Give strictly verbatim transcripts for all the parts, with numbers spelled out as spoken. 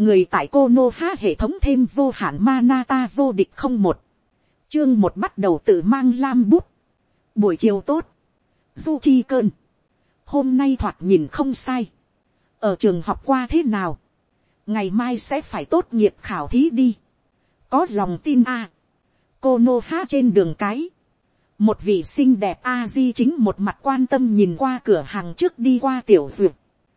người tại Konoha hệ thống thêm vô hạn mana ta vô địch không một. Chương một bắt đầu tự mang lam bút. Buổi chiều tốt. Du Chi cơn. Hôm nay thoạt nhìn không sai. Ở trường học qua thế nào? Ngày mai sẽ phải tốt nghiệp khảo thí đi. Có lòng tin a. À. Konoha trên đường cái. Một vị xinh đẹp A-di chính một mặt quan tâm nhìn qua cửa hàng trước đi qua tiểu duyệt.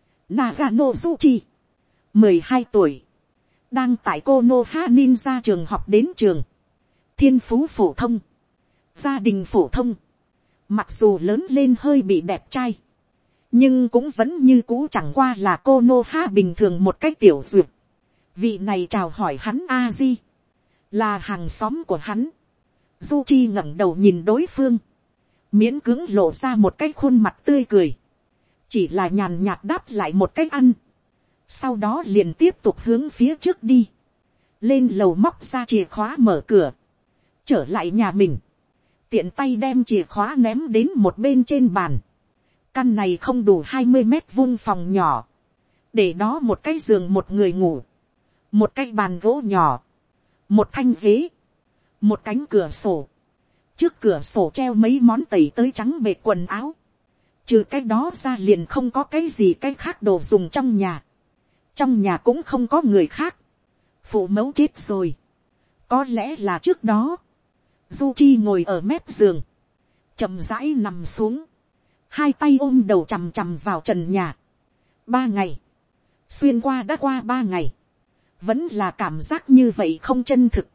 Nagano Zuchi. mười hai tuổi. Đang tại Konoha Ninja trường học đến trường. Thiên phú phổ thông. Gia đình phổ thông. Mặc dù lớn lên hơi bị đẹp trai. Nhưng cũng vẫn như cũ chẳng qua là Konoha bình thường một cách tiểu duyệt. Vị này chào hỏi hắn A-di. Là hàng xóm của hắn. Zuchi ngẩng đầu nhìn đối phương. Miễn cưỡng lộ ra một cái khuôn mặt tươi cười. Chỉ là nhàn nhạt đáp lại một cách ăn. Sau đó liền tiếp tục hướng phía trước đi. Lên lầu móc ra chìa khóa mở cửa. Trở lại nhà mình. Tiện tay đem chìa khóa ném đến một bên trên bàn. Căn này không đủ hai mươi mét vuông phòng nhỏ. Để đó một cái giường một người ngủ. Một cái bàn gỗ nhỏ. Một thanh ghế. Một cánh cửa sổ. Trước cửa sổ treo mấy món tẩy tới trắng bệt quần áo. Trừ cái đó ra liền không có cái gì cái khác đồ dùng trong nhà. Trong nhà cũng không có người khác. Phụ mẫu chết rồi. Có lẽ là trước đó. Zuchi ngồi ở mép giường. Chậm rãi nằm xuống. Hai tay ôm đầu chằm chằm vào trần nhà. Ba ngày. Xuyên qua đã qua ba ngày. Vẫn là cảm giác như vậy không chân thực.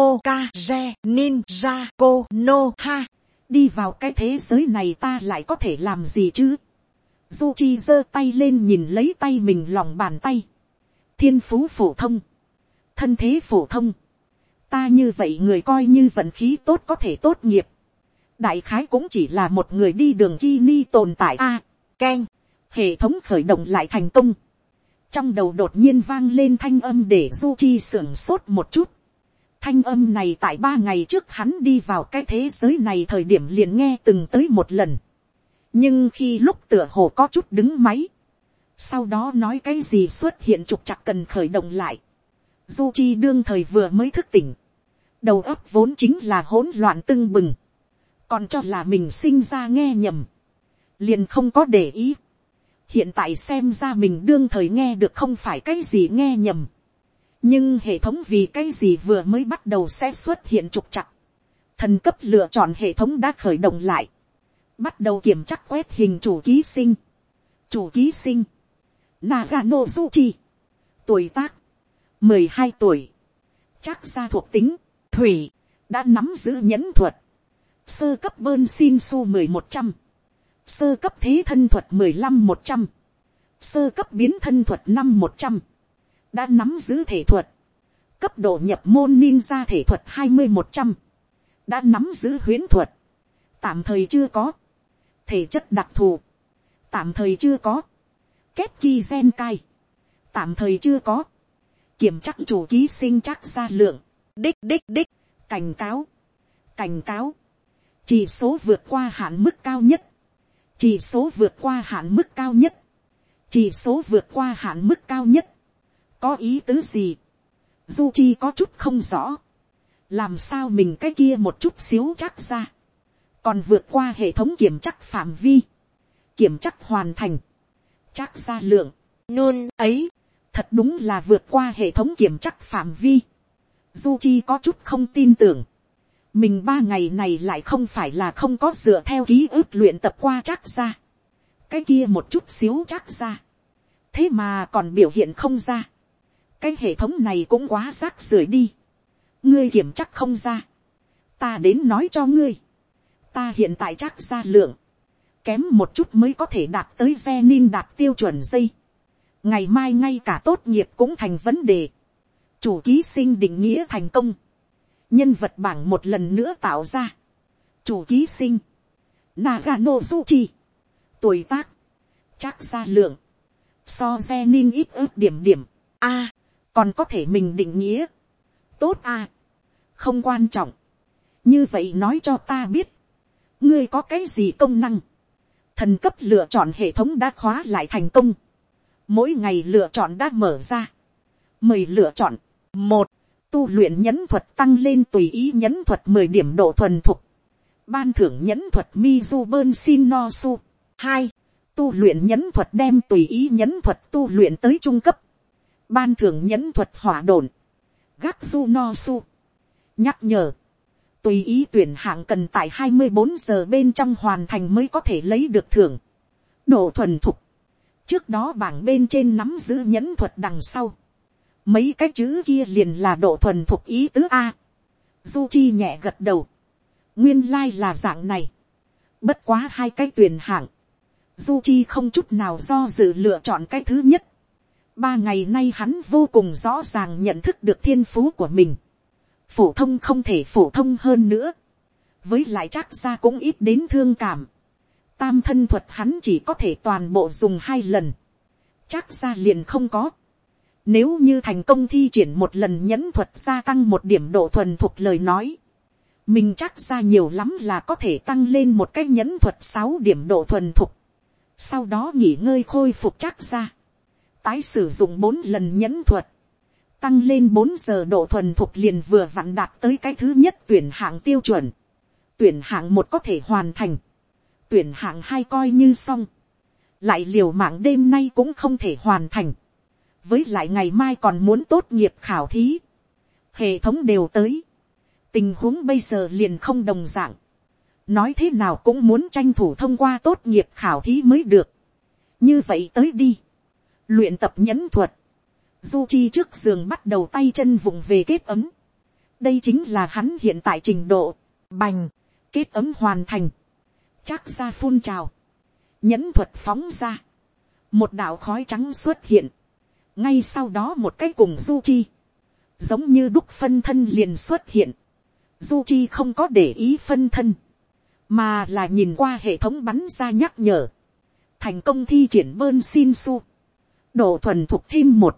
Hokage Ninja Konoha. Đi vào cái thế giới này ta lại có thể làm gì chứ? Zuchi giơ tay lên nhìn lấy tay mình lòng bàn tay. Thiên phú phổ thông. Thân thế phổ thông. Ta như vậy người coi như vận khí tốt có thể tốt nghiệp. Đại khái cũng chỉ là một người đi đường Kini tồn tại a. À, Ken. Hệ thống khởi động lại thành công. Trong đầu đột nhiên vang lên thanh âm để Zuchi sưởng sốt một chút. Thanh âm này tại ba ngày trước hắn đi vào cái thế giới này thời điểm liền nghe từng tới một lần. Nhưng khi lúc tựa hồ có chút đứng máy. Sau đó nói cái gì xuất hiện trục trặc cần khởi động lại. Zuchi đương thời vừa mới thức tỉnh. Đầu óc vốn chính là hỗn loạn tưng bừng. Còn cho là mình sinh ra nghe nhầm. Liền không có để ý. Hiện tại xem ra mình đương thời nghe được không phải cái gì nghe nhầm. Nhưng hệ thống vì cái gì vừa mới bắt đầu sẽ xuất hiện trục trặc. Thần cấp lựa chọn hệ thống đã khởi động lại. Bắt đầu kiểm tra quét hình chủ ký sinh. Chủ ký sinh. Nagano Zuchi. Tuổi tác. mười hai tuổi. Chắc ra thuộc tính. Thủy. Đã nắm giữ nhẫn thuật. Sơ cấp bơn xin su mười một trăm. Sơ cấp thế thân thuật mười lăm một trăm. Sơ cấp biến thân thuật năm một trăm. Đã nắm giữ thể thuật. Cấp độ nhập môn ninja thể thuật hai mươi một trăm. Đã nắm giữ huyễn thuật. Tạm thời chưa có. Thể chất đặc thù. Tạm thời chưa có. Kết ki gen cai. Tạm thời chưa có. Kiểm chắc chủ ký sinh chắc ra lượng. Đích đích đích. Cảnh cáo. Cảnh cáo. Chỉ số vượt qua hạn mức cao nhất. Chỉ số vượt qua hạn mức cao nhất. Chỉ số vượt qua hạn mức cao nhất. Có ý tứ gì? Zuchi có chút không rõ. Làm sao mình cái kia một chút xíu chắc ra. Còn vượt qua hệ thống kiểm chắc phạm vi. Kiểm chắc hoàn thành. Chắc ra lượng. Nôn ấy. Thật đúng là vượt qua hệ thống kiểm chắc phạm vi. Zuchi có chút không tin tưởng. Mình ba ngày này lại không phải là không có dựa theo ký ức luyện tập qua chắc ra. Cái kia một chút xíu chắc ra. Thế mà còn biểu hiện không ra. Cái hệ thống này cũng quá rác rưởi đi. Ngươi kiểm chắc không ra. Ta đến nói cho ngươi. Ta hiện tại chắc ra lượng. Kém một chút mới có thể đạt tới Zenin đạt tiêu chuẩn dây. Ngày mai ngay cả tốt nghiệp cũng thành vấn đề. Chủ ký sinh định nghĩa thành công. Nhân vật bảng một lần nữa tạo ra. Chủ ký sinh. Nagano Zuchi. Tuổi tác. Chắc ra lượng. So Zenin ít ước điểm điểm. A. À, còn có thể mình định nghĩa. Tốt à. Không quan trọng. Như vậy nói cho ta biết. Ngươi có cái gì công năng. Thần cấp lựa chọn hệ thống đã khóa lại thành công. Mỗi ngày lựa chọn đã mở ra. Mời lựa chọn. Một, tu luyện nhẫn thuật tăng lên tùy ý nhẫn thuật mười điểm độ thuần thục. Ban thưởng nhẫn thuật Mizuben Shinosu. Hai, tu luyện nhẫn thuật đem tùy ý nhẫn thuật tu luyện tới trung cấp. Ban thưởng nhẫn thuật hỏa độn. Gatsunosu. Nhắc nhở. Tùy ý tuyển hạng cần tại hai mươi bốn giờ bên trong hoàn thành mới có thể lấy được thưởng. Độ thuần thục. Trước đó bảng bên trên nắm giữ nhẫn thuật đằng sau. Mấy cái chữ kia liền là độ thuần thục ý tứ A. Du Chi nhẹ gật đầu. Nguyên lai like là dạng này. Bất quá hai cái tuyển hạng. Du Chi không chút nào do dự lựa chọn cái thứ nhất. Ba ngày nay hắn vô cùng rõ ràng nhận thức được thiên phú của mình. Phổ thông không thể phổ thông hơn nữa. Với lại chắc ra cũng ít đến thương cảm. Tam thân thuật hắn chỉ có thể toàn bộ dùng hai lần. Chắc ra liền không có. Nếu như thành công thi triển một lần nhẫn thuật gia tăng một điểm độ thuần thục lời nói. Mình chắc ra nhiều lắm là có thể tăng lên một cái nhẫn thuật sáu điểm độ thuần thục. Sau đó nghỉ ngơi khôi phục chắc ra. Tái sử dụng bốn lần nhẫn thuật. Tăng lên bốn giờ độ thuần thục liền vừa vặn đạt tới cái thứ nhất tuyển hạng tiêu chuẩn. Tuyển hạng một có thể hoàn thành. Tuyển hạng hai coi như xong. Lại liều mạng đêm nay cũng không thể hoàn thành. Với lại ngày mai còn muốn tốt nghiệp khảo thí. Hệ thống đều tới. Tình huống bây giờ liền không đồng dạng. Nói thế nào cũng muốn tranh thủ thông qua tốt nghiệp khảo thí mới được. Như vậy tới đi. Luyện tập nhẫn thuật. Du Chi trước giường bắt đầu tay chân vùng về kết ấm. Đây chính là hắn hiện tại trình độ. Bành. Kết ấm hoàn thành. Chắc ra phun trào. Nhẫn thuật phóng ra. Một đạo khói trắng xuất hiện. Ngay sau đó một cái cùng Du Chi. Giống như đúc phân thân liền xuất hiện. Du Chi không có để ý phân thân. Mà là nhìn qua hệ thống bắn ra nhắc nhở. Thành công thi triển bơn xin su. Độ thuần thục thêm một.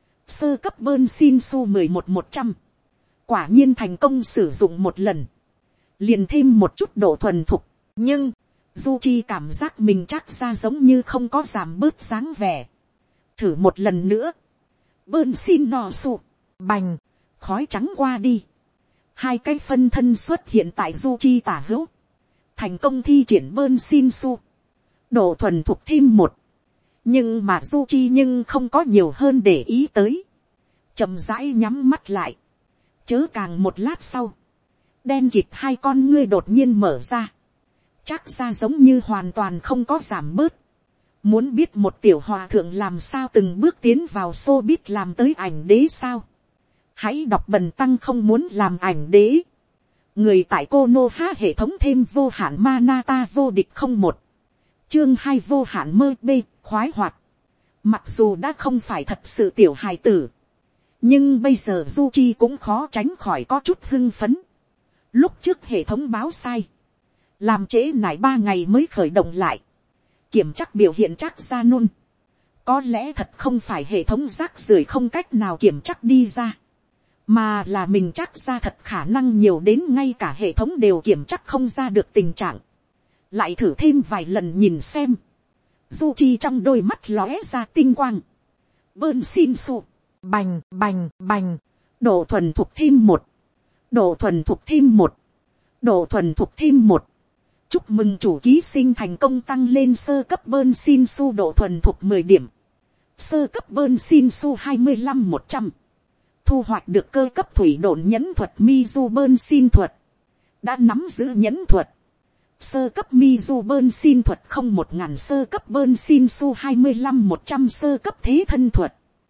Sơ cấp bơn xin su mười một một trăm. Quả nhiên thành công sử dụng một lần. Liền thêm một chút độ thuần thục. Nhưng, Du Chi cảm giác mình chắc ra giống như không có giảm bớt dáng vẻ. Thử một lần nữa. Bơn xin no su. Bành. Khói trắng qua đi. Hai cái phân thân xuất hiện tại Du Chi tả hữu. Thành công thi triển bơn xin su. Độ thuần thục thêm một. Nhưng mà Du Chi nhưng không có nhiều hơn để ý tới. Chậm rãi nhắm mắt lại. Chớ càng một lát sau. Đen kịt hai con ngươi đột nhiên mở ra. Chắc ra giống như hoàn toàn không có giảm bớt. Muốn biết một tiểu hòa thượng làm sao từng bước tiến vào showbiz làm tới ảnh đế sao? Hãy đọc bần tăng không muốn làm ảnh đế. Người tại Konoha hệ thống thêm vô hạn Manata vô địch không một. Chương hai vô hạn mơ b khoái hoạt. Mặc dù đã không phải thật sự tiểu hài tử. Nhưng bây giờ Du Chi cũng khó tránh khỏi có chút hưng phấn. Lúc trước hệ thống báo sai. Làm trễ nải ba ngày mới khởi động lại. Kiểm chắc biểu hiện chắc ra nôn. Có lẽ thật không phải hệ thống rác rưởi không cách nào kiểm chắc đi ra. Mà là mình chắc ra thật khả năng nhiều đến ngay cả hệ thống đều kiểm chắc không ra được tình trạng. Lại thử thêm vài lần nhìn xem. Du Chi trong đôi mắt lóe ra tinh quang. Bơn xin su. Bành, bành, bành. Độ thuần thục thêm một. Độ thuần thục thêm một. Độ thuần thục thêm một. Chúc mừng chủ ký sinh thành công tăng lên sơ cấp bơn xin su độ thuần thục mười điểm. Sơ cấp bơn xin su hai mươi lăm một trăm. Thu hoạch được cơ cấp thủy độn nhẫn thuật Mizu bơn xin thuật. Đã nắm giữ nhẫn thuật. Sơ cấp Mizu bơn xin thuật không một ngàn sơ cấp bơn xin su hai mươi lăm một trăm sơ cấp thế thân thuật.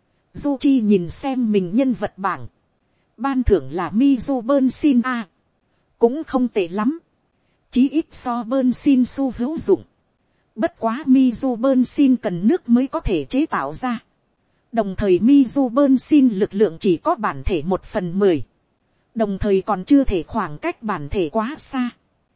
Du Chi nhìn xem mình nhân vật bảng. Ban thưởng là Mizu bơn xin A. Cũng không tệ lắm. Chí ít so bơn xin su hữu dụng. Bất quá Mizu bơn xin cần nước mới có thể chế tạo ra. Đồng thời Mizu bơn xin lực lượng chỉ có bản thể một phần mười. Đồng thời còn chưa thể khoảng cách bản thể quá xa.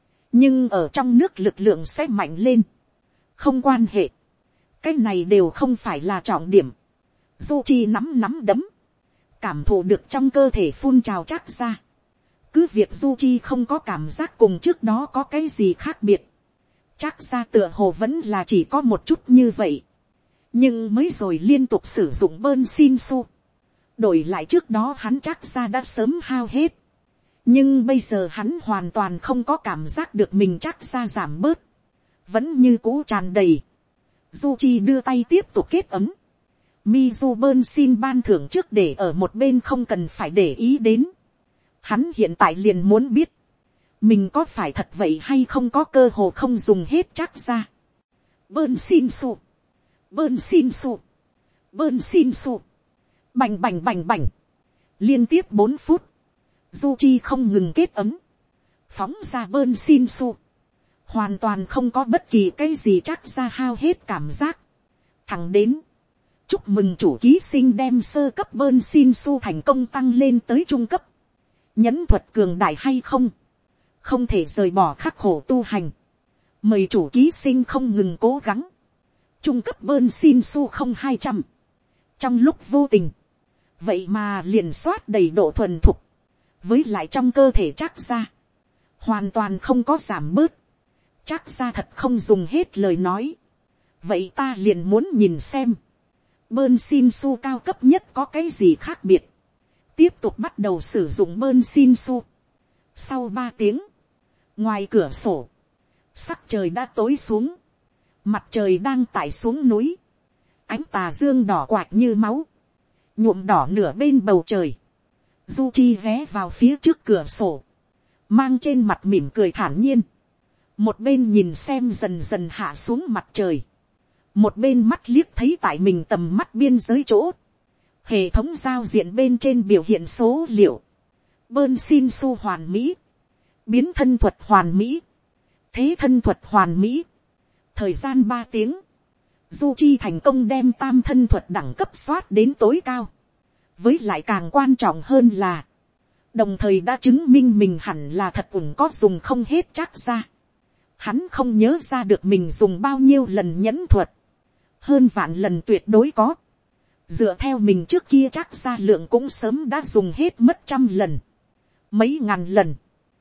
Nhưng ở trong nước lực lượng sẽ mạnh lên. Không quan hệ. Cái này đều không phải là trọng điểm. Du Chi nắm nắm đấm. Cảm thụ được trong cơ thể phun trào chắc ra. Cứ việc Du Chi không có cảm giác cùng trước đó có cái gì khác biệt. Chắc ra tựa hồ vẫn là chỉ có một chút như vậy. Nhưng mới rồi liên tục sử dụng bơn xin su. Đổi lại trước đó hắn chắc ra đã sớm hao hết. Nhưng bây giờ hắn hoàn toàn không có cảm giác được mình chắc ra giảm bớt. Vẫn như cũ tràn đầy. Du Chi đưa tay tiếp tục kết ấm. Mizu bơn xin ban thưởng trước để ở một bên không cần phải để ý đến. Hắn hiện tại liền muốn biết. Mình có phải thật vậy hay không có cơ hồ không dùng hết chắc ra. Bơn xin su. Bơn xin su. Bơn xin su. Bành bành bành bành. Liên tiếp bốn phút. Du Chi không ngừng kết ấm. Phóng ra bơn xin su. Hoàn toàn không có bất kỳ cái gì chắc ra hao hết cảm giác. Thẳng đến. Chúc mừng chủ ký sinh đem sơ cấp bơn xin su thành công tăng lên tới trung cấp. Nhẫn thuật cường đại hay không? Không thể rời bỏ khắc khổ tu hành. Mời chủ ký sinh không ngừng cố gắng. Trung cấp bơn xin su không hai trăm. Trong lúc vô tình. Vậy mà liền soát đầy độ thuần thục. Với lại trong cơ thể chắc ra. Hoàn toàn không có giảm bớt. Chắc ra thật không dùng hết lời nói. Vậy ta liền muốn nhìn xem. Bơn xin su cao cấp nhất có cái gì khác biệt. Tiếp tục bắt đầu sử dụng bơn xin su. Sau ba tiếng. Ngoài cửa sổ. Sắc trời đã tối xuống. Mặt trời đang tải xuống núi. Ánh tà dương đỏ quạch như máu. Nhuộm đỏ nửa bên bầu trời. Du Chi ghé vào phía trước cửa sổ. Mang trên mặt mỉm cười thản nhiên. Một bên nhìn xem dần dần hạ xuống mặt trời. Một bên mắt liếc thấy tại mình tầm mắt biên giới chỗ. Hệ thống giao diện bên trên biểu hiện số liệu. Bơn xin su hoàn mỹ. Biến thân thuật hoàn mỹ. Thế thân thuật hoàn mỹ. Thời gian ba tiếng. Du Chi thành công đem tam thân thuật đẳng cấp soát đến tối cao. Với lại càng quan trọng hơn là. Đồng thời đã chứng minh mình hẳn là thật ủng có dùng không hết chắc ra. Hắn không nhớ ra được mình dùng bao nhiêu lần nhẫn thuật. Hơn vạn lần tuyệt đối có. Dựa theo mình trước kia chắc ra lượng cũng sớm đã dùng hết mất trăm lần. Mấy ngàn lần.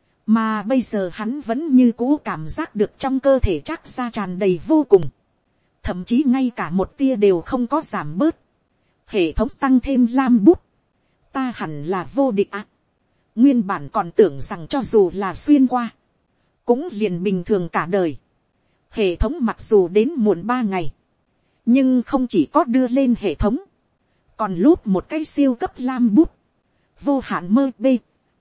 Mà bây giờ hắn vẫn như cũ cảm giác được trong cơ thể chắc ra tràn đầy vô cùng. Thậm chí ngay cả một tia đều không có giảm bớt. Hệ thống tăng thêm lam bút. Ta hẳn là vô địch ạ. À. Nguyên bản còn tưởng rằng cho dù là xuyên qua. Cũng liền bình thường cả đời. Hệ thống mặc dù đến muộn ba ngày. Nhưng không chỉ có đưa lên hệ thống. Còn lút một cái siêu cấp lam bút. Vô hạn mơ b.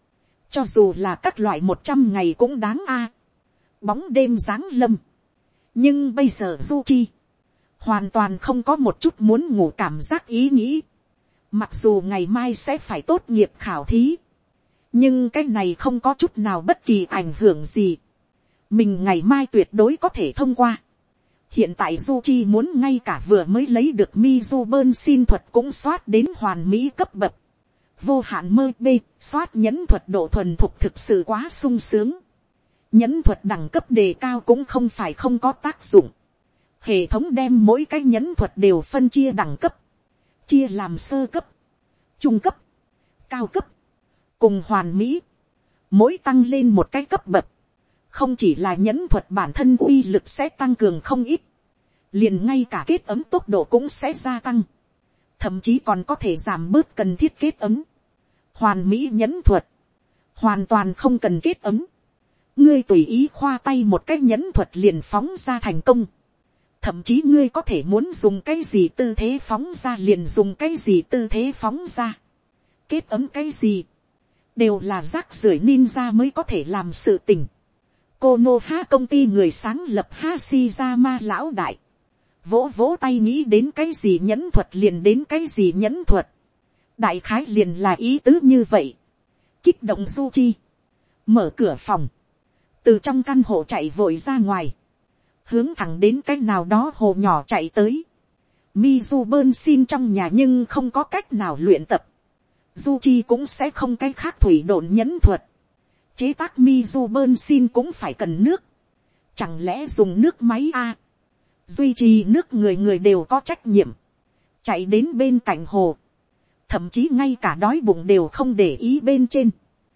Cho dù là các loại một trăm ngày cũng đáng a. À. Bóng đêm giáng lâm. Nhưng bây giờ Du Chi. Hoàn toàn không có một chút muốn ngủ cảm giác ý nghĩ. Mặc dù ngày mai sẽ phải tốt nghiệp khảo thí. Nhưng cái này không có chút nào bất kỳ ảnh hưởng gì. Mình ngày mai tuyệt đối có thể thông qua. Hiện tại Du Chi muốn ngay cả vừa mới lấy được Mizu bơn xin thuật cũng soát đến hoàn mỹ cấp bậc. Vô hạn mơ b, soát nhẫn thuật độ thuần thục thực sự quá sung sướng. Nhẫn thuật đẳng cấp đề cao cũng không phải không có tác dụng. Hệ thống đem mỗi cái nhẫn thuật đều phân chia đẳng cấp. Chia làm sơ cấp, trung cấp, cao cấp, cùng hoàn mỹ. Mỗi tăng lên một cái cấp bậc. Không chỉ là nhẫn thuật bản thân uy lực sẽ tăng cường không ít. Liền ngay cả kết ấm tốc độ cũng sẽ gia tăng. Thậm chí còn có thể giảm bớt cần thiết kết ấm. Hoàn mỹ nhẫn thuật. Hoàn toàn không cần kết ấm. Ngươi tùy ý khoa tay một cái nhẫn thuật liền phóng ra thành công. Thậm chí ngươi có thể muốn dùng cái gì tư thế phóng ra liền dùng cái gì tư thế phóng ra. Kết ấm cái gì. Đều là rác rưởi ninja mới có thể làm sự tình. Konoha công ty người sáng lập Hashirama lão đại. Vỗ vỗ tay nghĩ đến cái gì nhẫn thuật liền đến cái gì nhẫn thuật. Đại khái liền là ý tứ như vậy. Kích động Du Chi. Mở cửa phòng. Từ trong căn hộ chạy vội ra ngoài. Hướng thẳng đến cái nào đó hồ nhỏ chạy tới. Mizu bơn xin trong nhà nhưng không có cách nào luyện tập. Du Chi cũng sẽ không cái khác thủy độn nhẫn thuật. Chế tác Mizu bơn xin cũng phải cần nước. Chẳng lẽ dùng nước máy a? À? Duy trì nước người người đều có trách nhiệm. Chạy đến bên cạnh hồ. Thậm chí ngay cả đói bụng đều không để ý bên trên.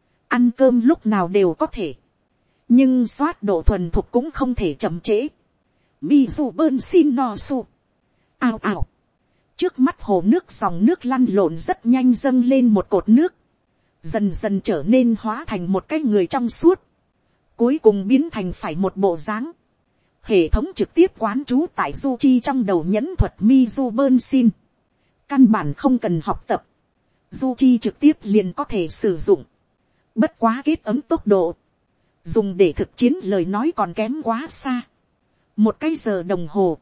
Ăn cơm lúc nào đều có thể. Nhưng soát độ thuần thục cũng không thể chậm trễ. Mizu bơn xin no su. Ao ao. Trước mắt hồ nước dòng nước lăn lộn rất nhanh dâng lên một cột nước. Dần dần trở nên hóa thành một cái người trong suốt. Cuối cùng biến thành phải một bộ dáng. Hệ thống trực tiếp quán trú tại Du Chi trong đầu nhẫn thuật Mizu Bơn Xin. Căn bản không cần học tập. Du Chi trực tiếp liền có thể sử dụng. Bất quá kết ấm tốc độ. Dùng để thực chiến lời nói còn kém quá xa. Một cái giờ đồng hồ.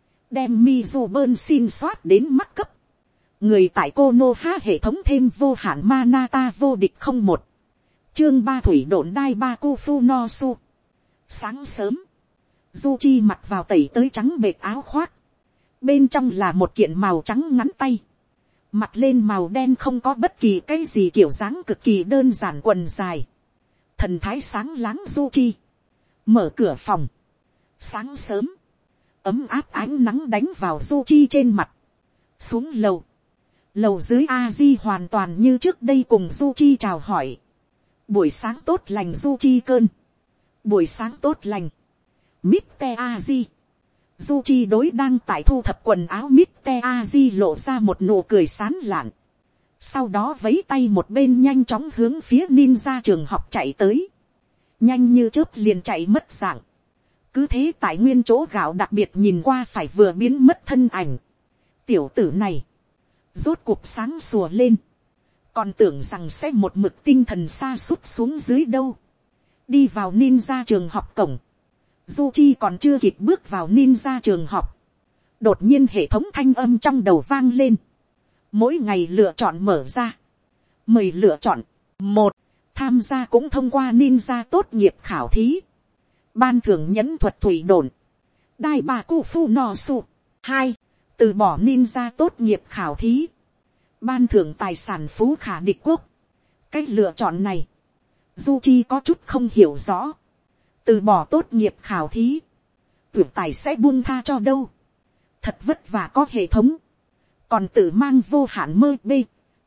Đem Mizu Bơn Xin soát đến mắc cấp. Người tại Konoha hệ thống thêm vô hạn Manata vô địch không một. Chương ba thủy độn đai ba Kufu no Su. Sáng sớm. Du Chi mặc vào tẩy tới trắng bệt áo khoác. Bên trong là một kiện màu trắng ngắn tay. Mặc lên màu đen không có bất kỳ cái gì kiểu dáng cực kỳ đơn giản quần dài. Thần thái sáng láng Du Chi. Mở cửa phòng. Sáng sớm. Ấm áp ánh nắng đánh vào Du Chi trên mặt. Xuống lầu. Lầu dưới A-di hoàn toàn như trước đây cùng Du Chi chào hỏi. Buổi sáng tốt lành Du Chi cơn. Buổi sáng tốt lành. mít te A-di. Du Chi đối đang tại thu thập quần áo mít te A-di lộ ra một nụ cười sán lạn. Sau đó vẫy tay một bên nhanh chóng hướng phía ninja trường học chạy tới. Nhanh như chớp liền chạy mất dạng. Cứ thế tại nguyên chỗ gạo đặc biệt nhìn qua phải vừa biến mất thân ảnh. Tiểu tử này. Rốt cuộc sáng sủa lên. Còn tưởng rằng sẽ một mực tinh thần sa sút xuống dưới đâu. Đi vào ninja trường học cổng. Du Chi còn chưa kịp bước vào ninja trường học. Đột nhiên hệ thống thanh âm trong đầu vang lên. Mỗi ngày lựa chọn mở ra. Mời lựa chọn. Một. Tham gia cũng thông qua ninja tốt nghiệp khảo thí. Ban thưởng nhẫn thuật thủy độn. Đai ba Kufu no Su. Hai. Từ bỏ ninja tốt nghiệp khảo thí. Ban thưởng tài sản phú khả địch quốc. Cách lựa chọn này. Du Chi có chút không hiểu rõ. Từ bỏ tốt nghiệp khảo thí. Tuyển tài sẽ buông tha cho đâu. Thật vất vả có hệ thống. Còn tự mang vô hạn mơ bê.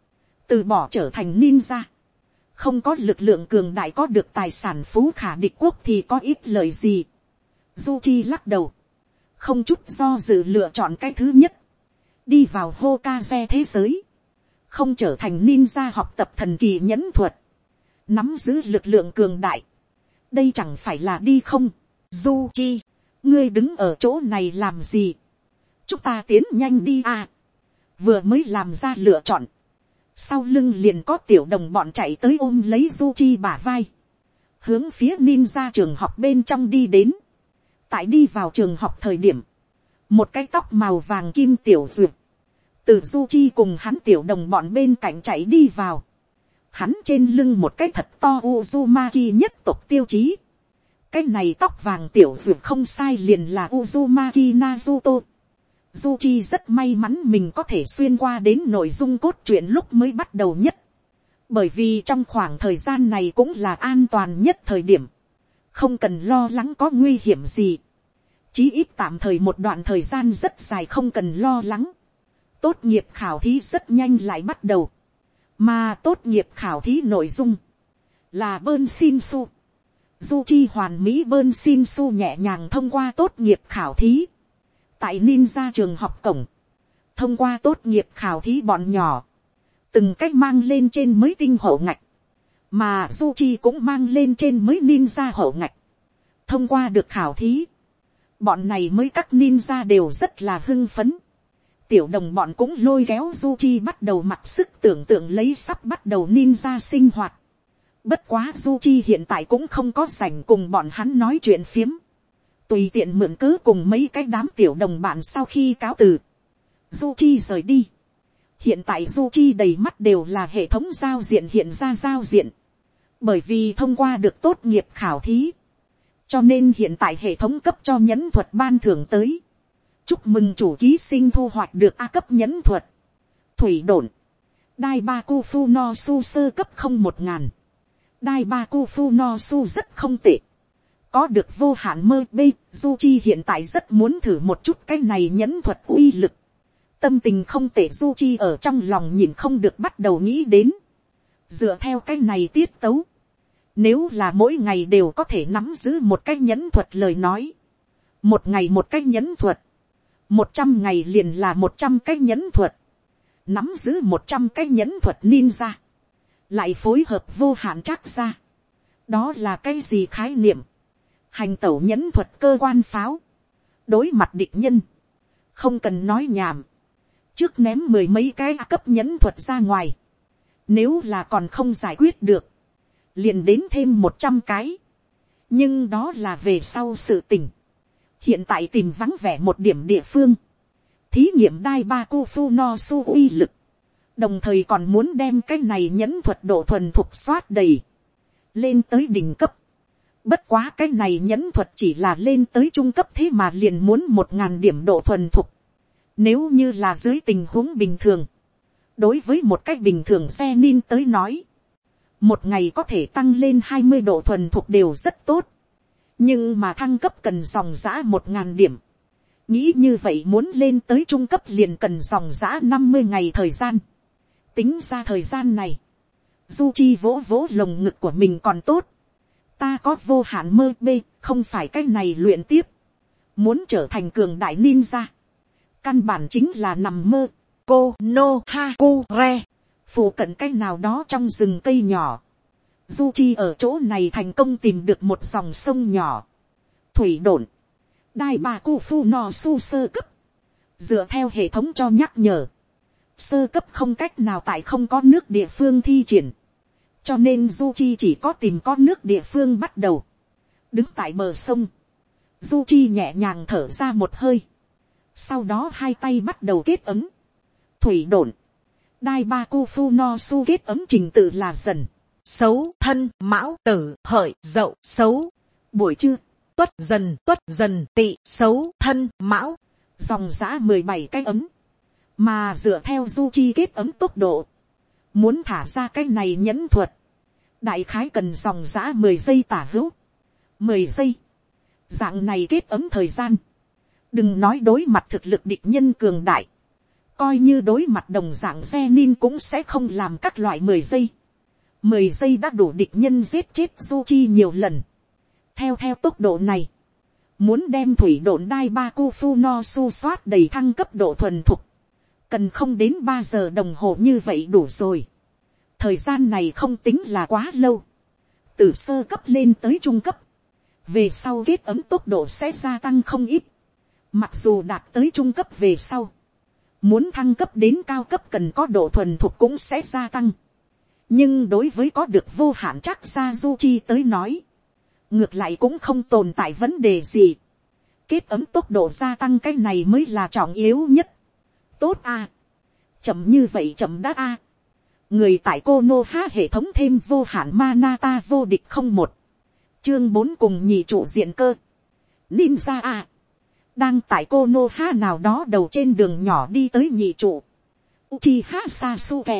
Từ bỏ trở thành ninja. Không có lực lượng cường đại có được tài sản phú khả địch quốc thì có ít lời gì. Du Chi lắc đầu. Không chút do dự lựa chọn cái thứ nhất. Đi vào Hokage thế giới. Không trở thành ninja học tập thần kỳ nhẫn thuật. Nắm giữ lực lượng cường đại. Đây chẳng phải là đi không. Du Chi. Ngươi đứng ở chỗ này làm gì. Chúng ta tiến nhanh đi à. Vừa mới làm ra lựa chọn. Sau lưng liền có tiểu đồng bọn chạy tới ôm lấy Du Chi bả vai. Hướng phía ninja trường học bên trong đi đến. Tại đi vào trường học thời điểm. Một cái tóc màu vàng kim tiểu duyệt. Từ Du Chi cùng hắn tiểu đồng bọn bên cạnh chạy đi vào. Hắn trên lưng một cái thật to Uzumaki nhất tộc tiêu chí. Cái này tóc vàng tiểu duyệt không sai liền là Uzumaki Naruto. Du Chi rất may mắn mình có thể xuyên qua đến nội dung cốt truyện lúc mới bắt đầu nhất. Bởi vì trong khoảng thời gian này cũng là an toàn nhất thời điểm. Không cần lo lắng có nguy hiểm gì. Chí ít tạm thời một đoạn thời gian rất dài không cần lo lắng. Tốt nghiệp khảo thí rất nhanh lại bắt đầu. Mà tốt nghiệp khảo thí nội dung là bơn xin su. Du Chi hoàn mỹ bơn xin su nhẹ nhàng thông qua tốt nghiệp khảo thí. Tại ninja trường học cổng. Thông qua tốt nghiệp khảo thí bọn nhỏ. Từng cách mang lên trên mới tinh hậu ngạch. Mà Du Chi cũng mang lên trên mới ninja hậu ngạch. Thông qua được khảo thí. Bọn này mới các ninja đều rất là hưng phấn. Tiểu đồng bọn cũng lôi kéo Du Chi bắt đầu mặc sức tưởng tượng lấy sắp bắt đầu ninja sinh hoạt. Bất quá Du Chi hiện tại cũng không có rảnh cùng bọn hắn nói chuyện phiếm. Tùy tiện mượn cớ cùng mấy cái đám tiểu đồng bạn sau khi cáo từ. Du Chi rời đi. Hiện tại Du Chi đầy mắt đều là hệ thống giao diện hiện ra giao diện. Bởi vì thông qua được tốt nghiệp khảo thí. Cho nên hiện tại hệ thống cấp cho nhẫn thuật ban thưởng tới. Chúc mừng chủ ký sinh thu hoạch được A cấp nhẫn thuật. Thủy độn. Đai ba Kufu no Su sơ cấp không một ngàn. Đai ba Kufu no Su rất không tệ. Có được vô hạn mơ bê, Du Chi hiện tại rất muốn thử một chút cái này nhẫn thuật uy lực. Tâm tình không tệ Du Chi ở trong lòng nhìn không được bắt đầu nghĩ đến. Dựa theo cái này tiết tấu. Nếu là mỗi ngày đều có thể nắm giữ một cái nhẫn thuật lời nói. Một ngày một cái nhẫn thuật. một trăm ngày liền là một trăm cái nhẫn thuật, nắm giữ một trăm cái nhẫn thuật ninja, lại phối hợp vô hạn chắc ra. Đó là cái gì khái niệm? Hành tẩu nhẫn thuật cơ quan pháo, đối mặt địch nhân, không cần nói nhảm, trước ném mười mấy cái cấp nhẫn thuật ra ngoài, nếu là còn không giải quyết được, liền đến thêm một trăm cái, nhưng đó là về sau sự tình. Hiện tại tìm vắng vẻ một điểm địa phương, thí nghiệm đai ba Kufu no su uy lực, đồng thời còn muốn đem cái này nhẫn thuật độ thuần thục xoát đầy, lên tới đỉnh cấp. Bất quá cái này nhẫn thuật chỉ là lên tới trung cấp, thế mà liền muốn một ngàn điểm độ thuần thục. Nếu như là dưới tình huống bình thường, đối với một cách bình thường xe nin tới nói, một ngày có thể tăng lên hai mươi độ thuần thục đều rất tốt. Nhưng mà thăng cấp cần dòng giã một ngàn điểm. Nghĩ như vậy muốn lên tới trung cấp liền cần dòng giã năm mươi ngày thời gian. Tính ra thời gian này, Du Chi vỗ vỗ lồng ngực của mình còn tốt. Ta có vô hạn mơ bê, không phải cái này luyện tiếp. Muốn trở thành cường đại ninja, căn bản chính là nằm mơ. Cô no ha ku re, phụ cận cái nào đó trong rừng cây nhỏ, Du Chi ở chỗ này thành công tìm được một dòng sông nhỏ, thủy độn, đai ba cu phu no su sơ cấp. Dựa theo hệ thống cho nhắc nhở, sơ cấp không cách nào tại không có nước địa phương thi triển, cho nên Du Chi chỉ có tìm có nước địa phương bắt đầu. Đứng tại bờ sông, Du Chi nhẹ nhàng thở ra một hơi, sau đó hai tay bắt đầu kết ấm. Thủy độn, đai ba cu phu no su kết ấm trình tự là dần, xấu, thân, mão, tử, hợi, dậu, xấu. Buổi trưa, tuất, dần, tuất, dần, tỵ, xấu, thân, mão. Dòng giã mười bảy cái ấm. Mà dựa theo Du Chi kết ấm tốc độ, muốn thả ra cái này nhẫn thuật, đại khái cần dòng giã mười giây tả hữu. Mười giây. Dạng này kết ấm thời gian, đừng nói đối mặt thực lực địch nhân cường đại, coi như đối mặt đồng dạng xe nin cũng sẽ không làm các loại mười giây. Mười giây đã đủ địch nhân giết chết Du Chi nhiều lần. Theo theo tốc độ này, muốn đem thủy độn đai ba cu phu no su xoát đầy thăng cấp độ thuần thục, cần không đến ba giờ đồng hồ như vậy đủ rồi. Thời gian này không tính là quá lâu. Từ sơ cấp lên tới trung cấp, về sau kết ấm tốc độ sẽ gia tăng không ít. Mặc dù đạt tới trung cấp về sau, muốn thăng cấp đến cao cấp cần có độ thuần thục cũng sẽ gia tăng. Nhưng đối với có được vô hạn chắc ra Du Chi tới nói, ngược lại cũng không tồn tại vấn đề gì. Kết ấm tốc độ gia tăng cái này mới là trọng yếu nhất. Tốt a, chậm như vậy chậm đã a. Người tại Konoha hệ thống thêm vô hạn Manata vô địch không một. Chương bốn cùng nhị trụ diện cơ. Ninja a. Đang tại Konoha nào đó đầu trên đường nhỏ đi tới nhị trụ. Uchiha Sasuke.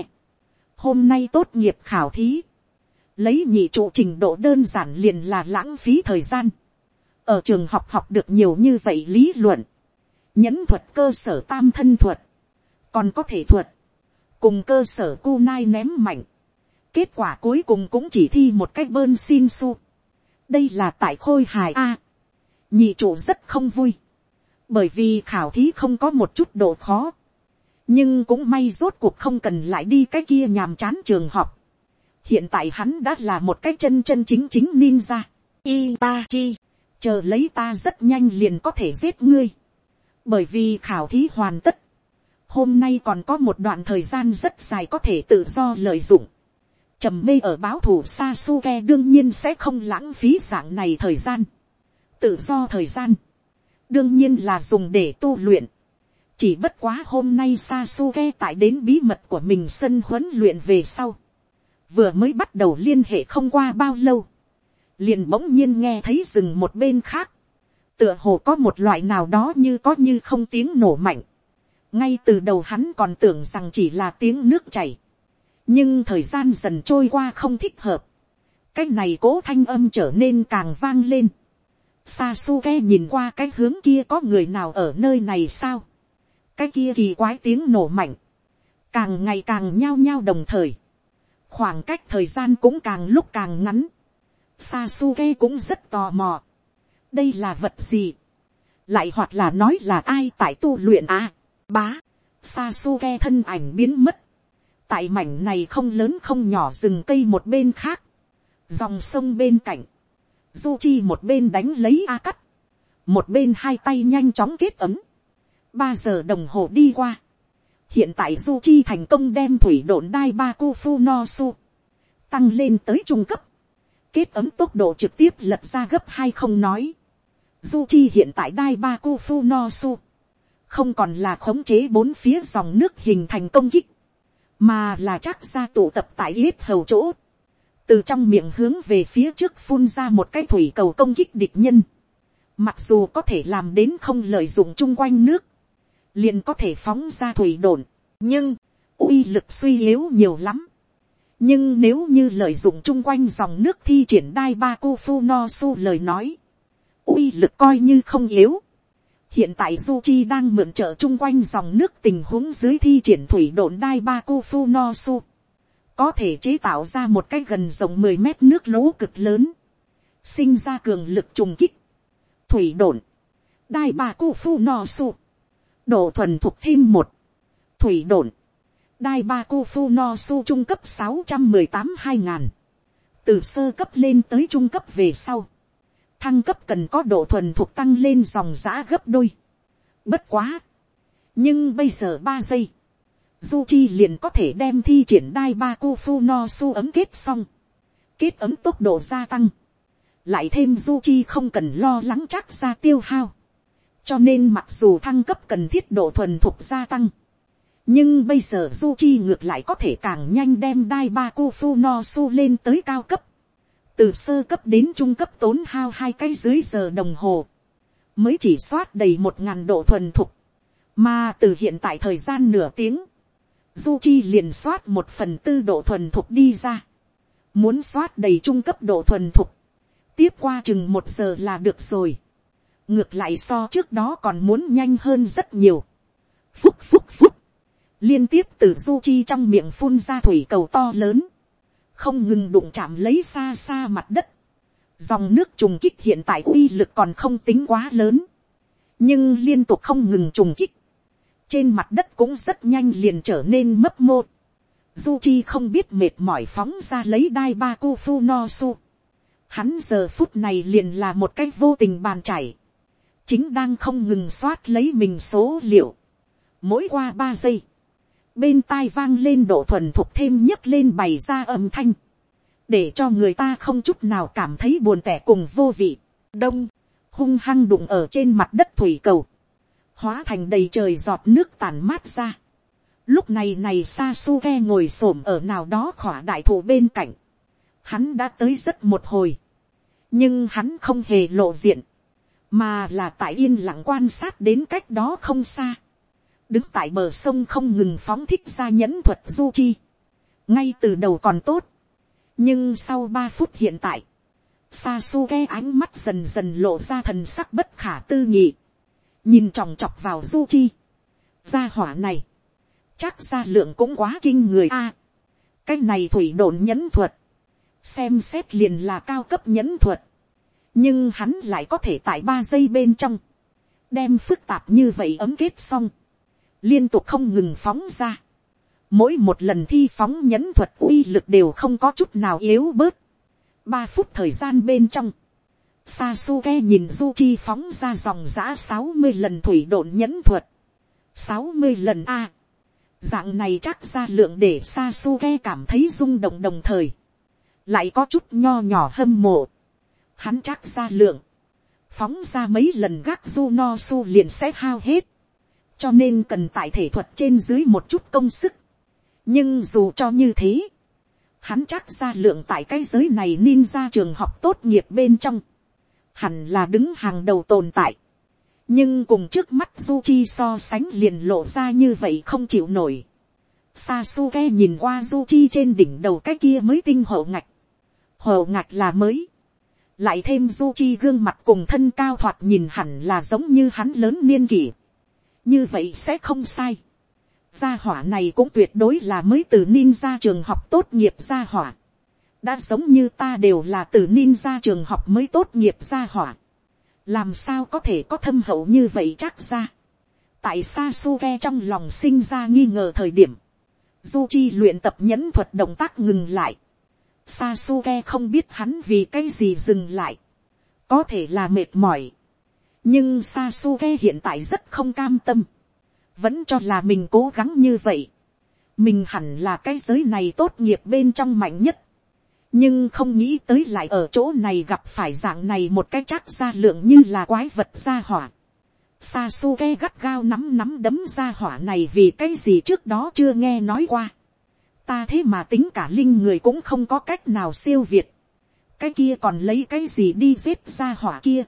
Hôm nay tốt nghiệp khảo thí. Lấy nhị trụ trình độ đơn giản liền là lãng phí thời gian. Ở trường học học được nhiều như vậy lý luận. Nhẫn thuật cơ sở tam thân thuật. Còn có thể thuật. Cùng cơ sở kunai ném mạnh. Kết quả cuối cùng cũng chỉ thi một cách bơn xin su. Đây là tại khôi hài A. Nhị trụ rất không vui. Bởi vì khảo thí không có một chút độ khó. Nhưng cũng may rốt cuộc không cần lại đi cái kia nhàm chán trường học. Hiện tại hắn đã là một cái chân chân chính chính ninja. Itachi, chờ lấy ta rất nhanh liền có thể giết ngươi. Bởi vì khảo thí hoàn tất. Hôm nay còn có một đoạn thời gian rất dài có thể tự do lợi dụng. Trầm mê ở báo thủ Sasuke đương nhiên sẽ không lãng phí dạng này thời gian. Tự do thời gian, đương nhiên là dùng để tu luyện. Chỉ bất quá hôm nay Sasuke tại đến bí mật của mình sân huấn luyện về sau. Vừa mới bắt đầu liên hệ không qua bao lâu. Liền bỗng nhiên nghe thấy rừng một bên khác. Tựa hồ có một loại nào đó như có như không tiếng nổ mạnh. Ngay từ đầu hắn còn tưởng rằng chỉ là tiếng nước chảy. Nhưng thời gian dần trôi qua không thích hợp. Cái này cố thanh âm trở nên càng vang lên. Sasuke nhìn qua cái hướng kia có người nào ở nơi này sao? Cái kia kỳ quái tiếng nổ mạnh. Càng ngày càng nhao nhao đồng thời. Khoảng cách thời gian cũng càng lúc càng ngắn. Sasuke cũng rất tò mò. Đây là vật gì? lại hoặc là nói là ai tại tu luyện à, bá, Sasuke thân ảnh biến mất, tại mảnh này không lớn không nhỏ rừng cây một bên khác, dòng sông bên cạnh, Du Chi một bên đánh lấy A Cắt, một bên hai tay nhanh chóng kết ấm, ba giờ đồng hồ đi qua, hiện tại Du Chi thành công đem thủy độn đai ba Kufu no Su tăng lên tới trung cấp, kết ấm tốc độ trực tiếp lật ra gấp hai không nói. Du Chi hiện tại đai ba Kufu no Su không còn là khống chế bốn phía dòng nước hình thành công kích, mà là chắc ra tụ tập tại yết hầu chỗ, từ trong miệng hướng về phía trước phun ra một cái thủy cầu công kích địch nhân. Mặc dù có thể làm đến không lợi dụng chung quanh nước, liền có thể phóng ra thủy đồn, nhưng uy lực suy yếu nhiều lắm. Nhưng nếu như lợi dụng chung quanh dòng nước thi triển đai ba Kufu no Su lời nói, uy lực coi như không yếu. Hiện tại Du Chi đang mượn trợ chung quanh dòng nước tình huống dưới thi triển thủy độn đai ba Kufu no Su, có thể chế tạo ra một cái gần rộng mười mét nước lỗ cực lớn, sinh ra cường lực trùng kích. Thủy độn đai ba Kufu no Su, độ thuần thục thêm một. Thủy độn đai ba Kufu no Su trung cấp sáu trăm mười tám hai ngàn, từ sơ cấp lên tới trung cấp về sau, thăng cấp cần có độ thuần thục tăng lên dòng giã gấp đôi. Bất quá, nhưng bây giờ ba giây, Du Chi liền có thể đem thi triển đai ba Kufu no Su ấm kết xong, kết ấm tốc độ gia tăng, lại thêm Du Chi không cần lo lắng chắc ra tiêu hao, cho nên mặc dù thăng cấp cần thiết độ thuần thục gia tăng, nhưng bây giờ Du Chi ngược lại có thể càng nhanh đem đai ba Kufu no Su lên tới cao cấp, từ sơ cấp đến trung cấp tốn hao hai cái dưới giờ đồng hồ, mới chỉ soát đầy một ngàn độ thuần thục, mà từ hiện tại thời gian nửa tiếng, Du Chi liền soát một phần tư độ thuần thục đi ra, muốn soát đầy trung cấp độ thuần thục, tiếp qua chừng một giờ là được rồi, ngược lại so trước đó còn muốn nhanh hơn rất nhiều. Phúc phúc phúc, liên tiếp từ Du Chi trong miệng phun ra thủy cầu to lớn, không ngừng đụng chạm lấy xa xa mặt đất. Dòng nước trùng kích hiện tại uy lực còn không tính quá lớn, nhưng liên tục không ngừng trùng kích, trên mặt đất cũng rất nhanh liền trở nên mấp mô. Du Chi không biết mệt mỏi phóng ra lấy đai ba Kufu no Su. Hắn giờ phút này liền là một cách vô tình bàn chảy, chính đang không ngừng soát lấy mình số liệu. Mỗi qua ba giây, bên tai vang lên độ thuần thục thêm nhấc lên bày ra âm thanh, để cho người ta không chút nào cảm thấy buồn tẻ cùng vô vị. Đông, hung hăng đụng ở trên mặt đất thủy cầu, hóa thành đầy trời giọt nước tàn mát ra. Lúc này này Sasuke ngồi xổm ở nào đó khỏa đại thụ bên cạnh, hắn đã tới rất một hồi, nhưng hắn không hề lộ diện, mà là tại yên lặng quan sát đến cách đó không xa, đứng tại bờ sông không ngừng phóng thích ra nhẫn thuật Du Chi. Ngay từ đầu còn tốt, nhưng sau ba phút hiện tại, Sasuke ánh mắt dần dần lộ ra thần sắc bất khả tư nghị, nhìn chòng chọc vào Du Chi. Gia hỏa này, chắc ra lượng cũng quá kinh người a. À, cái này thủy độn nhẫn thuật, xem xét liền là cao cấp nhẫn thuật, nhưng hắn lại có thể tại ba giây bên trong, đem phức tạp như vậy ấm kết xong, liên tục không ngừng phóng ra. Mỗi một lần thi phóng nhẫn thuật uy lực đều không có chút nào yếu bớt. Ba phút thời gian bên trong, Sasuke nhìn Du Chi phóng ra dòng giã sáu mươi lần thủy độn nhẫn thuật. sáu mươi lần a. À, dạng này chắc ra lượng để Sasuke cảm thấy rung động, đồng thời lại có chút nho nhỏ hâm mộ. Hắn chắc ra lượng, phóng ra mấy lần gác Juno Su liền sẽ hao hết, cho nên cần tại thể thuật trên dưới một chút công sức. Nhưng dù cho như thế, hắn chắc ra lượng tại cái giới này ninja trường học tốt nghiệp bên trong, hẳn là đứng hàng đầu tồn tại. Nhưng cùng trước mắt Zuchi so sánh liền lộ ra như vậy không chịu nổi. Sasuke nhìn qua Zuchi trên đỉnh đầu cái kia mới tinh hậu ngạch. Hậu ngạch là mới. Lại thêm Zuchi gương mặt cùng thân cao thoạt nhìn hẳn là giống như hắn lớn niên kỷ. Như vậy sẽ không sai. Gia hỏa này cũng tuyệt đối là mới từ ninja trường học tốt nghiệp gia hỏa. Đã giống như ta đều là từ ninja trường học mới tốt nghiệp gia hỏa. làm sao có thể có thâm hậu như vậy chắc ra. Tại Sasuke trong lòng sinh ra nghi ngờ thời điểm, Uchi luyện tập nhẫn thuật động tác ngừng lại. Sasuke không biết hắn vì cái gì dừng lại, có thể là mệt mỏi, nhưng Sasuke hiện tại rất không cam tâm, vẫn cho là mình cố gắng như vậy, mình hẳn là cái giới này tốt nghiệp bên trong mạnh nhất, nhưng không nghĩ tới lại ở chỗ này gặp phải dạng này một cái chắc ra lượng như là quái vật ra hỏa. Sasuke gắt gao nắm nắm đấm ra hỏa này vì cái gì trước đó chưa nghe nói qua. Ta thế mà tính cả linh người cũng không có cách nào siêu việt. Cái kia còn lấy cái gì đi giết ra hỏa kia.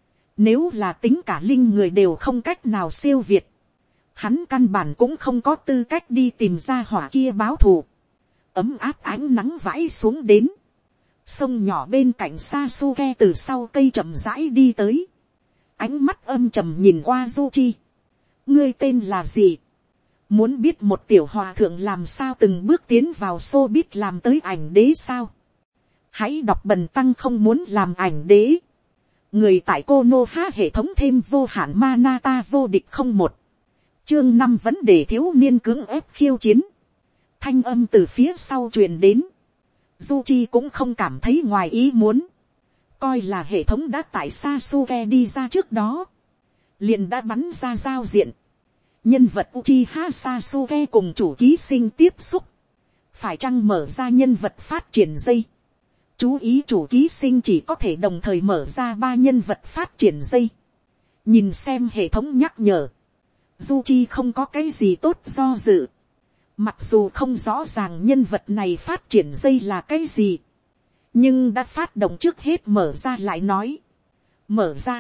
Nếu là tính cả linh người đều không cách nào siêu việt, hắn căn bản cũng không có tư cách đi tìm ra hỏa kia báo thù. Ấm áp ánh nắng vãi xuống đến. Sông nhỏ bên cạnh Sasuke từ sau cây chậm rãi đi tới. Ánh mắt âm trầm nhìn qua Uchi. Ngươi tên là gì? Muốn biết một tiểu hòa thượng làm sao từng bước tiến vào showbiz làm tới ảnh đế sao? Hãy đọc bần tăng không muốn làm ảnh đế. Người tại Konoha hệ thống thêm vô hạn Manata vô địch không một. Chương năm vấn đề thiếu niên cưỡng ép khiêu chiến. Thanh âm từ phía sau truyền đến. Uchi cũng không cảm thấy ngoài ý muốn. Coi là hệ thống đã tại Sasuke đi ra trước đó. Liền đã bắn ra giao diện. Nhân vật Uchiha Sasuke cùng chủ ký sinh tiếp xúc. Phải chăng mở ra nhân vật phát triển dây. Chú ý chủ ký sinh chỉ có thể đồng thời mở ra ba nhân vật phát triển dây. Nhìn xem hệ thống nhắc nhở. Uchi không có cái gì tốt do dự. Mặc dù không rõ ràng nhân vật này phát triển dây là cái gì. Nhưng đã phát động trước hết mở ra lại nói. Mở ra.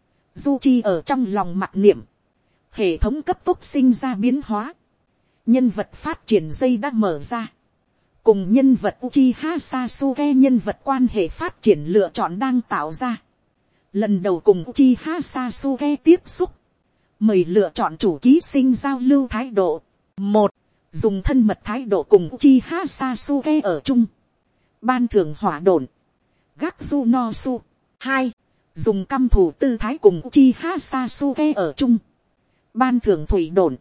Uchi ở trong lòng mặc niệm. Hệ thống cấp tốc sinh ra biến hóa. Nhân vật phát triển dây đã mở ra. Cùng nhân vật Uchiha Sasuke nhân vật quan hệ phát triển lựa chọn đang tạo ra. Lần đầu cùng Uchiha Sasuke tiếp xúc. Mời lựa chọn chủ ký sinh giao lưu thái độ. Một. Dùng thân mật thái độ cùng Uchiha Sasuke ở chung. Ban thưởng hỏa độn. Gaksu no su. Hai. Dùng căm thù tư thái cùng Uchiha Sasuke ở chung. Ban thưởng thủy độn.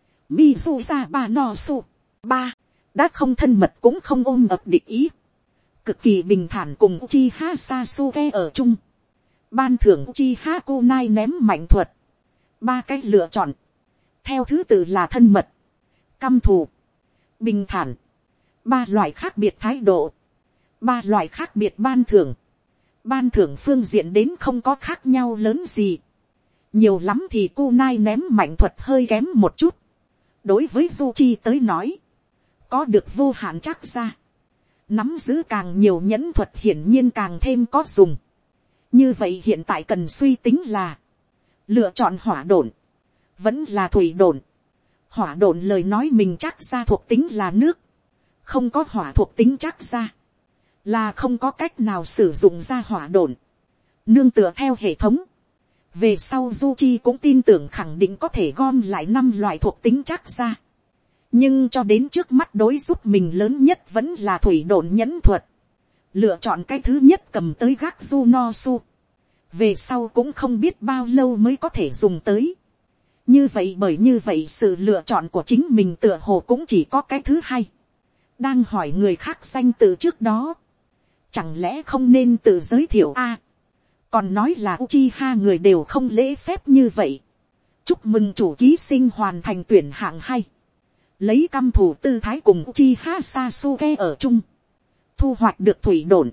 Mizusa ba no su. Ba. Đã không thân mật cũng không ôm ập địch ý. Cực kỳ bình thản cùng Uchiha Sasuke ở chung. Ban thưởng Uchiha Kunai ném mạnh thuật. Ba cách lựa chọn. Theo thứ tự là thân mật, căm thù, bình thản. Ba loại khác biệt thái độ. Ba loại khác biệt ban thưởng. Ban thưởng phương diện đến không có khác nhau lớn gì. Nhiều lắm thì Kunai ném mạnh thuật hơi kém một chút. Đối với Uchi tới nói. Có được vô hạn chắc ra. Nắm giữ càng nhiều nhẫn thuật hiển nhiên càng thêm có dùng. Như vậy hiện tại cần suy tính là. Lựa chọn hỏa độn. Vẫn là thủy độn. Hỏa độn lời nói mình chắc ra thuộc tính là nước. Không có hỏa thuộc tính chắc ra. Là không có cách nào sử dụng ra hỏa độn. Nương tựa theo hệ thống. Về sau Uchi cũng tin tưởng khẳng định có thể gom lại năm loại thuộc tính chắc ra. Nhưng cho đến trước mắt đối giúp mình lớn nhất vẫn là thủy độn nhẫn thuật. Lựa chọn cái thứ nhất cầm tới Gaksu no su. Về sau cũng không biết bao lâu mới có thể dùng tới. Như vậy bởi như vậy sự lựa chọn của chính mình tựa hồ cũng chỉ có cái thứ hai. Đang hỏi người khác danh từ trước đó. Chẳng lẽ không nên tự giới thiệu a? À, còn nói là Uchiha người đều không lễ phép như vậy. Chúc mừng chủ ký sinh hoàn thành tuyển hạng hay. Lấy căm thù tư thái cùng Uchiha Sasuke ở chung. Thu hoạch được thủy độn.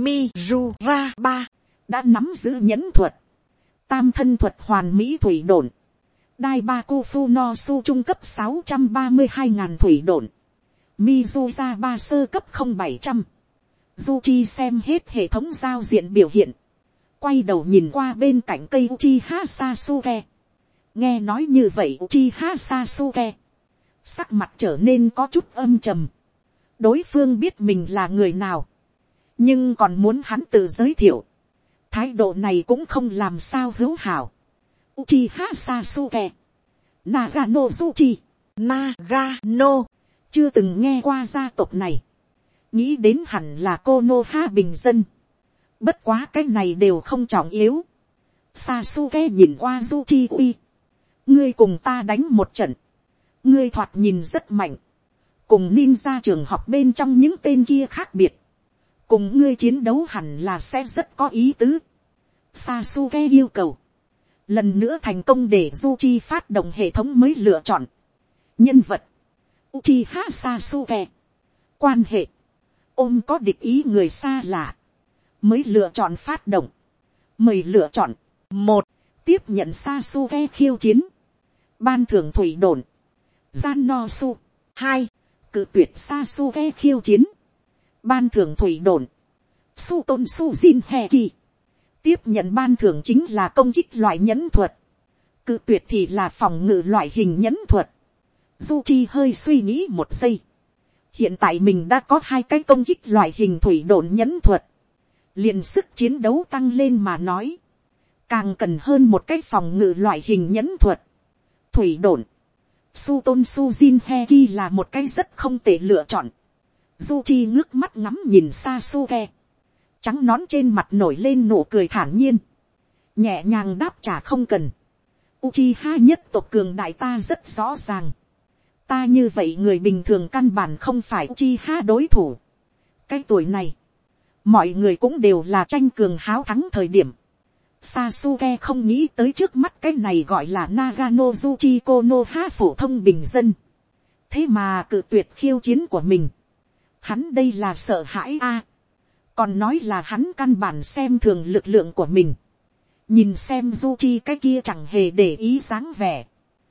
Mizura ba. Đã nắm giữ nhẫn thuật. Tam thân thuật hoàn mỹ thủy độn. Daibaku no su trung cấp sáu trăm ba mươi hai ngàn thủy độn. Mizusa ba sơ cấp không bảy trăm. Uchi xem hết hệ thống giao diện biểu hiện. Quay đầu nhìn qua bên cạnh cây Uchiha Sasuke. Nghe nói như vậy Uchiha Sasuke. Sắc mặt trở nên có chút âm trầm. Đối phương biết mình là người nào. Nhưng còn muốn hắn tự giới thiệu. Thái độ này cũng không làm sao hữu hảo. Uchiha Sasuke. Nagano Uchi. Nagano. Chưa từng nghe qua gia tộc này. Nghĩ đến hẳn là Konoha bình dân. Bất quá cái này đều không trọng yếu. Sasuke nhìn qua Uchi uy. Ngươi cùng ta đánh một trận. Ngươi thoạt nhìn rất mạnh. Cùng ninja trường học bên trong những tên kia khác biệt. Cùng ngươi chiến đấu hẳn là sẽ rất có ý tứ. Sasuke yêu cầu. Lần nữa thành công để Uchi phát động hệ thống mới lựa chọn. Nhân vật. Uchiha Sasuke. Quan hệ. Ôm có địch ý người xa lạ. Mới lựa chọn phát động. Mời lựa chọn. Một. Tiếp nhận Sasuke khiêu chiến. Ban thưởng thủy đồn. Gian no su. Hai. Cự tuyệt Sasuke khiêu chiến. Ban thưởng thủy đồn. Su tôn su jin heki. Tiếp nhận ban thưởng chính là công kích loại nhẫn thuật. Cự tuyệt thì là phòng ngự loại hình nhẫn thuật. Uchi hơi suy nghĩ một giây. Hiện tại mình đã có hai cái công kích loại hình thủy độn nhẫn thuật. Liền sức chiến đấu tăng lên mà nói. Càng cần hơn một cái phòng ngự loại hình nhẫn thuật. Thủy độn. Su tôn su jin heki là một cái rất không tệ lựa chọn. Uchi ngước mắt ngắm nhìn Sasuke. Trắng nón trên mặt nổi lên nụ cười thản nhiên. Nhẹ nhàng đáp trả không cần. Uchiha nhất tộc cường đại ta rất rõ ràng. Ta như vậy người bình thường căn bản không phải Uchiha đối thủ. Cái tuổi này. Mọi người cũng đều là tranh cường háo thắng thời điểm. Sasuke không nghĩ tới trước mắt cái này gọi là Naganozuchi Konoha phổ thông bình dân. Thế mà cự tuyệt khiêu chiến của mình. Hắn đây là sợ hãi a. Còn nói là hắn căn bản xem thường lực lượng của mình. Nhìn xem Uchi cái kia chẳng hề để ý dáng vẻ.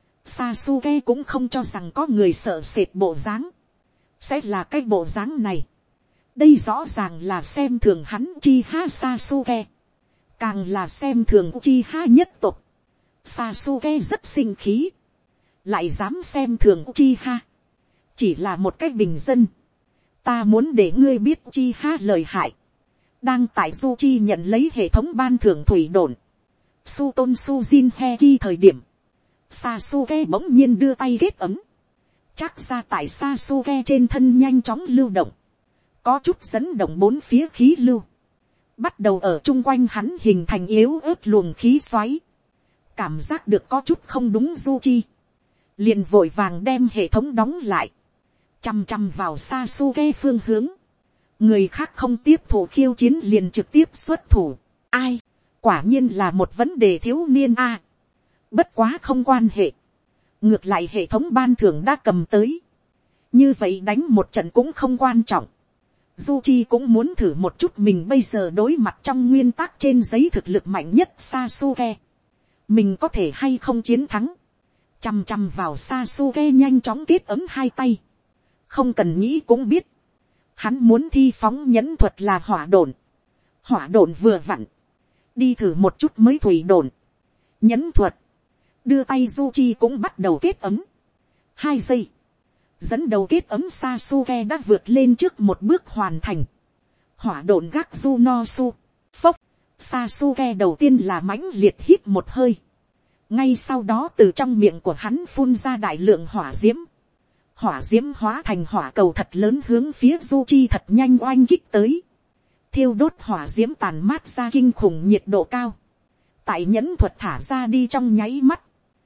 Sasuke cũng không cho rằng có người sợ sệt bộ dáng. Sẽ là cái bộ dáng này. Đây rõ ràng là xem thường hắn Uchiha Sasuke. Càng là xem thường Uchiha nhất tộc. Sasuke rất sinh khí. Lại dám xem thường Uchiha. Chỉ là một cái bình dân. Ta muốn để ngươi biết Uchiha lời hại. Đang tại Uchi nhận lấy hệ thống ban thưởng thủy độn. Su tôn su jin heki thời điểm. Sasuke bỗng nhiên đưa tay kết ấm. Chắc ra tại Sasuke trên thân nhanh chóng lưu động. Có chút dẫn động bốn phía khí lưu. Bắt đầu ở chung quanh hắn hình thành yếu ớt luồng khí xoáy. Cảm giác được có chút không đúng Uchi. Liền vội vàng đem hệ thống đóng lại. Chăm chăm vào Sasuke phương hướng. Người khác không tiếp thủ khiêu chiến liền trực tiếp xuất thủ. Ai? Quả nhiên là một vấn đề thiếu niên a. À, bất quá không quan hệ. Ngược lại hệ thống ban thưởng đã cầm tới. Như vậy đánh một trận cũng không quan trọng. Uchi cũng muốn thử một chút mình bây giờ đối mặt trong nguyên tắc trên giấy thực lực mạnh nhất Sasuke. Mình có thể hay không chiến thắng. Chăm chăm vào Sasuke nhanh chóng kết ấm hai tay. Không cần nghĩ cũng biết. Hắn muốn thi phóng nhẫn thuật là hỏa độn. Hỏa độn vừa vặn. Đi thử một chút mới thủy độn. Nhẫn thuật. Đưa tay Uchi cũng bắt đầu kết ấm. Hai giây. Dẫn đầu kết ấm Sasuke đã vượt lên trước một bước hoàn thành. Hỏa độn gác Junosu. Phốc. Sasuke đầu tiên là mãnh liệt hít một hơi. Ngay sau đó từ trong miệng của hắn phun ra đại lượng hỏa diễm. Hỏa diễm hóa thành hỏa cầu thật lớn hướng phía Uchi thật nhanh oanh kích tới. Thiêu đốt hỏa diễm tàn mát ra kinh khủng nhiệt độ cao. Tại nhẫn thuật thả ra đi trong nháy mắt.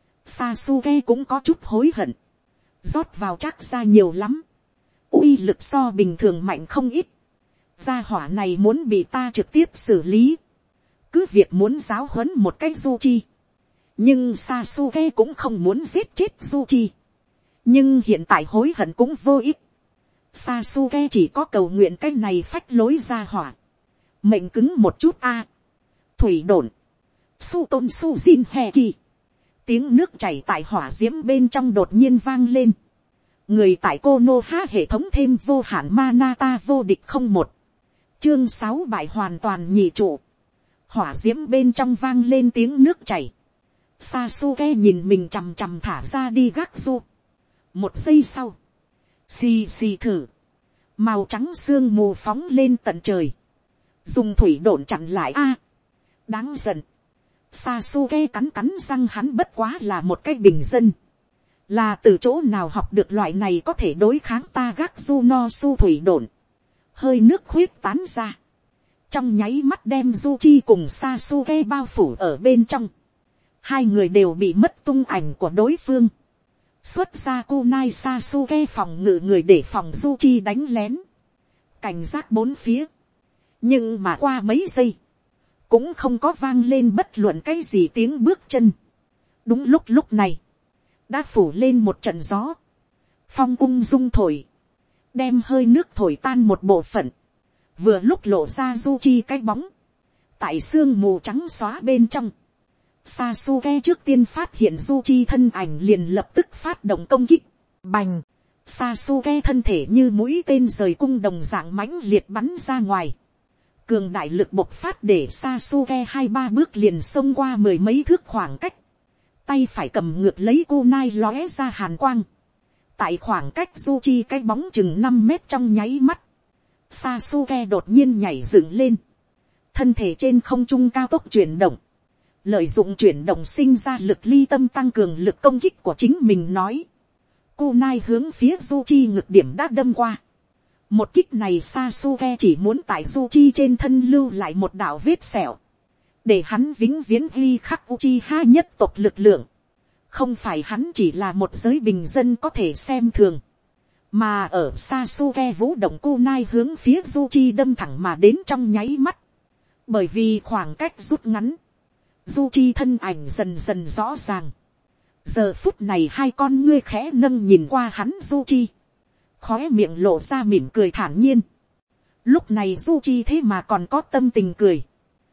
Sasuke cũng có chút hối hận. Rót vào chắc ra nhiều lắm. Uy lực so bình thường mạnh không ít. Gia hỏa này muốn bị ta trực tiếp xử lý. Cứ việc muốn giáo huấn một cách Uchi. Nhưng Sasuke cũng không muốn giết chết Uchi. Nhưng hiện tại hối hận cũng vô ích. Sasuke chỉ có cầu nguyện cái này phách lối ra hỏa. Mệnh cứng một chút a. Thủy độn. Su tôn su jin heki. Tiếng nước chảy tại hỏa diễm bên trong đột nhiên vang lên. Người tại Konoha hệ thống thêm vô hạn mana ta vô địch không một. Chương sáu bại hoàn toàn nhị trụ. Hỏa diễm bên trong vang lên tiếng nước chảy. Sasuke nhìn mình chằm chằm thả ra đi gác du. Một giây sau. Xì xì thử. Màu trắng sương mù phóng lên tận trời. Dùng thủy độn chặn lại a. Đáng giận. Sasuke cắn cắn răng, hắn bất quá là một cái bình dân. Là từ chỗ nào học được loại này có thể đối kháng ta gác Junosu thủy độn. Hơi nước khuyết tán ra. trong nháy mắt đem Zuchi cùng Sasuke bao phủ ở bên trong. Hai người đều bị mất tung ảnh của đối phương. Xuất ra kunai Sasuke phòng ngự người để phòng Zuchi đánh lén. Cảnh giác bốn phía. Nhưng mà qua mấy giây. Cũng không có vang lên bất luận cái gì tiếng bước chân. Đúng lúc lúc này. Đã phủ lên một trận gió. Phong ung dung thổi. Đem hơi nước thổi tan một bộ phận. Vừa lúc lộ ra Zuchi cái bóng. Tại sương mù trắng xóa bên trong. Sasuke trước tiên phát hiện Zuchi thân ảnh liền lập tức phát động công kích. Bành. Sasuke thân thể như mũi tên rời cung đồng dạng mãnh liệt bắn ra ngoài. Cường đại lực bộc phát để Sasuke hai ba bước liền xông qua mười mấy thước khoảng cách. Tay phải cầm ngược lấy kunai lóe ra hàn quang. Tại khoảng cách Zuchi cái bóng chừng năm mét trong nháy mắt. Sasuke đột nhiên nhảy dựng lên. Thân thể trên không trung cao tốc chuyển động. Lợi dụng chuyển động sinh ra lực ly tâm tăng cường lực công kích của chính mình nói. Kunai hướng phía Zuchi ngực điểm đã đâm qua. Một kích này Sasuke chỉ muốn tại Zuchi trên thân lưu lại một đạo vết sẹo. Để hắn vĩnh viễn ghi khắc Uchiha nhất tộc lực lượng. Không phải hắn chỉ là một giới bình dân có thể xem thường. Mà ở Sasuke vũ động kunai hướng phía Zuchi đâm thẳng mà đến trong nháy mắt. Bởi vì khoảng cách rút ngắn. Zuchi thân ảnh dần dần rõ ràng. Giờ phút này hai con ngươi khẽ nâng nhìn qua hắn Zuchi. Khóe miệng lộ ra mỉm cười thản nhiên. Lúc này Zuchi thế mà còn có tâm tình cười.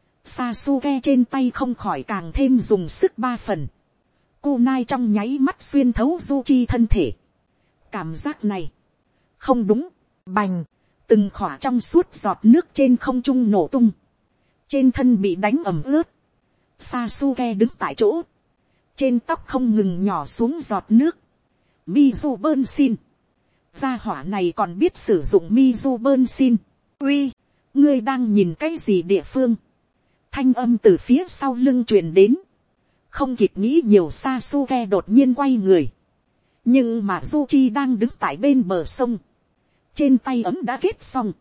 Sasuke trên tay không khỏi càng thêm dùng sức ba phần. Kunai trong nháy mắt xuyên thấu Zuchi thân thể. Cảm giác này. Không đúng. Bành. Từng khỏa trong suốt giọt nước trên không trung nổ tung. Trên thân bị đánh ẩm ướt. Sasuke đứng tại chỗ. Trên tóc không ngừng nhỏ xuống giọt nước. Mizu bơn xin. Gia hỏa này còn biết sử dụng Mizu bơn xin. Uy. Ngươi đang nhìn cái gì địa phương? Thanh âm từ phía sau lưng truyền đến. Không kịp nghĩ nhiều Sasuke đột nhiên quay người. Nhưng mà Zuchi đang đứng tại bên bờ sông. Trên tay ấm đã kết xong.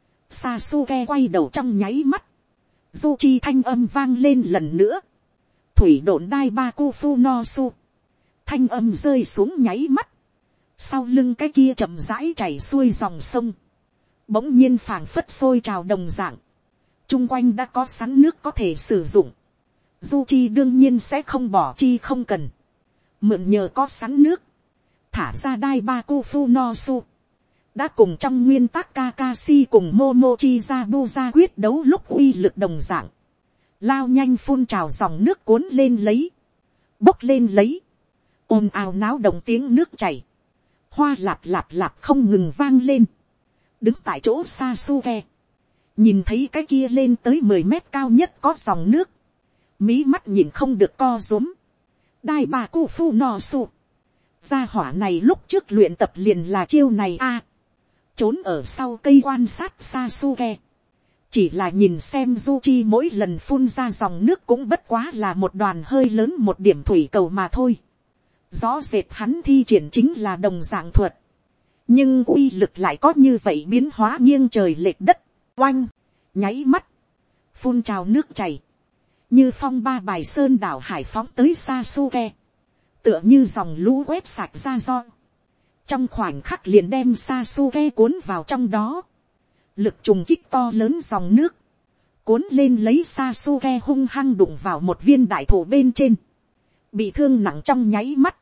Sasuke quay đầu trong nháy mắt. Zuchi thanh âm vang lên lần nữa. Thủy độn đai ba kufu no su. Thanh âm rơi xuống nháy mắt. Sau lưng cái kia chậm rãi chảy xuôi dòng sông. Bỗng nhiên phảng phất sôi trào đồng dạng. Trung quanh đã có sẵn nước có thể sử dụng. Zuchi đương nhiên sẽ không bỏ chi không cần. Mượn nhờ có sẵn nước. Thả ra đai ba kufu no su. Đã cùng trong nguyên tắc Kakashi cùng Momochi Zabuza quyết đấu lúc uy lực đồng dạng. Lao nhanh phun trào dòng nước cuốn lên lấy. Bốc lên lấy. Ồn ào náo động tiếng nước chảy. Hoa lạp lạp lạp không ngừng vang lên. Đứng tại chỗ Sasuke. Nhìn thấy cái kia lên tới mười mét cao nhất có dòng nước. Mí mắt nhìn không được co rúm. Đai bà Kufu no su. Gia hỏa này lúc trước luyện tập liền là chiêu này a. À, trốn ở sau cây quan sát Sasuke. Chỉ là nhìn xem Zuchi mỗi lần phun ra dòng nước cũng bất quá là một đoàn hơi lớn một điểm thủy cầu mà thôi. Rõ rệt hắn thi triển chính là đồng dạng thuật. Nhưng uy lực lại có như vậy biến hóa nghiêng trời lệch đất. Oanh, nháy mắt, phun trào nước chảy. Như phong ba bài sơn đảo hải phóng tới Sasuke. Tựa như dòng lũ quét sạch ra do. Trong khoảnh khắc liền đem Sasuke cuốn vào trong đó. Lực trùng kích to lớn dòng nước. Cuốn lên lấy Sasuke hung hăng đụng vào một viên đại thụ bên trên. Bị thương nặng trong nháy mắt.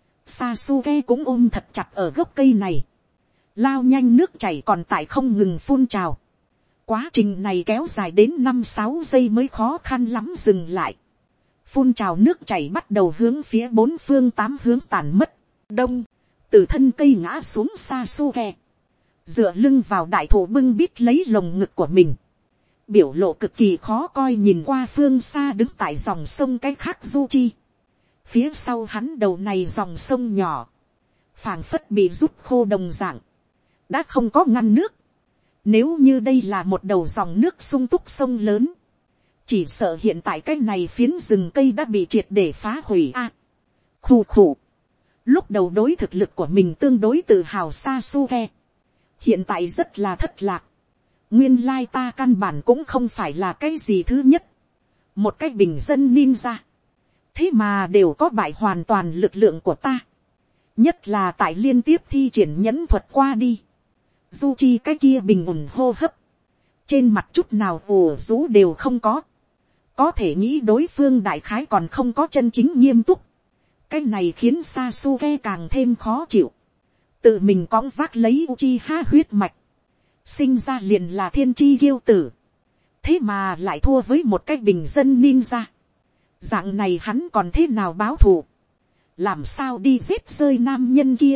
Sasuke cũng ôm thật chặt ở gốc cây này. Lao nhanh nước chảy còn tại không ngừng phun trào. Quá trình này kéo dài đến năm sáu giây mới khó khăn lắm dừng lại. Phun trào nước chảy bắt đầu hướng phía bốn phương tám hướng tàn mất. Đông, từ thân cây ngã xuống Sasuke. Dựa lưng vào đại thụ bưng bít lấy lồng ngực của mình. Biểu lộ cực kỳ khó coi nhìn qua phương xa đứng tại dòng sông cái khác Zuchi. Phía sau hắn đầu này dòng sông nhỏ. Phảng phất bị rút khô đồng dạng. Đã không có ngăn nước. Nếu như đây là một đầu dòng nước sung túc sông lớn. Chỉ sợ hiện tại cái này phiến rừng cây đã bị triệt để phá hủy a. À, khù khù. Lúc đầu đối thực lực của mình tương đối tự hào Sasuke. Hiện tại rất là thất lạc. Nguyên lai ta căn bản cũng không phải là cái gì thứ nhất. Một cái bình dân ninja. Thế mà đều có bại hoàn toàn lực lượng của ta. Nhất là tại liên tiếp thi triển nhẫn thuật qua đi. Du Chi cái kia bình ổn hô hấp. Trên mặt chút nào ủ rũ đều không có. Có thể nghĩ đối phương đại khái còn không có chân chính nghiêm túc. Cái này khiến Sasuke càng thêm khó chịu. Tự mình cõng vác lấy Uchiha huyết mạch. Sinh ra liền là thiên chi kiêu tử. Thế mà lại thua với một cái bình dân ninja. Dạng này hắn còn thế nào báo thù. Làm sao đi giết rơi nam nhân kia.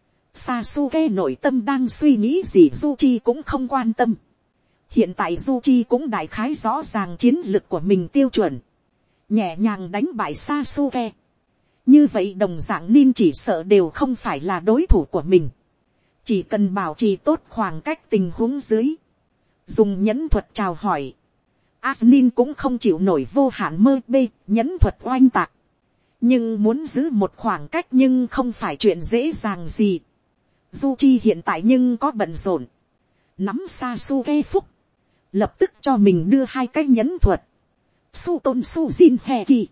Sasuke nội tâm đang suy nghĩ gì Uchi cũng không quan tâm. Hiện tại Uchi cũng đại khái rõ ràng chiến lược của mình tiêu chuẩn. Nhẹ nhàng đánh bại Sasuke. Như vậy đồng dạng Nin chỉ sợ đều không phải là đối thủ của mình. Chỉ cần bảo trì tốt khoảng cách tình huống dưới. Dùng nhẫn thuật chào hỏi. Asnin cũng không chịu nổi vô hạn mơ bê nhẫn thuật oanh tạc. Nhưng muốn giữ một khoảng cách nhưng không phải chuyện dễ dàng gì. Uchi hiện tại nhưng có bận rộn. Nắm Sasuke phúc. Lập tức cho mình đưa hai cái nhẫn thuật. Su tôn su jin heki.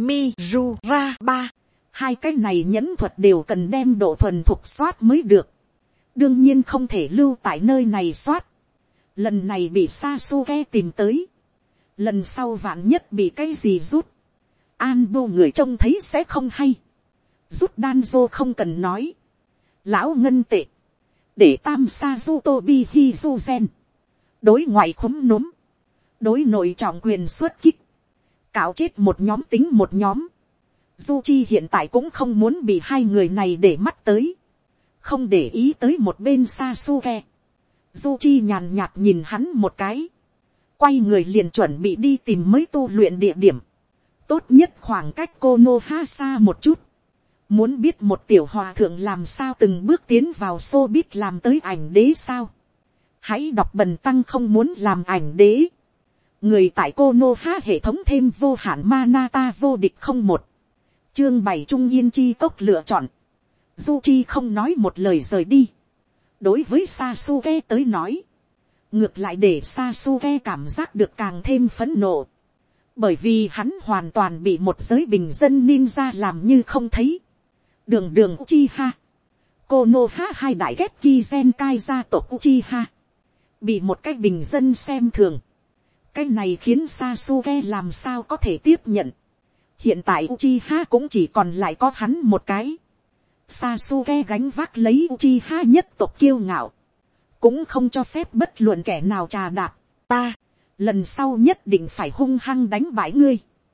Mizura ba. Hai cái này nhẫn thuật đều cần đem độ thuần thục soát mới được. Đương nhiên không thể lưu tại nơi này soát. Lần này bị Sasuke tìm tới. Lần sau vạn nhất bị cái gì rút. Anbo người trông thấy sẽ không hay. Rút Danzo không cần nói. Lão ngân tệ. Để tam Sazutobi Hizuzen. Đối ngoại khúm núm. Đối nội trọng quyền xuất kích. Cạo chết một nhóm tính một nhóm. Uchi hiện tại cũng không muốn bị hai người này để mắt tới. Không để ý tới một bên Sasuke. Uchi nhàn nhạt nhìn hắn một cái. Quay người liền chuẩn bị đi tìm mới tu luyện địa điểm. Tốt nhất khoảng cách Konohasa một chút. Muốn biết một tiểu hòa thượng làm sao từng bước tiến vào showbiz làm tới ảnh đế sao. Hãy đọc bần tăng không muốn làm ảnh đế. Người tại Konoha hệ thống thêm vô hạn Manata vô địch không một. Chương bảy Trung Yên Chi Cốc lựa chọn. Uchi không nói một lời rời đi. Đối với Sasuke tới nói. Ngược lại để Sasuke cảm giác được càng thêm phẫn nộ. Bởi vì hắn hoàn toàn bị một giới bình dân ninja làm như không thấy. Đường đường Uchiha. Konoha hai đại ghét Kizenkai gia tộc Uchiha. Bị một cái bình dân xem thường. Cái này khiến Sasuke làm sao có thể tiếp nhận. Hiện tại Uchiha cũng chỉ còn lại có hắn một cái. Sasuke gánh vác lấy Uchiha nhất tộc kiêu ngạo. Cũng không cho phép bất luận kẻ nào trà đạp. Ta, lần sau nhất định phải hung hăng đánh bại ngươi.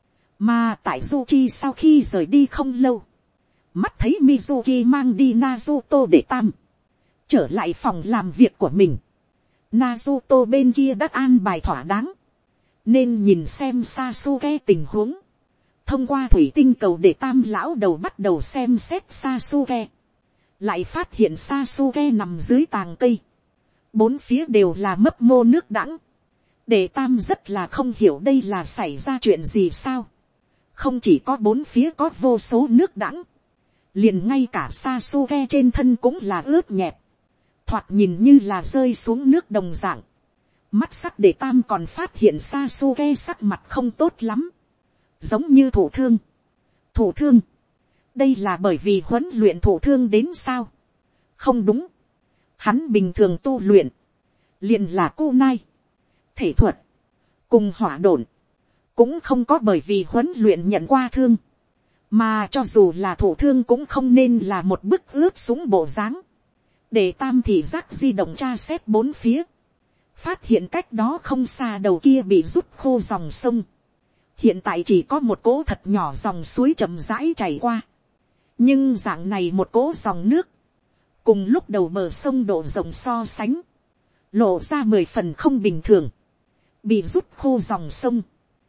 Mà tại Uchi sau khi rời đi không lâu. Mắt thấy Mizuki mang đi Naruto để tăm. Trở lại phòng làm việc của mình. Naruto bên kia đã an bài thỏa đáng. Nên nhìn xem Sasuke tình huống. Thông qua thủy tinh cầu để tam lão đầu bắt đầu xem xét Sasuke. Lại phát hiện Sasuke nằm dưới tàng cây. Bốn phía đều là mấp mô nước đãng. Để tam rất là không hiểu đây là xảy ra chuyện gì sao. Không chỉ có bốn phía có vô số nước đãng. Liền ngay cả Sasuke trên thân cũng là ướt nhẹp. Thoạt nhìn như là rơi xuống nước đồng dạng. Mắt sắc để tam còn phát hiện Sasuke sắc mặt không tốt lắm. Giống như thủ thương. Thủ thương. Đây là bởi vì huấn luyện thủ thương đến sao? Không đúng. Hắn bình thường tu luyện. Liền là kunai. Thể thuật. Cùng hỏa độn. Cũng không có bởi vì huấn luyện nhận qua thương. Mà cho dù là thủ thương cũng không nên là một bức ướt súng bộ dáng. Để tam thị giác di động tra xét bốn phía. Phát hiện cách đó không xa đầu kia bị rút khô dòng sông. Hiện tại chỉ có một cỗ thật nhỏ dòng suối chậm rãi chảy qua. Nhưng dạng này một cỗ dòng nước. Cùng lúc đầu bờ sông độ rộng so sánh. Lộ ra mười phần không bình thường. Bị rút khô dòng sông.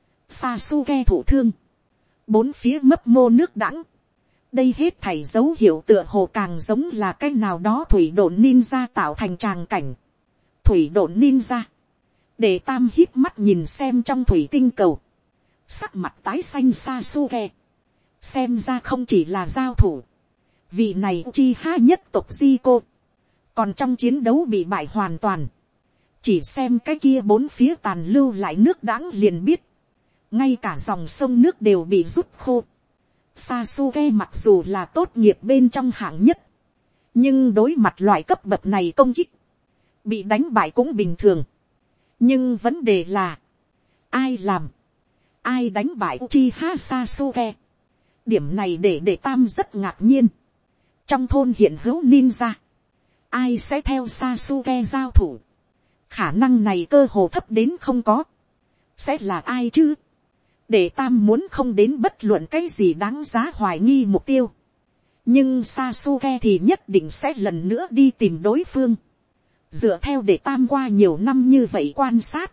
Sasuke thụ thương. Bốn phía mấp mô nước đãng. Đây hết thảy dấu hiệu tựa hồ càng giống là cái nào đó thủy độn ninja tạo thành tràng cảnh. Thủy độn ninja. Để tam hít mắt nhìn xem trong thủy tinh cầu. Sắc mặt tái xanh Sasuke. Xem ra không chỉ là giao thủ. Vị này Uchiha nhất tộc Ziko. Còn trong chiến đấu bị bại hoàn toàn. chỉ xem cái kia bốn phía tàn lưu lại nước đãng liền biết, ngay cả dòng sông nước đều bị rút khô. Sasuke mặc dù là tốt nghiệp bên trong hạng nhất, nhưng đối mặt loại cấp bậc này công kích, bị đánh bại cũng bình thường. Nhưng vấn đề là, ai làm, ai đánh bại Uchiha Sasuke? Điểm này để để Tam rất ngạc nhiên. Trong thôn hiện hữu ninja, ai sẽ theo Sasuke giao thủ? Khả năng này cơ hồ thấp đến không có. Sẽ là ai chứ? Để Tam muốn không đến bất luận cái gì đáng giá hoài nghi mục tiêu. Nhưng Sasuke thì nhất định sẽ lần nữa đi tìm đối phương. Dựa theo để Tam qua nhiều năm như vậy quan sát,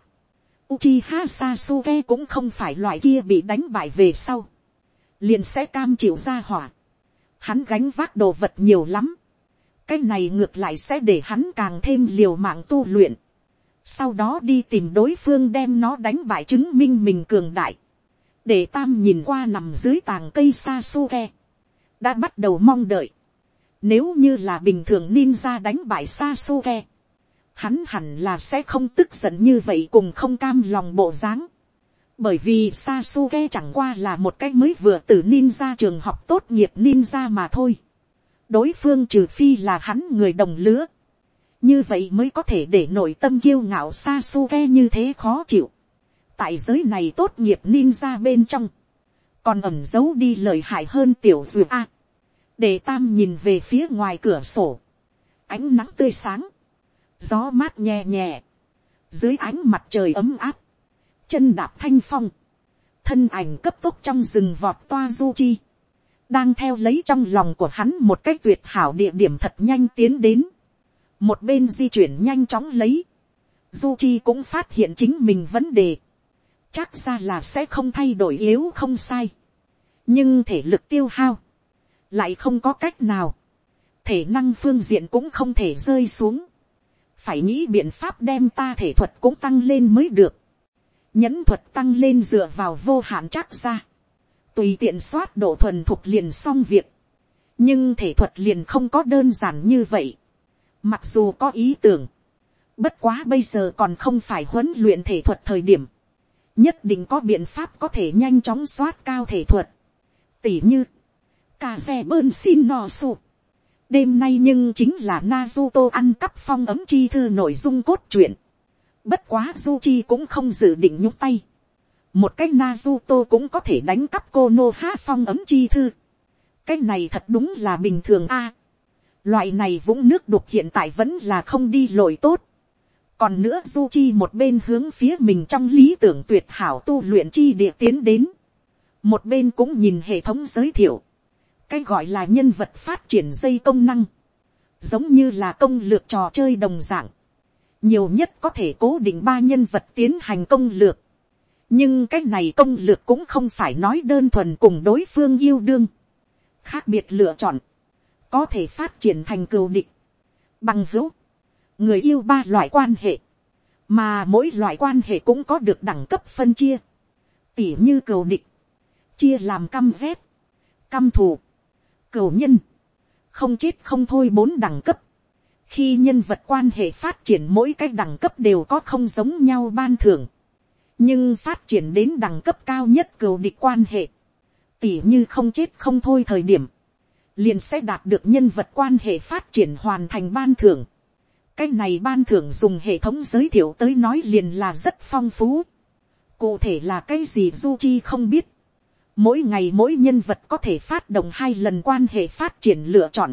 Uchiha Sasuke cũng không phải loại kia bị đánh bại về sau liền sẽ cam chịu ra hỏa. Hắn gánh vác đồ vật nhiều lắm. Cái này ngược lại sẽ để hắn càng thêm liều mạng tu luyện. Sau đó đi tìm đối phương đem nó đánh bại chứng minh mình cường đại. Để Tam nhìn qua nằm dưới tàng cây Sasuke, đã bắt đầu mong đợi. Nếu như là bình thường ninja đánh bại Sasuke, hắn hẳn là sẽ không tức giận như vậy cùng không cam lòng bộ dáng. Bởi vì Sasuke chẳng qua là một cái mới vừa từ ninja trường học tốt nghiệp ninja mà thôi. Đối phương trừ phi là hắn người đồng lứa, như vậy mới có thể để nội tâm kiêu ngạo Sasuke như thế khó chịu. Tại giới này tốt nghiệp ninja bên trong, còn ẩn giấu đi lợi hại hơn tiểu dược A. Để Tam nhìn về phía ngoài cửa sổ, ánh nắng tươi sáng, gió mát nhẹ nhẹ, dưới ánh mặt trời ấm áp, chân đạp thanh phong, thân ảnh cấp tốc trong rừng vọt toa Zuchi, đang theo lấy trong lòng của hắn một cách tuyệt hảo địa điểm thật nhanh tiến đến, một bên di chuyển nhanh chóng lấy. Zuchi cũng phát hiện chính mình vấn đề, chắc ra là sẽ không thay đổi yếu không sai, nhưng thể lực tiêu hao lại không có cách nào, thể năng phương diện cũng không thể rơi xuống, phải nghĩ biện pháp đem ta thể thuật cũng tăng lên mới được. Nhẫn thuật tăng lên dựa vào vô hạn chắc ra, tùy tiện soát độ thuần thục liền xong việc, nhưng thể thuật liền không có đơn giản như vậy. Mặc dù có ý tưởng, bất quá bây giờ còn không phải huấn luyện thể thuật thời điểm, nhất định có biện pháp có thể nhanh chóng soát cao thể thuật. Tỉ như cà xe bơn xin no su. Đêm nay nhưng chính là Naruto ăn cắp phong ấm chi thư nội dung cốt truyện. Bất quá Zuchi cũng không dự định nhúc tay. Một cách Naruto cũng có thể đánh cắp Konoha phong ấm chi thư. Cái này thật đúng là bình thường a. Loại này vũng nước đục hiện tại vẫn là không đi lội tốt. Còn nữa Zuchi một bên hướng phía mình trong lý tưởng tuyệt hảo tu luyện chi địa tiến đến. Một bên cũng nhìn hệ thống giới thiệu. Cái gọi là nhân vật phát triển dây công năng. Giống như là công lược trò chơi đồng dạng. Nhiều nhất có thể cố định ba nhân vật tiến hành công lược. Nhưng cái này công lược cũng không phải nói đơn thuần cùng đối phương yêu đương. Khác biệt lựa chọn. Có thể phát triển thành cừu địch, bằng hữu, người yêu ba loại quan hệ. Mà mỗi loại quan hệ cũng có được đẳng cấp phân chia. Tỉ như cừu địch, chia làm căm ghét, căm thù, cừu nhân, không chết không thôi bốn đẳng cấp. Khi nhân vật quan hệ phát triển mỗi cái đẳng cấp đều có không giống nhau ban thưởng. Nhưng phát triển đến đẳng cấp cao nhất cừu địch quan hệ, tỉ như không chết không thôi thời điểm, liền sẽ đạt được nhân vật quan hệ phát triển hoàn thành ban thưởng. Cái này ban thưởng dùng hệ thống giới thiệu tới nói liền là rất phong phú. Cụ thể là cái gì Zuchi không biết. Mỗi ngày mỗi nhân vật có thể phát động hai lần quan hệ phát triển lựa chọn.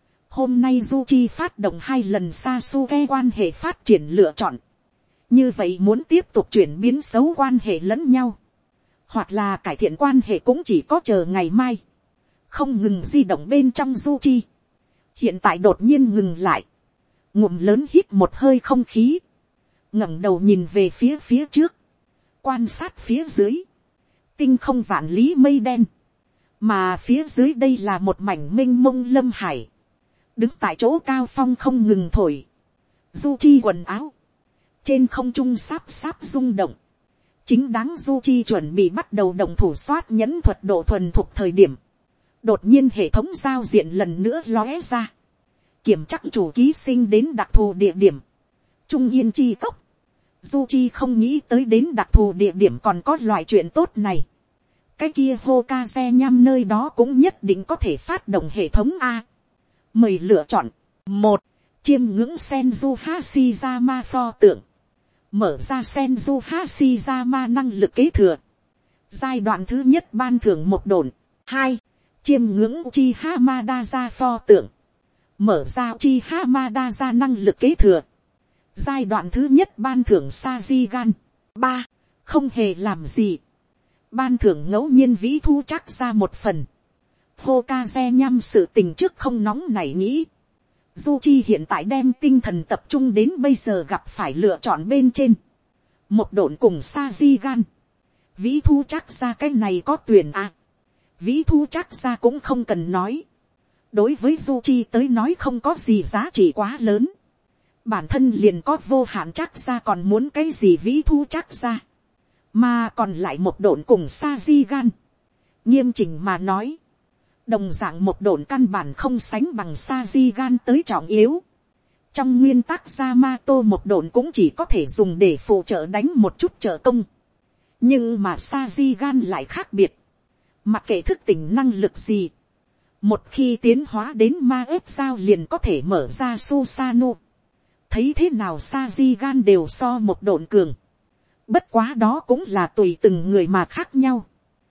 Hôm nay Zuchi phát động hai lần Sasuke quan hệ phát triển lựa chọn. Như vậy muốn tiếp tục chuyển biến xấu quan hệ lẫn nhau, hoặc là cải thiện quan hệ cũng chỉ có chờ ngày mai. Không ngừng di động bên trong Zuchi. Hiện tại đột nhiên ngừng lại. Ngụm lớn hít một hơi không khí. ngẩng đầu nhìn về phía phía trước. Quan sát phía dưới. Tinh không vạn lý mây đen. Mà phía dưới đây là một mảnh mênh mông lâm hải. Đứng tại chỗ cao phong không ngừng thổi. Zuchi quần áo. Trên không trung sáp sáp rung động. Chính đáng Zuchi chuẩn bị bắt đầu động thủ soát nhẫn thuật độ thuần thục thời điểm. Đột nhiên hệ thống giao diện lần nữa lóe ra. Kiểm chắc chủ ký sinh đến đặc thù địa điểm. Trung Yên Chi Cốc. Du Chi không nghĩ tới đến đặc thù địa điểm còn có loại chuyện tốt này. Cái kia Hokage nham nơi đó cũng nhất định có thể phát động hệ thống A. Mời lựa chọn. Một, chiêm ngưỡng Senju Hashirama pho tượng. Mở ra Senju Hashirama năng lực kế thừa. Giai đoạn thứ nhất ban thưởng một đồn. Hai, chiêm ngưỡng Uchiha Madara pho tượng. Mở ra Uchiha Madara năng lực kế thừa. Giai đoạn thứ nhất ban thưởng Sharingan. Ba, không hề làm gì. Ban thưởng ngẫu nhiên vĩ thu chắc ra một phần. Hokage nhăm sự tình trước không nóng nảy nghĩ. Du Chi hiện tại đem tinh thần tập trung đến bây giờ gặp phải lựa chọn bên trên. Một độn cùng Sharingan. Vĩ thu chắc ra cái này có tuyển à. Vĩ thu chắc ra cũng không cần nói. Đối với Du Chi tới nói không có gì giá trị quá lớn. Bản thân liền có vô hạn chắc ra còn muốn cái gì vĩ thu chắc ra. Mà còn lại một độn cùng Sharingan. Nghiêm chỉnh mà nói. Đồng dạng một độn căn bản không sánh bằng Sharingan tới trọng yếu. Trong nguyên tắc Yamato một độn cũng chỉ có thể dùng để phụ trợ đánh một chút trợ công. Nhưng mà Sharingan lại khác biệt. Mặc kệ thức tỉnh năng lực gì. Một khi tiến hóa đến ma ếp sao liền có thể mở ra Susanoo. Thấy thế nào Sharingan đều so một độn cường. Bất quá đó cũng là tùy từng người mà khác nhau.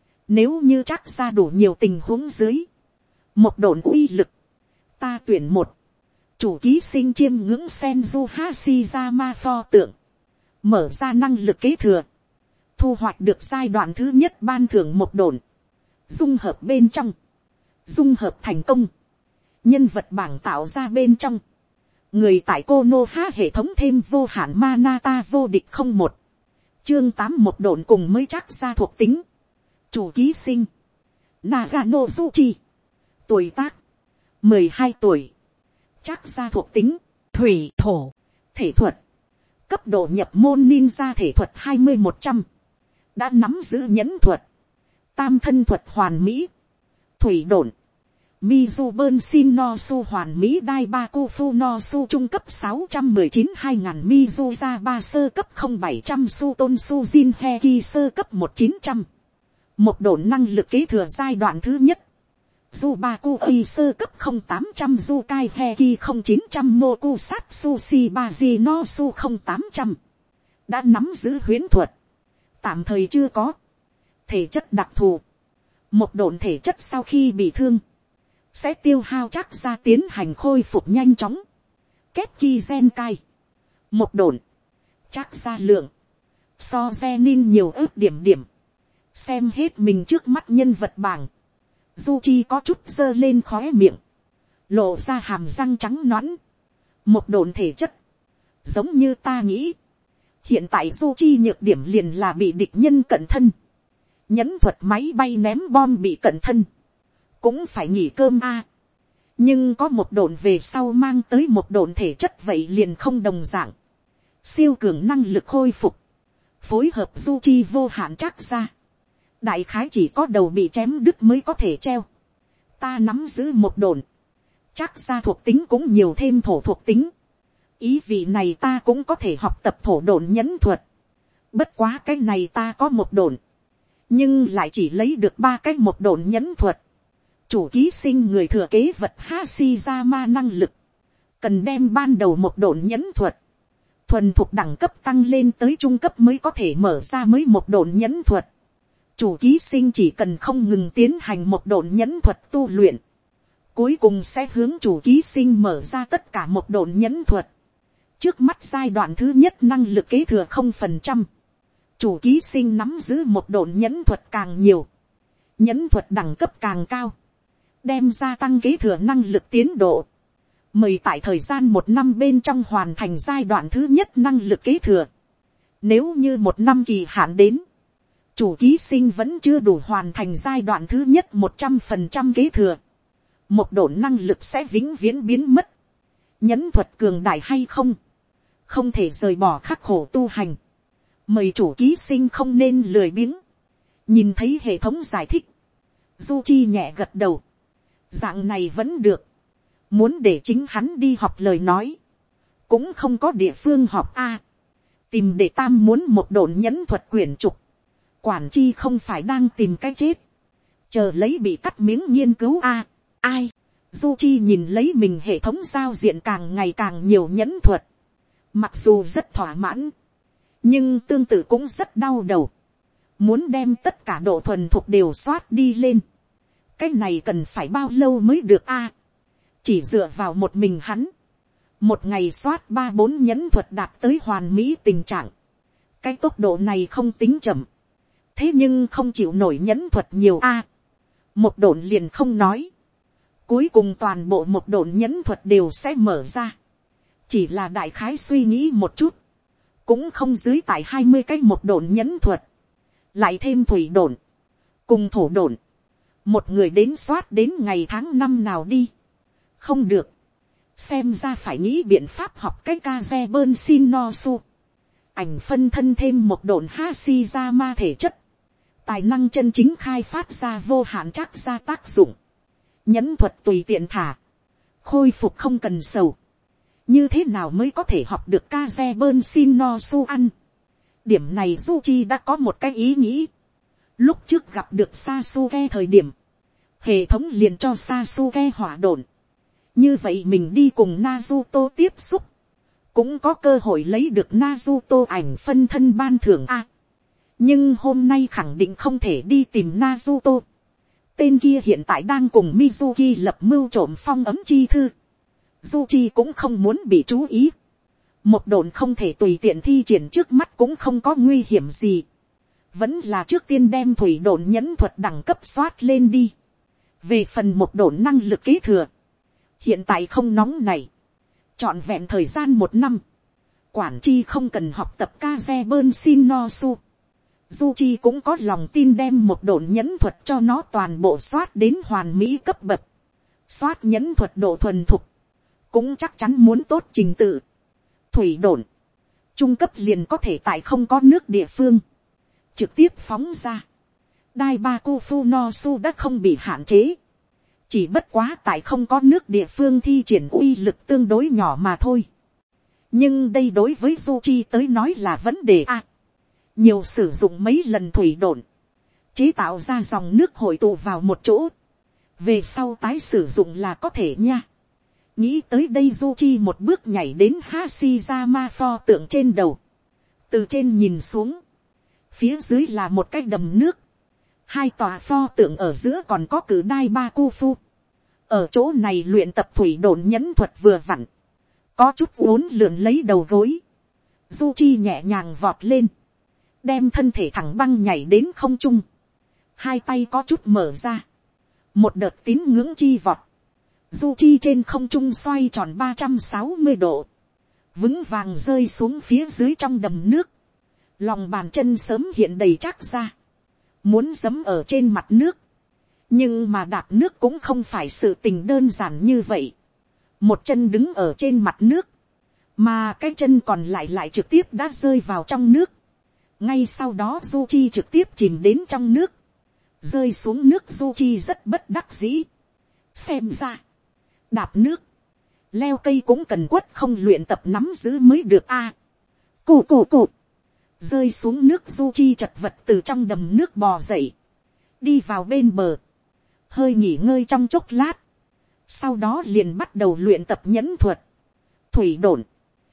Nếu như chắc ra đủ nhiều tình huống dưới. Một độn uy lực. Ta tuyển một. Chủ ký sinh chiêm ngưỡng Senju Hashirama pho tượng. Mở ra năng lực kế thừa. Thu hoạch được giai đoạn thứ nhất ban thưởng một độn. Dung hợp bên trong. Dung hợp thành công. Nhân vật bảng tạo ra bên trong. Người tại Konoha hệ thống thêm vô hạn Manata vô địch không một. Chương tám một độn cùng mới chắc ra thuộc tính. Chủ ký sinh. Nagano Tsuchi. Tuổi tác. mười hai tuổi. Chắc ra thuộc tính. Thủy thổ. Thể thuật. Cấp độ nhập môn ninja thể thuật hai mươi một trăm. Đã nắm giữ nhẫn thuật. Tam thân thuật hoàn mỹ. Thủy độn. Mizuben Shin no Su hoàn mỹ đai ba Kufu no Su trung cấp sáu trăm mười chín hai nghìn Mizuza ba sơ cấp không bảy trăm Su tôn Su Jin Heki sơ cấp một chín trăm. Một độn năng lực kế thừa giai đoạn thứ nhất. Zubaku Khi sơ cấp không tám trăm Zukai Heki không chín trăm Mokusatsu Shibaji no Su không tám trăm. Đã nắm giữ huyễn thuật. Tạm thời chưa có. Thể chất đặc thù. Một độn thể chất sau khi bị thương. Sẽ tiêu hao chắc ra tiến hành khôi phục nhanh chóng. Kết ki Genkai. Một độn. Chắc ra lượng. So Zenin nhiều ước điểm điểm. Xem hết mình trước mắt nhân vật bảng. Du Chi có chút dơ lên khóe miệng. Lộ ra hàm răng trắng nõn. Một độn thể chất. Giống như ta nghĩ. Hiện tại Du Chi nhược điểm liền là bị địch nhân cận thân. Nhẫn thuật máy bay ném bom bị cận thân. Cũng phải nghỉ cơm a. Nhưng có một độn về sau mang tới một độn thể chất vậy liền không đồng dạng. Siêu cường năng lực khôi phục. Phối hợp Du Chi vô hạn chắc ra. Đại khái chỉ có đầu bị chém đứt mới có thể treo. Ta nắm giữ một độn. Chắc ra thuộc tính cũng nhiều thêm thổ thuộc tính. Ý vị này ta cũng có thể học tập thổ độn nhẫn thuật. Bất quá cái này ta có một độn. Nhưng lại chỉ lấy được ba cái một độn nhẫn thuật. Chủ ký sinh người thừa kế vật Hashirama năng lực. Cần đem ban đầu một độn nhẫn thuật. Thuần thuộc đẳng cấp tăng lên tới trung cấp mới có thể mở ra mới một độn nhẫn thuật. Chủ ký sinh chỉ cần không ngừng tiến hành một độn nhẫn thuật tu luyện. Cuối cùng sẽ hướng chủ ký sinh mở ra tất cả một độn nhẫn thuật. Trước mắt giai đoạn thứ nhất năng lực kế thừa không phần trăm. Chủ ký sinh nắm giữ một độn nhẫn thuật càng nhiều. Nhẫn thuật đẳng cấp càng cao. Đem gia tăng kế thừa năng lực tiến độ. Mời tại thời gian một năm bên trong hoàn thành giai đoạn thứ nhất năng lực kế thừa. Nếu như một năm kỳ hạn đến. Chủ ký sinh vẫn chưa đủ hoàn thành giai đoạn thứ nhất một trăm phần trăm kế thừa. Một độn năng lực sẽ vĩnh viễn biến mất. Nhẫn thuật cường đại hay không? Không thể rời bỏ khắc khổ tu hành. Mời chủ ký sinh không nên lười biếng. Nhìn thấy hệ thống giải thích. Du Chi nhẹ gật đầu. Dạng này vẫn được. Muốn để chính hắn đi học lời nói. Cũng không có địa phương học a. tìm để tam muốn một độn nhẫn thuật quyển trục, quản chi không phải đang tìm cái chết, chờ lấy bị cắt miếng nghiên cứu a. Ai, du chi nhìn lấy mình hệ thống giao diện càng ngày càng nhiều nhẫn thuật, mặc dù rất thỏa mãn, nhưng tương tự cũng rất đau đầu, muốn đem tất cả độ thuần thục đều soát đi lên, cái này cần phải bao lâu mới được a. Chỉ dựa vào một mình hắn, một ngày soát ba bốn nhẫn thuật đạt tới hoàn mỹ tình trạng, cái tốc độ này không tính chậm, thế nhưng không chịu nổi nhẫn thuật nhiều a. Một độn liền không nói, cuối cùng toàn bộ một độn nhẫn thuật đều sẽ mở ra, chỉ là đại khái suy nghĩ một chút, cũng không dưới tại hai mươi cái một độn nhẫn thuật, lại thêm thủy độn, cùng thổ độn, một người đến soát đến ngày tháng năm nào đi, không được, xem ra phải nghĩ biện pháp học cái ca xe bơn xin no su, ảnh phân thân thêm một độn hashi ra ma thể chất, tài năng chân chính khai phát ra vô hạn chắc ra tác dụng, nhẫn thuật tùy tiện thả, khôi phục không cần sầu, như thế nào mới có thể học được ca xe bơn xin no su ăn. Điểm này Zuchi đã có một cái ý nghĩ, lúc trước gặp được Sasuke thời điểm, hệ thống liền cho Sasuke hỏa độn, như vậy mình đi cùng Naruto tiếp xúc, cũng có cơ hội lấy được Naruto ảnh phân thân ban thưởng a. Nhưng hôm nay khẳng định không thể đi tìm Naruto. Tên kia hiện tại đang cùng Mizuki lập mưu trộm phong ấm chi thư. Zuchi cũng không muốn bị chú ý. Một độn không thể tùy tiện thi triển trước mắt cũng không có nguy hiểm gì. Vẫn là trước tiên đem thủy độn nhẫn thuật đẳng cấp soát lên đi. Về phần một độn năng lực kế thừa, hiện tại không nóng này, trọn vẹn thời gian một năm, quản chi không cần học tập kaze bơn xin no su. Zuchi cũng có lòng tin đem một độn nhẫn thuật cho nó toàn bộ soát đến hoàn mỹ cấp bậc, soát nhẫn thuật độ thuần thục, cũng chắc chắn muốn tốt trình tự. Thủy độn trung cấp liền có thể tại không có nước địa phương trực tiếp phóng ra. Daibakufu no su đã không bị hạn chế, chỉ bất quá tại không có nước địa phương thi triển uy lực tương đối nhỏ mà thôi. Nhưng đây đối với Zuchi tới nói là vấn đề a. Nhiều sử dụng mấy lần thủy độn, chế tạo ra dòng nước hội tụ vào một chỗ, về sau tái sử dụng là có thể nha. Nghĩ tới đây Zuchi một bước nhảy đến Hashirama pho tượng trên đầu, từ trên nhìn xuống, phía dưới là một cái đầm nước, hai tòa pho tượng ở giữa còn có cử Daibakufu. Ở chỗ này luyện tập thủy độn nhẫn thuật vừa vặn, có chút uốn lượn lấy đầu gối. Zuchi nhẹ nhàng vọt lên, đem thân thể thẳng băng nhảy đến không trung, hai tay có chút mở ra, một đợt tín ngưỡng chi vọt, Zuchi trên không trung xoay tròn ba trăm sáu mươi độ, vững vàng rơi xuống phía dưới trong đầm nước, lòng bàn chân sớm hiện đầy chắc ra, muốn giẫm ở trên mặt nước, nhưng mà đạp nước cũng không phải sự tình đơn giản như vậy. Một chân đứng ở trên mặt nước, mà cái chân còn lại lại trực tiếp đã rơi vào trong nước. Ngay sau đó Zuchi trực tiếp chìm đến trong nước, rơi xuống nước. Zuchi rất bất đắc dĩ. Xem ra, đạp nước, leo cây cũng cần quất không luyện tập nắm giữ mới được a. À, cụ cụ cụ, rơi xuống nước. Zuchi chật vật từ trong đầm nước bò dậy, đi vào bên bờ, hơi nghỉ ngơi trong chốc lát, sau đó liền bắt đầu luyện tập nhẫn thuật, thủy độn,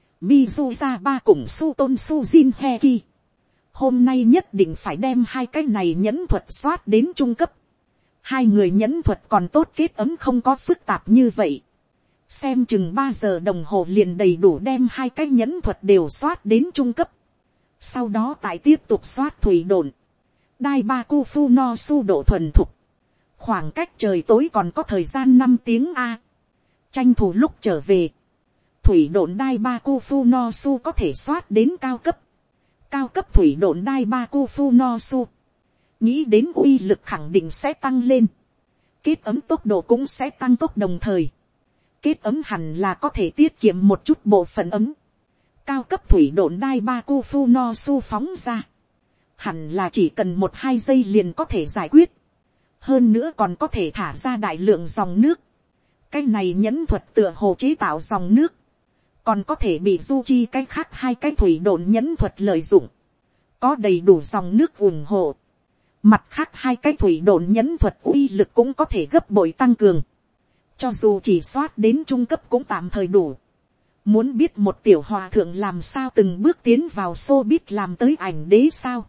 Mizuza ba cùng Suton Sujin Heki. Hôm nay nhất định phải đem hai cái này nhẫn thuật soát đến trung cấp. Hai người nhẫn thuật còn tốt, kết ấm không có phức tạp như vậy. Xem chừng ba giờ đồng hồ liền đầy đủ đem hai cái nhẫn thuật đều soát đến trung cấp. Sau đó tại tiếp tục soát thủy độn. Daibakufu no su độ thuần thục. Khoảng cách trời tối còn có thời gian năm tiếng a. Tranh thủ lúc trở về, thủy độn Daibakufu no su có thể soát đến cao cấp. Cao cấp thủy độn Daibakufu no su, nghĩ đến uy lực khẳng định sẽ tăng lên, kết ấm tốc độ cũng sẽ tăng tốc đồng thời. Kết ấm hẳn là có thể tiết kiệm một chút bộ phận ấm. Cao cấp thủy độn Daibakufu no su phóng ra, hẳn là chỉ cần một hai giây liền có thể giải quyết. Hơn nữa còn có thể thả ra đại lượng dòng nước. Cái này nhẫn thuật tựa hồ chế tạo dòng nước, còn có thể bị du chi cái khác hai cái thủy độn nhẫn thuật lợi dụng, có đầy đủ dòng nước ủng hộ. Mặt khác hai cái thủy độn nhẫn thuật uy lực cũng có thể gấp bội tăng cường, cho dù chỉ soát đến trung cấp cũng tạm thời đủ. Muốn biết một tiểu hòa thượng làm sao từng bước tiến vào showbiz làm tới ảnh đế sao?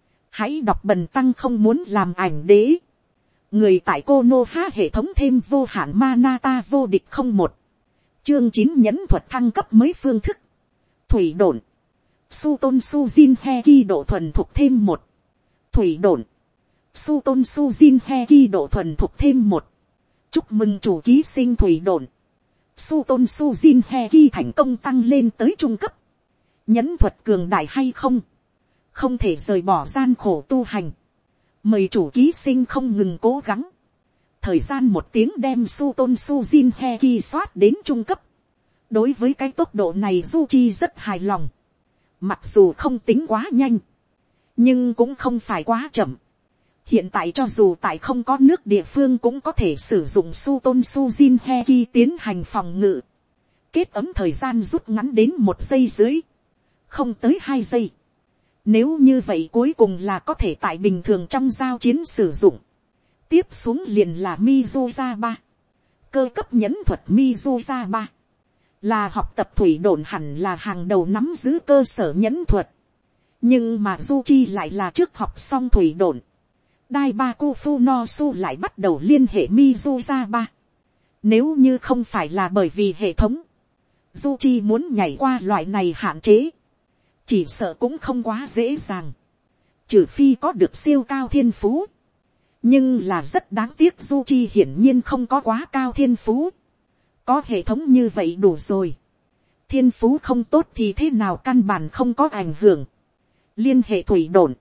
Hãy đọc bần tăng không muốn làm ảnh đế. Người tại Konoha hệ thống thêm vô hạn Manata vô địch không một. Chương chín nhẫn thuật thăng cấp mới phương thức. Thủy độn. Su tôn su jin heki độ thuần thục thêm một. Thủy độn. Su tôn su jin heki độ thuần thục thêm một. Chúc mừng chủ ký sinh thủy độn. Su tôn su jin heki thành công tăng lên tới trung cấp. Nhẫn thuật cường đại hay không? Không thể rời bỏ gian khổ tu hành. Mời chủ ký sinh không ngừng cố gắng. Thời gian một tiếng đem su tôn su jin heki soát đến trung cấp. Đối với cái tốc độ này du chi rất hài lòng. Mặc dù không tính quá nhanh, nhưng cũng không phải quá chậm. Hiện tại cho dù tại không có nước địa phương cũng có thể sử dụng su tôn su jin heki tiến hành phòng ngự. Kết ấm thời gian rút ngắn đến một giây dưới, không tới hai giây. Nếu như vậy cuối cùng là có thể tại bình thường trong giao chiến sử dụng. Tiếp xuống liền là Mizuza ba. Cơ cấp nhẫn thuật Mizuza ba. Là học tập thủy độn hẳn là hàng đầu nắm giữ cơ sở nhẫn thuật. Nhưng mà Zuchi lại là trước học xong thủy độn. Daibaku Funosu lại bắt đầu liên hệ Mizuza ba. Nếu như không phải là bởi vì hệ thống, Zuchi muốn nhảy qua loại này hạn chế, chỉ sợ cũng không quá dễ dàng. Trừ phi có được siêu cao thiên phú. Nhưng là rất đáng tiếc Zuchi hiển nhiên không có quá cao thiên phú. Có hệ thống như vậy đủ rồi. Thiên phú không tốt thì thế nào căn bản không có ảnh hưởng. Liên hệ thủy độn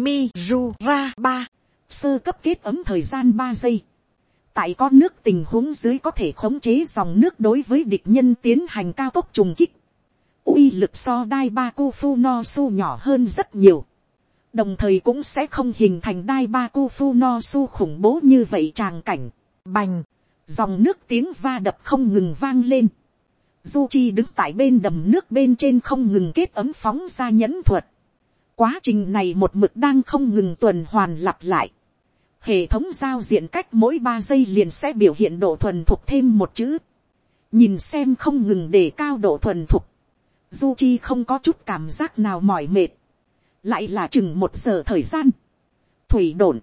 Mizuza ba. Sơ cấp kết ấm thời gian ba giây. Tại có nước tình huống dưới có thể khống chế dòng nước đối với địch nhân tiến hành cao tốc trùng kích. Uy lực so Daibaku Funosu nhỏ hơn rất nhiều. Đồng thời cũng sẽ không hình thành Daibaku Funosu khủng bố như vậy tràng cảnh. Bành. Dòng nước tiếng va đập không ngừng vang lên. Zuchi đứng tại bên đầm nước bên trên không ngừng kết ấm phóng ra nhẫn thuật. Quá trình này một mực đang không ngừng tuần hoàn lặp lại. Hệ thống giao diện cách mỗi ba giây liền sẽ biểu hiện độ thuần thục thêm một chữ. Nhìn xem không ngừng để cao độ thuần thục. Zuchi không có chút cảm giác nào mỏi mệt. Lại là chừng một giờ thời gian. Thủy độn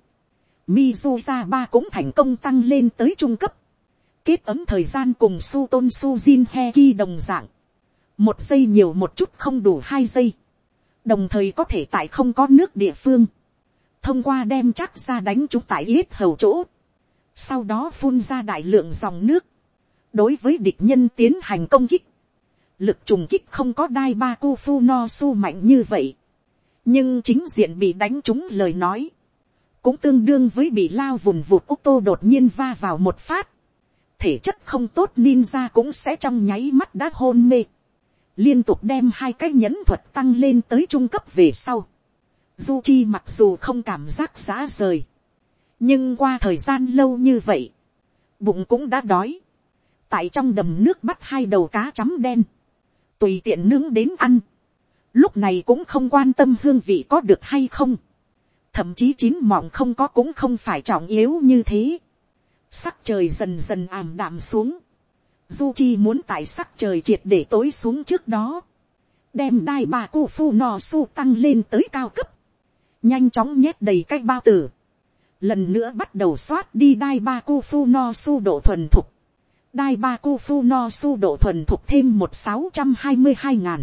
Mizuza ba cũng thành công tăng lên tới trung cấp. Kết ấm thời gian cùng su tôn su jin heki đồng dạng. Một giây nhiều một chút không đủ hai giây. Đồng thời có thể tại không có nước địa phương. Thông qua đem chắc ra đánh chúng tại yết hầu chỗ. Sau đó phun ra đại lượng dòng nước. Đối với địch nhân tiến hành công kích. Lực trùng kích không có Daibaku Funosu mạnh như vậy. Nhưng chính diện bị đánh trúng lời nói. Cũng tương đương với bị lao vùn vụt ô tô đột nhiên va vào một phát. Thể chất không tốt ninja cũng sẽ trong nháy mắt đã hôn mê. Liên tục đem hai cái nhẫn thuật tăng lên tới trung cấp về sau. Zuchi mặc dù không cảm giác rã rời. Nhưng qua thời gian lâu như vậy. Bụng cũng đã đói. Tại trong đầm nước bắt hai đầu cá chấm đen. Tùy tiện nướng đến ăn. Lúc này cũng không quan tâm hương vị có được hay không. Thậm chí chín mọng không có cũng không phải trọng yếu như thế. Sắc trời dần dần ảm đạm xuống. Zuchi muốn tại sắc trời triệt để tối xuống trước đó. Đem Daibaku Funosu tăng lên tới cao cấp. Nhanh chóng nhét đầy cái bao tử. Lần nữa bắt đầu soát đi Daibaku Funosu độ thuần thục. Daibaku Funosu độ thuần thục thêm một sáu trăm hai mươi hai ngàn.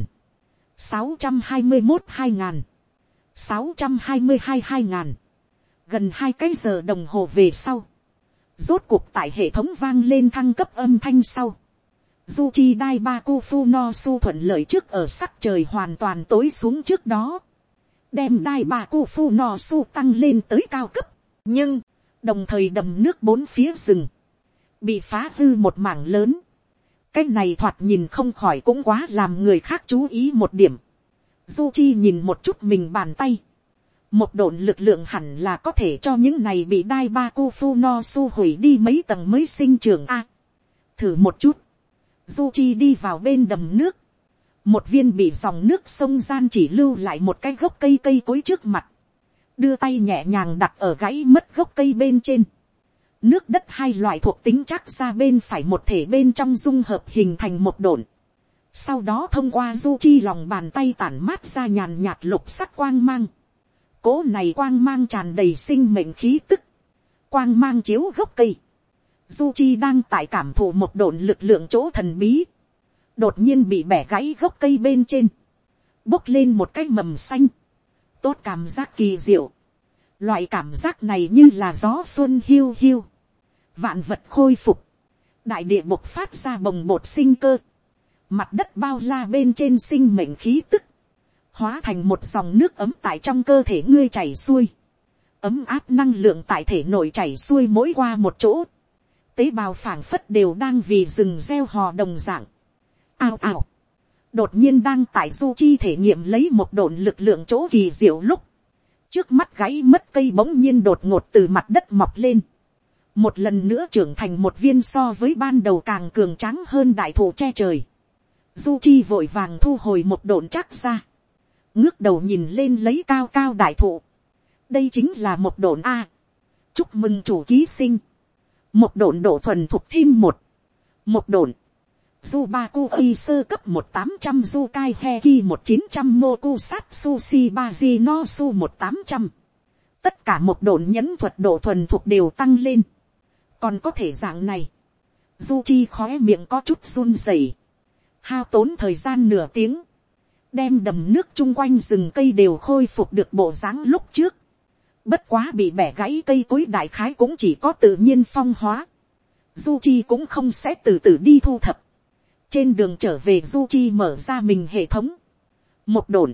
sáu trăm hai mươi mốt hai ngàn. sáu trăm hai mươi hai hai ngàn. Gần hai cái giờ đồng hồ về sau. Rốt cuộc tại hệ thống vang lên thăng cấp âm thanh sau. Zuchi Daibaku Funosu thuận lợi trước ở sắc trời hoàn toàn tối xuống trước đó. Đem Daibaku Funosu tăng lên tới cao cấp. Nhưng, đồng thời đầm nước bốn phía rừng. Bị phá hư một mảng lớn. Cái này thoạt nhìn không khỏi cũng quá làm người khác chú ý một điểm. Zuchi nhìn một chút mình bàn tay. Một độn lực lượng hẳn là có thể cho những này bị Daibaku Funosu hủy đi mấy tầng mới sinh trưởng a. Thử một chút. Zuchi đi vào bên đầm nước. một viên bị dòng nước sông gian chỉ lưu lại một cái gốc cây cây cối trước mặt, đưa tay nhẹ nhàng đặt ở gãy mất gốc cây bên trên. Nước đất hai loại thuộc tính chắc ra bên phải một thể bên trong dung hợp hình thành một độn. Sau đó thông qua du chi lòng bàn tay tản mát ra nhàn nhạt lục sắc quang mang. Cố này quang mang tràn đầy sinh mệnh khí tức. Quang mang chiếu gốc cây. Du chi đang tại cảm thụ một độn lực lượng chỗ thần bí. Đột nhiên bị bẻ gãy gốc cây bên trên. Bốc lên một cái mầm xanh. Tốt cảm giác kỳ diệu. Loại cảm giác này như là gió xuân hiu hiu. Vạn vật khôi phục. Đại địa bộc phát ra bồng bột sinh cơ. Mặt đất bao la bên trên sinh mệnh khí tức. Hóa thành một dòng nước ấm tại trong cơ thể ngươi chảy xuôi. Ấm áp năng lượng tại thể nội chảy xuôi mỗi qua một chỗ. Tế bào phảng phất đều đang vì rừng gieo hò đồng dạng. Ao ao. Đột nhiên đang tại du chi thể nghiệm lấy một độn lực lượng chỗ kỳ diệu lúc. Trước mắt gãy mất cây bỗng nhiên đột ngột từ mặt đất mọc lên. Một lần nữa trưởng thành một viên so với ban đầu càng cường tráng hơn đại thụ che trời. Du chi vội vàng thu hồi một độn chắc ra. Ngước đầu nhìn lên lấy cao cao đại thụ. Đây chính là một độn A. Chúc mừng chủ ký sinh. Một độn độ thuần thuộc thêm một. Một độn. Du ba cu y sơ cấp một tám trăm du kai he ki một chín trăm moku sát sushi ba di no su một tám trăm. Tất cả một độn nhẫn thuật độ thuần thuộc đều tăng lên. Còn có thể dạng này. Du chi khóe miệng có chút run rẩy. Hao tốn thời gian nửa tiếng. Đem đầm nước chung quanh rừng cây đều khôi phục được bộ dáng lúc trước. Bất quá bị bẻ gãy cây cối đại khái cũng chỉ có tự nhiên phong hóa. Du chi cũng không sẽ từ từ đi thu thập. Trên đường trở về Du chi mở ra mình hệ thống. Một độn.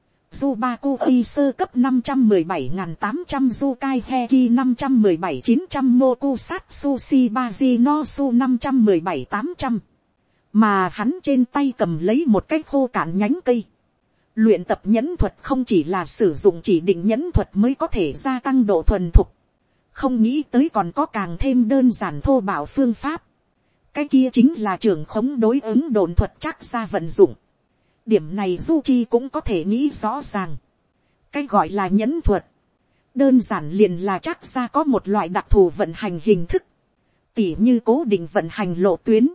Du ba cu y sơ cấp năm trăm mười bảy nghìn tám trăm du kai he ki năm trăm mười bảy chín trăm moku sát sushi ba di no su năm trăm mười bảy tám trăm. Mà hắn trên tay cầm lấy một cái khô cạn nhánh cây. Luyện tập nhẫn thuật không chỉ là sử dụng chỉ định nhẫn thuật mới có thể gia tăng độ thuần thục. Không nghĩ tới còn có càng thêm đơn giản thô bạo phương pháp. Cái kia chính là trưởng khống đối ứng độn thuật chắc ra vận dụng. Điểm này Du Chi cũng có thể nghĩ rõ ràng. Cái gọi là nhẫn thuật. Đơn giản liền là chắc ra có một loại đặc thù vận hành hình thức. Tỉ như cố định vận hành lộ tuyến.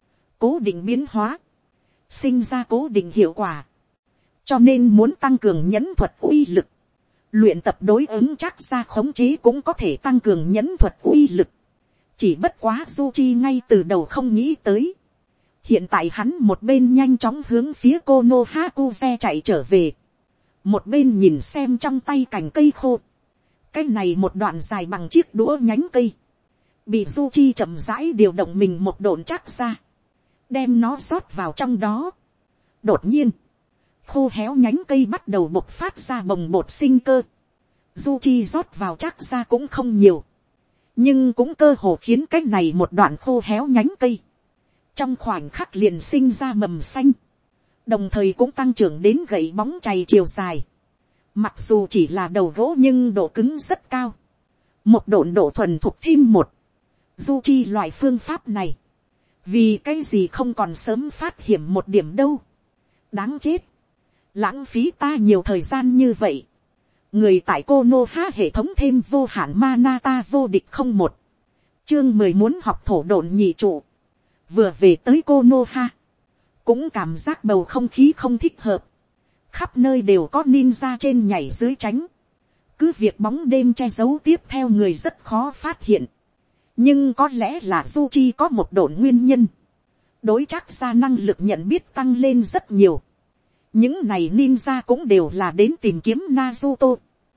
Cố định biến hóa. Sinh ra cố định hiệu quả. Cho nên muốn tăng cường nhẫn thuật uy lực. Luyện tập đối ứng chắc ra khống chế cũng có thể tăng cường nhẫn thuật uy lực. Chỉ bất quá Du Chi ngay từ đầu không nghĩ tới. Hiện tại hắn một bên nhanh chóng hướng phía Konohakuse chạy trở về. Một bên nhìn xem trong tay cành cây khô. Cái này một đoạn dài bằng chiếc đũa nhánh cây. Bị Du Chi chậm rãi điều động mình một độn chắc ra. Đem nó rót vào trong đó. Đột nhiên. Khô héo nhánh cây bắt đầu bộc phát ra bồng bột sinh cơ. Du Chi rót vào chắc ra cũng không nhiều. Nhưng cũng cơ hồ khiến cái này một đoạn khô héo nhánh cây. Trong khoảnh khắc liền sinh ra mầm xanh. Đồng thời cũng tăng trưởng đến gậy bóng chày chiều dài. Mặc dù chỉ là đầu gỗ nhưng độ cứng rất cao. Một độn độ thuần thuộc thêm một. Du Chi loại phương pháp này. Vì cái gì không còn sớm phát hiện một điểm đâu. Đáng chết. Lãng phí ta nhiều thời gian như vậy. Người tại Konoha hệ thống thêm vô hạn mana ta vô địch không một. Chương mười muốn học thổ độn nhị trụ. Vừa về tới Konoha. Cũng cảm giác bầu không khí không thích hợp. Khắp nơi đều có ninja trên nhảy dưới tránh. Cứ việc bóng đêm che giấu tiếp theo người rất khó phát hiện. Nhưng có lẽ là Du Chi có một độn nguyên nhân. Đối chắc ra năng lực nhận biết tăng lên rất nhiều. Những này ninja cũng đều là đến tìm kiếm Naruto.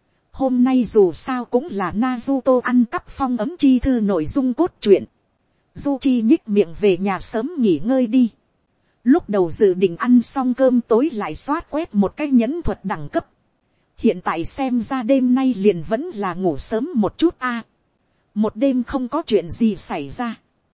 Hôm nay dù sao cũng là Naruto ăn cắp phong ấm chi thư nội dung cốt truyện. Du Chi nhích miệng về nhà sớm nghỉ ngơi đi. Lúc đầu dự định ăn xong cơm tối lại soát quét một cái nhẫn thuật đẳng cấp. Hiện tại xem ra đêm nay liền vẫn là ngủ sớm một chút a. Một đêm không có chuyện gì xảy ra.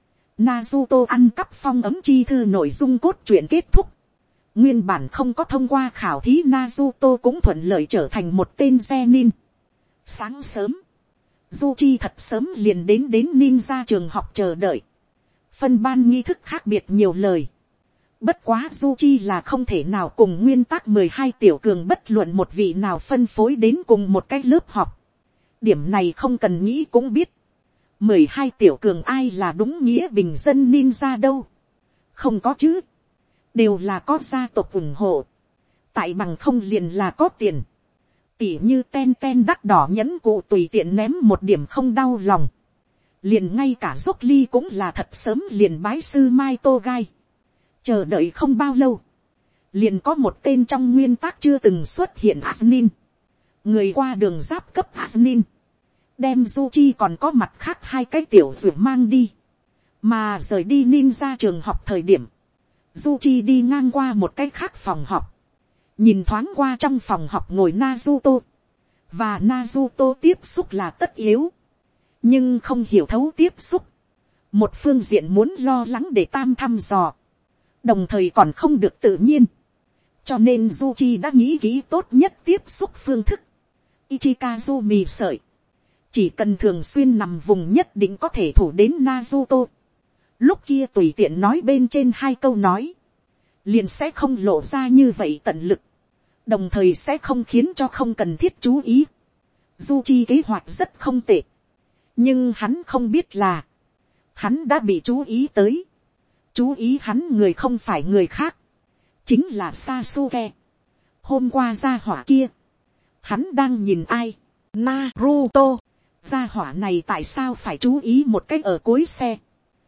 Naruto ăn cắp phong ấm chi thư nội dung cốt truyện kết thúc. Nguyên bản không có thông qua khảo thí Naruto cũng thuận lợi trở thành một tên genin. Sáng sớm, Du Chi thật sớm liền đến đến ninja trường học chờ đợi. Phân ban nghi thức khác biệt nhiều lời. Bất quá Zuchi là không thể nào cùng nguyên tắc mười hai tiểu cường bất luận một vị nào phân phối đến cùng một cái lớp học. Điểm này không cần nghĩ cũng biết. mười hai tiểu cường ai là đúng nghĩa bình dân ninja đâu. Không có chứ. Đều là có gia tộc ủng hộ. Tại bằng không liền là có tiền. Tỉ như ten ten đắt đỏ nhẫn cụ tùy tiện ném một điểm không đau lòng. Liền ngay cả dốc ly cũng là thật sớm liền bái sư Mai Tô Gai. Chờ đợi không bao lâu. Liền có một tên trong nguyên tắc chưa từng xuất hiện Asnin. Người qua đường giáp cấp Asnin. Đem Zuchi còn có mặt khác hai cái tiểu dược mang đi. Mà rời đi ninja trường học thời điểm. Zuchi đi ngang qua một cái khác phòng học. Nhìn thoáng qua trong phòng học ngồi Naruto. Và Naruto tiếp xúc là tất yếu. Nhưng không hiểu thấu tiếp xúc. Một phương diện muốn lo lắng để tam thăm dò. Đồng thời còn không được tự nhiên. Cho nên Zuchi đã nghĩ kỹ tốt nhất tiếp xúc phương thức. Ichikazu mì sợi. Chỉ cần thường xuyên nằm vùng nhất định có thể thủ đến Naruto. Lúc kia tùy tiện nói bên trên hai câu nói. Liền sẽ không lộ ra như vậy tận lực. Đồng thời sẽ không khiến cho không cần thiết chú ý. Zuchi kế hoạch rất không tệ. Nhưng hắn không biết là. Hắn đã bị chú ý tới. Chú ý hắn người không phải người khác. Chính là Sasuke. Hôm qua gia hỏa kia. Hắn đang nhìn ai? Naruto. Gia hỏa này tại sao phải chú ý một cách ở cuối xe?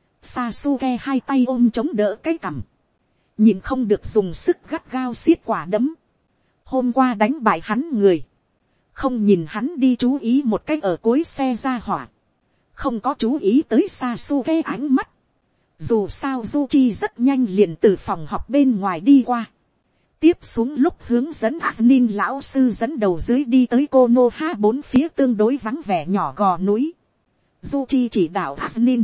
Sasuke hai tay ôm chống đỡ cái cằm. Nhìn không được dùng sức gắt gao siết quả đấm. Hôm qua đánh bại hắn người. Không nhìn hắn đi chú ý một cách ở cuối xe gia hỏa. Không có chú ý tới Sasuke ánh mắt. Dù sao Zuchi rất nhanh liền từ phòng học bên ngoài đi qua. Tiếp xuống lúc hướng dẫn Asnin lão sư dẫn đầu dưới đi tới Konoha bốn phía tương đối vắng vẻ nhỏ gò núi. Zuchi chỉ đạo Asnin.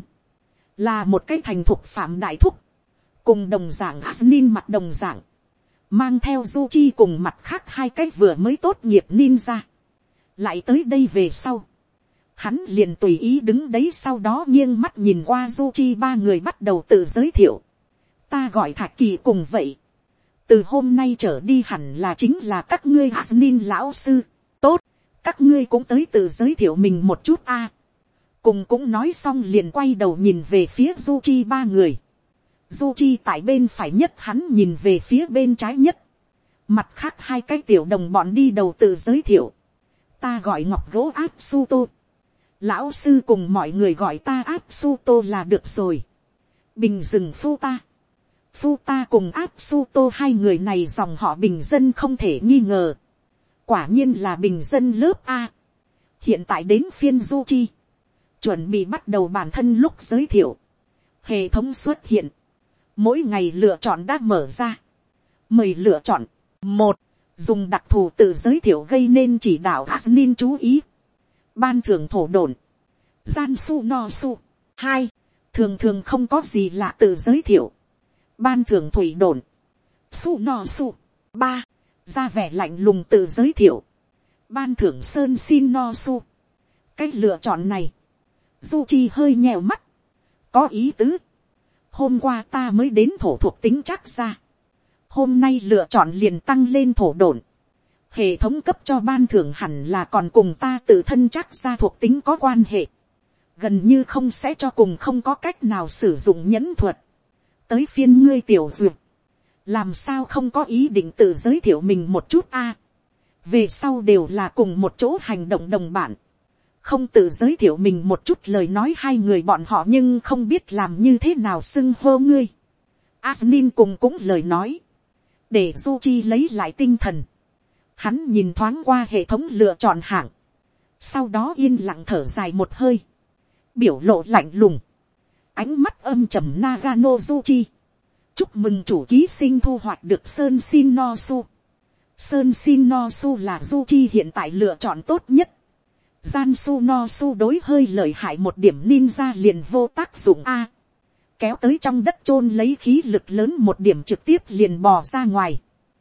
Là một cái thành thục phạm đại thúc. Cùng đồng dạng Asnin mặt đồng dạng. Mang theo Zuchi cùng mặt khác hai cái vừa mới tốt nghiệp ninja. Lại tới đây về sau. Hắn liền tùy ý đứng đấy sau đó nghiêng mắt nhìn qua Zuchi ba người bắt đầu tự giới thiệu. Ta gọi Thạch Kỳ cùng vậy. Từ hôm nay trở đi hẳn là chính là các ngươi Asnin lão sư. Tốt, các ngươi cũng tới tự giới thiệu mình một chút a. Cùng cũng nói xong liền quay đầu nhìn về phía Zuchi ba người. Zuchi tại bên phải nhất, hắn nhìn về phía bên trái nhất. Mặt khác hai cái tiểu đồng bọn đi đầu tự giới thiệu. Ta gọi ngọc gỗ Asuto. Lão sư cùng mọi người gọi ta Asuto là được rồi. Bình rừng Futa. Futa cùng Asuto hai người này dòng họ bình dân không thể nghi ngờ. Quả nhiên là bình dân lớp A. Hiện tại đến phiên Zuchi. Chuẩn bị bắt đầu bản thân lúc giới thiệu. Hệ thống xuất hiện. Mỗi ngày lựa chọn đã mở ra. Mời lựa chọn. Một. Dùng đặc thù tự giới thiệu gây nên chỉ đạo Asnin chú ý. Ban thưởng thổ đồn. Gian su no su. Hai. Thường thường không có gì lạ tự giới thiệu. Ban thưởng thủy đồn. Su no su. Ba. Ra vẻ lạnh lùng tự giới thiệu. Ban thưởng sơn xin no su. Cách lựa chọn này. Zuchi hơi nhèo mắt. Có ý tứ. Hôm qua ta mới đến thổ thuộc tính chắc ra. Hôm nay lựa chọn liền tăng lên thổ đồn. Hệ thống cấp cho ban thưởng hẳn là còn cùng ta tự thân chắc ra thuộc tính có quan hệ. Gần như không sẽ cho cùng không có cách nào sử dụng nhẫn thuật. Tới phiên ngươi tiểu duyệt. Làm sao không có ý định tự giới thiệu mình một chút a? Về sau đều là cùng một chỗ hành động đồng bản. Không tự giới thiệu mình một chút lời nói hai người bọn họ nhưng không biết làm như thế nào xưng hô ngươi. Asnin cùng cũng lời nói. Để Zuchi lấy lại tinh thần. Hắn nhìn thoáng qua hệ thống lựa chọn hạng. Sau đó yên lặng thở dài một hơi. Biểu lộ lạnh lùng. Ánh mắt âm trầm Nagano Zuchi. Chúc mừng chủ ký sinh thu hoạch được Sơn Shin no Su. Sơn Shin no Su là Zuchi hiện tại lựa chọn tốt nhất. Gian su no su đối hơi lợi hại một điểm ninja liền vô tác dụng a. Kéo tới trong đất chôn lấy khí lực lớn một điểm trực tiếp liền bò ra ngoài.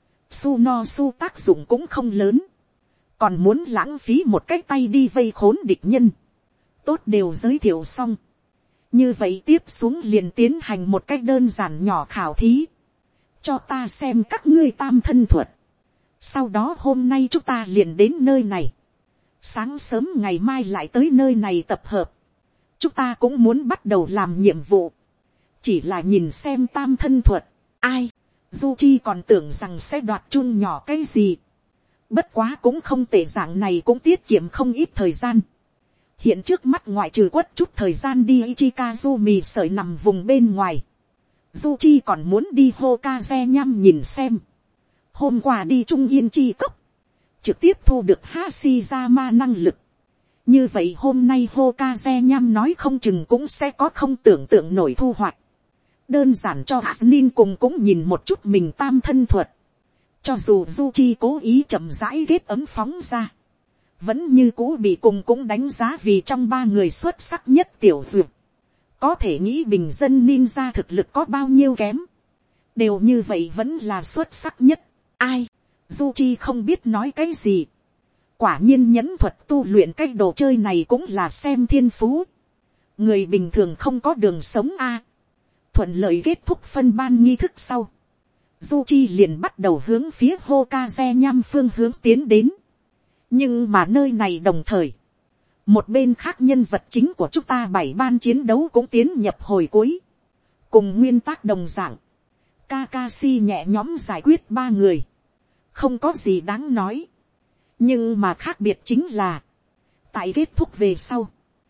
Su no su tác dụng cũng không lớn. Còn muốn lãng phí một cái tay đi vây khốn địch nhân. Tốt đều giới thiệu xong. Như vậy tiếp xuống liền tiến hành một cách đơn giản nhỏ khảo thí. cho ta xem các ngươi tam thân thuật. Sau đó hôm nay chúng ta liền đến nơi này, sáng sớm ngày mai lại tới nơi này tập hợp. Chúng ta cũng muốn bắt đầu làm nhiệm vụ, chỉ là nhìn xem tam thân thuật. Ai, Du Chi còn tưởng rằng sẽ đoạt chun nhỏ cái gì. Bất quá cũng không tệ, dạng này cũng tiết kiệm không ít thời gian. Hiện trước mắt ngoại trừ quất chút thời gian đi Ichikazu mì sợi nằm vùng bên ngoài, Du Chi còn muốn đi Hokage nhăm nhìn xem. Hôm qua đi Trung Yên Chi Cốc, trực tiếp thu được Hashirama năng lực. Như vậy hôm nay Hokage nhăm nói không chừng cũng sẽ có không tưởng tượng nổi thu hoạch. Đơn giản cho Hasnin cùng cũng nhìn một chút mình tam thân thuật. Cho dù Du Chi cố ý chậm rãi ghét ấm phóng ra, vẫn như cũ bị cùng cũng đánh giá vì trong ba người xuất sắc nhất tiểu duyệt. Có thể nghĩ bình dân ninja thực lực có bao nhiêu kém, đều như vậy vẫn là xuất sắc nhất. Ai, Du Chi không biết nói cái gì. Quả nhiên nhẫn thuật tu luyện cái đồ chơi này cũng là xem thiên phú. Người bình thường không có đường sống a. Thuận lợi kết thúc phân ban nghi thức sau, Du Chi liền bắt đầu hướng phía Hokage nhăm phương hướng tiến đến. Nhưng mà nơi này đồng thời, một bên khác nhân vật chính của chúng ta bảy ban chiến đấu cũng tiến nhập hồi cuối. Cùng nguyên tắc đồng dạng, Kakashi nhẹ nhõm giải quyết ba người, không có gì đáng nói. Nhưng mà khác biệt chính là, tại kết thúc về sau,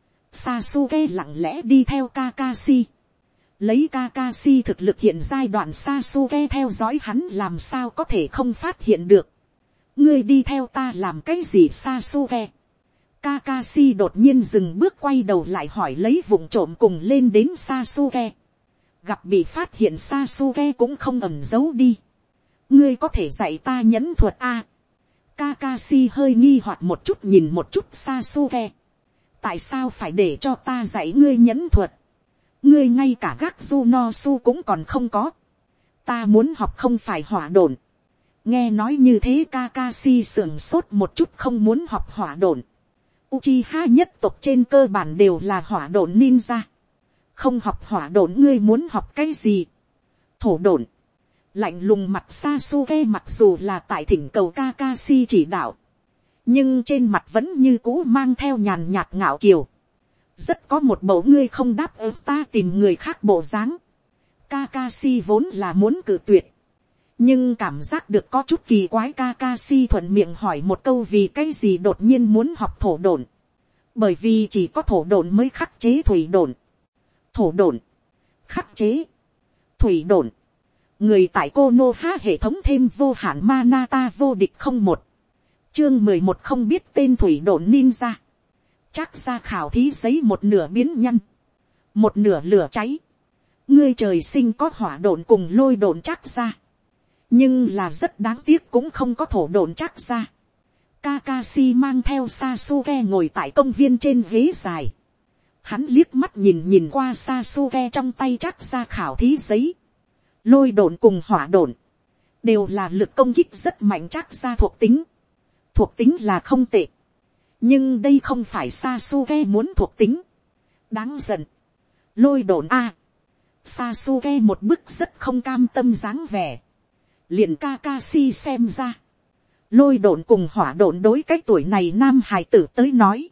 Sasuke lặng lẽ đi theo Kakashi. Lấy Kakashi thực lực hiện giai đoạn, Sasuke theo dõi hắn làm sao có thể không phát hiện được. Ngươi đi theo ta làm cái gì Sasuke? Kakashi đột nhiên dừng bước quay đầu lại hỏi lấy vụng trộm cùng lên đến Sasuke. Gặp bị phát hiện Sasuke cũng không ẩn giấu đi. Ngươi có thể dạy ta nhẫn thuật a? Kakashi hơi nghi hoặc một chút nhìn một chút Sasuke. Tại sao phải để cho ta dạy ngươi nhẫn thuật? Ngươi ngay cả gác Junosu cũng còn không có. Ta muốn học không phải hỏa độn. Nghe nói như thế Kakashi sưởng sốt một chút, không muốn học hỏa độn. Uchiha nhất tộc trên cơ bản đều là hỏa độn ninja. Không học hỏa độn ngươi muốn học cái gì? Thổ độn. Lạnh lùng mặt Sasuke mặc dù là tại thỉnh cầu Kakashi chỉ đạo, nhưng trên mặt vẫn như cũ mang theo nhàn nhạt ngạo kiều. Rất có một mẫu ngươi không đáp ứng ta tìm người khác bộ dáng. Kakashi vốn là muốn cự tuyệt, nhưng cảm giác được có chút kỳ quái. Kakashi thuận miệng hỏi một câu vì cái gì đột nhiên muốn học thổ độn. Bởi vì chỉ có thổ độn mới khắc chế thủy độn. Thổ độn khắc chế thủy độn. Người tại Konoha hệ thống thêm vô hạn Manata vô địch không một. Chương mười một không biết tên thủy độn ninja. Chắc ra khảo thí giấy một nửa biến nhăn, một nửa lửa cháy. Ngươi trời sinh có hỏa độn cùng lôi độn chắc ra, nhưng là rất đáng tiếc cũng không có thổ độn chắc ra. Kakashi mang theo Sasuke ngồi tại công viên trên ghế dài. Hắn liếc mắt nhìn nhìn qua Sasuke trong tay chắc ra khảo thí giấy. Lôi độn cùng hỏa độn đều là lực công kích rất mạnh chắc ra thuộc tính. Thuộc tính là không tệ, nhưng đây không phải Sasuke muốn thuộc tính. Đáng giận. Lôi độn a. Sasuke một bức rất không cam tâm dáng vẻ. Liền Kakashi xem ra, lôi độn cùng hỏa độn đối cái tuổi này nam hài tử tới nói,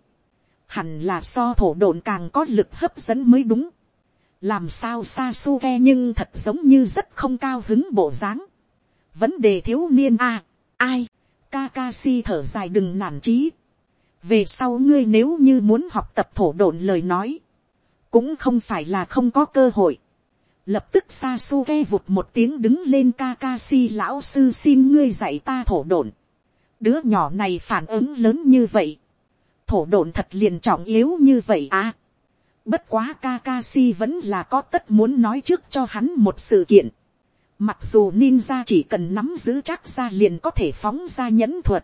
hẳn là so thổ độn càng có lực hấp dẫn mới đúng. Làm sao Sasuke nhưng thật giống như rất không cao hứng bộ dáng. Vấn đề thiếu niên a. Ai? Kakashi thở dài đừng nản chí. Về sau ngươi nếu như muốn học tập thổ độn lời nói, cũng không phải là không có cơ hội. Lập tức Sasuke vụt một tiếng đứng lên. Kakashi lão sư xin ngươi dạy ta thổ độn. Đứa nhỏ này phản ứng lớn như vậy. Thổ độn thật liền trọng yếu như vậy à. Bất quá Kakashi vẫn là có tất muốn nói trước cho hắn một sự kiện. Mặc dù ninja chỉ cần nắm giữ chắc ra liền có thể phóng ra nhẫn thuật,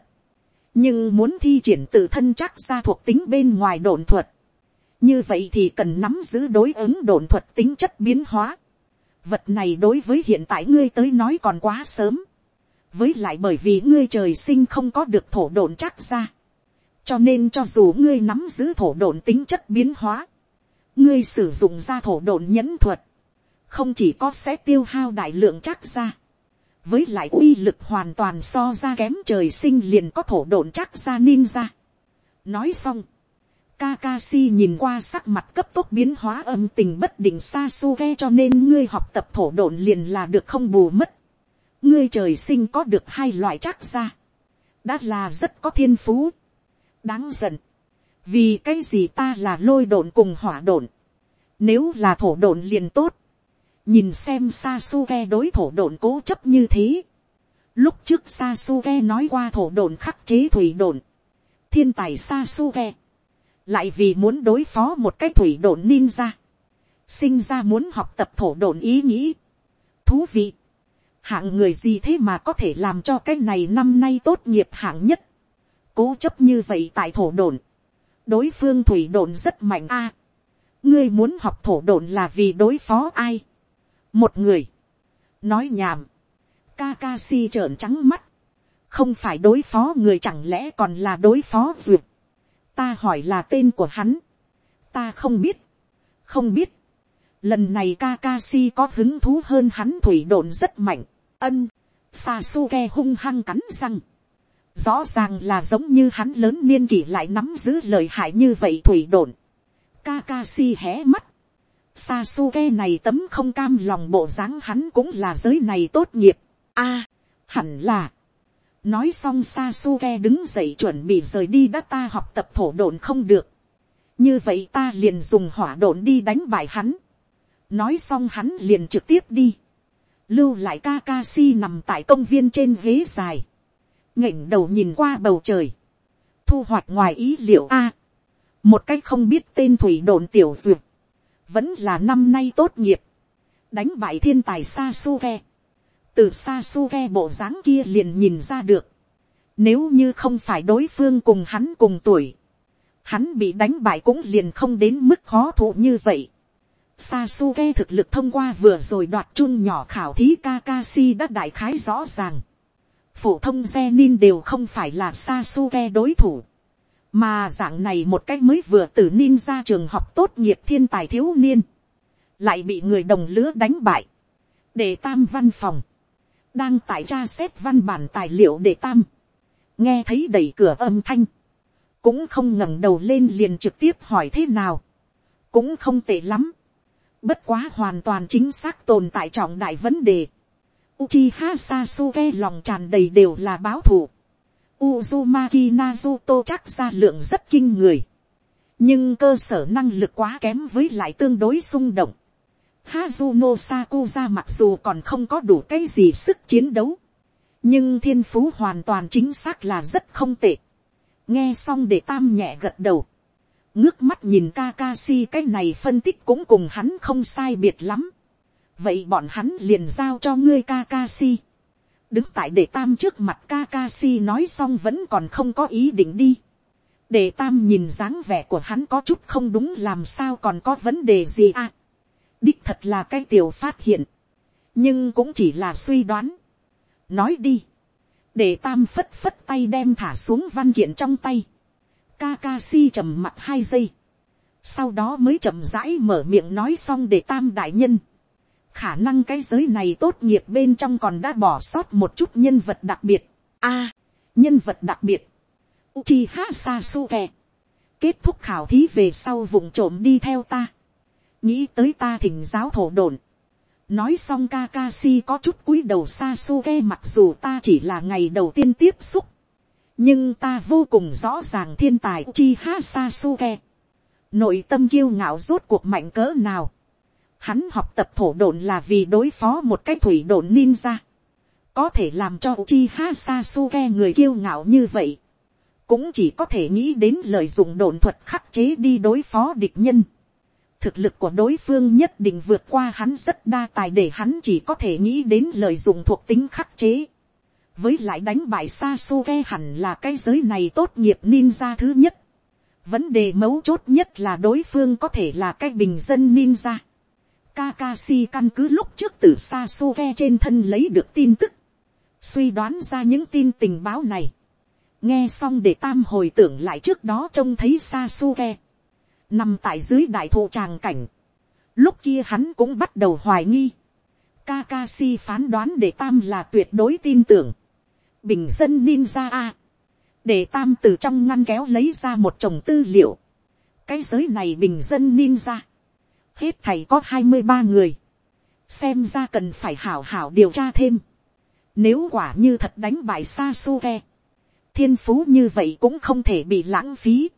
nhưng muốn thi triển tự thân chắc ra thuộc tính bên ngoài độn thuật, như vậy thì cần nắm giữ đối ứng độn thuật tính chất biến hóa. Vật này đối với hiện tại ngươi tới nói còn quá sớm. Với lại bởi vì ngươi trời sinh không có được thổ độn chắc ra, cho nên cho dù ngươi nắm giữ thổ độn tính chất biến hóa, ngươi sử dụng ra thổ độn nhẫn thuật, không chỉ có sẽ tiêu hao đại lượng chắc ra, với lại uy lực hoàn toàn so ra kém trời sinh liền có thổ độn chắc ra ninja. Nói xong, Kakashi nhìn qua sắc mặt cấp tốc biến hóa âm tình bất định Sasuke, cho nên ngươi học tập thổ độn liền là được không bù mất. Ngươi trời sinh có được hai loại chắc ra, đã là rất có thiên phú. Đáng giận, vì cái gì ta là lôi độn cùng hỏa độn, nếu là thổ độn liền tốt. Nhìn xem Sasuke đối thổ độn cố chấp như thế. Lúc trước Sasuke nói qua thổ độn khắc chế thủy độn. Thiên tài Sasuke lại vì muốn đối phó một cái thủy độn ninja, sinh ra muốn học tập thổ độn ý nghĩ. Thú vị, hạng người gì thế mà có thể làm cho cái này năm nay tốt nghiệp hạng nhất, cố chấp như vậy tại thổ độn. Đối phương thủy độn rất mạnh a. Ngươi muốn học thổ độn là vì đối phó ai? Một người. Nói nhảm. Kakashi trợn trắng mắt. Không phải đối phó người, chẳng lẽ còn là đối phó duyệt? Ta hỏi là tên của hắn. Ta không biết. Không biết. Lần này Kakashi có hứng thú hơn hắn, thủy độn rất mạnh. Ân. Sasuke hung hăng cắn răng. Rõ ràng là giống như hắn lớn niên kỷ lại nắm giữ lợi hại như vậy thủy độn. Kakashi hé mắt. Sasuke này tấm không cam lòng bộ dáng, hắn cũng là giới này tốt nghiệp. A, à, hẳn là. Nói xong Sasuke đứng dậy chuẩn bị rời đi. Đã ta học tập thổ độn không được, như vậy ta liền dùng hỏa độn đi đánh bại hắn. Nói xong hắn liền trực tiếp đi. Lưu lại Kakashi nằm tại công viên trên ghế dài, ngẩng đầu nhìn qua bầu trời. Thu hoạch ngoài ý liệu a. À, một cách không biết tên thủy độn tiểu duyệt, vẫn là năm nay tốt nghiệp, đánh bại thiên tài Sasuke. Từ Sasuke bộ dáng kia liền nhìn ra được, nếu như không phải đối phương cùng hắn cùng tuổi, hắn bị đánh bại cũng liền không đến mức khó thụ như vậy. Sasuke thực lực thông qua vừa rồi đoạt chun nhỏ khảo thí Kakashi đã đại khái rõ ràng. Phổ thông genin đều không phải là Sasuke đối thủ. Mà dạng này một cách mới vừa từ ninja trường học tốt nghiệp thiên tài thiếu niên, lại bị người đồng lứa đánh bại. Đệ tam văn phòng, đang tại tra xét văn bản tài liệu. Đệ tam nghe thấy đẩy cửa âm thanh, cũng không ngẩng đầu lên, liền trực tiếp hỏi thế nào. Cũng không tệ lắm, bất quá hoàn toàn chính xác tồn tại trọng đại vấn đề. Uchiha Sasuke lòng tràn đầy đều là báo thù. Uzumaki Naruto chắc ra lượng rất kinh người, nhưng cơ sở năng lực quá kém, với lại tương đối xung động. Hazuno Sakuza mặc dù còn không có đủ cái gì sức chiến đấu, nhưng thiên phú hoàn toàn chính xác là rất không tệ. Nghe xong Đệ tam nhẹ gật đầu, ngước mắt nhìn Kakashi, cái này phân tích cũng cùng hắn không sai biệt lắm. Vậy bọn hắn liền giao cho ngươi Kakashi. Đứng tại Đệ tam trước mặt Kakashi nói xong vẫn còn không có ý định đi. Đệ tam nhìn dáng vẻ của hắn có chút không đúng, làm sao còn có vấn đề gì à? Đích thật là cái tiểu phát hiện, nhưng cũng chỉ là suy đoán. Nói đi. Đệ tam phất phất tay đem thả xuống văn kiện trong tay. Kakashi trầm mặt hai giây, sau đó mới chậm rãi mở miệng nói xong. Đệ tam đại nhân, khả năng cái giới này tốt nghiệp bên trong còn đã bỏ sót một chút nhân vật đặc biệt. A, à, nhân vật đặc biệt. Uchiha Sasuke kết thúc khảo thí về sau vụng trộm đi theo ta, nghĩ tới ta thỉnh giáo thổ độn. Nói xong Kakashi có chút cúi đầu. Sasuke, mặc dù ta chỉ là ngày đầu tiên tiếp xúc, nhưng ta vô cùng rõ ràng thiên tài Uchiha Sasuke nội tâm kiêu ngạo rốt cuộc mạnh cỡ nào. Hắn học tập thổ độn là vì đối phó một cái thủy độn ninja. Có thể làm cho Uchiha Sasuke người kiêu ngạo như vậy, cũng chỉ có thể nghĩ đến lợi dụng độn thuật khắc chế đi đối phó địch nhân. Thực lực của đối phương nhất định vượt qua hắn rất đa tài, để hắn chỉ có thể nghĩ đến lợi dụng thuộc tính khắc chế. Với lại đánh bại Sasuke hẳn là cái giới này tốt nghiệp ninja thứ nhất. Vấn đề mấu chốt nhất là đối phương có thể là cái bình dân ninja. Kakashi căn cứ lúc trước từ Sasuke trên thân lấy được tin tức, suy đoán ra những tin tình báo này. Nghe xong Đệ tam hồi tưởng lại trước đó trông thấy Sasuke nằm tại dưới đại thụ tràng cảnh, lúc kia hắn cũng bắt đầu hoài nghi Kakashi phán đoán để tam là tuyệt đối tin tưởng. Bình dân ninja a. Để tam từ trong ngăn kéo lấy ra một chồng tư liệu. Cái giới này bình dân ninja. Hết thầy có hai mươi ba người. Xem ra cần phải hảo hảo điều tra thêm. Nếu quả như thật đánh bại Sasuke. Thiên phú như vậy cũng không thể bị lãng phí.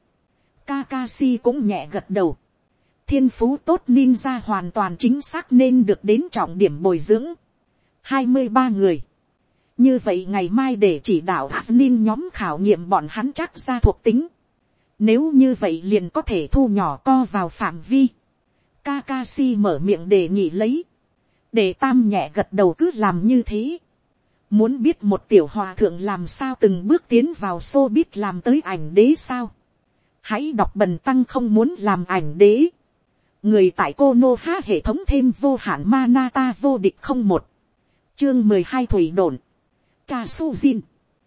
Kakashi cũng nhẹ gật đầu. Thiên phú tốt ninja hoàn toàn chính xác nên được đến trọng điểm bồi dưỡng. hai mươi ba người. Như vậy ngày mai để chỉ đạo Asnin nhóm khảo nghiệm bọn hắn chắc ra thuộc tính. Nếu như vậy liền có thể thu nhỏ co vào phạm vi. Kakashi mở miệng đề nghị lấy. Để tam nhẹ gật đầu cứ làm như thế. Muốn biết một tiểu hòa thượng làm sao từng bước tiến vào showbiz làm tới ảnh đế sao? Hãy đọc bần tăng không muốn làm ảnh đế. Người tại Konoha hệ thống thêm vô hạn Manata vô địch không một. Chương mười hai thủy đồn. Kasujin.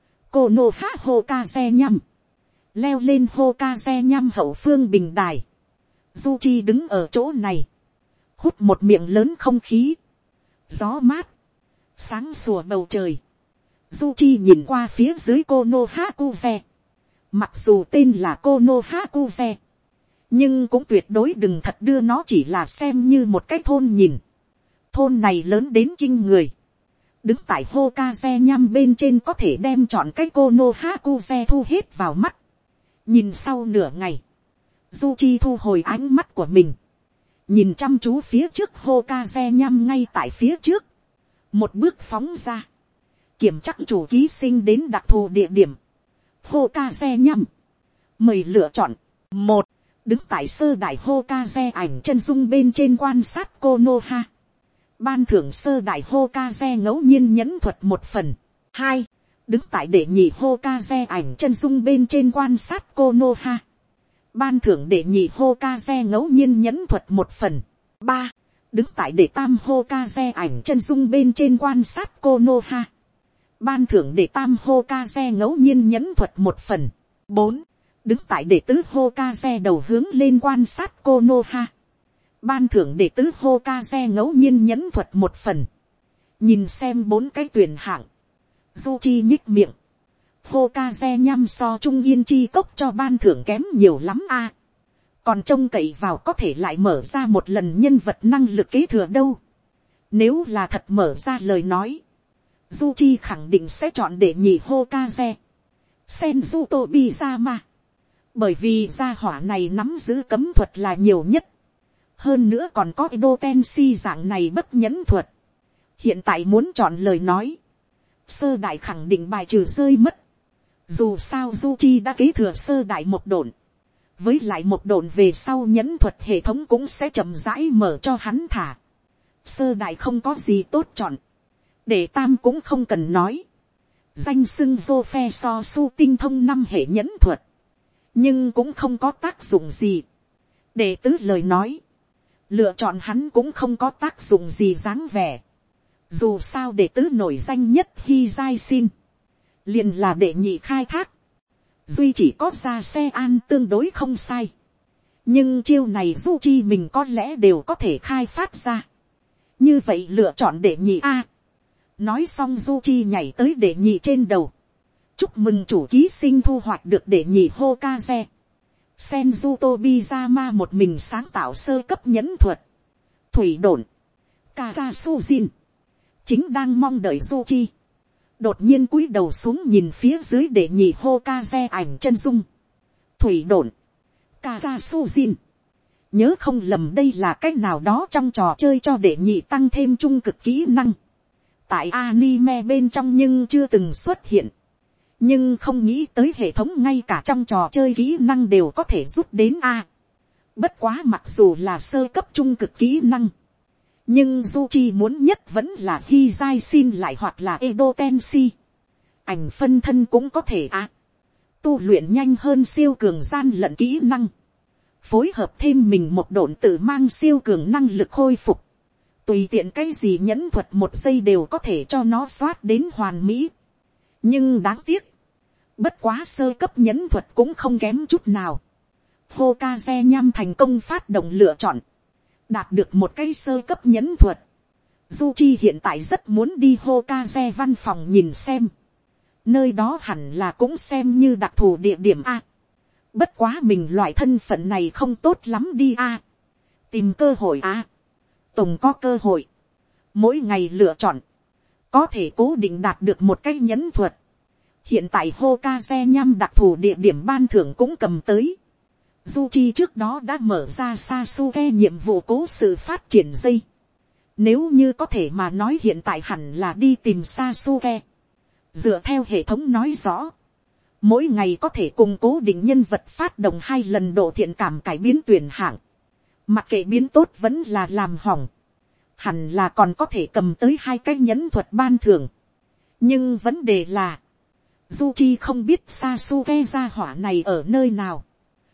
Konoha Hokage nhăm. Leo lên Hokage nhăm hậu phương bình đài. Zuchi đứng ở chỗ này. Hút một miệng lớn không khí. Gió mát. Sáng sủa bầu trời. Zuchi nhìn qua phía dưới Konohakuse. Mặc dù tên là Konohakuse. Nhưng cũng tuyệt đối đừng thật đưa nó chỉ là xem như một cái thôn nhìn. Thôn này lớn đến kinh người. Đứng tại Hokage nhăm bên trên có thể đem chọn cái Konohakuse thu hết vào mắt. Nhìn sau nửa ngày. Zuchi thu hồi ánh mắt của mình. Nhìn chăm chú phía trước Hokage nhăm ngay tại phía trước. Một bước phóng ra. Kiểm chắc chủ ký sinh đến đặc thù địa điểm. Hokage nhăm. Mời lựa chọn. Một. Đứng tại sơ đại Hokage ảnh chân dung bên trên quan sát Konoha. Ban thưởng sơ đại Hokage ngẫu nhiên nhẫn thuật một phần. Hai. Đứng tại đệ nhị Hokage ảnh chân dung bên trên quan sát Konoha. Ban thưởng đệ nhị Hokage ngẫu nhiên nhẫn thuật một phần. Ba. Đứng tại đệ tam Hokage ảnh chân dung bên trên quan sát Konoha. Ban thưởng đệ tam Hokage ngẫu nhiên nhẫn thuật một phần. Bốn. Đứng tại đệ tứ Hokage đầu hướng lên quan sát Konoha. Ban thưởng đệ tứ Hokage ngẫu nhiên nhẫn thuật một phần. Nhìn xem bốn cái tuyển hạng. Zuchi nhích miệng. Hokage nhăm so Trung Yên Chi Cốc cho ban thưởng kém nhiều lắm a. Còn trông cậy vào có thể lại mở ra một lần nhân vật năng lực kế thừa đâu. Nếu là thật mở ra lời nói. Zuchi khẳng định sẽ chọn để nhị Hokage. Senju Tobizama. Bởi vì gia hỏa này nắm giữ cấm thuật là nhiều nhất. Hơn nữa còn có Edo Tenshi dạng này bất nhẫn thuật. Hiện tại muốn chọn lời nói. Sơ đại khẳng định bài trừ rơi mất. Dù sao Zuchi đã kế thừa sơ đại một độn. Với lại một độn về sau nhẫn thuật hệ thống cũng sẽ chậm rãi mở cho hắn thả. Sơ đại không có gì tốt chọn. Để tam cũng không cần nói. Danh xưng vô phe so su tinh thông năm hệ nhẫn thuật. Nhưng cũng không có tác dụng gì. Để tứ lời nói. Lựa chọn hắn cũng không có tác dụng gì dáng vẻ. Dù sao đệ tứ nổi danh nhất Hy Giai Xin. Liền là đệ nhị khai thác. Duy chỉ có ra xe an tương đối không sai. Nhưng chiêu này Zuchi mình có lẽ đều có thể khai phát ra. Như vậy lựa chọn đệ nhị A. Nói xong Zuchi nhảy tới đệ nhị trên đầu. Chúc mừng chủ ký sinh thu hoạch được đệ nhị Hokage. Senju Tobizama một mình sáng tạo sơ cấp nhẫn thuật. Thủy độn. Kakasujin. Chính đang mong đợi Zuchi. Đột nhiên cúi đầu xuống nhìn phía dưới đệ nhị Hokage ảnh chân dung. Thủy độn. Kakasujin. Nhớ không lầm đây là cách nào đó trong trò chơi cho đệ nhị tăng thêm trung cực kỹ năng. Tại anime bên trong nhưng chưa từng xuất hiện. Nhưng không nghĩ tới hệ thống ngay cả trong trò chơi kỹ năng đều có thể rút đến A. Bất quá mặc dù là sơ cấp trung cực kỹ năng. Nhưng Zuchi muốn nhất vẫn là Hy Giai Xin lại hoặc là Edo Tenshi. Ảnh phân thân cũng có thể A. Tu luyện nhanh hơn siêu cường gian lận kỹ năng. Phối hợp thêm mình một độn tự mang siêu cường năng lực khôi phục. Tùy tiện cái gì nhẫn thuật một giây đều có thể cho nó xoát đến hoàn mỹ. Nhưng đáng tiếc. Bất quá sơ cấp nhẫn thuật cũng không kém chút nào. Hokage nhăm thành công phát động lựa chọn. Đạt được một cái sơ cấp nhẫn thuật. Zuchi hiện tại rất muốn đi Hokage văn phòng nhìn xem. Nơi đó hẳn là cũng xem như đặc thù địa điểm A. Bất quá mình loại thân phận này không tốt lắm đi A. Tìm cơ hội A. Tổng có cơ hội. Mỗi ngày lựa chọn. Có thể cố định đạt được một cái nhẫn thuật. Hiện tại Hokage nhằm đặc thù địa điểm ban thưởng cũng cầm tới. Zuchi trước đó đã mở ra Sasuke nhiệm vụ cố sự phát triển dây. Nếu như có thể mà nói hiện tại hẳn là đi tìm Sasuke. Dựa theo hệ thống nói rõ. Mỗi ngày có thể cùng cố định nhân vật phát động hai lần độ thiện cảm cải biến tuyển hạng. Mặc kệ biến tốt vẫn là làm hỏng. Hẳn là còn có thể cầm tới hai cái nhẫn thuật ban thưởng. Nhưng vấn đề là. Zuchi không biết Sasuke gia hỏa này ở nơi nào.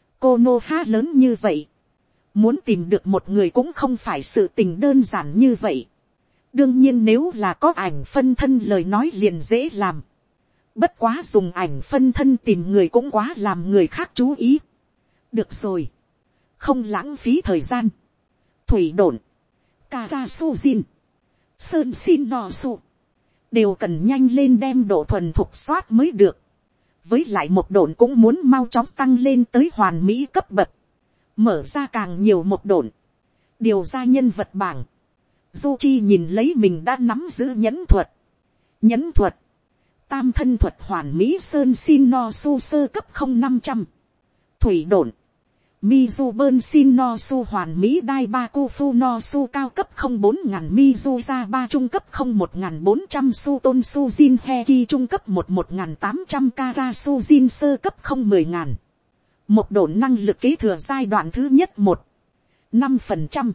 Konoha lớn như vậy. Muốn tìm được một người cũng không phải sự tình đơn giản như vậy. Đương nhiên nếu là có ảnh phân thân lời nói liền dễ làm. Bất quá dùng ảnh phân thân tìm người cũng quá làm người khác chú ý. Được rồi. Không lãng phí thời gian. Thủy độn. Kakasujin. Sơn xin no su. Đều cần nhanh lên đem độ thuần thục soát mới được. Với lại một độn cũng muốn mau chóng tăng lên tới hoàn mỹ cấp bậc. Mở ra càng nhiều một độn. Điều ra nhân vật bảng. Zuchi nhìn lấy mình đã nắm giữ nhẫn thuật. Nhẫn thuật. Tam thân thuật hoàn mỹ sơn xin no su sơ cấp không năm trăm. Thủy độn. Mizu bơn xin no su hoàn mỹ đai ba kufu no su cao cấp không bốn ngàn. Mizu ra ba trung cấp không một ngàn bốn trăm. Su tôn su jin heki trung cấp một một ngàn tám trăm. Kara su jin sơ cấp không mười ngàn. Một độn năng lực kế thừa giai đoạn thứ nhất một. năm phần trăm.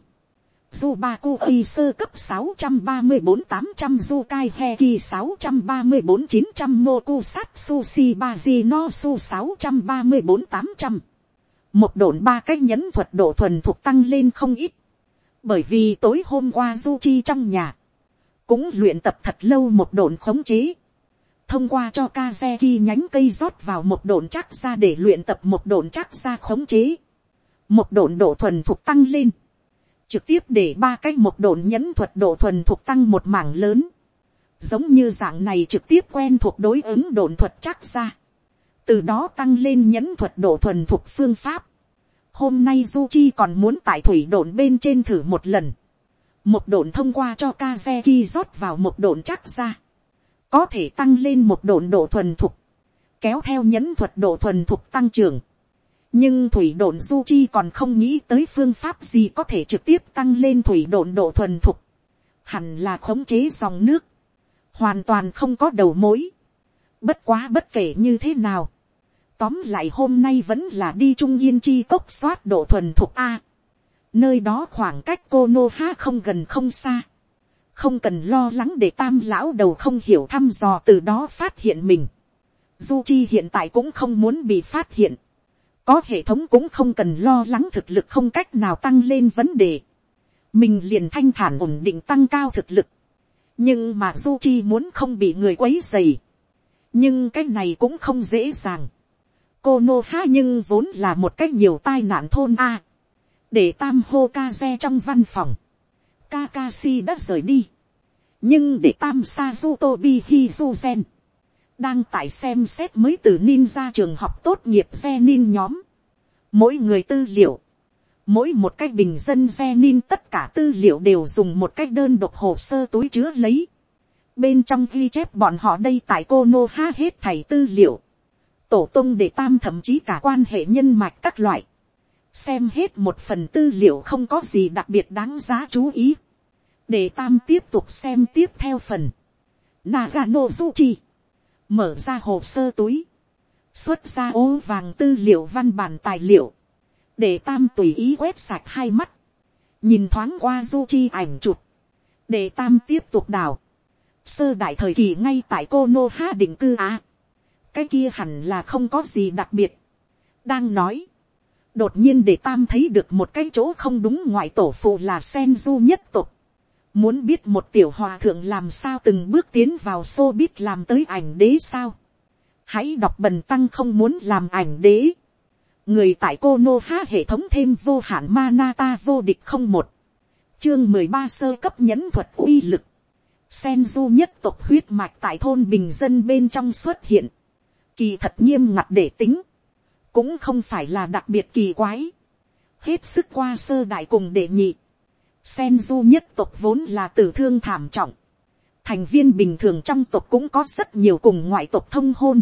Zubaku Ây sơ cấp sáu trăm ba mươi bốn tám trăm. Zukai Heki sáu trăm ba mươi bốn chín trăm. Mokusatsu Shibaji no su sáu trăm ba mươi bốn tám trăm. Một độn ba cái nhẫn thuật độ thuần thuộc tăng lên không ít. Bởi vì tối hôm qua Zuchi trong nhà. Cũng luyện tập thật lâu một độn khống chế. Thông qua cho Kazeki nhánh cây rót vào một độn chắc ra để luyện tập một độn chắc ra khống chế. Một độn độ thuần thuộc tăng lên. Trực tiếp để ba cái một độn nhẫn thuật độ thuần thuộc tăng một mảng lớn. Giống như dạng này trực tiếp quen thuộc đối ứng độn thuật chắc ra. Từ đó tăng lên nhẫn thuật độ thuần thuộc phương pháp. Hôm nay Zuchi còn muốn tại thủy độn bên trên thử một lần. Một độn thông qua cho Kazeki rót vào một độn chắc ra. Có thể tăng lên một độn độ thuần thuộc. Kéo theo nhẫn thuật độ thuần thuộc tăng trưởng. Nhưng thủy độn Zuchi còn không nghĩ tới phương pháp gì có thể trực tiếp tăng lên thủy độn độ thuần thuộc. Hẳn là khống chế dòng nước. Hoàn toàn không có đầu mối. Bất quá bất kể như thế nào. Tóm lại hôm nay vẫn là đi Trung Yên Chi cốc soát độ thuần thuộc A. Nơi đó khoảng cách Konoha không gần không xa. Không cần lo lắng để tam lão đầu không hiểu thăm dò từ đó phát hiện mình. Zuchi hiện tại cũng không muốn bị phát hiện. Có hệ thống cũng không cần lo lắng thực lực không cách nào tăng lên vấn đề. Mình liền thanh thản ổn định tăng cao thực lực. Nhưng mà Zuchi muốn không bị người quấy rầy. Nhưng cái này cũng không dễ dàng. Konoha nhưng vốn là một cách nhiều tai nạn thôn A. Để tam Hokage trong văn phòng. Kakashi đã rời đi. Nhưng để tam Sazutobi Hizuzen. Đang tại xem xét mới từ ninja trường học tốt nghiệp Zenin nhóm. Mỗi người tư liệu. Mỗi một cái bình dân Zenin tất cả tư liệu đều dùng một cách đơn độc hồ sơ túi chứa lấy. Bên trong ghi chép bọn họ đây tại Konoha hết thảy tư liệu. Tổ tông để tam thậm chí cả quan hệ nhân mạch các loại. Xem hết một phần tư liệu không có gì đặc biệt đáng giá chú ý. Để tam tiếp tục xem tiếp theo phần. Nagano Zuchi. Mở ra hồ sơ túi. Xuất ra ố vàng tư liệu văn bản tài liệu. Để tam tùy ý quét sạch hai mắt. Nhìn thoáng qua Zuchi ảnh chụp. Để tam tiếp tục đào. Sơ đại thời kỳ ngay tại Konoha định cư á. Cái kia hẳn là không có gì đặc biệt. Đang nói. Đột nhiên để tam thấy được một cái chỗ không đúng, ngoại tổ phụ là Senju nhất tộc. Muốn biết một tiểu hòa thượng làm sao từng bước tiến vào showbiz làm tới ảnh đế sao? Hãy đọc bần tăng không muốn làm ảnh đế. Người tại Konoha hệ thống thêm vô hạn Manata vô địch không một. Chương mười ba sơ cấp nhẫn thuật uy lực. Senju nhất tộc huyết mạch tại thôn bình dân bên trong xuất hiện. Kỳ thật nghiêm ngặt để tính. Cũng không phải là đặc biệt kỳ quái. Hết sức qua sơ đại cùng đệ nhị. Senju nhất tộc vốn là tử thương thảm trọng. Thành viên bình thường trong tộc cũng có rất nhiều cùng ngoại tộc thông hôn.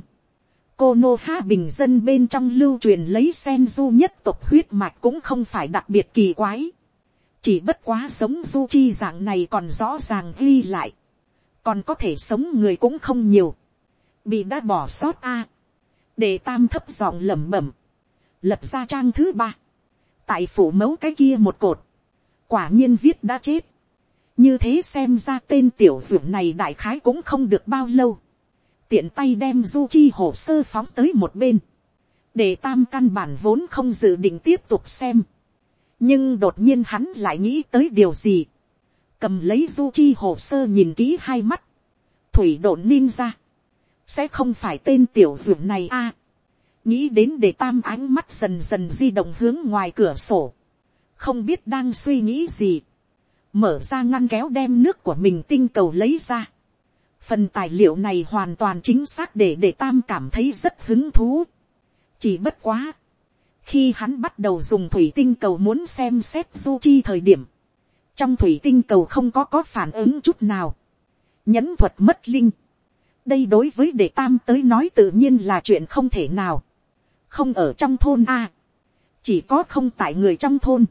Konoha bình dân bên trong lưu truyền lấy Senju nhất tộc huyết mạch cũng không phải đặc biệt kỳ quái. Chỉ bất quá sống du chi dạng này còn rõ ràng ghi lại. Còn có thể sống người cũng không nhiều. Bị đã bỏ sót a. Để tam thấp giọng lẩm bẩm. Lật ra trang thứ ba. Tại phủ mẫu cái kia một cột. Quả nhiên viết đã chết. Như thế xem ra tên tiểu dưỡng này đại khái cũng không được bao lâu. Tiện tay đem du chi hồ sơ phóng tới một bên. Để tam căn bản vốn không dự định tiếp tục xem. Nhưng đột nhiên hắn lại nghĩ tới điều gì. Cầm lấy du chi hồ sơ nhìn kỹ hai mắt. Thủy độn ninja. Sẽ không phải tên tiểu dưỡng này a. À, nghĩ đến để tam ánh mắt dần dần di động hướng ngoài cửa sổ. Không biết đang suy nghĩ gì. Mở ra ngăn kéo đem nước của mình tinh cầu lấy ra. Phần tài liệu này hoàn toàn chính xác để để tam cảm thấy rất hứng thú. Chỉ bất quá. Khi hắn bắt đầu dùng thủy tinh cầu muốn xem xét du chi thời điểm. Trong thủy tinh cầu không có có phản ứng chút nào. Nhẫn thuật mất linh. Đây đối với đệ tam tới nói tự nhiên là chuyện không thể nào. Không ở trong thôn a. Chỉ có không tại người trong thôn.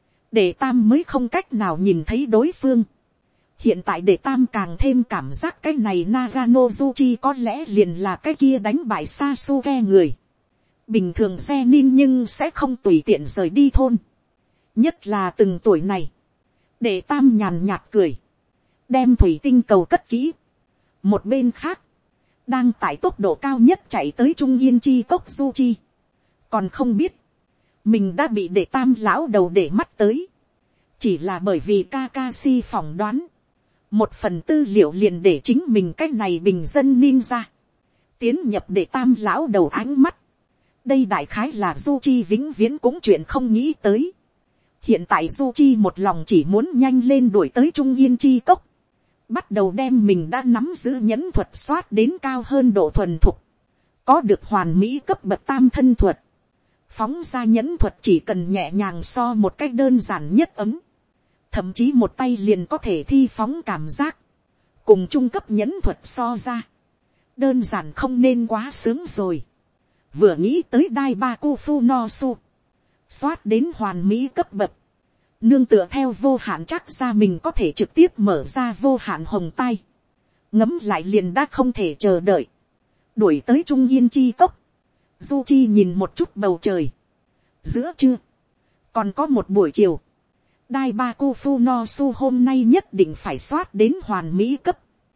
Đệ tam mới không cách nào nhìn thấy đối phương. Hiện tại đệ tam càng thêm cảm giác cái này Naganozuchi có lẽ liền là cái kia đánh bại Sasuke người. Bình thường xe nin nhưng sẽ không tùy tiện rời đi thôn. Nhất là từng tuổi này. Đệ tam nhàn nhạt cười. Đem thủy tinh cầu cất kỹ. Một bên khác. Đang tại tốc độ cao nhất chạy tới Trung Yên Chi cốc Zuchi. Còn không biết. Mình đã bị đệ tam lão đầu để mắt tới. Chỉ là bởi vì Kakashi phỏng đoán. Một phần tư liệu liền để chính mình cái này bình dân ninja. Tiến nhập đệ tam lão đầu ánh mắt. Đây đại khái là Zuchi vĩnh viễn cũng chuyện không nghĩ tới. Hiện tại Zuchi một lòng chỉ muốn nhanh lên đuổi tới Trung Yên Chi cốc. Bắt đầu đem mình đã nắm giữ nhẫn thuật soát đến cao hơn độ thuần thục. Có được hoàn mỹ cấp bậc tam thân thuật. Phóng ra nhẫn thuật chỉ cần nhẹ nhàng so một cách đơn giản nhất ấm. Thậm chí một tay liền có thể thi phóng cảm giác. Cùng trung cấp nhẫn thuật so ra. Đơn giản không nên quá sướng rồi. Vừa nghĩ tới Daibaku Funosu. Xoát đến hoàn mỹ cấp bậc. Nương tựa theo vô hạn chắc ra mình có thể trực tiếp mở ra vô hạn hồng tai. Ngấm lại liền đã không thể chờ đợi. Đuổi tới Trung Yên Chi cốc. Zuchi nhìn một chút bầu trời. Giữa trưa. Còn có một buổi chiều. Daibaku Funosu hôm nay nhất định phải soát đến hoàn mỹ cấp.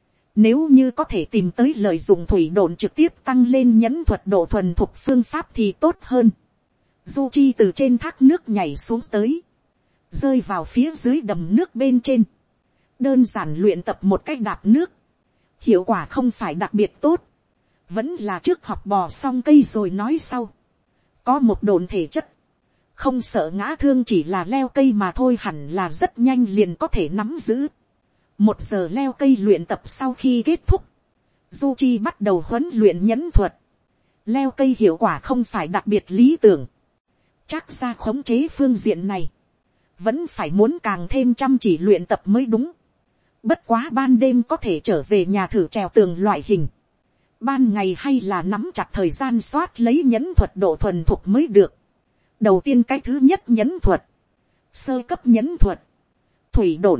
Nếu như có thể tìm tới lợi dụng thủy độn trực tiếp tăng lên nhẫn thuật độ thuần thục phương pháp thì tốt hơn. Zuchi từ trên thác nước nhảy xuống tới. Rơi vào phía dưới đầm nước bên trên. Đơn giản luyện tập một cách đạp nước. Hiệu quả không phải đặc biệt tốt. Vẫn là trước học bò xong cây rồi nói sau. Có một độn thể chất. Không sợ ngã thương chỉ là leo cây mà thôi hẳn là rất nhanh liền có thể nắm giữ. Một giờ leo cây luyện tập sau khi kết thúc. Zuchi bắt đầu huấn luyện nhẫn thuật. Leo cây hiệu quả không phải đặc biệt lý tưởng. Chắc ra khống chế phương diện này. Vẫn phải muốn càng thêm chăm chỉ luyện tập mới đúng. Bất quá ban đêm có thể trở về nhà thử trèo tường loại hình. Ban ngày hay là nắm chặt thời gian soát lấy nhẫn thuật độ thuần thục mới được. Đầu tiên cái thứ nhất nhẫn thuật. Sơ cấp nhẫn thuật. Thủy độn.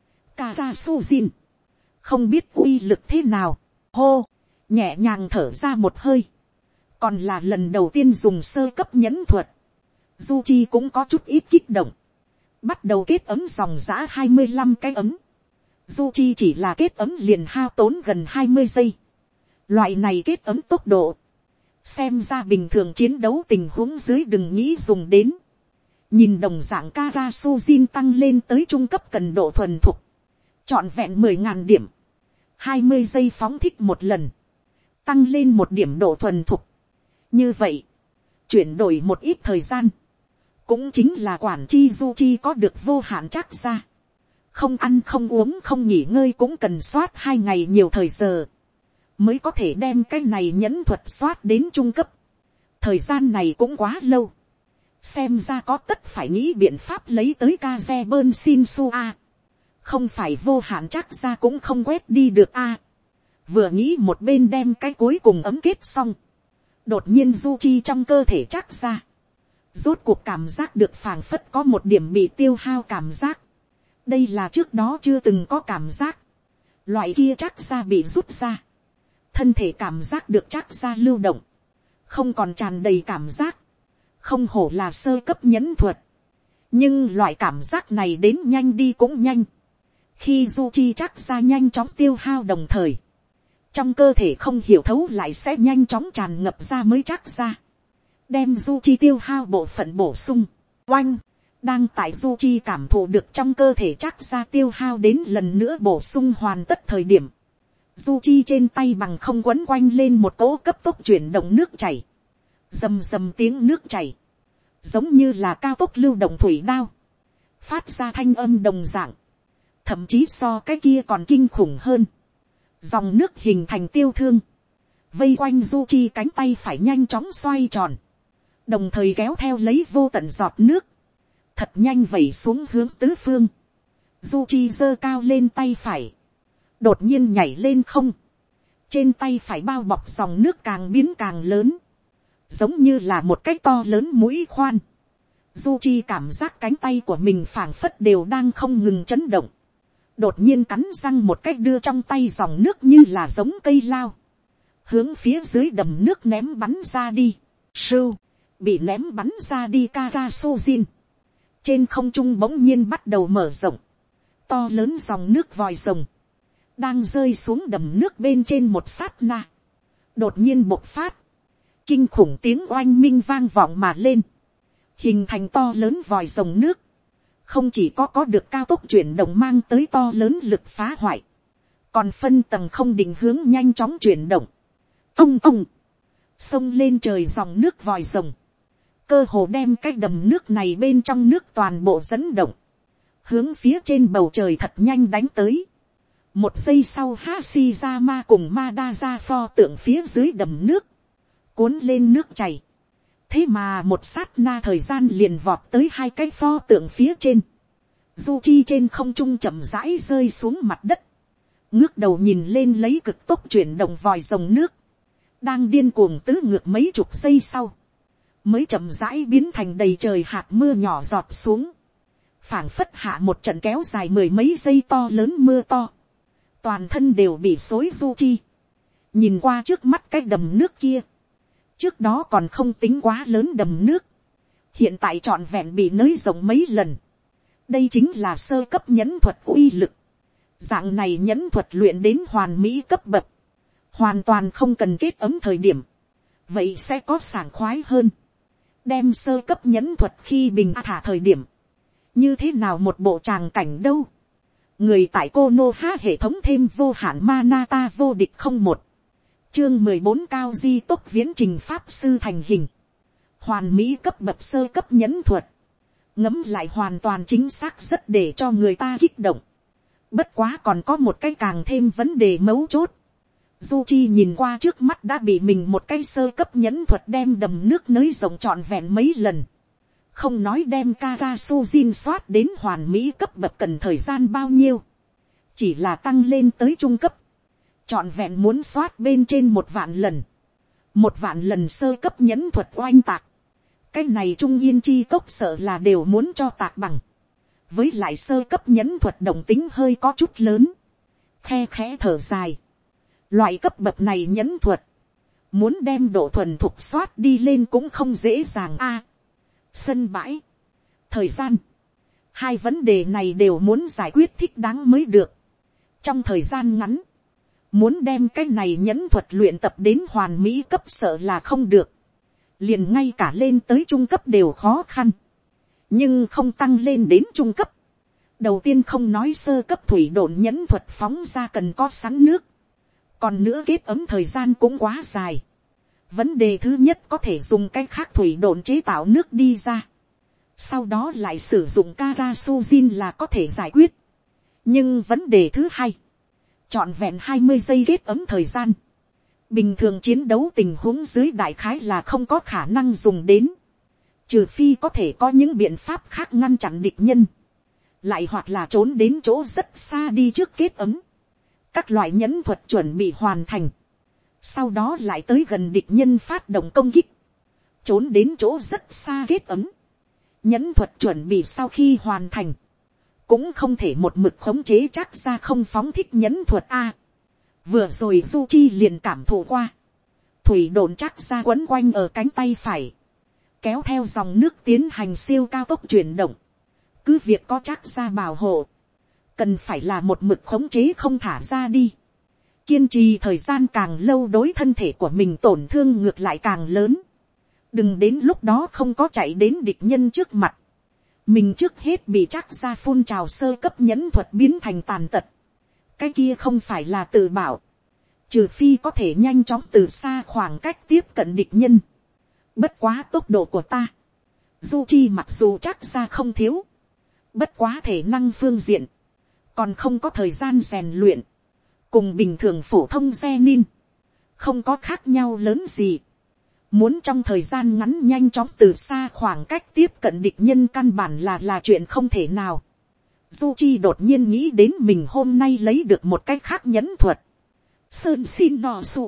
Kakasujin. Không biết uy lực thế nào. Hô. Nhẹ nhàng thở ra một hơi. Còn là lần đầu tiên dùng sơ cấp nhẫn thuật. Zuchi cũng có chút ít kích động. Bắt đầu kết ấm dòng giã hai mươi lăm cái ấm. Zuchi chỉ là kết ấm liền hao tốn gần hai mươi giây. Loại này kết ấm tốc độ. Xem ra bình thường chiến đấu tình huống dưới đừng nghĩ dùng đến. Nhìn đồng dạng Kakasujin tăng lên tới trung cấp cần độ thuần thục. Chọn vẹn mười ngàn điểm. hai mươi giây phóng thích một lần. Tăng lên một điểm độ thuần thục. Như vậy. Chuyển đổi một ít thời gian. Cũng chính là quản chi Zuchi có được vô hạn chắc ra. không ăn không uống không nghỉ ngơi cũng cần soát hai ngày nhiều thời giờ, mới có thể đem cái này nhẫn thuật soát đến trung cấp. Thời gian này cũng quá lâu, xem ra có tất phải nghĩ biện pháp lấy tới Kaze bơn xin su a, không phải vô hạn chắc ra cũng không quét đi được a. Vừa nghĩ một bên đem cái cuối cùng ấm kết xong, đột nhiên du chi trong cơ thể chắc ra, rốt cuộc cảm giác được phảng phất có một điểm bị tiêu hao cảm giác. Đây là trước đó chưa từng có cảm giác, loại kia chắc ra bị rút ra, thân thể cảm giác được chắc ra lưu động, không còn tràn đầy cảm giác, không hổ là sơ cấp nhẫn thuật. Nhưng loại cảm giác này đến nhanh đi cũng nhanh, khi du chi chắc ra nhanh chóng tiêu hao đồng thời, trong cơ thể không hiểu thấu lại sẽ nhanh chóng tràn ngập ra mới chắc ra, đem du chi tiêu hao bộ phận bổ sung. Oanh, đang tại du chi cảm thụ được trong cơ thể chắc ra tiêu hao đến lần nữa bổ sung hoàn tất thời điểm, du chi trên tay bằng không quấn quanh lên một cỗ cấp tốc chuyển động nước chảy, rầm rầm tiếng nước chảy, giống như là cao tốc lưu động thủy đao, phát ra thanh âm đồng dạng, thậm chí so cái kia còn kinh khủng hơn. Dòng nước hình thành tiêu thương, vây quanh du chi cánh tay phải nhanh chóng xoay tròn, đồng thời kéo theo lấy vô tận giọt nước, thật nhanh vẩy xuống hướng tứ phương. Du chi giơ cao lên tay phải, đột nhiên nhảy lên không, trên tay phải bao bọc dòng nước càng biến càng lớn, giống như là một cái to lớn mũi khoan. Du chi cảm giác cánh tay của mình phảng phất đều đang không ngừng chấn động, đột nhiên cắn răng một cách đưa trong tay dòng nước như là giống cây lao, hướng phía dưới đầm nước ném bắn ra đi. Sưu, bị ném bắn ra đi Karasojin, trên không trung bỗng nhiên bắt đầu mở rộng, to lớn dòng nước vòi rồng, đang rơi xuống đầm nước bên trên một sát na, đột nhiên bộc phát, kinh khủng tiếng oanh minh vang vọng mà lên, hình thành to lớn vòi rồng nước, không chỉ có có được cao tốc chuyển động mang tới to lớn lực phá hoại, còn phân tầng không định hướng nhanh chóng chuyển động, ông ông, xông lên trời dòng nước vòi rồng, cơ hồ đem cái đầm nước này bên trong nước toàn bộ dẫn động, hướng phía trên bầu trời thật nhanh đánh tới. Một giây sau Hashirama cùng Madara pho tượng phía dưới đầm nước, cuốn lên nước chảy. Thế mà một sát na thời gian liền vọt tới hai cái pho tượng phía trên. Du chi trên không trung chậm rãi rơi xuống mặt đất, ngước đầu nhìn lên lấy cực tốc chuyển động vòi rồng nước, đang điên cuồng tứ ngược mấy chục giây sau, mới chậm rãi biến thành đầy trời hạt mưa nhỏ giọt xuống, phảng phất hạ một trận kéo dài mười mấy giây to lớn mưa to, toàn thân đều bị xối. Du chi nhìn qua trước mắt cái đầm nước kia, trước đó còn không tính quá lớn đầm nước, hiện tại trọn vẹn bị nới rộng mấy lần. Đây chính là sơ cấp nhẫn thuật uy lực, dạng này nhẫn thuật luyện đến hoàn mỹ cấp bậc, hoàn toàn không cần kết ấm thời điểm, vậy sẽ có sảng khoái hơn. Đem sơ cấp nhẫn thuật khi bình thả thời điểm, như thế nào một bộ tràng cảnh đâu. Người tại Konoha hệ thống thêm vô hạn Manata vô địch không một, chương mười bốn cao di tốc viễn trình pháp sư thành hình, hoàn mỹ cấp bậc sơ cấp nhẫn thuật, ngấm lại hoàn toàn chính xác, rất để cho người ta kích động. Bất quá còn có một cái càng thêm vấn đề mấu chốt. Du chi nhìn qua trước mắt đã bị mình một cái sơ cấp nhẫn thuật đem đầm nước nới rộng trọn vẹn mấy lần, không nói đem Karasojin soát đến hoàn mỹ cấp bậc cần thời gian bao nhiêu, chỉ là tăng lên tới trung cấp, trọn vẹn muốn soát bên trên một vạn lần, một vạn lần sơ cấp nhẫn thuật oanh tạc, cái này trung yên chi cốc sợ là đều muốn cho tạc bằng. Với lại sơ cấp nhẫn thuật động tính hơi có chút lớn, khe khẽ thở dài, loại cấp bậc này nhẫn thuật, muốn đem độ thuần thục soát đi lên cũng không dễ dàng a. Sân bãi, thời gian, hai vấn đề này đều muốn giải quyết thích đáng mới được. Trong thời gian ngắn, muốn đem cái này nhẫn thuật luyện tập đến hoàn mỹ cấp sợ là không được, liền ngay cả lên tới trung cấp đều khó khăn, nhưng không tăng lên đến trung cấp. Đầu tiên không nói sơ cấp thủy độn nhẫn thuật phóng ra cần có sẵn nước, còn nữa kết ấm thời gian cũng quá dài. Vấn đề thứ nhất có thể dùng cái khác thủy độn chế tạo nước đi ra, sau đó lại sử dụng Karasojin là có thể giải quyết. Nhưng vấn đề thứ hai, trọn vẹn hai mươi giây kết ấm thời gian, bình thường chiến đấu tình huống dưới đại khái là không có khả năng dùng đến, trừ phi có thể có những biện pháp khác ngăn chặn địch nhân, lại hoặc là trốn đến chỗ rất xa đi trước kết ấm, các loại nhẫn thuật chuẩn bị hoàn thành, sau đó lại tới gần địch nhân phát động công kích, trốn đến chỗ rất xa kết ấm, nhẫn thuật chuẩn bị sau khi hoàn thành, cũng không thể một mực khống chế chắc ra không phóng thích nhẫn thuật a. Vừa rồi Du Chi liền cảm thụ qua, thủy độn chắc ra quấn quanh ở cánh tay phải, kéo theo dòng nước tiến hành siêu cao tốc chuyển động, cứ việc có chắc ra bảo hộ, cần phải là một mực khống chế không thả ra đi, kiên trì thời gian càng lâu đối thân thể của mình tổn thương ngược lại càng lớn, đừng đến lúc đó không có chạy đến địch nhân trước mặt, mình trước hết bị chắc ra phun trào sơ cấp nhẫn thuật biến thành tàn tật, cái kia không phải là tự bảo, trừ phi có thể nhanh chóng từ xa khoảng cách tiếp cận địch nhân, bất quá tốc độ của ta, Du Chi mặc dù chắc ra không thiếu, bất quá thể năng phương diện, còn không có thời gian rèn luyện, cùng bình thường phổ thông genin, không có khác nhau lớn gì. Muốn trong thời gian ngắn nhanh chóng từ xa khoảng cách tiếp cận địch nhân căn bản là là chuyện không thể nào. Du Chi đột nhiên nghĩ đến mình hôm nay lấy được một cách khác nhẫn thuật. Sơn Xin No Su.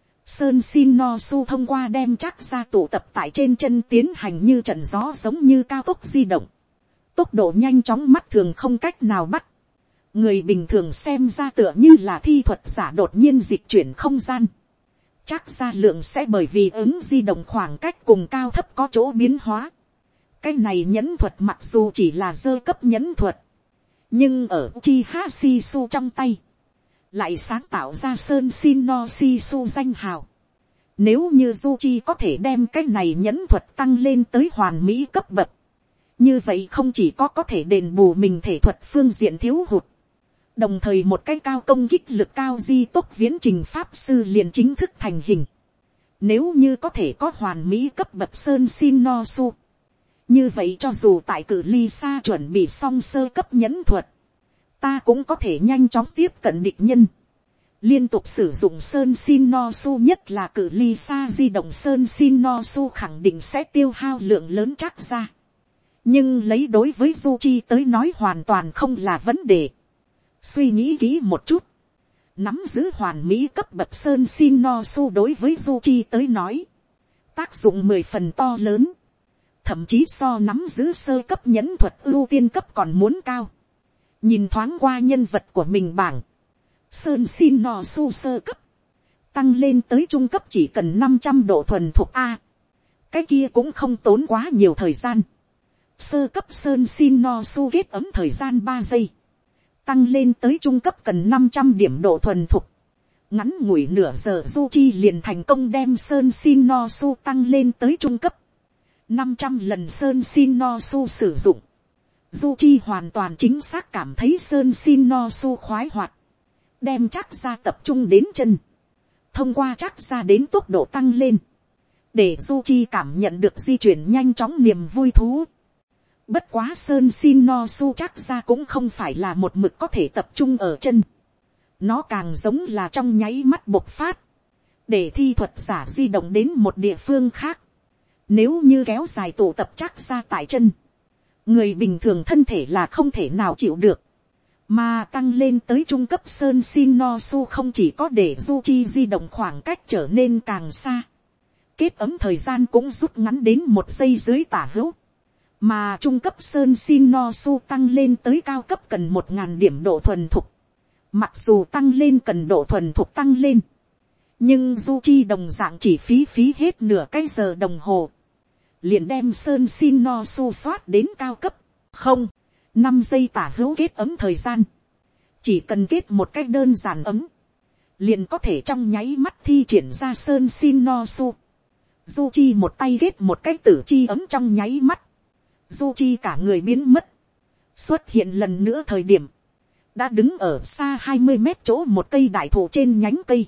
Sơn Xin No Su thông qua đem chắc ra tụ tập tại trên chân tiến hành như trận gió giống như cao tốc di động. Tốc độ nhanh chóng mắt thường không cách nào bắt. Người bình thường xem ra tựa như là thi thuật giả đột nhiên dịch chuyển không gian. Chắc ra lượng sẽ bởi vì ứng di động khoảng cách cùng cao thấp có chỗ biến hóa. Cái này nhẫn thuật mặc dù chỉ là dơ cấp nhẫn thuật, nhưng ở Uchiha Shisu trong tay, lại sáng tạo ra Sơn Shin no Shisu danh hào. Nếu như Uchi có thể đem cái này nhẫn thuật tăng lên tới hoàn mỹ cấp bậc, như vậy không chỉ có có thể đền bù mình thể thuật phương diện thiếu hụt, đồng thời một cái cao công kích lực cao di tốc viễn trình pháp sư liền chính thức thành hình. Nếu như có thể có hoàn mỹ cấp bậc Sơn Shin no Su, như vậy cho dù tại cự ly xa chuẩn bị xong sơ cấp nhẫn thuật, ta cũng có thể nhanh chóng tiếp cận địch nhân. Liên tục sử dụng Sơn Shin no Su, nhất là cự ly xa di động Sơn Shin no Su khẳng định sẽ tiêu hao lượng lớn chắc ra. Nhưng lấy đối với Uchi tới nói hoàn toàn không là vấn đề. Suy nghĩ kỹ một chút, nắm giữ hoàn mỹ cấp bậc Sơn Shin no Su đối với Uchi tới nói, tác dụng mười phần to lớn, thậm chí so nắm giữ sơ cấp nhẫn thuật ưu tiên cấp còn muốn cao. Nhìn thoáng qua nhân vật của mình bảng, Sơn Shin no Su sơ cấp, tăng lên tới trung cấp chỉ cần năm trăm độ thuần thuộc A. Cái kia cũng không tốn quá nhiều thời gian. Sơ cấp Sơn Shin no Su kết ấm thời gian ba giây. Tăng lên tới trung cấp cần năm trăm điểm độ thuần thục. Ngắn ngủi nửa giờ Uchi liền thành công đem Sơn Shin no Su tăng lên tới trung cấp. năm trăm lần Sơn Shin no Su sử dụng. Uchi hoàn toàn chính xác cảm thấy Sơn Shin no Su khoái hoạt. Đem chắc ra tập trung đến chân. Thông qua chắc ra đến tốc độ tăng lên. Để Uchi cảm nhận được di chuyển nhanh chóng niềm vui thú. Bất quá Sơn Shin no Su chắc ra cũng không phải là một mực có thể tập trung ở chân. Nó càng giống là trong nháy mắt bộc phát. Để thi thuật giả di động đến một địa phương khác. Nếu như kéo dài tụ tập chắc ra tại chân, người bình thường thân thể là không thể nào chịu được. Mà tăng lên tới trung cấp Sơn Shin no Su không chỉ có để Uchi di động khoảng cách trở nên càng xa. Kết ấm thời gian cũng rút ngắn đến một giây dưới tả hữu. Mà trung cấp Sơn Shin no Su tăng lên tới cao cấp cần một nghìn điểm độ thuần thục. Mặc dù tăng lên cần độ thuần thục tăng lên, nhưng Uchi đồng dạng chỉ phí phí hết nửa cái giờ đồng hồ. Liền đem Sơn Shin no Su soát đến cao cấp. Không, năm giây tả hữu kết ấm thời gian. Chỉ cần kết một cách đơn giản ấm, liền có thể trong nháy mắt thi triển ra Sơn Shin no Su. Uchi một tay kết một cái tử chi ấm trong nháy mắt. Uchi cả người biến mất. Xuất hiện lần nữa thời điểm, đã đứng ở xa hai mươi mét chỗ một cây đại thụ trên nhánh cây.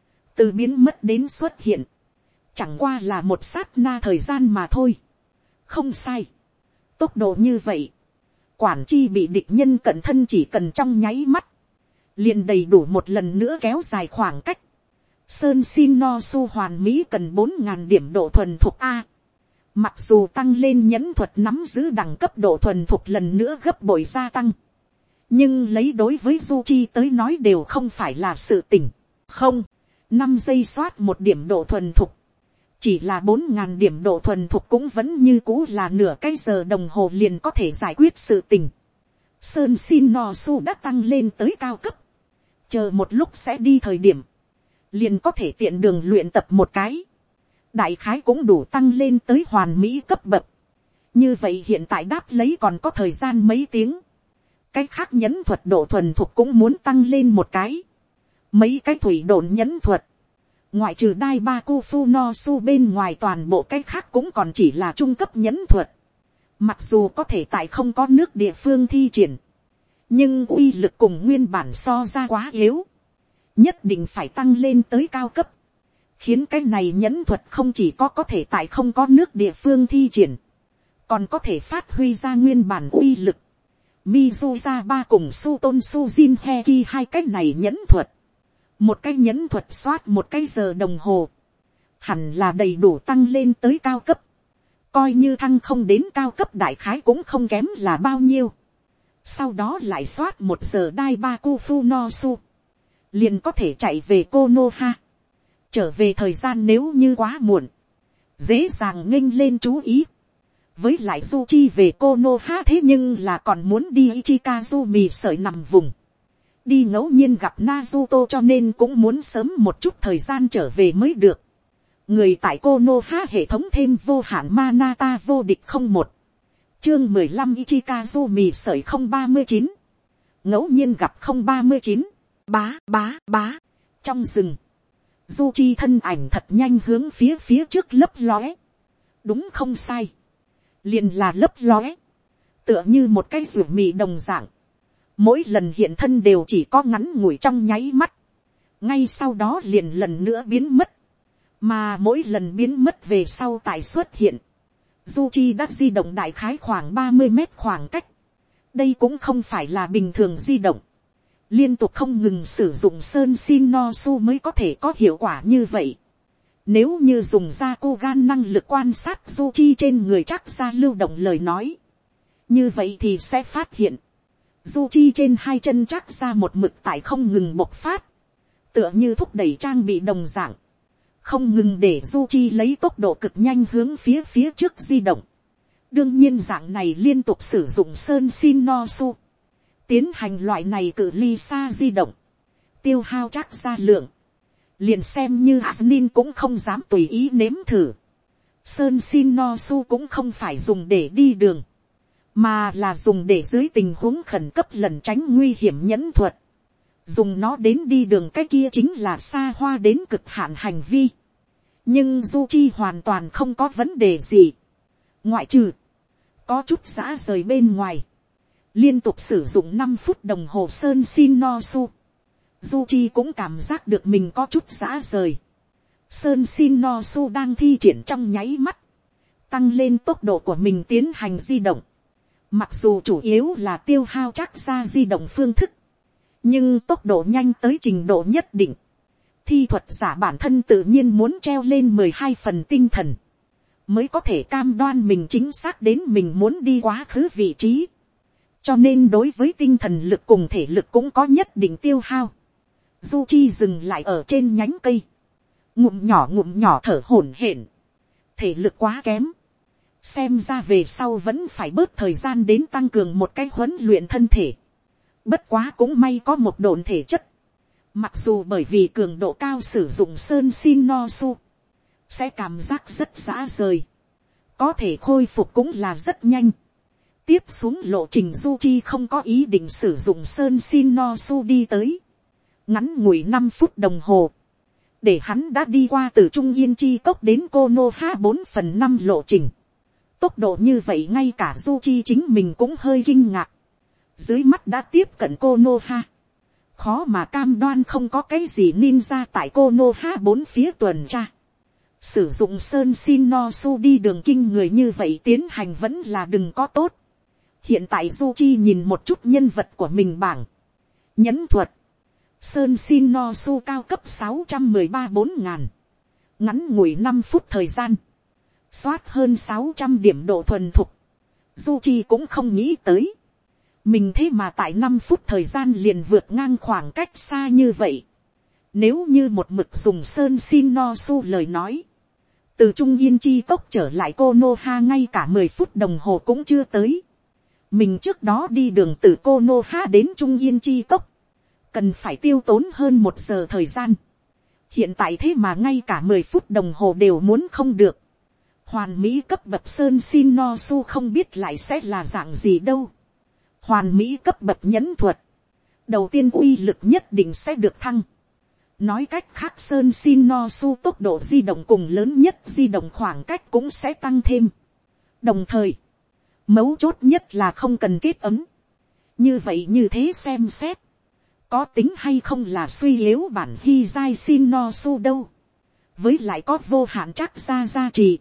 Từ biến mất đến xuất hiện, chẳng qua là một sát na thời gian mà thôi. Không sai. Tốc độ như vậy, quản chi bị địch nhân cận thân chỉ cần trong nháy mắt, liền đầy đủ một lần nữa kéo dài khoảng cách. Sơn Shin no su hoàn mỹ cần bốn ngàn điểm độ thuần thục A. Mặc dù tăng lên nhẫn thuật nắm giữ đẳng cấp độ thuần thục lần nữa gấp bội gia tăng, nhưng lấy đối với Du Chi tới nói đều không phải là sự tỉnh. Không, năm giây soát một điểm độ thuần thục, chỉ là bốn ngàn điểm độ thuần thục cũng vẫn như cũ là nửa cái giờ đồng hồ liền có thể giải quyết sự tình. Sơn Shin no su đã tăng lên tới cao cấp, chờ một lúc sẽ đi thời điểm, liền có thể tiện đường luyện tập một cái, đại khái cũng đủ tăng lên tới hoàn mỹ cấp bậc. Như vậy hiện tại đáp lấy còn có thời gian mấy tiếng, cái khác nhẫn thuật độ thuần thục cũng muốn tăng lên một cái. Mấy cái thủy độn nhẫn thuật, ngoại trừ đai ba cu phu no su bên ngoài toàn bộ cái khác cũng còn chỉ là trung cấp nhẫn thuật. Mặc dù có thể tại không có nước địa phương thi triển, nhưng uy lực cùng nguyên bản so ra quá yếu, nhất định phải tăng lên tới cao cấp, khiến cái này nhẫn thuật không chỉ có có thể tại không có nước địa phương thi triển, còn có thể phát huy ra nguyên bản uy lực. Mizuza ba cùng Suton Sujin Heki hai cái này nhẫn thuật, một cái nhẫn thuật soát một cái giờ đồng hồ, hẳn là đầy đủ tăng lên tới cao cấp, coi như thăng không đến cao cấp đại khái cũng không kém là bao nhiêu. Sau đó lại soát một giờ đai ba Kufu no su, liền có thể chạy về Konoha. Trở về thời gian nếu như quá muộn, dễ dàng nghênh lên chú ý. Với lại Du Chi về Konoha thế nhưng là còn muốn đi Ichikazu mì sợi nằm vùng, đi ngẫu nhiên gặp Naruto, cho nên cũng muốn sớm một chút thời gian trở về mới được. Người tại Konoha hệ thống thêm vô hạn Manata vô địch không một. Chương mười lăm Ichikazu mì sợi không ba mươi chín. Ngẫu nhiên gặp không ba mươi chín. Bá bá bá. Trong rừng, Du Chi thân ảnh thật nhanh hướng phía phía trước lấp lóe. Đúng không sai, liền là lấp lóe, tựa như một cái rủi mì đồng dạng. Mỗi lần hiện thân đều chỉ có ngắn ngủi trong nháy mắt, ngay sau đó liền lần nữa biến mất, mà mỗi lần biến mất về sau tại xuất hiện, Du Chi đã di động đại khái khoảng ba mươi mét khoảng cách. Đây cũng không phải là bình thường di động, liên tục không ngừng sử dụng Sơn Shin no su mới có thể có hiệu quả như vậy. Nếu như dùng ra cô gan năng lực quan sát Du Chi trên người chắc ra lưu động lời nói, như vậy thì sẽ phát hiện Du Chi trên hai chân chắc ra một mực tại không ngừng bộc phát, tựa như thúc đẩy trang bị đồng dạng, không ngừng để Du Chi lấy tốc độ cực nhanh hướng phía phía trước di động. Đương nhiên dạng này liên tục sử dụng Sơn Shin no su, tiến hành loại này cự ly xa di động, tiêu hao chắc ra lượng, liền xem như Asnin cũng không dám tùy ý nếm thử. Sơn Shin no su cũng không phải dùng để đi đường, mà là dùng để dưới tình huống khẩn cấp lần tránh nguy hiểm nhẫn thuật. Dùng nó đến đi đường cái kia chính là xa hoa đến cực hạn hành vi. Nhưng Du Chi hoàn toàn không có vấn đề gì, ngoại trừ có chút giã rời bên ngoài. Liên tục sử dụng năm phút đồng hồ Sơn Shin no su, Du Chi cũng cảm giác được mình có chút giã rời. Sơn Shin no su đang thi triển trong nháy mắt, tăng lên tốc độ của mình tiến hành di động. Mặc dù chủ yếu là tiêu hao chắc ra di động phương thức, nhưng tốc độ nhanh tới trình độ nhất định. Thi thuật giả bản thân tự nhiên muốn treo lên mười hai phần tinh thần, mới có thể cam đoan mình chính xác đến mình muốn đi quá khứ vị trí. Cho nên đối với tinh thần lực cùng thể lực cũng có nhất định tiêu hao. Du Chi dừng lại ở trên nhánh cây, ngụm nhỏ ngụm nhỏ thở hổn hển, thể lực quá kém, xem ra về sau vẫn phải bớt thời gian đến tăng cường một cái huấn luyện thân thể. Bất quá cũng may có một độn thể chất, mặc dù bởi vì cường độ cao sử dụng Sơn Shin no su sẽ cảm giác rất rã rời, có thể khôi phục cũng là rất nhanh. Tiếp xuống lộ trình Du Chi không có ý định sử dụng Sơn Shin no su đi tới, ngắn ngủi năm phút đồng hồ, để hắn đã đi qua từ Trung Yên Chi Cốc đến Konoha bốn phần năm lộ trình. Tốc độ như vậy ngay cả Du Chi chính mình cũng hơi kinh ngạc. Dưới mắt đã tiếp cận Konoha, khó mà cam đoan không có cái gì ninja tại Konoha bốn phía tuần tra. Sử dụng Sơn Shin no su đi đường kinh người như vậy tiến hành vẫn là đừng có tốt. Hiện tại Zuchi nhìn một chút nhân vật của mình bảng. Nhẫn thuật. Sơn Shin no Su cao cấp sáu trăm mười ba bốn ngàn. Ngắn ngủi năm phút thời gian. Xoát hơn sáu trăm điểm độ thuần thục. Zuchi cũng không nghĩ tới. Mình thế mà tại năm phút thời gian liền vượt ngang khoảng cách xa như vậy. Nếu như một mực dùng Sơn Shin no Su lời nói. Từ Trung Yên Chi Cốc trở lại Konoha ngay cả mười phút đồng hồ cũng chưa tới. Mình trước đó đi đường từ Konoha đến Trung Yên Chi Cốc. Cần phải tiêu tốn hơn một giờ thời gian. Hiện tại thế mà ngay cả mười phút đồng hồ đều muốn không được. Hoàn mỹ cấp bậc Sơn Shin no Su không biết lại sẽ là dạng gì đâu. Hoàn mỹ cấp bậc nhẫn thuật. Đầu tiên uy lực nhất định sẽ được thăng. Nói cách khác Sơn Shin no Su tốc độ di động cùng lớn nhất di động khoảng cách cũng sẽ tăng thêm. Đồng thời, mấu chốt nhất là không cần kết ấm. Như vậy như thế xem xét. Có tính hay không là suy yếu bản Hizai Shin no Su đâu. Với lại có vô hạn chắc ra gia trì.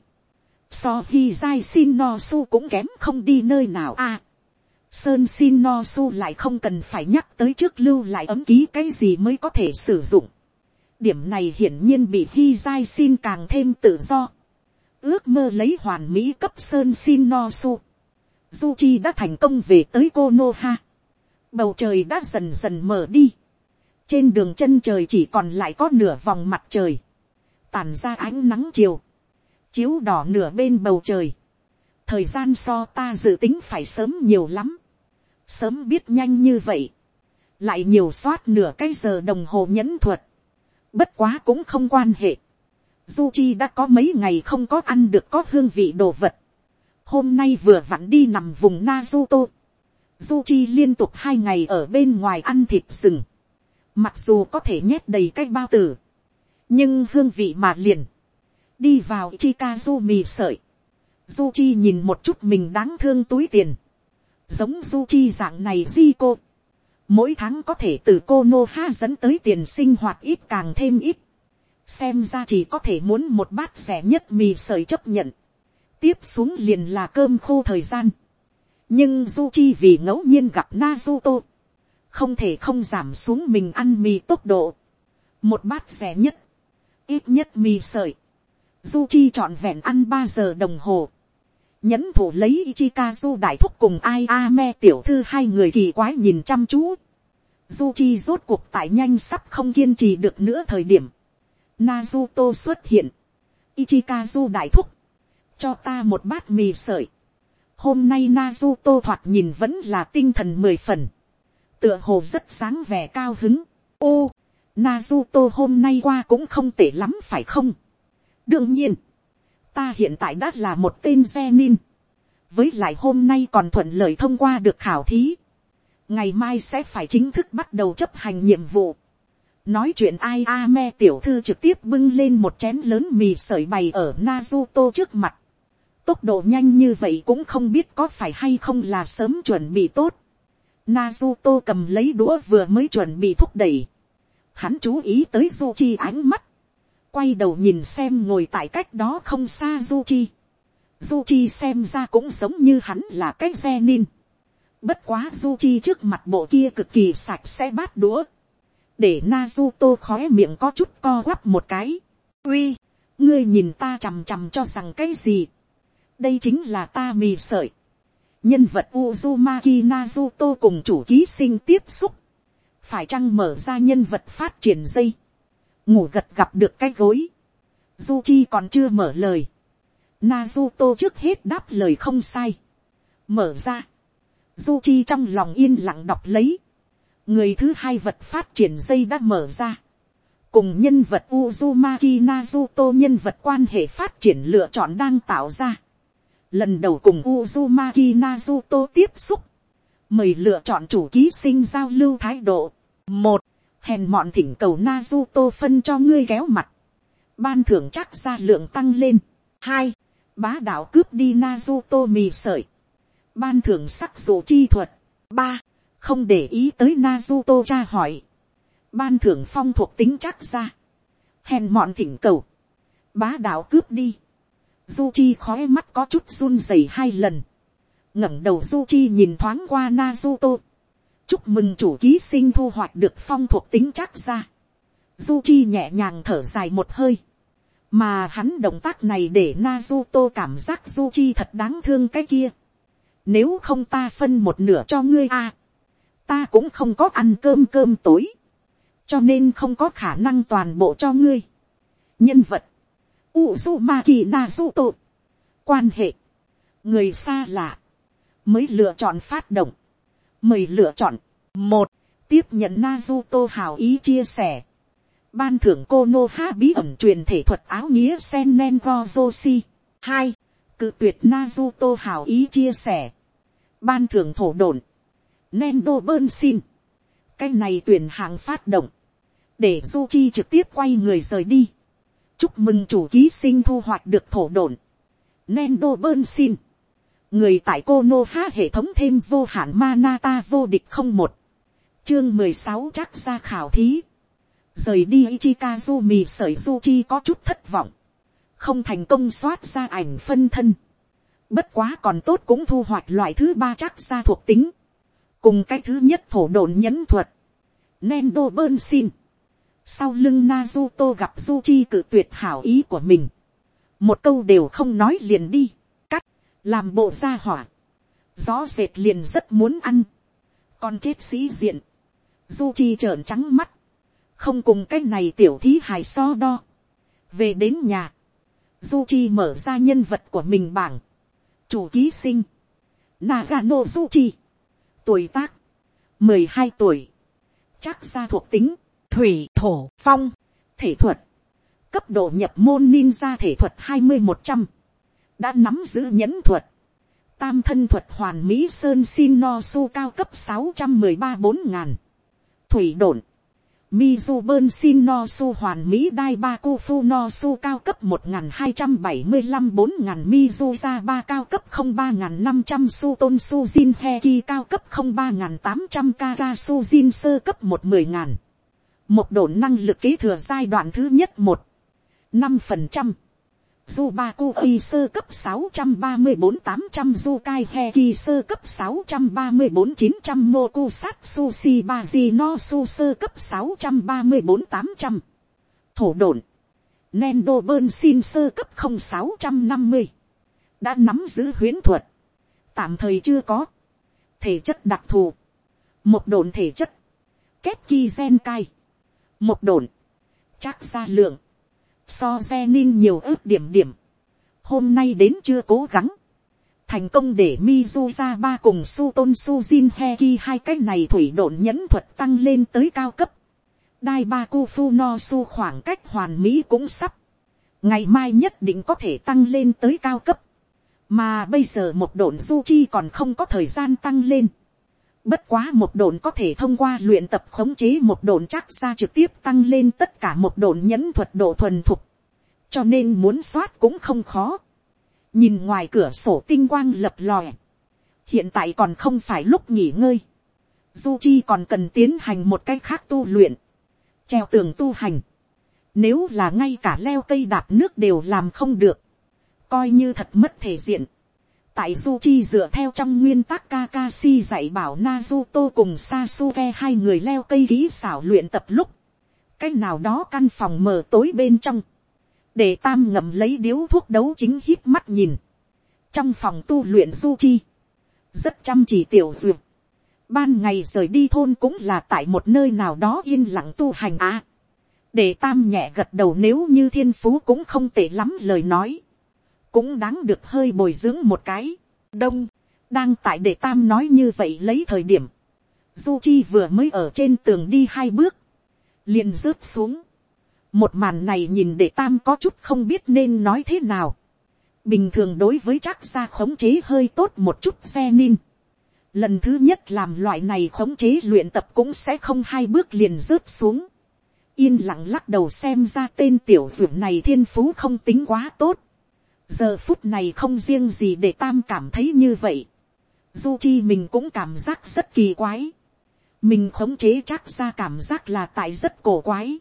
So Hizai Shin no Su cũng kém không đi nơi nào à. Sơn Shin no Su lại không cần phải nhắc tới trước lưu lại ấm ký cái gì mới có thể sử dụng. Điểm này hiển nhiên bị Hizai Shin càng thêm tự do. Ước mơ lấy hoàn mỹ cấp Sơn Shin no Su. Zuchi đã thành công về tới Konoha. Bầu trời đã dần dần mở đi. Trên đường chân trời chỉ còn lại có nửa vòng mặt trời. Tản ra ánh nắng chiều. Chiếu đỏ nửa bên bầu trời. Thời gian so ta dự tính phải sớm nhiều lắm. Sớm biết nhanh như vậy. Lại nhiều soát nửa cái giờ đồng hồ nhẫn thuật. Bất quá cũng không quan hệ. Zuchi đã có mấy ngày không có ăn được có hương vị đồ vật. Hôm nay vừa vặn đi nằm vùng Naruto. Zuchi liên tục hai ngày ở bên ngoài ăn thịt rừng. Mặc dù có thể nhét đầy cái bao tử. Nhưng hương vị mà liền. Đi vào Ichikazu mì sợi. Zuchi nhìn một chút mình đáng thương túi tiền. Giống Zuchi dạng này Zico. Mỗi tháng có thể từ Konoha dẫn tới tiền sinh hoạt ít càng thêm ít. Xem ra chỉ có thể muốn một bát rẻ nhất mì sợi chấp nhận. Tiếp xuống liền là cơm khô thời gian. Nhưng Zuchi vì ngẫu nhiên gặp Naruto. Không thể không giảm xuống mình ăn mì tốc độ. Một bát rẻ nhất. Ít nhất mì sợi. Zuchi trọn vẹn ăn ba giờ đồng hồ. Nhẫn thủ lấy Ichikazu đại thúc cùng Ayame tiểu thư hai người kỳ quái nhìn chăm chú. Zuchi rốt cuộc tại nhanh sắp không kiên trì được nữa thời điểm. Naruto xuất hiện. Ichikazu đại thúc. Cho ta một bát mì sợi. Hôm nay Naruto thoạt nhìn vẫn là tinh thần mười phần. Tựa hồ rất sáng vẻ cao hứng. Ô, Naruto hôm nay qua cũng không tệ lắm phải không? Đương nhiên. Ta hiện tại đã là một tên genin. Với lại hôm nay còn thuận lợi thông qua được khảo thí. Ngày mai sẽ phải chính thức bắt đầu chấp hành nhiệm vụ. Nói chuyện Ayame tiểu thư trực tiếp bưng lên một chén lớn mì sợi bày ở Naruto trước mặt. Tốc độ nhanh như vậy cũng không biết có phải hay không là sớm chuẩn bị tốt. Naruto cầm lấy đũa vừa mới chuẩn bị thúc đẩy. Hắn chú ý tới Zuchi ánh mắt. Quay đầu nhìn xem ngồi tại cách đó không xa Zuchi. Zuchi xem ra cũng giống như hắn là cái genin. Bất quá Zuchi trước mặt bộ kia cực kỳ sạch sẽ bát đũa. Để Naruto khóe miệng có chút co quắp một cái. Uy, ngươi nhìn ta chằm chằm cho rằng cái gì? Đây chính là ta mì sợi. Nhân vật Uzumaki Naruto cùng chủ ký sinh tiếp xúc. Phải chăng mở ra nhân vật phát triển dây. Ngủ gật gặp được cái gối. Zuchi còn chưa mở lời. Naruto trước hết đáp lời không sai. Mở ra. Zuchi trong lòng yên lặng đọc lấy. Người thứ hai vật phát triển dây đã mở ra. Cùng nhân vật Uzumaki Naruto nhân vật quan hệ phát triển lựa chọn đang tạo ra. Lần đầu cùng Uzumaki Naruto tiếp xúc. Mời lựa chọn chủ ký sinh giao lưu thái độ. Một. Hèn mọn thỉnh cầu Naruto phân cho ngươi kéo mặt. Ban thưởng chắc ra lượng tăng lên. Hai. Bá đạo cướp đi Naruto mì sợi. Ban thưởng sắc dụ chi thuật. Ba. Không để ý tới Naruto tra hỏi. Ban thưởng phong thuộc tính chắc ra. Hèn mọn thỉnh cầu. Bá đạo cướp đi. Zuchi khói mắt có chút run rẩy hai lần. ngẩng đầu du chi nhìn thoáng qua Naruto. Chúc mừng chủ ký sinh thu hoạch được phong thuộc tính chắc ra. Du chi nhẹ nhàng thở dài một hơi. Mà hắn động tác này để Naruto cảm giác du chi thật đáng thương cái kia. Nếu không ta phân một nửa cho ngươi à. Ta cũng không có ăn cơm cơm tối. Cho nên không có khả năng toàn bộ cho ngươi. Nhân vật. Uzumaki Naruto. Quan hệ. Người xa lạ. Mới lựa chọn phát động. Mời lựa chọn. Một. Tiếp nhận Naruto hảo ý chia sẻ. Ban thưởng Konoha bí ẩn truyền thể thuật áo nghĩa Sennen Gojoshi. Hai. Cự tuyệt Naruto hảo ý chia sẻ. Ban thưởng thổ độn. Nendo Bernsin. Cái này tuyển hạng phát động. Để Zuchi trực tiếp quay người rời đi. Chúc mừng chủ ký sinh thu hoạch được thổ độn. Nendo Bernsin. Người tại Konoha hệ thống thêm vô hạn Manata vô địch không một. Chương mười sáu chắc ra khảo thí. Rời đi Ichikazu mì sợi Zuchi có chút thất vọng. Không thành công soát ra ảnh phân thân. Bất quá còn tốt cũng thu hoạch loại thứ ba chắc ra thuộc tính. Cùng cái thứ nhất thổ độn nhẫn thuật. Nendo Bernsin. Sau lưng Naruto gặp Zuchi cự tuyệt hảo ý của mình. Một câu đều không nói liền đi. Cắt. Làm bộ ra hỏa. Rõ rệt liền rất muốn ăn. Còn chết sĩ diện. Zuchi trợn trắng mắt. Không cùng cái này tiểu thí hài so đo. Về đến nhà. Zuchi mở ra nhân vật của mình bảng. Chủ ký sinh. Nagano Zuchi. Tuổi tác. mười hai tuổi. Chắc ra thuộc tính. Thủy, thổ, phong. Thể thuật. Cấp độ nhập môn ninja thể thuật hai mươi một trăm. Đã nắm giữ nhẫn thuật. Tam thân thuật hoàn mỹ sơn xin no su cao cấp sáu trăm mười ba bốn ngàn. Thủy độn. Mizu Bernsin no su hoàn mỹ đai ba kufu no su cao cấp một nghìn hai trăm bảy mươi lăm bốn ngàn. Mizu ra ba cao cấp không ba ngàn năm trăm. Su tôn su jin heki cao cấp không ba ngàn tám trăm. Kara su jin sơ cấp một mười ngàn. Một độn năng lực kế thừa giai đoạn thứ nhất một. năm phần trăm. Zubaku Oi sơ cấp sáu trăm ba mươi bốn tám trăm. Zukai Heki sơ cấp sáu trăm ba mươi bốn chín trăm. Mokusatsu Shibaji no su sơ cấp sáu trăm ba mươi bốn tám trăm. Thổ độn. Nendo Bernsin sơ cấp không sáu trăm năm mươi. Đã nắm giữ huyễn thuật. Tạm thời chưa có. Thể chất đặc thù. Một độn thể chất. Ketki Zenkai. Một độn. Chắc ra lượng. So Zenin nhiều ước điểm điểm. Hôm nay đến chưa cố gắng. Thành công để Mizuza ba cùng Suton Sujin Heki hai cái này thủy độn nhẫn thuật tăng lên tới cao cấp. Đai ba Kufu no su khoảng cách hoàn mỹ cũng sắp. Ngày mai nhất định có thể tăng lên tới cao cấp. Mà bây giờ một độn Zuchi còn không có thời gian tăng lên. Bất quá một độn có thể thông qua luyện tập khống chế một độn chắc ra trực tiếp tăng lên tất cả một độn nhẫn thuật độ thuần thục. Cho nên muốn soát cũng không khó. Nhìn ngoài cửa sổ tinh quang lập lòe. Hiện tại còn không phải lúc nghỉ ngơi. Zuchi còn cần tiến hành một cách khác tu luyện. Treo tường tu hành. Nếu là ngay cả leo cây đạp nước đều làm không được. Coi như thật mất thể diện. Tại Zuchi dựa theo trong nguyên tắc Kakashi dạy bảo Naruto cùng Sasuke hai người leo cây kỹ xảo luyện tập lúc. Cách nào đó căn phòng mờ tối bên trong. Để Tam ngậm lấy điếu thuốc đấu chính hít mắt nhìn. Trong phòng tu luyện Zuchi. Rất chăm chỉ tiểu duyệt. Ban ngày rời đi thôn cũng là tại một nơi nào đó yên lặng tu hành à. Để Tam nhẹ gật đầu nếu như thiên phú cũng không tệ lắm lời nói. Cũng đáng được hơi bồi dưỡng một cái. Đông, đang tại để Tam nói như vậy lấy thời điểm. Zuchi vừa mới ở trên tường đi hai bước. Liền rớt xuống. Một màn này nhìn để Tam có chút không biết nên nói thế nào. Bình thường đối với chắc ra khống chế hơi tốt một chút Zenin. Lần thứ nhất làm loại này khống chế luyện tập cũng sẽ không hai bước liền rớt xuống. Yên lặng lắc đầu xem ra tên tiểu dưỡng này thiên phú không tính quá tốt. Giờ phút này không riêng gì để Tam cảm thấy như vậy. Zuchi mình cũng cảm giác rất kỳ quái. Mình khống chế chắc ra cảm giác là tại rất cổ quái.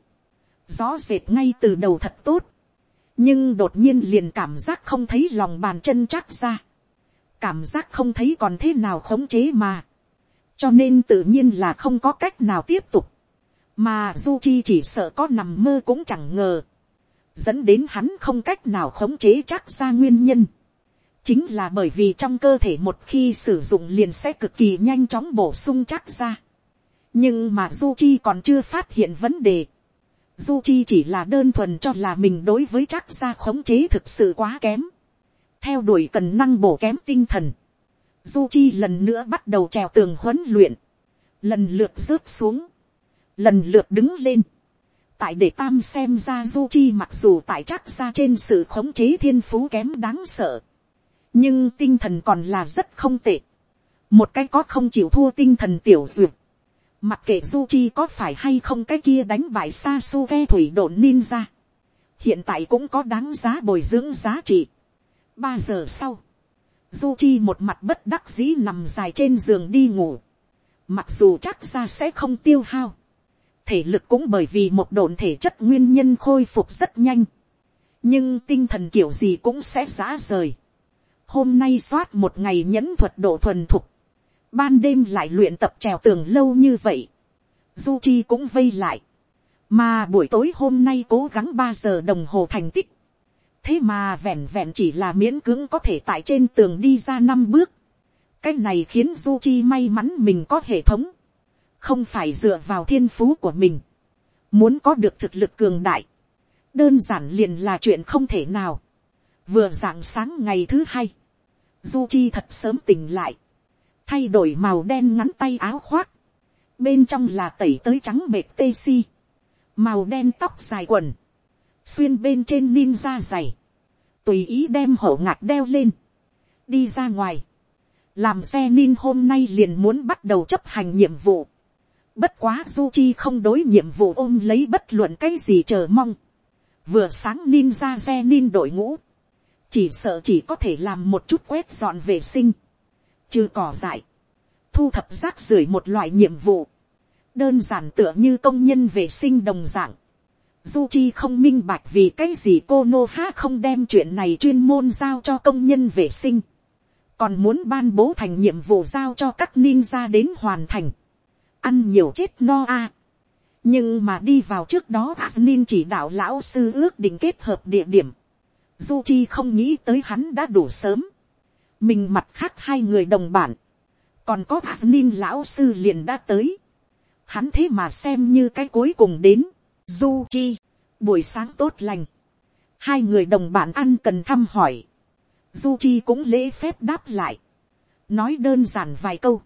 Rõ rệt ngay từ đầu thật tốt. Nhưng đột nhiên liền cảm giác không thấy lòng bàn chân chắc ra. cảm giác không thấy còn thế nào khống chế mà, cho nên tự nhiên là không có cách nào tiếp tục, mà du chi chỉ sợ có nằm mơ cũng chẳng ngờ, dẫn đến hắn không cách nào khống chế chắc ra nguyên nhân, chính là bởi vì trong cơ thể một khi sử dụng liền sẽ cực kỳ nhanh chóng bổ sung chắc ra, nhưng mà du chi còn chưa phát hiện vấn đề, du chi chỉ là đơn thuần cho là mình đối với chắc ra khống chế thực sự quá kém, theo đuổi cần năng bổ kém tinh thần, du chi lần nữa bắt đầu trèo tường huấn luyện, lần lượt rớt xuống, lần lượt đứng lên, tại để tam xem ra du chi mặc dù tại chắc ra trên sự khống chế thiên phú kém đáng sợ, nhưng tinh thần còn là rất không tệ, một cái có không chịu thua tinh thần tiểu duyệt, mặc kệ du chi có phải hay không cái kia đánh bại Sasuke thủy độn ninja, hiện tại cũng có đáng giá bồi dưỡng giá trị. Ba giờ sau, du chi một mặt bất đắc dĩ nằm dài trên giường đi ngủ, mặc dù chắc ra sẽ không tiêu hao, thể lực cũng bởi vì một độn thể chất nguyên nhân khôi phục rất nhanh, nhưng tinh thần kiểu gì cũng sẽ rã rời. Hôm nay soát một ngày nhẫn thuật độ thuần thục, ban đêm lại luyện tập trèo tường lâu như vậy, du chi cũng vây lại, mà buổi tối hôm nay cố gắng ba giờ đồng hồ thành tích, thế mà vẹn vẹn chỉ là miễn cưỡng có thể tại trên tường đi ra năm bước, cái này khiến du chi may mắn mình có hệ thống, không phải dựa vào thiên phú của mình, muốn có được thực lực cường đại, đơn giản liền là chuyện không thể nào. Vừa rạng sáng ngày thứ hai, du chi thật sớm tỉnh lại, thay đổi màu đen ngắn tay áo khoác, bên trong là tẩy tới trắng bệt tê si, màu đen tóc dài quần, xuyên bên trên ninja giày, tùy ý đem hổ ngạc đeo lên, đi ra ngoài, làm xe nin hôm nay liền muốn bắt đầu chấp hành nhiệm vụ. Bất quá du chi không đối nhiệm vụ ôm lấy bất luận cái gì chờ mong, vừa sáng ninja xe nin đội ngũ, chỉ sợ chỉ có thể làm một chút quét dọn vệ sinh, trừ cỏ dại, thu thập rác rưởi một loại nhiệm vụ, đơn giản tựa như công nhân vệ sinh đồng dạng. Du chi không minh bạch vì cái gì cô nô ha không đem chuyện này chuyên môn giao cho công nhân vệ sinh, còn muốn ban bố thành nhiệm vụ giao cho các ninja đến hoàn thành, ăn nhiều chết no a. À. Nhưng mà đi vào trước đó nin chỉ đạo lão sư ước định kết hợp địa điểm, du chi không nghĩ tới hắn đã đủ sớm, mình mặt khác hai người đồng bản, còn có nin lão sư liền đã tới, hắn thế mà xem như cái cuối cùng đến. Du chi, buổi sáng tốt lành, hai người đồng bản ăn cần thăm hỏi, du chi cũng lễ phép đáp lại, nói đơn giản vài câu,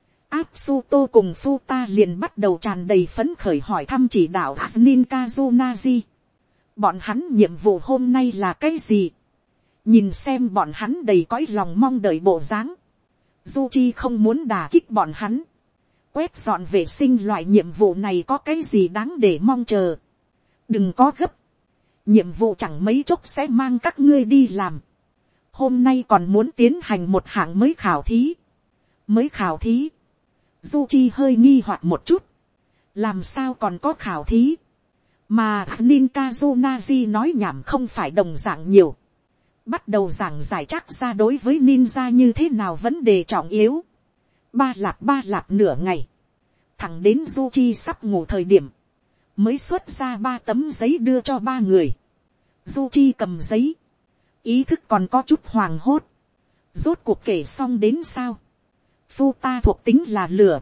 Asuto cùng Futa liền bắt đầu tràn đầy phấn khởi hỏi thăm chỉ đạo Nin Kazunaji. Bọn hắn nhiệm vụ hôm nay là cái gì? Nhìn xem bọn hắn đầy cõi lòng mong đợi bộ dáng, du chi không muốn đả kích bọn hắn. Quét dọn vệ sinh loại nhiệm vụ này có cái gì đáng để mong chờ? Đừng có gấp. Nhiệm vụ chẳng mấy chốc sẽ mang các ngươi đi làm. Hôm nay còn muốn tiến hành một hạng mới khảo thí. Mới khảo thí. Du chi hơi nghi hoặc một chút. Làm sao còn có khảo thí? Mà Nin Kazunaji nói nhảm không phải đồng dạng nhiều. Bắt đầu giảng giải chắc ra đối với ninja như thế nào vấn đề trọng yếu. Ba lạp ba lạp nửa ngày. Thẳng đến du chi sắp ngủ thời điểm. Mới xuất ra ba tấm giấy đưa cho ba người. Du chi cầm giấy. Ý thức còn có chút hoàng hốt. Rốt cuộc kể xong đến sao? Futa thuộc tính là lửa.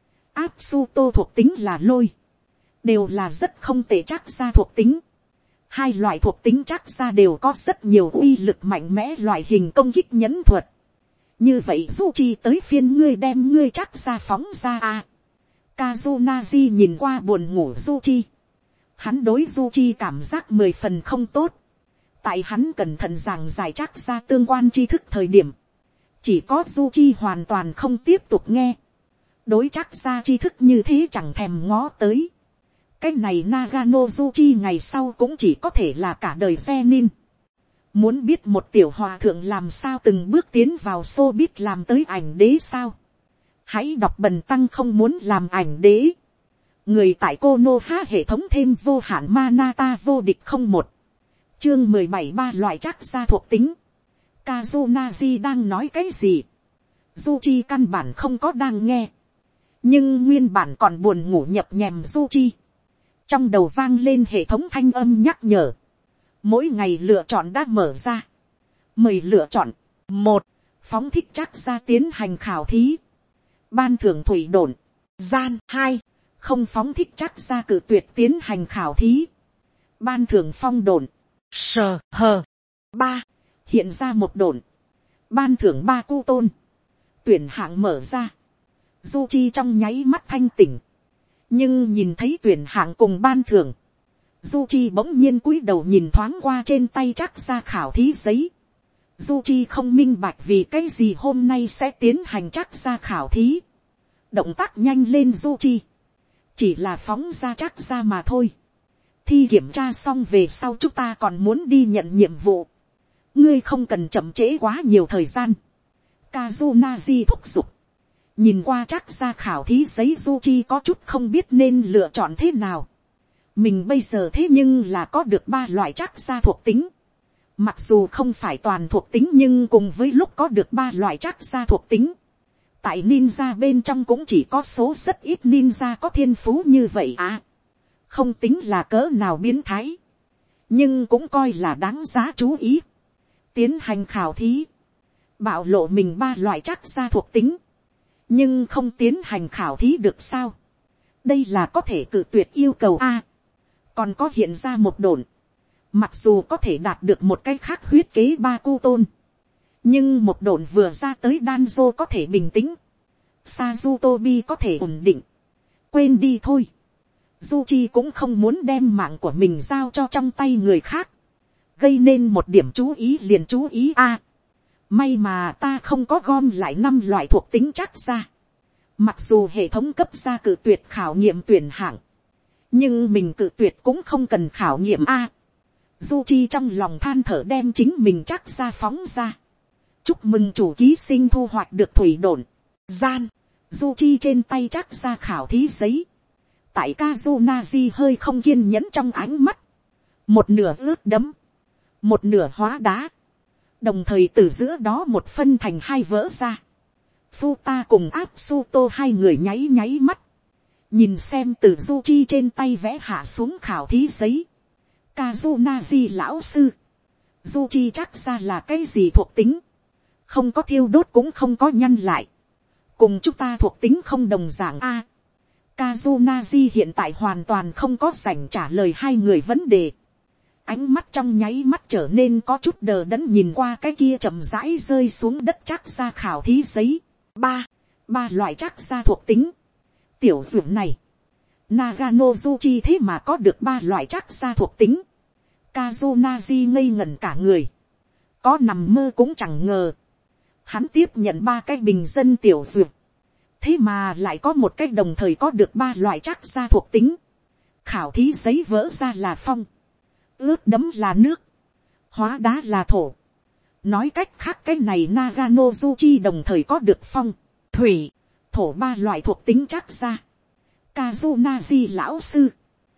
Asuto thuộc tính là lôi. Đều là rất không tệ chắc ra thuộc tính. Hai loại thuộc tính chắc ra đều có rất nhiều uy lực mạnh mẽ loại hình công kích nhẫn thuật. Như vậy du chi tới phiên ngươi đem ngươi chắc ra phóng ra a. À, Kazunaji nhìn qua buồn ngủ du chi. Hắn đối du chi cảm giác mười phần không tốt. Tại hắn cẩn thận giảng giải chắc ra tương quan tri thức thời điểm. Chỉ có du chi hoàn toàn không tiếp tục nghe. Đối chắc ra tri thức như thế chẳng thèm ngó tới. Cái này Nagano Zuchi ngày sau cũng chỉ có thể là cả đời Zenin. Muốn biết một tiểu hòa thượng làm sao từng bước tiến vào showbiz làm tới ảnh đế sao? Hãy đọc bần tăng không muốn làm ảnh đế. Người tại Konoha hệ thống thêm vô hạn Manata vô địch không một. Chương mười bảy ba loại chắc ra thuộc tính. Kazunaji đang nói cái gì, Zuchi căn bản không có đang nghe, nhưng nguyên bản còn buồn ngủ nhập nhèm Zuchi, trong đầu vang lên hệ thống thanh âm nhắc nhở, mỗi ngày lựa chọn đã mở ra, mời lựa chọn, một, phóng thích chắc ra tiến hành khảo thí, ban thưởng thủy đồn, gian, hai, không phóng thích chắc ra cử tuyệt tiến hành khảo thí, ban thưởng phong đồn, sờ hờ, ba, hiện ra một đồn, ban thưởng ba cu tôn, tuyển hạng mở ra, Zuchi trong nháy mắt thanh tỉnh, nhưng nhìn thấy tuyển hạng cùng ban thưởng, Zuchi bỗng nhiên cúi đầu nhìn thoáng qua trên tay chắc ra khảo thí giấy. Zuchi không minh bạch vì cái gì hôm nay sẽ tiến hành chắc ra khảo thí. Động tác nhanh lên Zuchi, chỉ là phóng ra chắc ra mà thôi. Thi kiểm tra xong về sau chúng ta còn muốn đi nhận nhiệm vụ. Ngươi không cần chậm trễ quá nhiều thời gian. Kazunaji thúc giục. Nhìn qua chắc ra khảo thí giấy, Zuchi có chút không biết nên lựa chọn thế nào. Mình bây giờ thế nhưng là có được ba loại chắc ra thuộc tính. Mặc dù không phải toàn thuộc tính nhưng cùng với lúc có được ba loại chắc ra thuộc tính. Tại ninja bên trong cũng chỉ có số rất ít ninja có thiên phú như vậy à. Không tính là cỡ nào biến thái. Nhưng cũng coi là đáng giá chú ý. Tiến hành khảo thí. Bạo lộ mình ba loại chắc ra thuộc tính. Nhưng không tiến hành khảo thí được sao. Đây là có thể cự tuyệt yêu cầu a. Còn có hiện ra một đồn. Mặc dù có thể đạt được một cái khác huyết kế ba cu tôn. Nhưng một đồn vừa ra tới Danzo có thể bình tĩnh. Sazutobi có thể ổn định. Quên đi thôi. Zuchi cũng không muốn đem mạng của mình giao cho trong tay người khác. Gây nên một điểm chú ý liền chú ý a. May mà ta không có gom lại năm loại thuộc tính chắc ra. Mặc dù hệ thống cấp ra cử tuyệt khảo nghiệm tuyển hạng. Nhưng mình cử tuyệt cũng không cần khảo nghiệm a. Zuchi trong lòng than thở đem chính mình chắc ra phóng ra. Chúc mừng chủ ký sinh thu hoạch được thủy đồn. Gian. Zuchi trên tay chắc ra khảo thí giấy. Tại Kazunaji hơi không kiên nhẫn trong ánh mắt. Một nửa ướt đấm. Một nửa hóa đá. Đồng thời từ giữa đó một phân thành hai vỡ ra. Futa cùng Atsuto hai người nháy nháy mắt. Nhìn xem từ Zuchi trên tay vẽ hạ xuống khảo thí giấy. Kazunaji lão sư. Zuchi chắc ra là cái gì thuộc tính. Không có thiêu đốt cũng không có nhăn lại. Cùng chúng ta thuộc tính không đồng dạng a. Kazunaji hiện tại hoàn toàn không có rảnh trả lời hai người vấn đề. Ánh mắt trong nháy mắt trở nên có chút đờ đẫn nhìn qua cái kia chậm rãi rơi xuống đất chắc ra khảo thí giấy. Ba, ba loại chắc ra thuộc tính. Tiểu dưỡng này. Nagano Zuchi thế mà có được ba loại chắc ra thuộc tính. Kazunaji ngây ngẩn cả người. Có nằm mơ cũng chẳng ngờ. Hắn tiếp nhận ba cái bình dân tiểu dưỡng. Thế mà lại có một cái đồng thời có được ba loại chắc ra thuộc tính. Khảo thí giấy vỡ ra là phong. Ướt đấm là nước. Hóa đá là thổ. Nói cách khác cái này Nagano Zuchi đồng thời có được phong, thủy, thổ ba loại thuộc tính chắc ra. Kazunaji lão sư.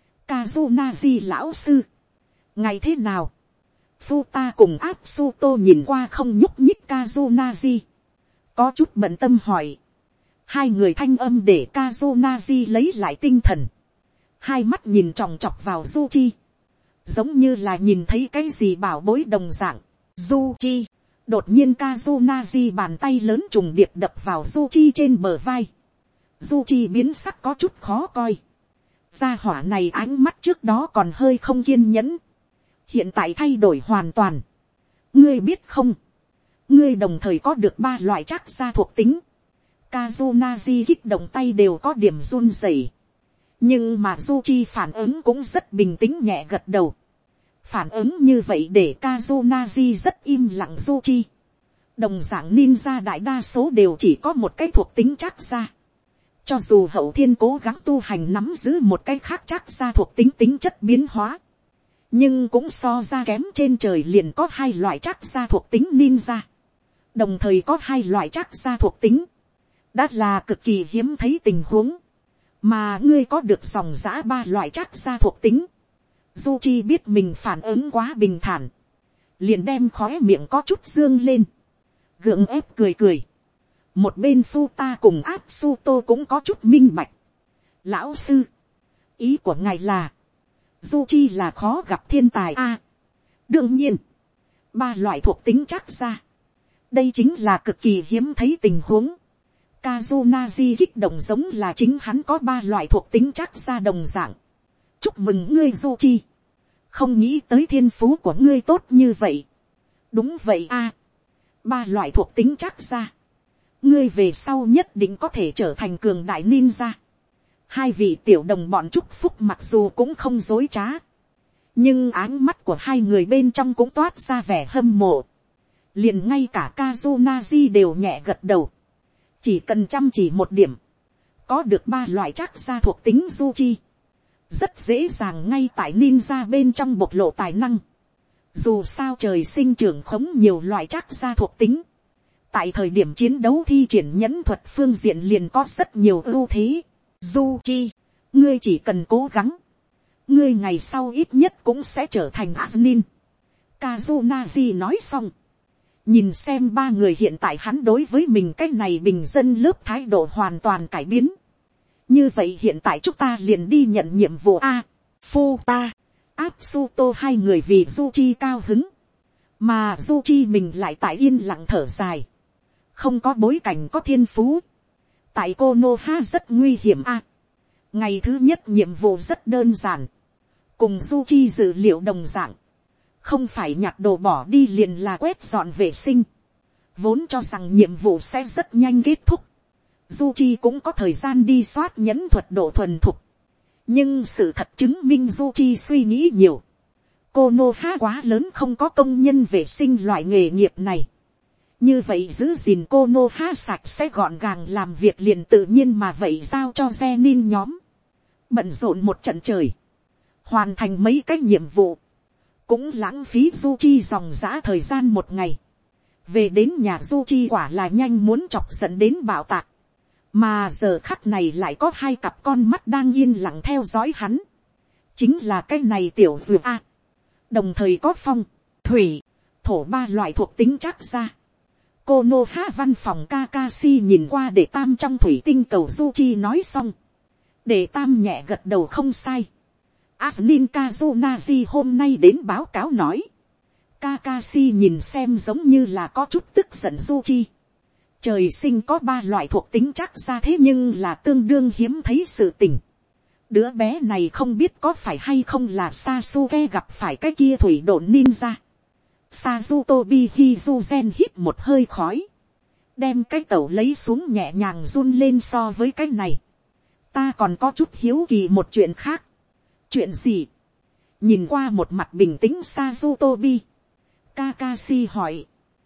Kazunaji lão sư. Ngày thế nào? Futa cùng Atsuto nhìn qua không nhúc nhích Kazunaji. Có chút bận tâm hỏi. Hai người thanh âm để Kazunaji lấy lại tinh thần. Hai mắt nhìn tròng trọc vào Zuchi. Giống như là nhìn thấy cái gì bảo bối đồng dạng. Zuchi. Đột nhiên Kazunaji bàn tay lớn trùng điệp đập vào Zuchi trên bờ vai. Zuchi biến sắc có chút khó coi. Gia hỏa này ánh mắt trước đó còn hơi không kiên nhẫn. Hiện tại thay đổi hoàn toàn. Ngươi biết không? Ngươi đồng thời có được ba loại chắc ra thuộc tính. Kazunaji kích động tay đều có điểm run rẩy. Nhưng mà Zuchi phản ứng cũng rất bình tĩnh nhẹ gật đầu. Phản ứng như vậy để Kazunaji rất im lặng. Zuchi. Đồng dạng ninja đại đa số đều chỉ có một cái thuộc tính chắc ra. Cho dù hậu thiên cố gắng tu hành nắm giữ một cái khác chắc ra thuộc tính tính chất biến hóa. Nhưng cũng so ra kém trên trời liền có hai loại chắc ra thuộc tính ninja. Đồng thời có hai loại chắc ra thuộc tính. Đã là cực kỳ hiếm thấy tình huống. Mà ngươi có được dòng dã ba loại chắc ra thuộc tính. Zuchi biết mình phản ứng quá bình thản. liền đem khóe miệng có chút dương lên, gượng ép cười cười. Một bên phu ta cùng áp su tô cũng có chút minh bạch. Lão sư, ý của ngài là, du chi là khó gặp thiên tài a. À, đương nhiên, ba loại thuộc tính chắc ra, đây chính là cực kỳ hiếm thấy tình huống. Kazunaji kích động giống là chính hắn có ba loại thuộc tính chắc ra đồng dạng. Chúc mừng ngươi du chi, không nghĩ tới thiên phú của ngươi tốt như vậy. Đúng vậy a, ba loại thuộc tính chắc ra, ngươi về sau nhất định có thể trở thành cường đại ninja. Hai vị tiểu đồng bọn chúc phúc mặc dù cũng không dối trá, nhưng áng mắt của hai người bên trong cũng toát ra vẻ hâm mộ. Liền ngay cả Kazunaji đều nhẹ gật đầu. Chỉ cần chăm chỉ một điểm, có được ba loại chắc ra thuộc tính du chi, rất dễ dàng ngay tại ninja bên trong bộc lộ tài năng. Dù sao trời sinh trưởng khống nhiều loại chắc ra thuộc tính, tại thời điểm chiến đấu thi triển nhẫn thuật phương diện liền có rất nhiều ưu thế. Du chi, ngươi chỉ cần cố gắng, ngươi ngày sau ít nhất cũng sẽ trở thành Asnin. Kazunaji nói xong, nhìn xem ba người hiện tại hắn đối với mình cái này bình dân lớp thái độ hoàn toàn cải biến. Như vậy hiện tại chúng ta liền đi nhận nhiệm vụ a. Phu ta, Atsuto hai người vì Zuchi cao hứng, mà Zuchi mình lại tại yên lặng thở dài. Không có bối cảnh có thiên phú, tại Konoha rất nguy hiểm a. Ngày thứ nhất nhiệm vụ rất đơn giản, cùng Zuchi dự liệu đồng dạng, không phải nhặt đồ bỏ đi liền là quét dọn vệ sinh. Vốn cho rằng nhiệm vụ sẽ rất nhanh kết thúc, Zuchi cũng có thời gian đi soát nhẫn thuật độ thuần thục. Nhưng sự thật chứng minh Zuchi suy nghĩ nhiều. Konoha quá lớn, không có công nhân vệ sinh loại nghề nghiệp này. Như vậy giữ gìn Konoha sạch sẽ gọn gàng làm việc liền tự nhiên mà vậy giao cho Zenin nhóm. Bận rộn một trận trời, hoàn thành mấy cái nhiệm vụ, cũng lãng phí Zuchi dòng dã thời gian một ngày. Về đến nhà Zuchi quả là nhanh muốn chọc giận đến bạo tạc. Mà giờ khắc này lại có hai cặp con mắt đang yên lặng theo dõi hắn. Chính là cái này tiểu dược A. Đồng thời có phong, thủy, thổ ba loại thuộc tính chắc ra. Konoha văn phòng Kakashi nhìn qua để tam trong thủy tinh cầu Zuchi nói xong. Để tam nhẹ gật đầu không sai. Asnin Kazunaji hôm nay đến báo cáo nói. Kakashi nhìn xem giống như là có chút tức giận Zuchi. Trời sinh có ba loại thuộc tính chắc ra thế nhưng là tương đương hiếm thấy sự tình. Đứa bé này không biết có phải hay không là Sasuke gặp phải cái kia thủy độn ninja. Sazutobi Hizuzen hít một hơi khói, đem cái tẩu lấy xuống nhẹ nhàng run lên. So với cái này, ta còn có chút hiếu kỳ một chuyện khác. Chuyện gì? Nhìn qua một mặt bình tĩnh Sazutobi, Kakashi hỏi.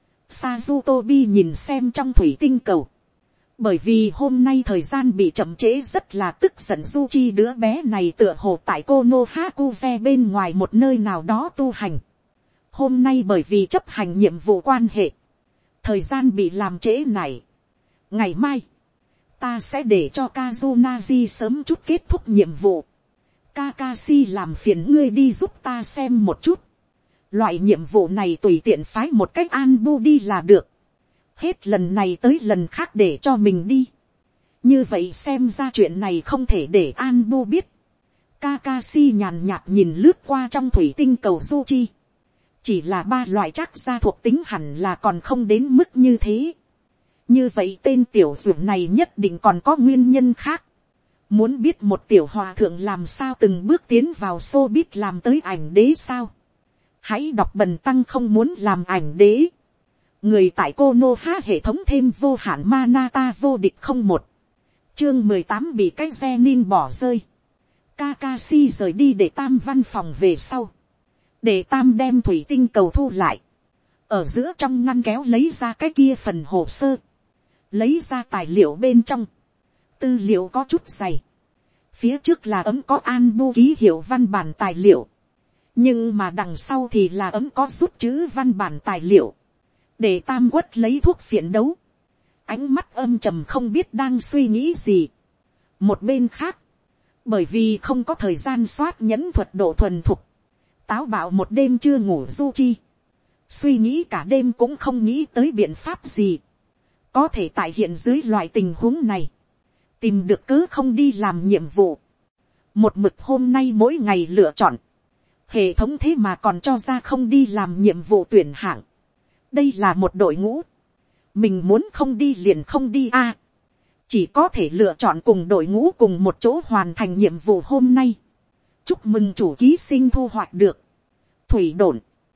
Sazutobi nhìn xem trong thủy tinh cầu. Bởi vì hôm nay thời gian bị chậm trễ rất là tức giận. Zuchi đứa bé này tựa hồ tại Konohakuse bên ngoài một nơi nào đó tu hành. Hôm nay bởi vì chấp hành nhiệm vụ quan hệ, thời gian bị làm trễ này. Ngày mai, ta sẽ để cho Kazunaji sớm chút kết thúc nhiệm vụ. Kakashi làm phiền ngươi đi giúp ta xem một chút. Loại nhiệm vụ này tùy tiện phái một cách Anbu đi là được. Hết lần này tới lần khác để cho mình đi. Như vậy xem ra chuyện này không thể để Anbu biết. Kakashi nhàn nhạt nhìn lướt qua trong thủy tinh cầu Zuchi. Chỉ là ba loại chắc ra thuộc tính hẳn là còn không đến mức như thế. Như vậy tên tiểu dược này nhất định còn có nguyên nhân khác. Muốn biết một tiểu hòa thượng làm sao từng bước tiến vào showbiz làm tới ảnh đế sao? Hãy đọc bần tăng không muốn làm ảnh đế. Người tại Konoha hệ thống thêm vô hạn Manata vô địch không một. Chương mười tám bị cái Zenin bỏ rơi. Kakashi rời đi để tam văn phòng về sau. Để tam đem thủy tinh cầu thu lại. Ở giữa trong ngăn kéo lấy ra cái kia phần hồ sơ. Lấy ra tài liệu bên trong. Tư liệu có chút dày. Phía trước là ấm có Anbu ký hiệu văn bản tài liệu. Nhưng mà đằng sau thì là ấm có rút chữ văn bản tài liệu. Để tam quất lấy thuốc phiện đấu. Ánh mắt âm trầm không biết đang suy nghĩ gì. Một bên khác. Bởi vì không có thời gian soát nhẫn thuật độ thuần thục. Táo bạo một đêm chưa ngủ Zuchi. suy nghĩ cả đêm cũng không nghĩ tới biện pháp gì, có thể tại hiện dưới loại tình huống này, tìm được cớ không đi làm nhiệm vụ. Một mực hôm nay mỗi ngày lựa chọn, hệ thống thế mà còn cho ra không đi làm nhiệm vụ tuyển hạng. Đây là một đội ngũ, mình muốn không đi liền không đi a, chỉ có thể lựa chọn cùng đội ngũ cùng một chỗ hoàn thành nhiệm vụ hôm nay. Chúc mừng chủ ký sinh thu hoạch được thủy độn,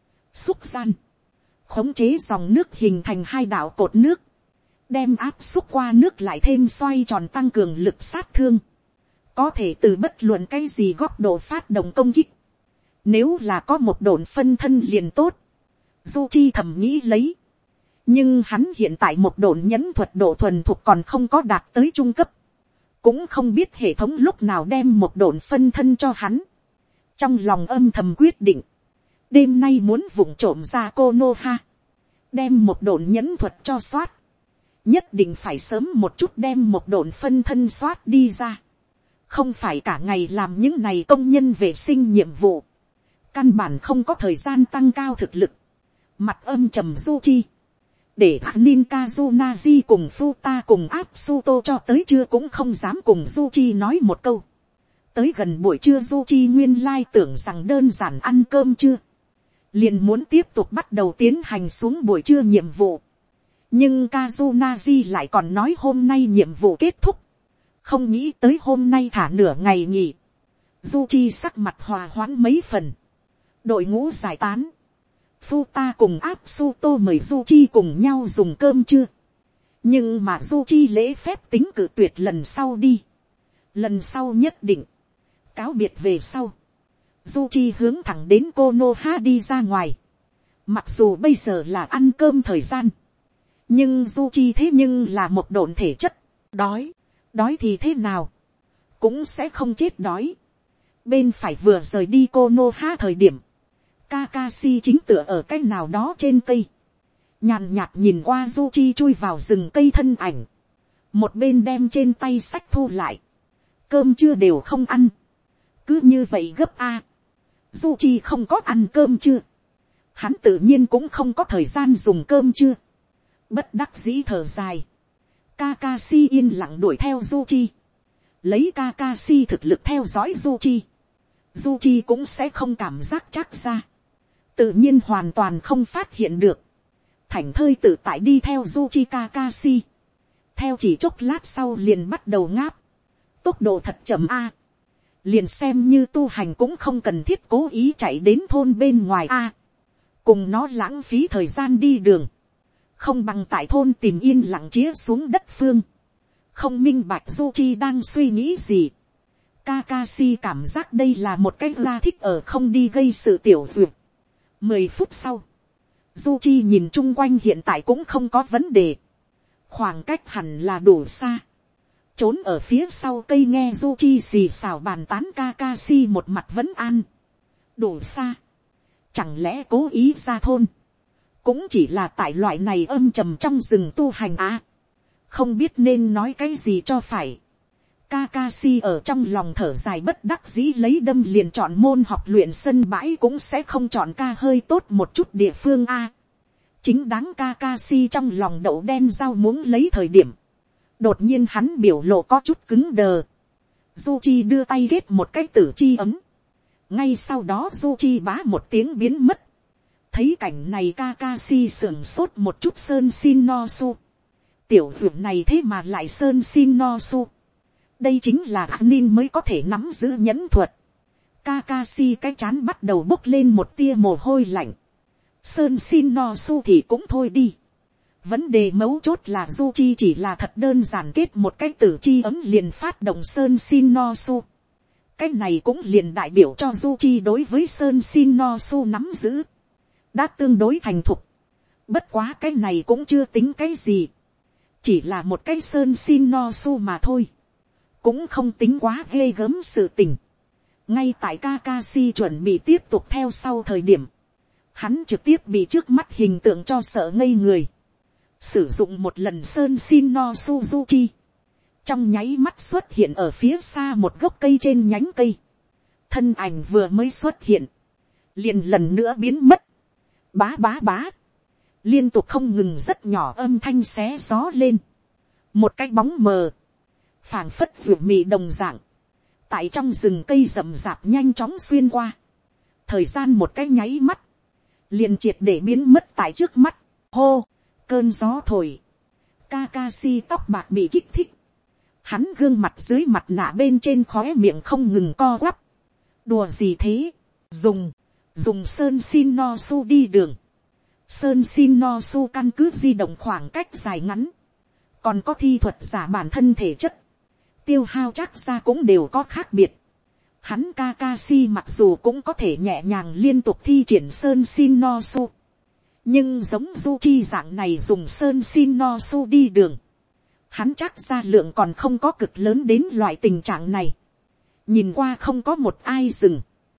xúc gian, khống chế dòng nước hình thành hai đạo cột nước, đem áp xúc qua nước lại thêm xoay tròn tăng cường lực sát thương, có thể từ bất luận cái gì góc độ phát động công kích. Nếu là có một độn phân thân liền tốt, Du Chi thầm nghĩ lấy. Nhưng hắn hiện tại một độn nhẫn thuật độ thuần thục còn không có đạt tới trung cấp, cũng không biết hệ thống lúc nào đem một độn phân thân cho hắn. Trong lòng âm thầm quyết định, đêm nay muốn vụng trộm ra Konoha, đem một độn nhẫn thuật cho soát, nhất định phải sớm một chút đem một độn phân thân soát đi ra, không phải cả ngày làm những này công nhân vệ sinh nhiệm vụ, căn bản không có thời gian tăng cao thực lực. Mặt âm trầm Du Chi, để Ninkazunaji cùng Futa cùng Atsuto cho tới trưa cũng không dám cùng Du Chi nói một câu. Tới gần buổi trưa Du Chi nguyên lai tưởng rằng đơn giản ăn cơm trưa, liền muốn tiếp tục bắt đầu tiến hành xuống buổi trưa nhiệm vụ. Nhưng Kazunaji lại còn nói hôm nay nhiệm vụ kết thúc, không nghĩ tới hôm nay thả nửa ngày nghỉ. Du Chi sắc mặt hòa hoãn mấy phần, đội ngũ giải tán. Futa cùng Atsuto mời Du Chi cùng nhau dùng cơm trưa, nhưng mà Du Chi lễ phép tính cự tuyệt lần sau đi, lần sau nhất định. Cáo biệt về sau, Du Chi hướng thẳng đến Konoha đi ra ngoài. Mặc dù bây giờ là ăn cơm thời gian, nhưng Du Chi thế nhưng là một độn thể chất, đói, đói thì thế nào, cũng sẽ không chết đói. Bên phải vừa rời đi Konoha thời điểm, Kakashi chính tựa ở cái nào đó trên cây, nhàn nhạt nhìn qua Du Chi chui vào rừng cây thân ảnh, một bên đem trên tay sách thu lại. Cơm chưa đều không ăn, cứ như vậy gấp a. Du Chi không có ăn cơm chưa, hắn tự nhiên cũng không có thời gian dùng cơm chưa. Bất đắc dĩ thở dài, Kakashi yên lặng đuổi theo Du Chi. Lấy Kakashi thực lực theo dõi Du Chi, Du Chi cũng sẽ không cảm giác chắc ra, tự nhiên hoàn toàn không phát hiện được. Thảnh thơi tự tại đi theo Du Chi Kakashi, theo chỉ chốc lát sau liền bắt đầu ngáp. Tốc độ thật chậm a, liền xem như tu hành cũng không cần thiết cố ý chạy đến thôn bên ngoài a, cùng nó lãng phí thời gian đi đường, không bằng tại thôn tìm yên lặng chĩa xuống đất phương. Không minh bạch Du Chi đang suy nghĩ gì. Kakashi cảm giác đây là một cách la thích ở không đi gây sự tiểu duyệt. Mười phút sau, Du Chi nhìn chung quanh hiện tại cũng không có vấn đề, khoảng cách hẳn là đủ xa. Trốn ở phía sau cây nghe Du Chi xì xào bàn tán Kakashi một mặt vấn an. Đủ xa? Chẳng lẽ cố ý ra thôn? Cũng chỉ là tại loại này âm trầm trong rừng tu hành á. Không biết nên nói cái gì cho phải. Kakashi ở trong lòng thở dài bất đắc dĩ lấy đâm liền chọn môn học luyện sân bãi cũng sẽ không chọn ca hơi tốt một chút địa phương a. Chính đáng Kakashi trong lòng đậu đen rau muống lấy thời điểm. Đột nhiên hắn biểu lộ có chút cứng đờ. Du Chi đưa tay ghét một cái tử chi ấm. Ngay sau đó Du Chi bá một tiếng biến mất. Thấy cảnh này Kakashi sưởng sốt một chút sơn xin no su. Tiểu vượt này thế mà lại sơn xin no su. Đây chính là Nin mới có thể nắm giữ nhẫn thuật. Kakashi cái chán bắt đầu bốc lên một tia mồ hôi lạnh. Sơn xin no su thì cũng thôi đi. Vấn đề mấu chốt là Du Chi chỉ là thật đơn giản kết một cái tử chi ấm liền phát động Sơn xin no su. Cái này cũng liền đại biểu cho Du Chi đối với Sơn xin no su nắm giữ đã tương đối thành thục. Bất quá cái này cũng chưa tính cái gì, chỉ là một cái Sơn xin no su mà thôi, cũng không tính quá ghê gớm sự tình. Ngay tại Kakashi chuẩn bị tiếp tục theo sau thời điểm, hắn trực tiếp bị trước mắt hình tượng cho sợ ngây người. Sử dụng một lần Sơn xin no Suzuki, trong nháy mắt xuất hiện ở phía xa một gốc cây trên nhánh cây. Thân ảnh vừa mới xuất hiện, liền lần nữa biến mất. bá bá bá, liên tục không ngừng rất nhỏ âm thanh xé gió lên, một cái bóng mờ, phảng phất ruột mì đồng dạng, tại trong rừng cây rậm rạp nhanh chóng xuyên qua, thời gian một cái nháy mắt, liền triệt để biến mất tại trước mắt. Hô, cơn gió thổi, Kakashi tóc bạc bị kích thích, hắn gương mặt dưới mặt nạ bên trên khóe miệng không ngừng co quắp. Đùa gì thế, dùng, dùng sơn xin no su đi đường. Sơn xin no su căn cứ di động khoảng cách dài ngắn, còn có thi thuật giả bản thân thể chất, tiêu hao chắc ra cũng đều có khác biệt. Hắn Kakashi mặc dù cũng có thể nhẹ nhàng liên tục thi triển sơn xin no su, nhưng giống Zuchi dạng này dùng sơn xin no su đi đường, hắn chắc ra lượng còn không có cực lớn đến loại tình trạng này. Nhìn qua không có một ai dừng.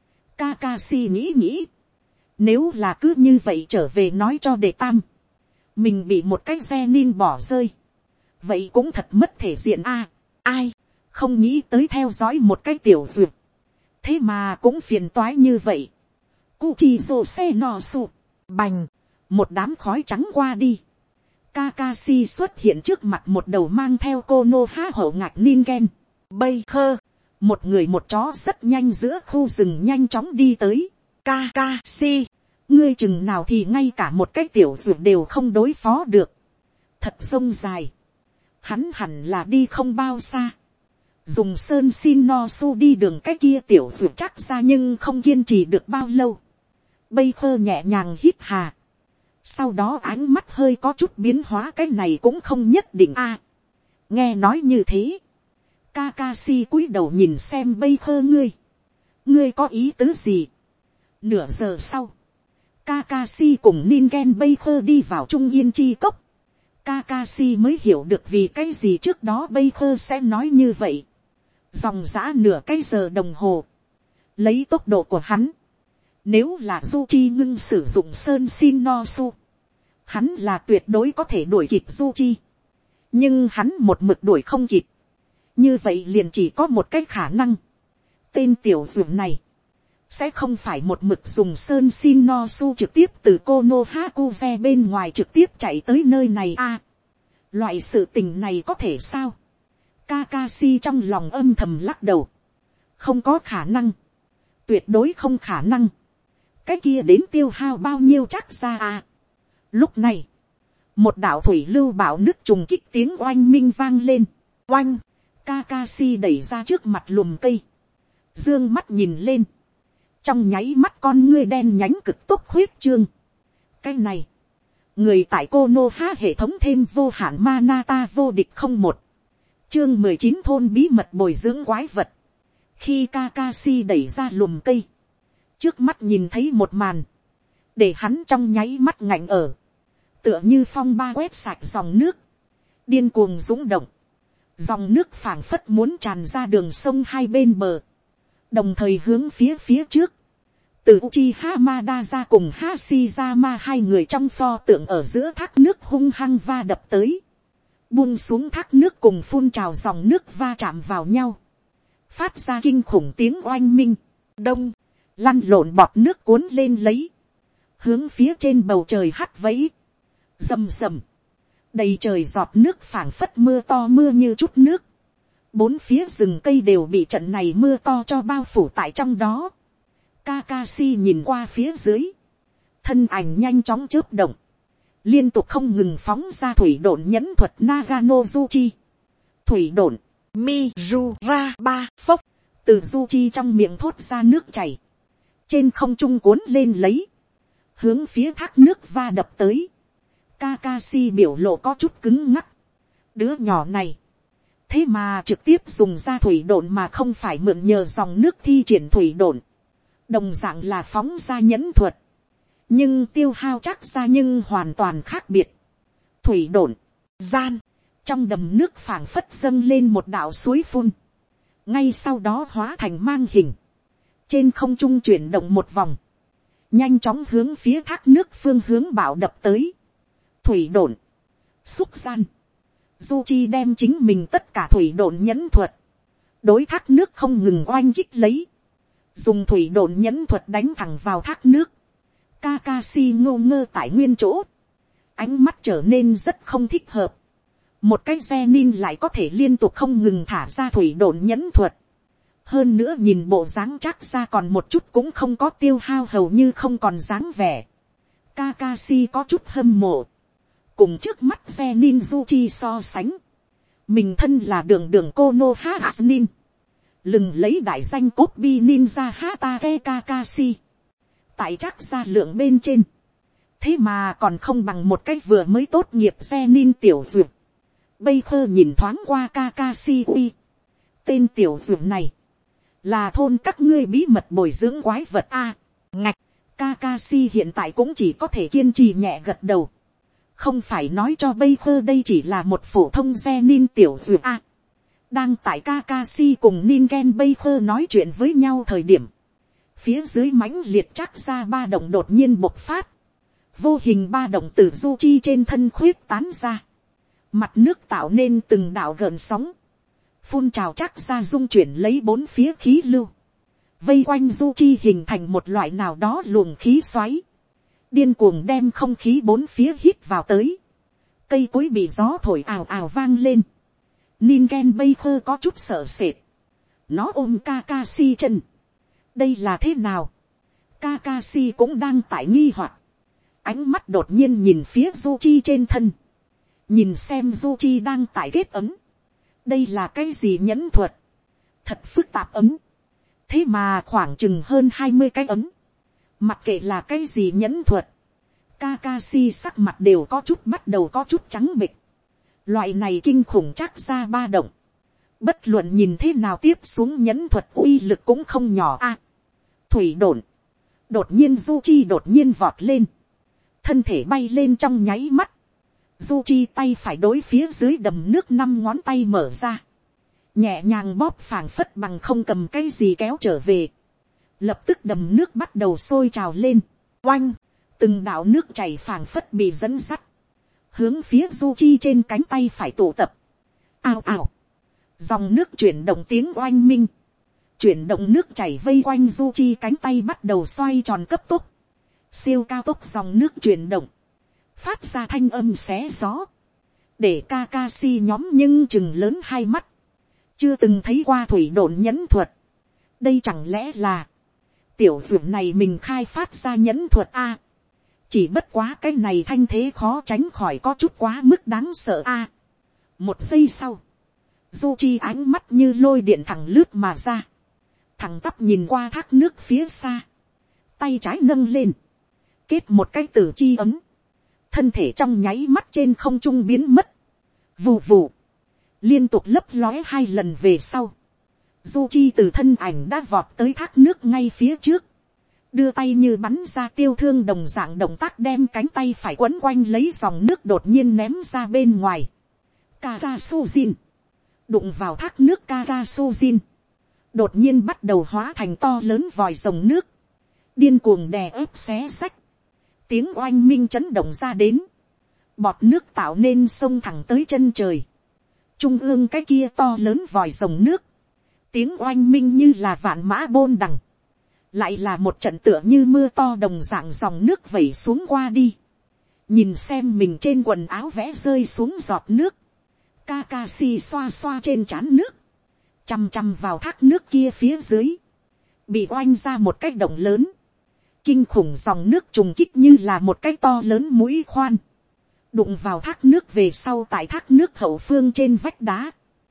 Kakashi nghĩ nghĩ, nếu là cứ như vậy trở về nói cho đệ tam, mình bị một cái Zenin bỏ rơi, vậy cũng thật mất thể diện a. À, ai không nghĩ tới theo dõi một cái tiểu duyệt, thế mà cũng phiền toái như vậy. Kuchizo se no su, bành, một đám khói trắng qua đi. Kakashi xuất hiện trước mặt một đầu mang theo Konoha hậu ngạc Ningen. Bây khơ, một người một chó rất nhanh giữa khu rừng nhanh chóng đi tới. Kakashi, ngươi chừng nào thì ngay cả một cái tiểu dược đều không đối phó được. Thật sông dài. Hắn hẳn là đi không bao xa. Dùng sơn xin no su đi đường cái kia tiểu dược chắc ra nhưng không kiên trì được bao lâu. Bây khơ nhẹ nhàng hít hà. Sau đó ánh mắt hơi có chút biến hóa, cái này cũng không nhất định a. À, nghe nói như thế, Kakashi cúi đầu nhìn xem bây khơ ngươi. Ngươi có ý tứ gì? Nửa giờ sau, Kakashi cùng Ningen bây khơ đi vào trung yên chi cốc. Kakashi mới hiểu được vì cái gì trước đó bây khơ sẽ nói như vậy. Dòng dã nửa cái giờ đồng hồ. Lấy tốc độ của hắn, nếu là Zuchi ngưng sử dụng sơn xin no su, hắn là tuyệt đối có thể đuổi kịp Zuchi. Nhưng hắn một mực đuổi không kịp. Như vậy liền chỉ có một cái khả năng. Tên tiểu dược này sẽ không phải một mực dùng sơn xin no su trực tiếp từ Konohakuse bên ngoài trực tiếp chạy tới nơi này a. À, loại sự tình này có thể sao? Kakashi trong lòng âm thầm lắc đầu. Không có khả năng. Tuyệt đối không khả năng. Cái kia đến tiêu hao bao nhiêu chắc ra à. Lúc này, một đạo thủy lưu bão nước trùng kích tiếng oanh minh vang lên. Oanh, Kakashi đẩy ra trước mặt lùm cây. Dương mắt nhìn lên. Trong nháy mắt con ngươi đen nhánh cực tốc khuyết trương. Cái này, người tại Konoha hệ thống thêm vô hạn Manata vô địch không một. Chương mười chín thôn bí mật bồi dưỡng quái vật. Khi Kakashi đẩy ra lùm cây, trước mắt nhìn thấy một màn, để hắn trong nháy mắt ngạnh ở, tựa như phong ba quét sạch dòng nước, điên cuồng dũng động, dòng nước phảng phất muốn tràn ra đường sông hai bên bờ, đồng thời hướng phía phía trước, từ Uchiha Madara cùng Hashirama hai người trong pho tượng ở giữa thác nước hung hăng va đập tới, buông xuống thác nước cùng phun trào dòng nước va chạm vào nhau, phát ra kinh khủng tiếng oanh minh, đông, lăn lộn bọt nước cuốn lên lấy, hướng phía trên bầu trời hắt vẫy, rầm rầm, đầy trời giọt nước phảng phất mưa to mưa như chút nước, bốn phía rừng cây đều bị trận này mưa to cho bao phủ tại trong đó. Kakashi nhìn qua phía dưới, thân ảnh nhanh chóng chớp động, liên tục không ngừng phóng ra thủy độn nhẫn thuật Nagano Zuchi, thủy độn Mizura ba phốc, từ Zuchi trong miệng thốt ra nước chảy, trên không trung cuốn lên lấy, hướng phía thác nước va đập tới. Kakashi biểu lộ có chút cứng ngắc, đứa nhỏ này thế mà trực tiếp dùng ra thủy độn mà không phải mượn nhờ dòng nước thi triển thủy độn, đồng dạng là phóng ra nhẫn thuật, nhưng tiêu hao chắc ra nhưng hoàn toàn khác biệt. Thủy độn gian, trong đầm nước phảng phất dâng lên một đạo suối phun, ngay sau đó hóa thành mang hình, trên không trung chuyển động một vòng, nhanh chóng hướng phía thác nước phương hướng bạo đập tới. Thủy độn xúc gian, Zuchi đem chính mình tất cả thủy độn nhẫn thuật, đối thác nước không ngừng oanh kích lấy, dùng thủy độn nhẫn thuật đánh thẳng vào thác nước. Kakashi ngô ngơ tại nguyên chỗ, ánh mắt trở nên rất không thích hợp. Một cái Zenin lại có thể liên tục không ngừng thả ra thủy độn nhẫn thuật. Hơn nữa nhìn bộ dáng chắc ra còn một chút cũng không có tiêu hao, hầu như không còn dáng vẻ. Kakashi có chút hâm mộ. Cùng trước mắt Zenin Zuchi so sánh, mình thân là đường đường Konoha Nin, lừng lấy đại danh Copy Ninja Hatake Kakashi, tại chắc ra lượng bên trên, thế mà còn không bằng một cái vừa mới tốt nghiệp Zenin tiểu duyệt. Bây khơ nhìn thoáng qua Kakashi uy, tên tiểu duyệt này là thôn các ngươi bí mật bồi dưỡng quái vật a. Ngạch, Kakashi hiện tại cũng chỉ có thể kiên trì nhẹ gật đầu. Không phải nói cho bây khơ đây chỉ là một phổ thông Zenin tiểu duyệt a. Đang tại Kakashi cùng Ningen bây khơ nói chuyện với nhau thời điểm, phía dưới mãnh liệt chắc ra ba động đột nhiên bộc phát. Vô hình ba động từ Zuchi trên thân khuyết tán ra. Mặt nước tạo nên từng đạo gợn sóng. Phun trào chắc ra dung chuyển lấy bốn phía khí lưu. Vây quanh Zuchi hình thành một loại nào đó luồng khí xoáy. Điên cuồng đem không khí bốn phía hít vào tới. Cây cối bị gió thổi ào ào vang lên. Ningen bây khơ có chút sợ sệt. Nó ôm Kakashi chân. Đây là thế nào? Kakashi cũng đang tại nghi hoặc. Ánh mắt đột nhiên nhìn phía Zuchi trên thân. Nhìn xem Zuchi đang tại kết ấm. Đây là cái gì nhẫn thuật? Thật phức tạp ấm. Thế mà khoảng chừng hơn hai mươi cái ấm. Mặc kệ là cái gì nhẫn thuật, Kakashi sắc mặt đều có chút bắt đầu có chút trắng bệch. Loại này kinh khủng chắc ra ba động. Bất luận nhìn thế nào tiếp xuống nhẫn thuật uy lực cũng không nhỏ a. À, thủy độn. Đột nhiên Zuchi đột nhiên vọt lên. Thân thể bay lên trong nháy mắt. Zuchi tay phải đối phía dưới đầm nước năm ngón tay mở ra. Nhẹ nhàng bóp phảng phất bằng không cầm cái gì kéo trở về. Lập tức đầm nước bắt đầu sôi trào lên. Oanh. Từng đạo nước chảy phảng phất bị dẫn dắt. Hướng phía Zuchi trên cánh tay phải tụ tập. Ao ào. Dòng nước chuyển động tiếng oanh minh. Chuyển động nước chảy vây quanh Zuchi cánh tay bắt đầu xoay tròn cấp tốc. Siêu cao tốc dòng nước chuyển động. Phát ra thanh âm xé gió. Để Kakashi nhóm nhưng chừng lớn hai mắt. Chưa từng thấy qua thủy độn nhẫn thuật. Đây chẳng lẽ là tiểu dược này mình khai phát ra nhẫn thuật a? À, chỉ bất quá cái này thanh thế khó tránh khỏi có chút quá mức đáng sợ a. À, một giây sau, Zuchi ánh mắt như lôi điện thẳng lướt mà ra. Thẳng tắp nhìn qua thác nước phía xa. Tay trái nâng lên. Kết một cái tử chi ấm. Thân thể trong nháy mắt trên không trung biến mất. Vù vù. Liên tục lấp lóe hai lần về sau. Zuchi từ thân ảnh đã vọt tới thác nước ngay phía trước. Đưa tay như bắn ra tiêu thương đồng dạng động tác đem cánh tay phải quấn quanh lấy dòng nước đột nhiên ném ra bên ngoài. Karasujin. Đụng vào thác nước Karasujin. Đột nhiên bắt đầu hóa thành to lớn vòi rồng nước. Điên cuồng đè ép xé xách. Tiếng oanh minh chấn động ra đến. Bọt nước tạo nên sông thẳng tới chân trời. Trung ương cái kia to lớn vòi rồng nước. Tiếng oanh minh như là vạn mã bôn đằng. Lại là một trận tựa như mưa to đồng dạng dòng nước vẩy xuống qua đi. Nhìn xem mình trên quần áo vẽ rơi xuống giọt nước. Kakashi xoa xoa trên trán nước. Chăm chăm vào thác nước kia phía dưới. Bị oanh ra một cái động lớn. Kinh khủng dòng nước trùng kích như là một cái to lớn mũi khoan. Đụng vào thác nước về sau tại thác nước hậu phương trên vách đá.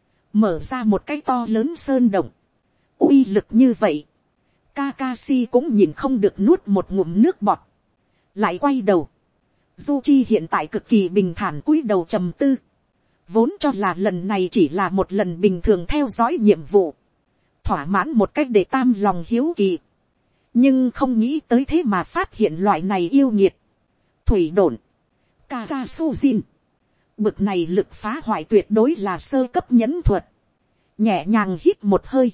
Mở ra một cái to lớn sơn động. Uy lực như vậy. Kakashi cũng nhìn không được nuốt một ngụm nước bọt. Lại quay đầu. Zuchi hiện tại cực kỳ bình thản cúi đầu trầm tư. Vốn cho là lần này chỉ là một lần bình thường theo dõi nhiệm vụ. Thỏa mãn một cách để tam lòng hiếu kỳ. Nhưng không nghĩ tới thế mà phát hiện loại này yêu nghiệt. Thủy độn. Karasujin. Bực này lực phá hoại tuyệt đối là sơ cấp nhẫn thuật. Nhẹ nhàng hít một hơi.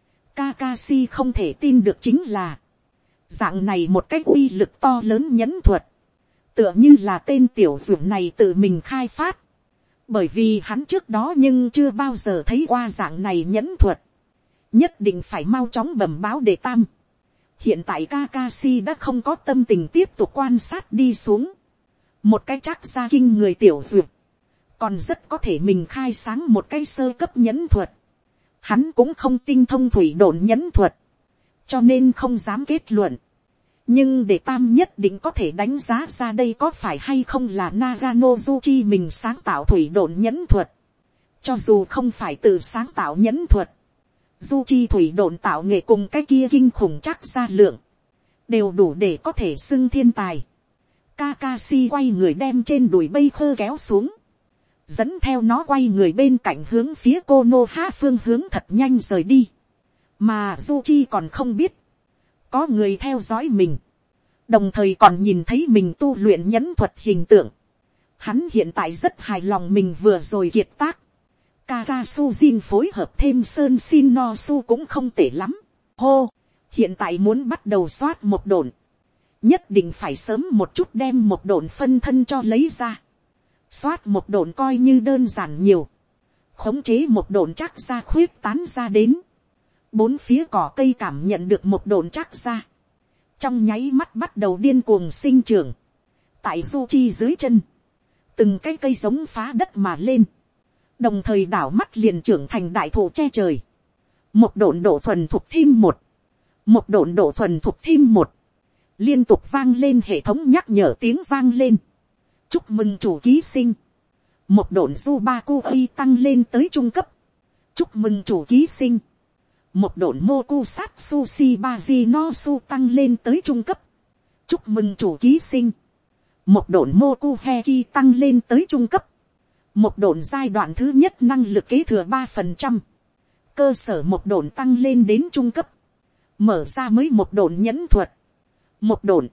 Kakashi không thể tin được chính là. Dạng này một cách uy lực to lớn nhẫn thuật. Tựa như là tên tiểu dược này tự mình khai phát. Bởi vì hắn trước đó nhưng chưa bao giờ thấy qua dạng này nhẫn thuật. Nhất định phải mau chóng bẩm báo để tam. Hiện tại Kakashi đã không có tâm tình tiếp tục quan sát đi xuống. Một cái chắc ra kinh người tiểu duyệt. Còn rất có thể mình khai sáng một cái sơ cấp nhẫn thuật. Hắn cũng không tinh thông thủy độn nhẫn thuật. Cho nên không dám kết luận. Nhưng để Tam nhất định có thể đánh giá ra đây có phải hay không là Naganozuchi mình sáng tạo thủy độn nhẫn thuật. Cho dù không phải tự sáng tạo nhẫn thuật. Zuchi thủy độn tạo nghệ cùng cái kia kinh khủng chắc ra lượng. Đều đủ để có thể xưng thiên tài. Kakashi quay người đem trên đùi bây khơ kéo xuống. Dẫn theo nó quay người bên cạnh hướng phía Konoha phương hướng thật nhanh rời đi. Mà Zuchi còn không biết. Có người theo dõi mình. Đồng thời còn nhìn thấy mình tu luyện nhẫn thuật hình tượng. Hắn hiện tại rất hài lòng mình vừa rồi kiệt tác. Kakasujin phối hợp thêm Sơn Shinosu cũng không tệ lắm. Hô, hiện tại muốn bắt đầu soát một độn. Nhất định phải sớm một chút đem một độn phân thân cho lấy ra. Soát một độn coi như đơn giản nhiều. Khống chế một độn chắc ra khuyết tán ra đến. Bốn phía cỏ cây cảm nhận được một độn chắc ra. Trong nháy mắt bắt đầu điên cuồng sinh trưởng. Tại Zuchi dưới chân. Từng cái cây giống phá đất mà lên. Đồng thời đảo mắt liền trưởng thành đại thụ che trời. Một độn độ thuần thục thêm một. Một độn độ thuần thục thêm một. Liên tục vang lên hệ thống nhắc nhở tiếng vang lên. Chúc mừng chủ ký sinh. Một độn Subaku tăng lên tới trung cấp. Chúc mừng chủ ký sinh. Một độn Mokusatsu Shibaji no Su tăng lên tới trung cấp. Chúc mừng chủ ký sinh. Một độn Moku Heki tăng lên tới trung cấp. Một độn giai đoạn thứ nhất năng lực kế thừa ba phần trăm. Cơ sở một độn tăng lên đến trung cấp. Mở ra mới một độn nhẫn thuật. Một độn.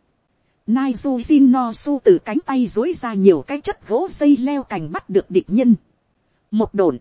Naizujin no Su từ cánh tay dối ra nhiều cái chất gỗ dây leo cành bắt được địch nhân. Một độn.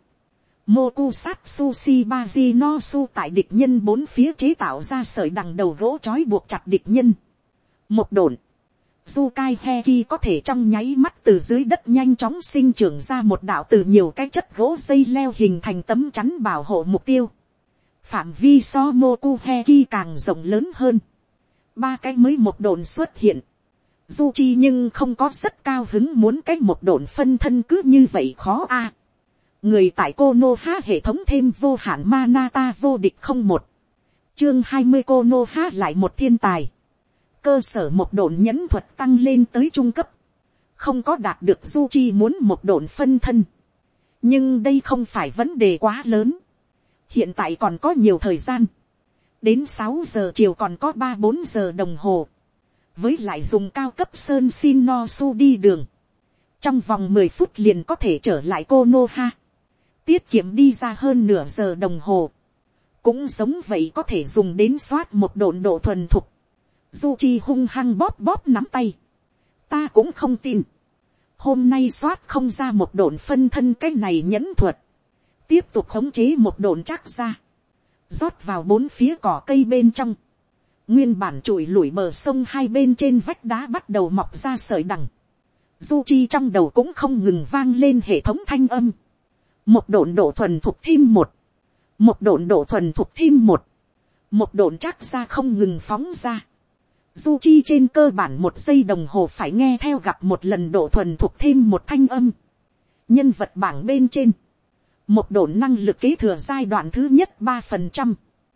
Mokusatsu Shibaji no Su tại địch nhân bốn phía chế tạo ra sợi đằng đầu gỗ trói buộc chặt địch nhân. Một độn. Zukai Heki có thể trong nháy mắt từ dưới đất nhanh chóng sinh trưởng ra một đạo từ nhiều cái chất gỗ dây leo hình thành tấm chắn bảo hộ mục tiêu. Phạm vi so Moku Heki càng rộng lớn hơn. Ba cái mới một độn xuất hiện. Zuchi nhưng không có rất cao hứng muốn cái một độn phân thân cứ như vậy khó a. Người tại Konoha hệ thống thêm vô hạn Manata vô địch không một. Chương hai mươi Konoha lại một thiên tài. Cơ sở một độn nhẫn thuật tăng lên tới trung cấp. Không có đạt được Zuchi muốn một độn phân thân. Nhưng đây không phải vấn đề quá lớn. Hiện tại còn có nhiều thời gian. Đến sáu giờ chiều còn có ba bốn giờ đồng hồ. Với lại dùng cao cấp Sơn Shinosu đi đường. Trong vòng mười phút liền có thể trở lại Konoha. Tiết kiệm đi ra hơn nửa giờ đồng hồ. Cũng giống vậy có thể dùng đến soát một độn độ thuần thục. Zuchi hung hăng bóp bóp nắm tay. Ta cũng không tin. Hôm nay soát không ra một độn phân thân cái này nhẫn thuật. Tiếp tục khống chế một độn chắc ra. Rót vào bốn phía cỏ cây bên trong. Nguyên bản trụi lủi bờ sông hai bên trên vách đá bắt đầu mọc ra sợi đằng. Zuchi trong đầu cũng không ngừng vang lên hệ thống thanh âm. Một độn độ thuần thục thêm một. Một độn độ thuần thục thêm một. Một độn chắc ra không ngừng phóng ra. Zuchi trên cơ bản một giây đồng hồ phải nghe theo gặp một lần độ thuần thục thêm một thanh âm. Nhân vật bảng bên trên. Một độn năng lực kế thừa giai đoạn thứ nhất ba phần trăm.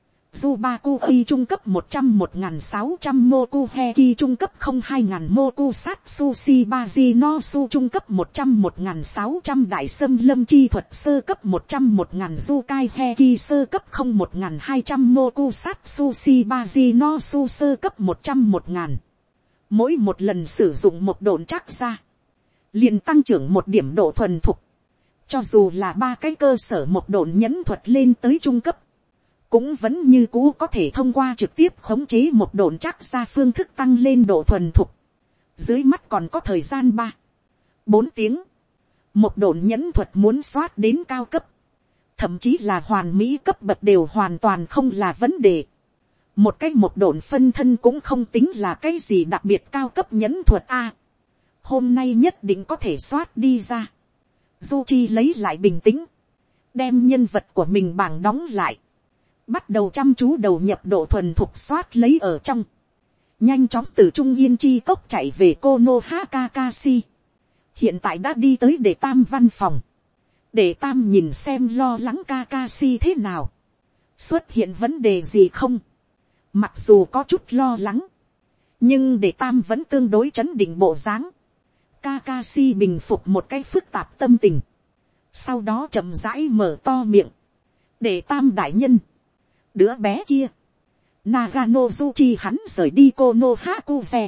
Zubakuki trung cấp một trăm một nghìn sáu trăm Moku Heki trung cấp không hai nghìn Moku Satsu Shibaji no Su trung cấp một trăm một nghìn sáu trăm Đại Sâm Lâm Chi thuật sơ cấp một trăm một nghìn Zukai Heki sơ cấp không một nghìn hai trăm Moku Satsu Shibaji no Su sơ cấp một trăm một nghìn. Mỗi một lần sử dụng một độn chắc ra. Liền tăng trưởng một điểm độ thuần thục. Cho dù là ba cái cơ sở một độn nhẫn thuật lên tới trung cấp. Cũng vẫn như cũ có thể thông qua trực tiếp khống chế một độn chắc ra phương thức tăng lên độ thuần thục. Dưới mắt còn có thời gian ba, bốn tiếng. Một độn nhẫn thuật muốn soát đến cao cấp. Thậm chí là hoàn mỹ cấp bậc đều hoàn toàn không là vấn đề. Một cái một độn phân thân cũng không tính là cái gì đặc biệt cao cấp nhẫn thuật a. Hôm nay nhất định có thể soát đi ra. Zuchi lấy lại bình tĩnh. Đem nhân vật của mình bảng đóng lại. bắt đầu chăm chú đầu nhập độ thuần thục soát lấy ở trong, nhanh chóng từ Trung Yên Chi Cốc chạy về Konoha Kakashi. Hiện tại đã đi tới Để Tam văn phòng. Để Tam nhìn xem lo lắng Kakashi thế nào, xuất hiện vấn đề gì không. Mặc dù có chút lo lắng, nhưng Để Tam vẫn tương đối chấn định bộ dáng. Kakashi bình phục một cái phức tạp tâm tình, sau đó chậm rãi mở to miệng. Để Tam đại nhân, đứa bé kia Naganozuchi hắn rời đi Konohakuse,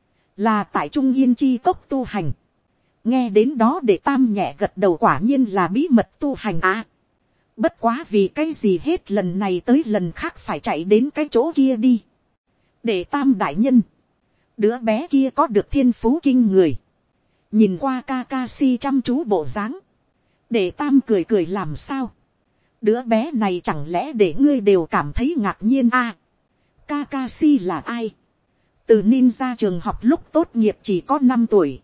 là tại Trung Yên Chi Cốc tu hành. Nghe đến đó Để Tam nhẹ gật đầu, quả nhiên là bí mật tu hành à. Bất quá vì cái gì hết lần này tới lần khác phải chạy đến cái chỗ kia đi. Để Tam đại nhân, đứa bé kia có được thiên phú kinh người. Nhìn qua Kakashi chăm chú bộ dáng, Để Tam cười cười, làm sao, đứa bé này chẳng lẽ để ngươi đều cảm thấy ngạc nhiên à. Kakashi là ai? Từ ninja trường học lúc tốt nghiệp chỉ có năm tuổi,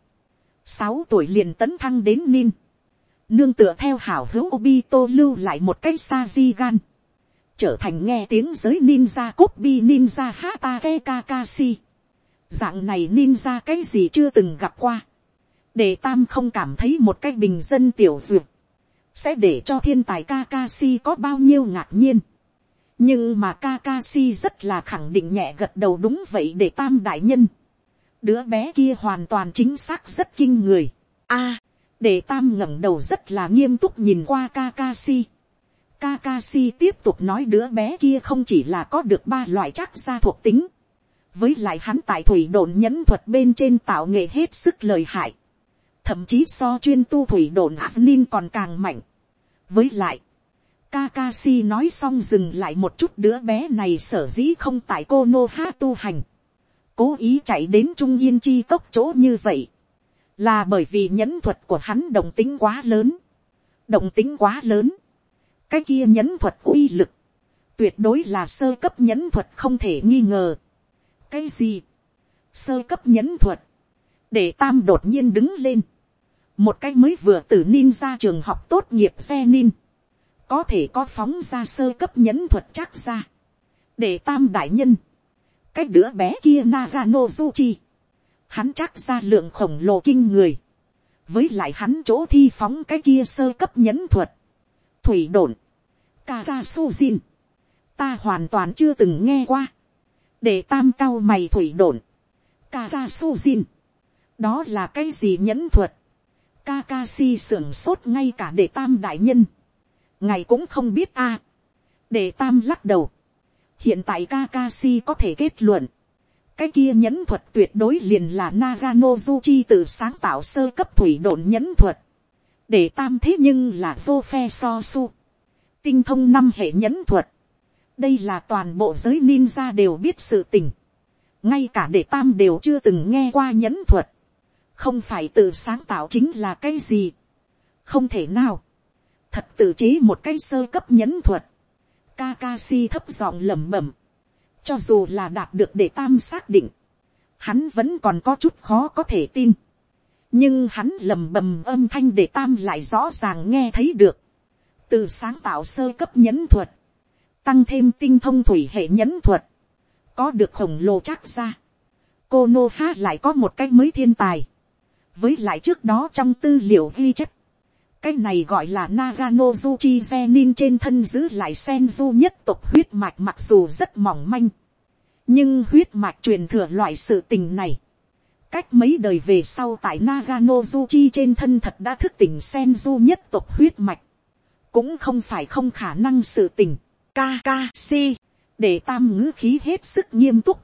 sáu tuổi liền tấn thăng đến nin. Nương tựa theo hảo hữu Obito lưu lại một cái Sharingan, trở thành nghe tiếng giới ninja Kobe ninja Hatake Kakashi. Dạng này ninja cái gì chưa từng gặp qua. Để Tam không cảm thấy một cái bình dân tiểu duyệt sẽ để cho thiên tài Kakashi có bao nhiêu ngạc nhiên. Nhưng mà Kakashi rất là khẳng định nhẹ gật đầu, đúng vậy Để Tam đại nhân, đứa bé kia hoàn toàn chính xác rất kinh người. A, à, Để Tam ngẩng đầu rất là nghiêm túc nhìn qua Kakashi. Kakashi tiếp tục nói, đứa bé kia không chỉ là có được ba loại chắc gia thuộc tính, với lại hắn tại thủy độn nhẫn thuật bên trên tạo nghệ hết sức lợi hại, thậm chí so chuyên tu thủy độn Asnin còn càng mạnh. Với lại, Kakashi nói xong dừng lại một chút, đứa bé này sở dĩ không tại Konoha tu hành, cố ý chạy đến Trung Yên Chi Cốc chỗ như vậy, là bởi vì nhẫn thuật của hắn động tính quá lớn. Động tính quá lớn, cái kia nhẫn thuật uy lực tuyệt đối là sơ cấp nhẫn thuật không thể nghi ngờ. Cái gì? Sơ cấp nhẫn thuật? Để Tam đột nhiên đứng lên. Một cái mới vừa từ ninja trường học tốt nghiệp xe nin, có thể có phóng ra sơ cấp nhẫn thuật chắc ra. Để Tam đại nhân, cái đứa bé kia Naganozuchi, hắn chắc ra lượng khổng lồ kinh người. Với lại hắn chỗ thi phóng cái kia sơ cấp nhẫn thuật thủy độn Kakasujin, ta hoàn toàn chưa từng nghe qua. Để Tam cao mày, thủy độn Kakasujin, đó là cái gì nhẫn thuật? Kakashi sưởng sốt, ngay cả Để Tam đại nhân ngài cũng không biết a. À. Để Tam lắc đầu. Hiện tại Kakashi có thể kết luận, cái kia nhẫn thuật tuyệt đối liền là Naganozuchi tự sáng tạo sơ cấp thủy độn nhẫn thuật. Để Tam thế nhưng là vô phe so su, tinh thông năm hệ nhẫn thuật. Đây là toàn bộ giới ninja đều biết sự tình. Ngay cả Để Tam đều chưa từng nghe qua nhẫn thuật. Không phải tự sáng tạo chính là cái gì? Không thể nào. Thật tự chế một cái sơ cấp nhẫn thuật. Kakashi thấp giọng lẩm bẩm. Cho dù là đạt được Để Tam xác định, hắn vẫn còn có chút khó có thể tin. Nhưng hắn lẩm bẩm âm thanh Để Tam lại rõ ràng nghe thấy được. Từ sáng tạo sơ cấp nhẫn thuật, tăng thêm tinh thông thủy hệ nhẫn thuật, có được khổng lồ chắc ra. Konoha lại có một cái mới thiên tài. Với lại trước đó trong tư liệu ghi chép, cái này gọi là Naganozuchi Zenin trên thân giữ lại Senju nhất tộc huyết mạch, mặc dù rất mỏng manh, nhưng huyết mạch truyền thừa loại sự tình này, cách mấy đời về sau tại Naganozuchi trên thân thật đã thức tỉnh Senju nhất tộc huyết mạch, cũng không phải không khả năng sự tình. Kakashi, Để Tam ngữ khí hết sức nghiêm túc.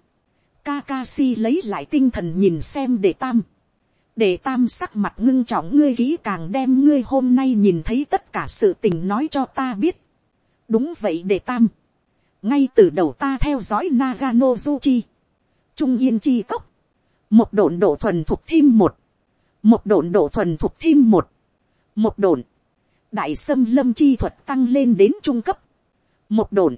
Kakashi lấy lại tinh thần nhìn xem Để Tam. Để Tam sắc mặt ngưng trọng, ngươi kỹ càng đem ngươi hôm nay nhìn thấy tất cả sự tình nói cho ta biết. Đúng vậy Để Tam. Ngay từ đầu ta theo dõi Naganozuchi, Trung Yên Chi Cốc, một độn độ thuần thục thêm một, một độn độ thuần thục thêm một, một độn đại xâm lâm chi thuật tăng lên đến trung cấp, một độn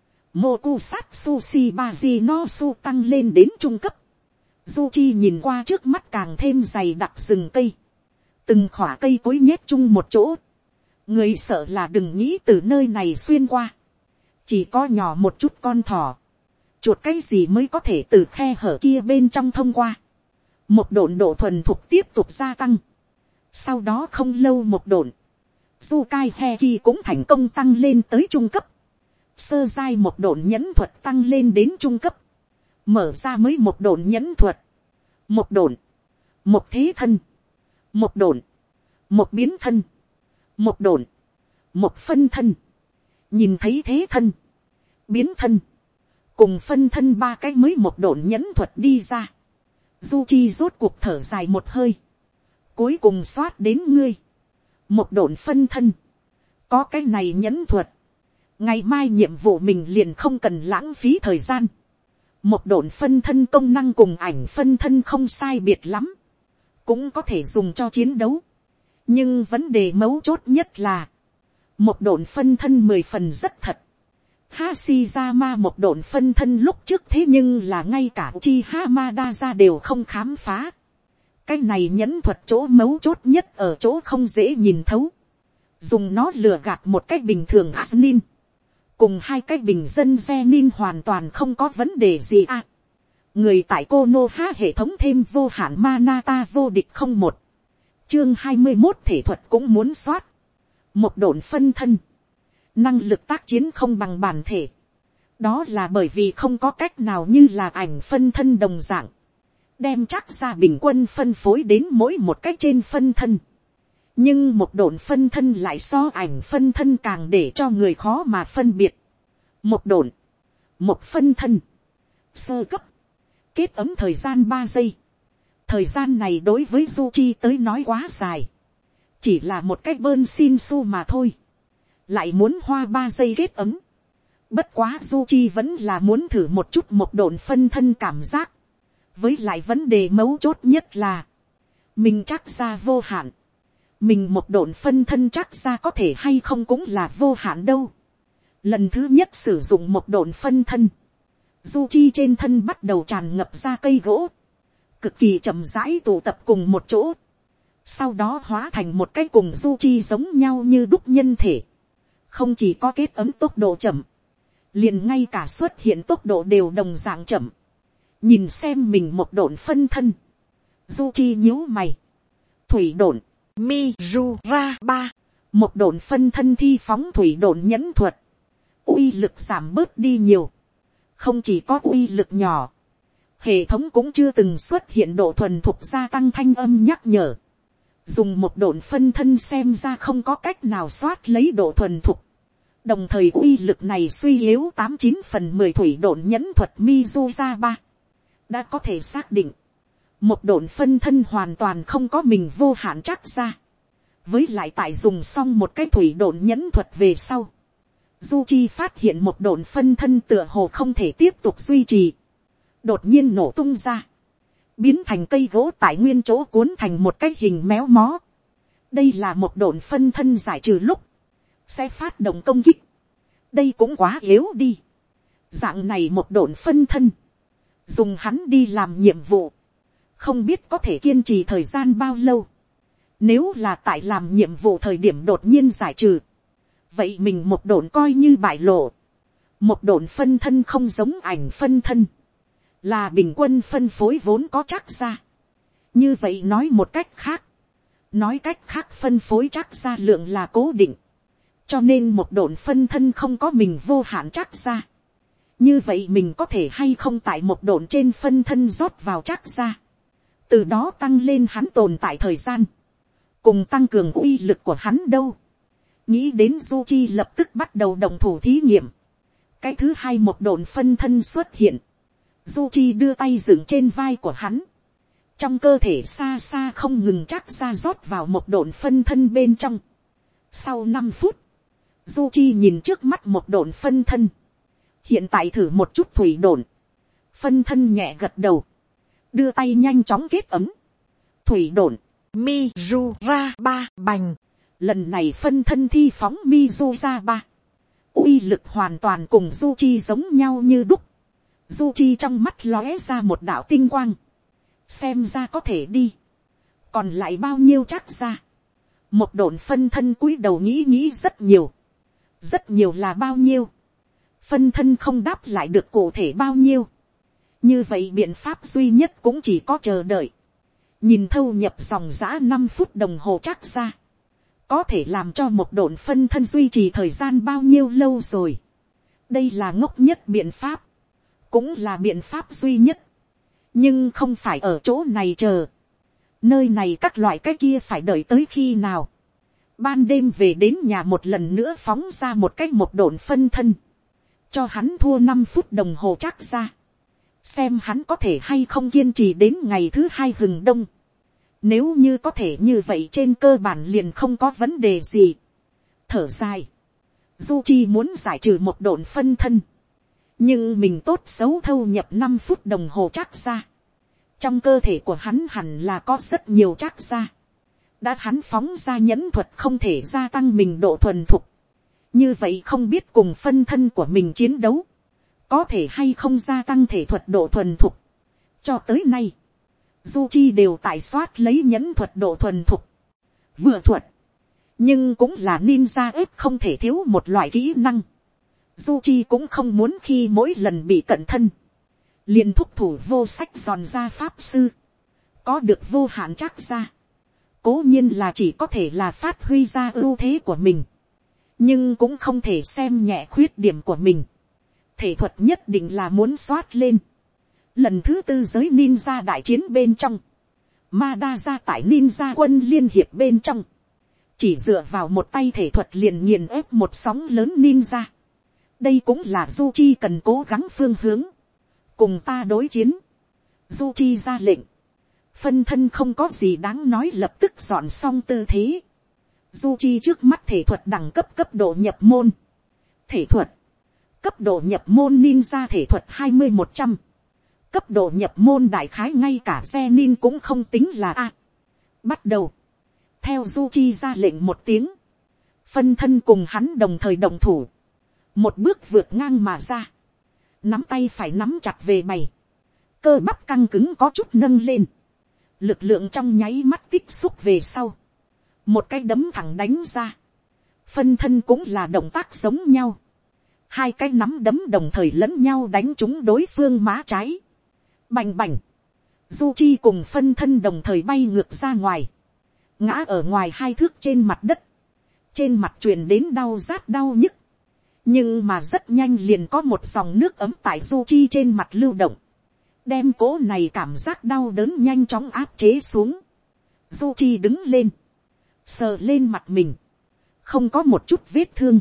Mokusatsushi Baji no Su tăng lên đến trung cấp. Zuchi nhìn qua trước mắt càng thêm dày đặc rừng cây, từng khỏa cây cối nhét chung một chỗ, người sợ là đừng nghĩ từ nơi này xuyên qua. chỉ có nhỏ một chút con thỏ, chuột cái gì mới có thể từ khe hở kia bên trong thông qua. Một độn độ thuần thục tiếp tục gia tăng. Sau đó không lâu một độn, Zukai Heki cũng thành công tăng lên tới trung cấp. Sơ giai một độn nhẫn thuật tăng lên đến trung cấp. Mở ra mới một độn nhẫn thuật. Một độn, một thế thân, một độn, một biến thân, một độn, một phân thân. Nhìn thấy thế thân, biến thân, cùng phân thân ba cái mới một độn nhẫn thuật đi ra. Zuchi rốt cuộc thở dài một hơi. Cuối cùng soát đến ngươi. Một độn phân thân. Có cái này nhẫn thuật. Ngày mai nhiệm vụ mình liền không cần lãng phí thời gian. Một độn phân thân công năng cùng ảnh phân thân không sai biệt lắm. Cũng có thể dùng cho chiến đấu. Nhưng vấn đề mấu chốt nhất là. Một độn phân thân mười phần rất thật. Hashirama một độn phân thân lúc trước thế nhưng là ngay cả Uchiha Madara đều không khám phá. Cái này nhẫn thuật chỗ mấu chốt nhất ở chỗ không dễ nhìn thấu. Dùng nó lừa gạt một cách bình thường Asnin. Cùng hai cái bình dân Zenin hoàn toàn không có vấn đề gì à. Người tại Konoha hệ thống thêm vô hạn Manata vô địch không một. Chương hai mươi mốt thể thuật cũng muốn soát. Một độn phân thân. Năng lực tác chiến không bằng bản thể. Đó là bởi vì không có cách nào như là ảnh phân thân đồng dạng. Đem chắc ra bình quân phân phối đến mỗi một cách trên phân thân. Nhưng một độn phân thân lại so ảnh phân thân càng để cho người khó mà phân biệt. Một độn, một phân thân, sơ cấp, kết ấm thời gian ba giây. Thời gian này đối với Zuchi tới nói quá dài. Chỉ là một cách bơn xin su mà thôi. Lại muốn hoa ba giây kết ấm. Bất quá Zuchi vẫn là muốn thử một chút một độn phân thân cảm giác. Với lại vấn đề mấu chốt nhất là. Mình chắc ra vô hạn. Mình một độn phân thân chắc ra có thể hay không cũng là vô hạn đâu. Lần thứ nhất sử dụng một độn phân thân. Zuchi trên thân bắt đầu tràn ngập ra cây gỗ. Cực kỳ chậm rãi tụ tập cùng một chỗ. Sau đó hóa thành một cái cùng Zuchi giống nhau như đúc nhân thể. Không chỉ có kết ấm tốc độ chậm. Liền ngay cả xuất hiện tốc độ đều đồng dạng chậm. Nhìn xem mình một độn phân thân. Zuchi nhíu mày. Thủy độn. Mizura. Một độn phân thân thi phóng thủy độn nhẫn thuật. Uy lực giảm bớt đi nhiều. Không chỉ có uy lực nhỏ. Hệ thống cũng chưa từng xuất hiện độ thuần thục gia tăng thanh âm nhắc nhở. Dùng một độn phân thân xem ra không có cách nào soát lấy độ thuần thục. Đồng thời uy lực này suy yếu tám chín phần mười thủy độn nhẫn thuật Mizura ba. Đã có thể xác định. Một độn phân thân hoàn toàn không có mình vô hạn chắc ra. Với lại tại dùng xong một cái thủy độn nhẫn thuật về sau. Zuchi phát hiện một độn phân thân tựa hồ không thể tiếp tục duy trì. Đột nhiên nổ tung ra. Biến thành cây gỗ tại nguyên chỗ cuốn thành một cái hình méo mó. Đây là một độn phân thân giải trừ lúc. Sẽ phát động công kích. Đây cũng quá yếu đi. Dạng này một độn phân thân. Dùng hắn đi làm nhiệm vụ. Không biết có thể kiên trì thời gian bao lâu. Nếu là tại làm nhiệm vụ thời điểm đột nhiên giải trừ. Vậy mình một độn coi như bại lộ. Một độn phân thân không giống ảnh phân thân. Là bình quân phân phối vốn có chắc ra. Như vậy nói một cách khác. Nói cách khác phân phối chắc ra lượng là cố định. Cho nên một độn phân thân không có mình vô hạn chắc ra. Như vậy mình có thể hay không tại một độn trên phân thân rót vào chắc ra. Từ đó tăng lên hắn tồn tại thời gian. Cùng tăng cường uy lực của hắn đâu. Nghĩ đến Zuchi lập tức bắt đầu động thủ thí nghiệm. Cái thứ hai một độn phân thân xuất hiện. Zuchi đưa tay dựng trên vai của hắn. Trong cơ thể xa xa không ngừng chắc ra rót vào một độn phân thân bên trong. Sau năm phút. Zuchi nhìn trước mắt một độn phân thân. Hiện tại thử một chút thủy độn. Phân thân nhẹ gật đầu. Đưa tay nhanh chóng kết ấm. Thủy độn. Mizura ba bành. Lần này phân thân thi phóng Mizura ba. Uy lực hoàn toàn cùng Zuchi giống nhau như đúc. Zuchi trong mắt lóe ra một đạo tinh quang. Xem ra có thể đi. Còn lại bao nhiêu chắc ra. Một độn phân thân cúi đầu nghĩ nghĩ rất nhiều. Rất nhiều là bao nhiêu. phân thân không đáp lại được cụ thể bao nhiêu. Như vậy biện pháp duy nhất cũng chỉ có chờ đợi. Nhìn thâu nhập dòng giã năm phút đồng hồ chắc ra. Có thể làm cho một độn phân thân duy trì thời gian bao nhiêu lâu rồi. Đây là ngốc nhất biện pháp. Cũng là biện pháp duy nhất. Nhưng không phải ở chỗ này chờ. Nơi này các loại cái kia phải đợi tới khi nào. Ban đêm về đến nhà một lần nữa phóng ra một cách một độn phân thân. Cho hắn thua năm phút đồng hồ chắc ra. Xem hắn có thể hay không kiên trì đến ngày thứ hai hừng đông. Nếu như có thể như vậy trên cơ bản liền không có vấn đề gì. Thở dài. Du Chi muốn giải trừ một độn phân thân. Nhưng mình tốt xấu thâu nhập năm phút đồng hồ chắc ra. Trong cơ thể của hắn hẳn là có rất nhiều chắc ra. Đã hắn phóng ra nhẫn thuật không thể gia tăng mình độ thuần thục. Như vậy không biết cùng phân thân của mình chiến đấu. Có thể hay không gia tăng thể thuật độ thuần thục. Cho tới nay. Du Chi đều tại soát lấy nhẫn thuật độ thuần thục. Vừa thuật. Nhưng cũng là ninja ếp không thể thiếu một loại kỹ năng. Du Chi cũng không muốn khi mỗi lần bị cận thân. Liền thúc thủ vô sách giòn ra pháp sư. Có được vô hạn chắc ra. Cố nhiên là chỉ có thể là phát huy ra ưu thế của mình. Nhưng cũng không thể xem nhẹ khuyết điểm của mình. Thể thuật nhất định là muốn soát lên. Lần thứ tư giới ninja đại chiến bên trong. Mada ra tại ninja quân liên hiệp bên trong. Chỉ dựa vào một tay thể thuật liền nghiền ép một sóng lớn ninja. Đây cũng là Du Chi cần cố gắng phương hướng. Cùng ta đối chiến. Du Chi ra lệnh. Phân thân không có gì đáng nói lập tức dọn xong tư thế. Du Chi trước mắt thể thuật đẳng cấp cấp độ nhập môn. Thể thuật. Cấp độ nhập môn ninja thể thuật hai mươi một trăm. Cấp độ nhập môn đại khái ngay cả xe nin cũng không tính là A. Bắt đầu. Theo Du Chi ra lệnh một tiếng. Phân thân cùng hắn đồng thời đồng thủ. Một bước vượt ngang mà ra. Nắm tay phải nắm chặt về bày. Cơ bắp căng cứng có chút nâng lên. Lực lượng trong nháy mắt tích xúc về sau. Một cái đấm thẳng đánh ra. Phân thân cũng là động tác giống nhau. Hai cái nắm đấm đồng thời lẫn nhau đánh trúng đối phương má trái. Bành bành. Du Chi cùng phân thân đồng thời bay ngược ra ngoài. Ngã ở ngoài hai thước trên mặt đất. Trên mặt truyền đến đau rát đau nhức. Nhưng mà rất nhanh liền có một dòng nước ấm tại Du Chi trên mặt lưu động. Đem cố này cảm giác đau đớn nhanh chóng áp chế xuống. Du Chi đứng lên. Sờ lên mặt mình. Không có một chút vết thương.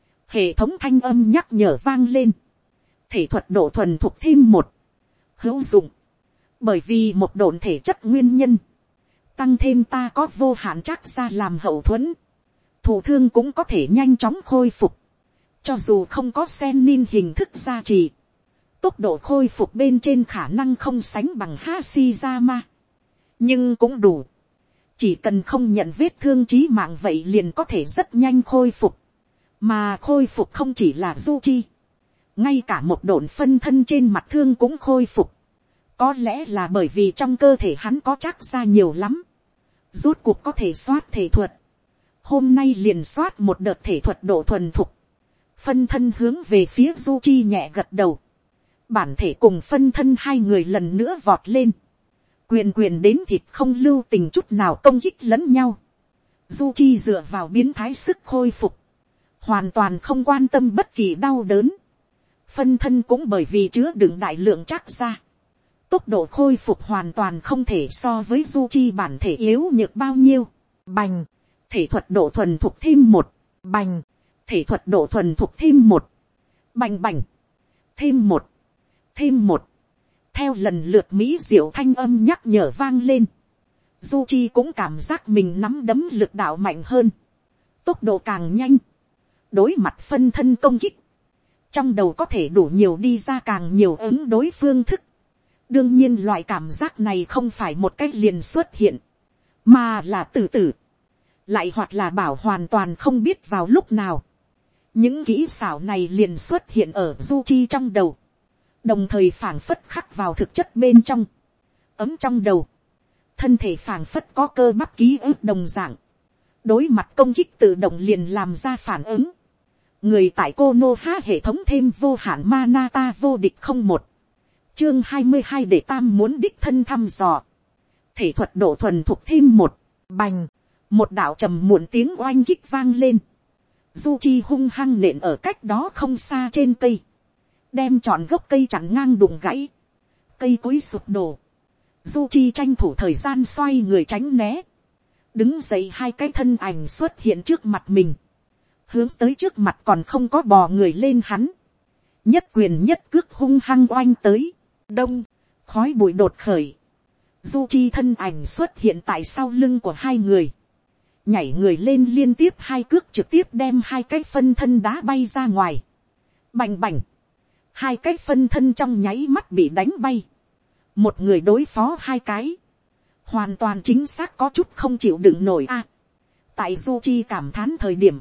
Hệ thống thanh âm nhắc nhở vang lên. Thể thuật độ thuần thục thêm một. Hữu dụng. Bởi vì một độn thể chất nguyên nhân. Tăng thêm ta có vô hạn chắc ra làm hậu thuẫn. Thủ thương cũng có thể nhanh chóng khôi phục. Cho dù không có sen nin hình thức gia trì. Tốc độ khôi phục bên trên khả năng không sánh bằng Hashirama. Nhưng cũng đủ. Chỉ cần không nhận vết thương chí mạng vậy liền có thể rất nhanh khôi phục. Mà khôi phục không chỉ là Du Chi. Ngay cả một độn phân thân trên mặt thương cũng khôi phục. Có lẽ là bởi vì trong cơ thể hắn có chắc ra nhiều lắm. Rốt cuộc có thể soát thể thuật. Hôm nay liền soát một đợt thể thuật độ thuần thục. Phân thân hướng về phía Du Chi nhẹ gật đầu. Bản thể cùng phân thân hai người lần nữa vọt lên. Quyền quyền đến thịt không lưu tình chút nào công kích lẫn nhau. Du Chi dựa vào biến thái sức khôi phục. Hoàn toàn không quan tâm bất kỳ đau đớn. Phân thân cũng bởi vì chứa đựng đại lượng chắc ra. Tốc độ khôi phục hoàn toàn không thể so với Du Chi bản thể yếu nhược bao nhiêu. Bành. Thể thuật độ thuần thục thêm một. Bành. Thể thuật độ thuần thục thêm một. Bành bành. Thêm một. Thêm một. Theo lần lượt mỹ diệu thanh âm nhắc nhở vang lên. Du Chi cũng cảm giác mình nắm đấm lực đạo mạnh hơn. Tốc độ càng nhanh. Đối mặt phân thân công kích. Trong đầu có thể đủ nhiều đi ra càng nhiều ứng đối phương thức. Đương nhiên loại cảm giác này không phải một cách liền xuất hiện. Mà là từ từ. Lại hoặc là bảo hoàn toàn không biết vào lúc nào. Những kỹ xảo này liền xuất hiện ở Du Chi trong đầu. Đồng thời phảng phất khắc vào thực chất bên trong. Ấm trong đầu. Thân thể phảng phất có cơ bắp ký ức đồng dạng. Đối mặt công kích tự động liền làm ra phản ứng. người tại Konoha hệ thống thêm vô hạn mana ta vô địch không một. Chương hai mươi hai để tam muốn đích thân thăm dò. Thể thuật độ thuần thục thêm một. Bành. Một đạo trầm muộn tiếng oanh kích vang lên. Zuchi hung hăng nện ở cách đó không xa trên cây. Đem trọn gốc cây chặn ngang đụng gãy. Cây cối sụp đổ. Zuchi tranh thủ thời gian xoay người tránh né. Đứng dậy hai cái thân ảnh xuất hiện trước mặt mình. Hướng tới trước mặt còn không có bò người lên hắn. Nhất quyền nhất cước hung hăng oanh tới. Đông. Khói bụi đột khởi. Zuchi thân ảnh xuất hiện tại sau lưng của hai người. Nhảy người lên liên tiếp hai cước trực tiếp đem hai cái phân thân đá bay ra ngoài. Bành bành. Hai cái phân thân trong nháy mắt bị đánh bay. Một người đối phó hai cái. Hoàn toàn chính xác có chút không chịu đựng nổi a. À, tại Zuchi cảm thán thời điểm.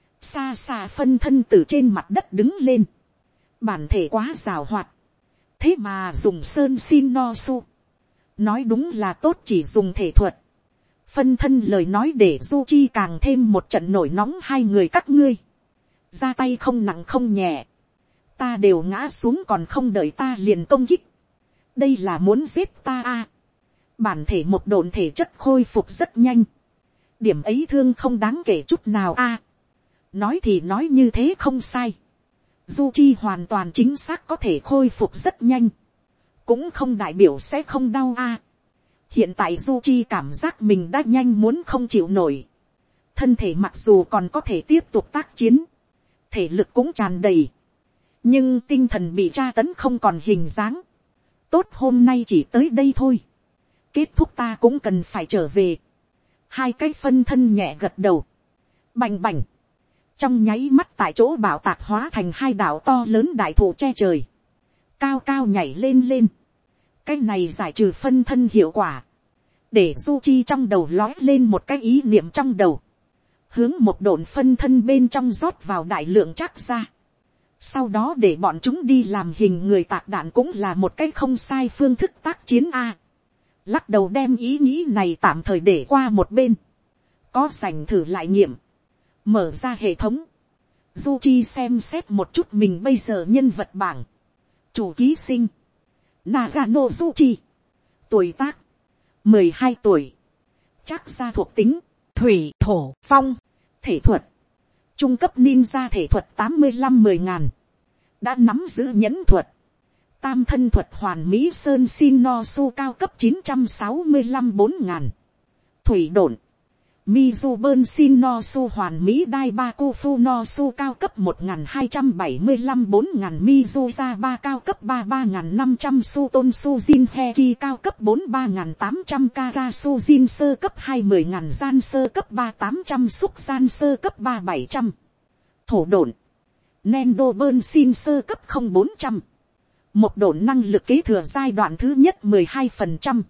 Xa xa phân thân từ trên mặt đất đứng lên. Bản thể quá rào hoạt. Thế mà dùng sơn xin no su. Nói đúng là tốt chỉ dùng thể thuật. Phân thân lời nói để Zuchi càng thêm một trận nổi nóng hai người các ngươi. Ra tay không nặng không nhẹ. Ta đều ngã xuống còn không đợi ta liền công kích. Đây là muốn giết ta à. Bản thể một độn thể chất khôi phục rất nhanh. Điểm ấy thương không đáng kể chút nào à. Nói thì nói như thế không sai. Zuchi hoàn toàn chính xác có thể khôi phục rất nhanh. Cũng không đại biểu sẽ không đau à. Hiện tại Zuchi cảm giác mình đã nhanh muốn không chịu nổi. Thân thể mặc dù còn có thể tiếp tục tác chiến. Thể lực cũng tràn đầy. Nhưng tinh thần bị tra tấn không còn hình dáng. Tốt hôm nay chỉ tới đây thôi. Kết thúc ta cũng cần phải trở về. Hai cái phân thân nhẹ gật đầu. Bành bành. Trong nháy mắt tại chỗ bảo tạc hóa thành hai đảo to lớn đại thụ che trời. Cao cao nhảy lên lên. Cái này giải trừ phân thân hiệu quả. Để Zuchi trong đầu lói lên một cái ý niệm trong đầu. Hướng một độn phân thân bên trong rót vào đại lượng chắc ra. Sau đó để bọn chúng đi làm hình người tạc đạn cũng là một cái không sai phương thức tác chiến a. Lắc đầu đem ý nghĩ này tạm thời để qua một bên. Có dành thử lại nghiệm. Mở ra hệ thống. Zuchi xem xét một chút mình bây giờ nhân vật bảng. Chủ ký sinh. Nagano Zuchi. Tuổi tác. mười hai tuổi. Chắc ra thuộc tính. Thủy, thổ, phong. Thể thuật. Trung cấp ninja thể thuật tám mươi lăm mười ngàn. Đã nắm giữ nhẫn thuật. Tam thân thuật hoàn mỹ sơn xin no su cao cấp chín trăm sáu mươi lăm bốn ngàn. Thủy độn. Mizuben xin no su hoàn mỹ đai ba kufu no su cao cấp một nghìn hai trăm bảy mươi lăm bốn ngàn. Mizuza ba cao cấp ba ba ngàn năm trăm. Su tôn sujin heki cao cấp bốn ba ngàn tám trăm. Kara sujin sơ cấp hai mươi ngàn. Gian sơ cấp ba tám trăm. Xúc gian sơ cấp ba bảy trăm. Thổ độn. Nendo bơn xin sơ cấp không bốn trăm. Một độn năng lực kế thừa giai đoạn thứ nhất mười hai phần trăm.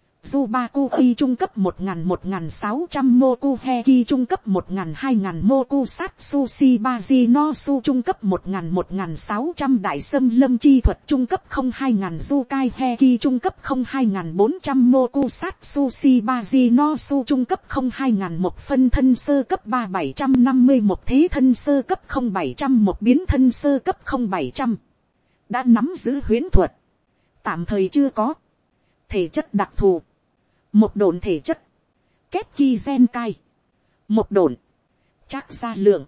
Zubaku y trung cấp một nghìn một nghìn sáu trăm. Moku heki trung cấp một nghìn hai nghìn. Moku satsushi baji no su trung cấp một nghìn một nghìn sáu trăm. Đại sâm lâm chi thuật trung cấp không hai nghìn. Zukai heki trung cấp không hai nghìn bốn trăm. Moku satsushi baji no su trung cấp không hai nghìn. Một phân thân sơ cấp ba bảy trăm năm mươi. Một thế thân sơ cấp không bảy trăm. Một biến thân sơ cấp không bảy trăm. Đã nắm giữ huyễn thuật. Tạm thời chưa có. Thể chất đặc thù. Một độn thể chất. Ketki Genkai. Một độn. Chắc ra lượng.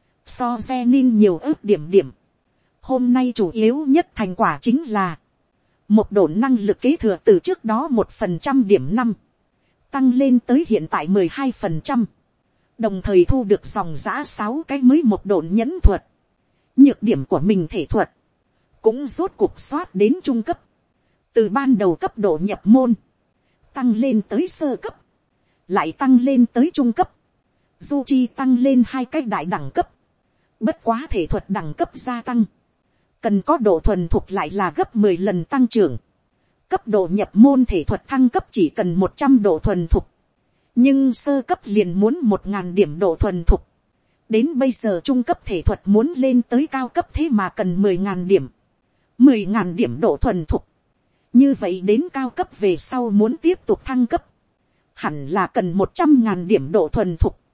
So Zenin nhiều ước điểm điểm. Hôm nay chủ yếu nhất thành quả chính là. Một độn năng lực kế thừa từ trước đó một phần trăm điểm năm. Tăng lên tới hiện tại mười hai phần trăm. Đồng thời thu được dòng giã sáu cái mới một độn nhẫn thuật. Nhược điểm của mình thể thuật. Cũng rốt cuộc soát đến trung cấp. Từ ban đầu cấp độ nhập môn. Tăng lên tới sơ cấp. Lại tăng lên tới trung cấp. Zuchi tăng lên hai cái đại đẳng cấp. Bất quá thể thuật đẳng cấp gia tăng. Cần có độ thuần thục lại là gấp mười lần tăng trưởng. Cấp độ nhập môn thể thuật thăng cấp chỉ cần một trăm độ thuần thục. Nhưng sơ cấp liền muốn một nghìn điểm độ thuần thục. Đến bây giờ trung cấp thể thuật muốn lên tới cao cấp thế mà cần mười nghìn điểm. mười nghìn điểm độ thuần thục. Như vậy đến cao cấp về sau muốn tiếp tục thăng cấp. Hẳn là cần một trăm nghìn điểm độ thuần thục.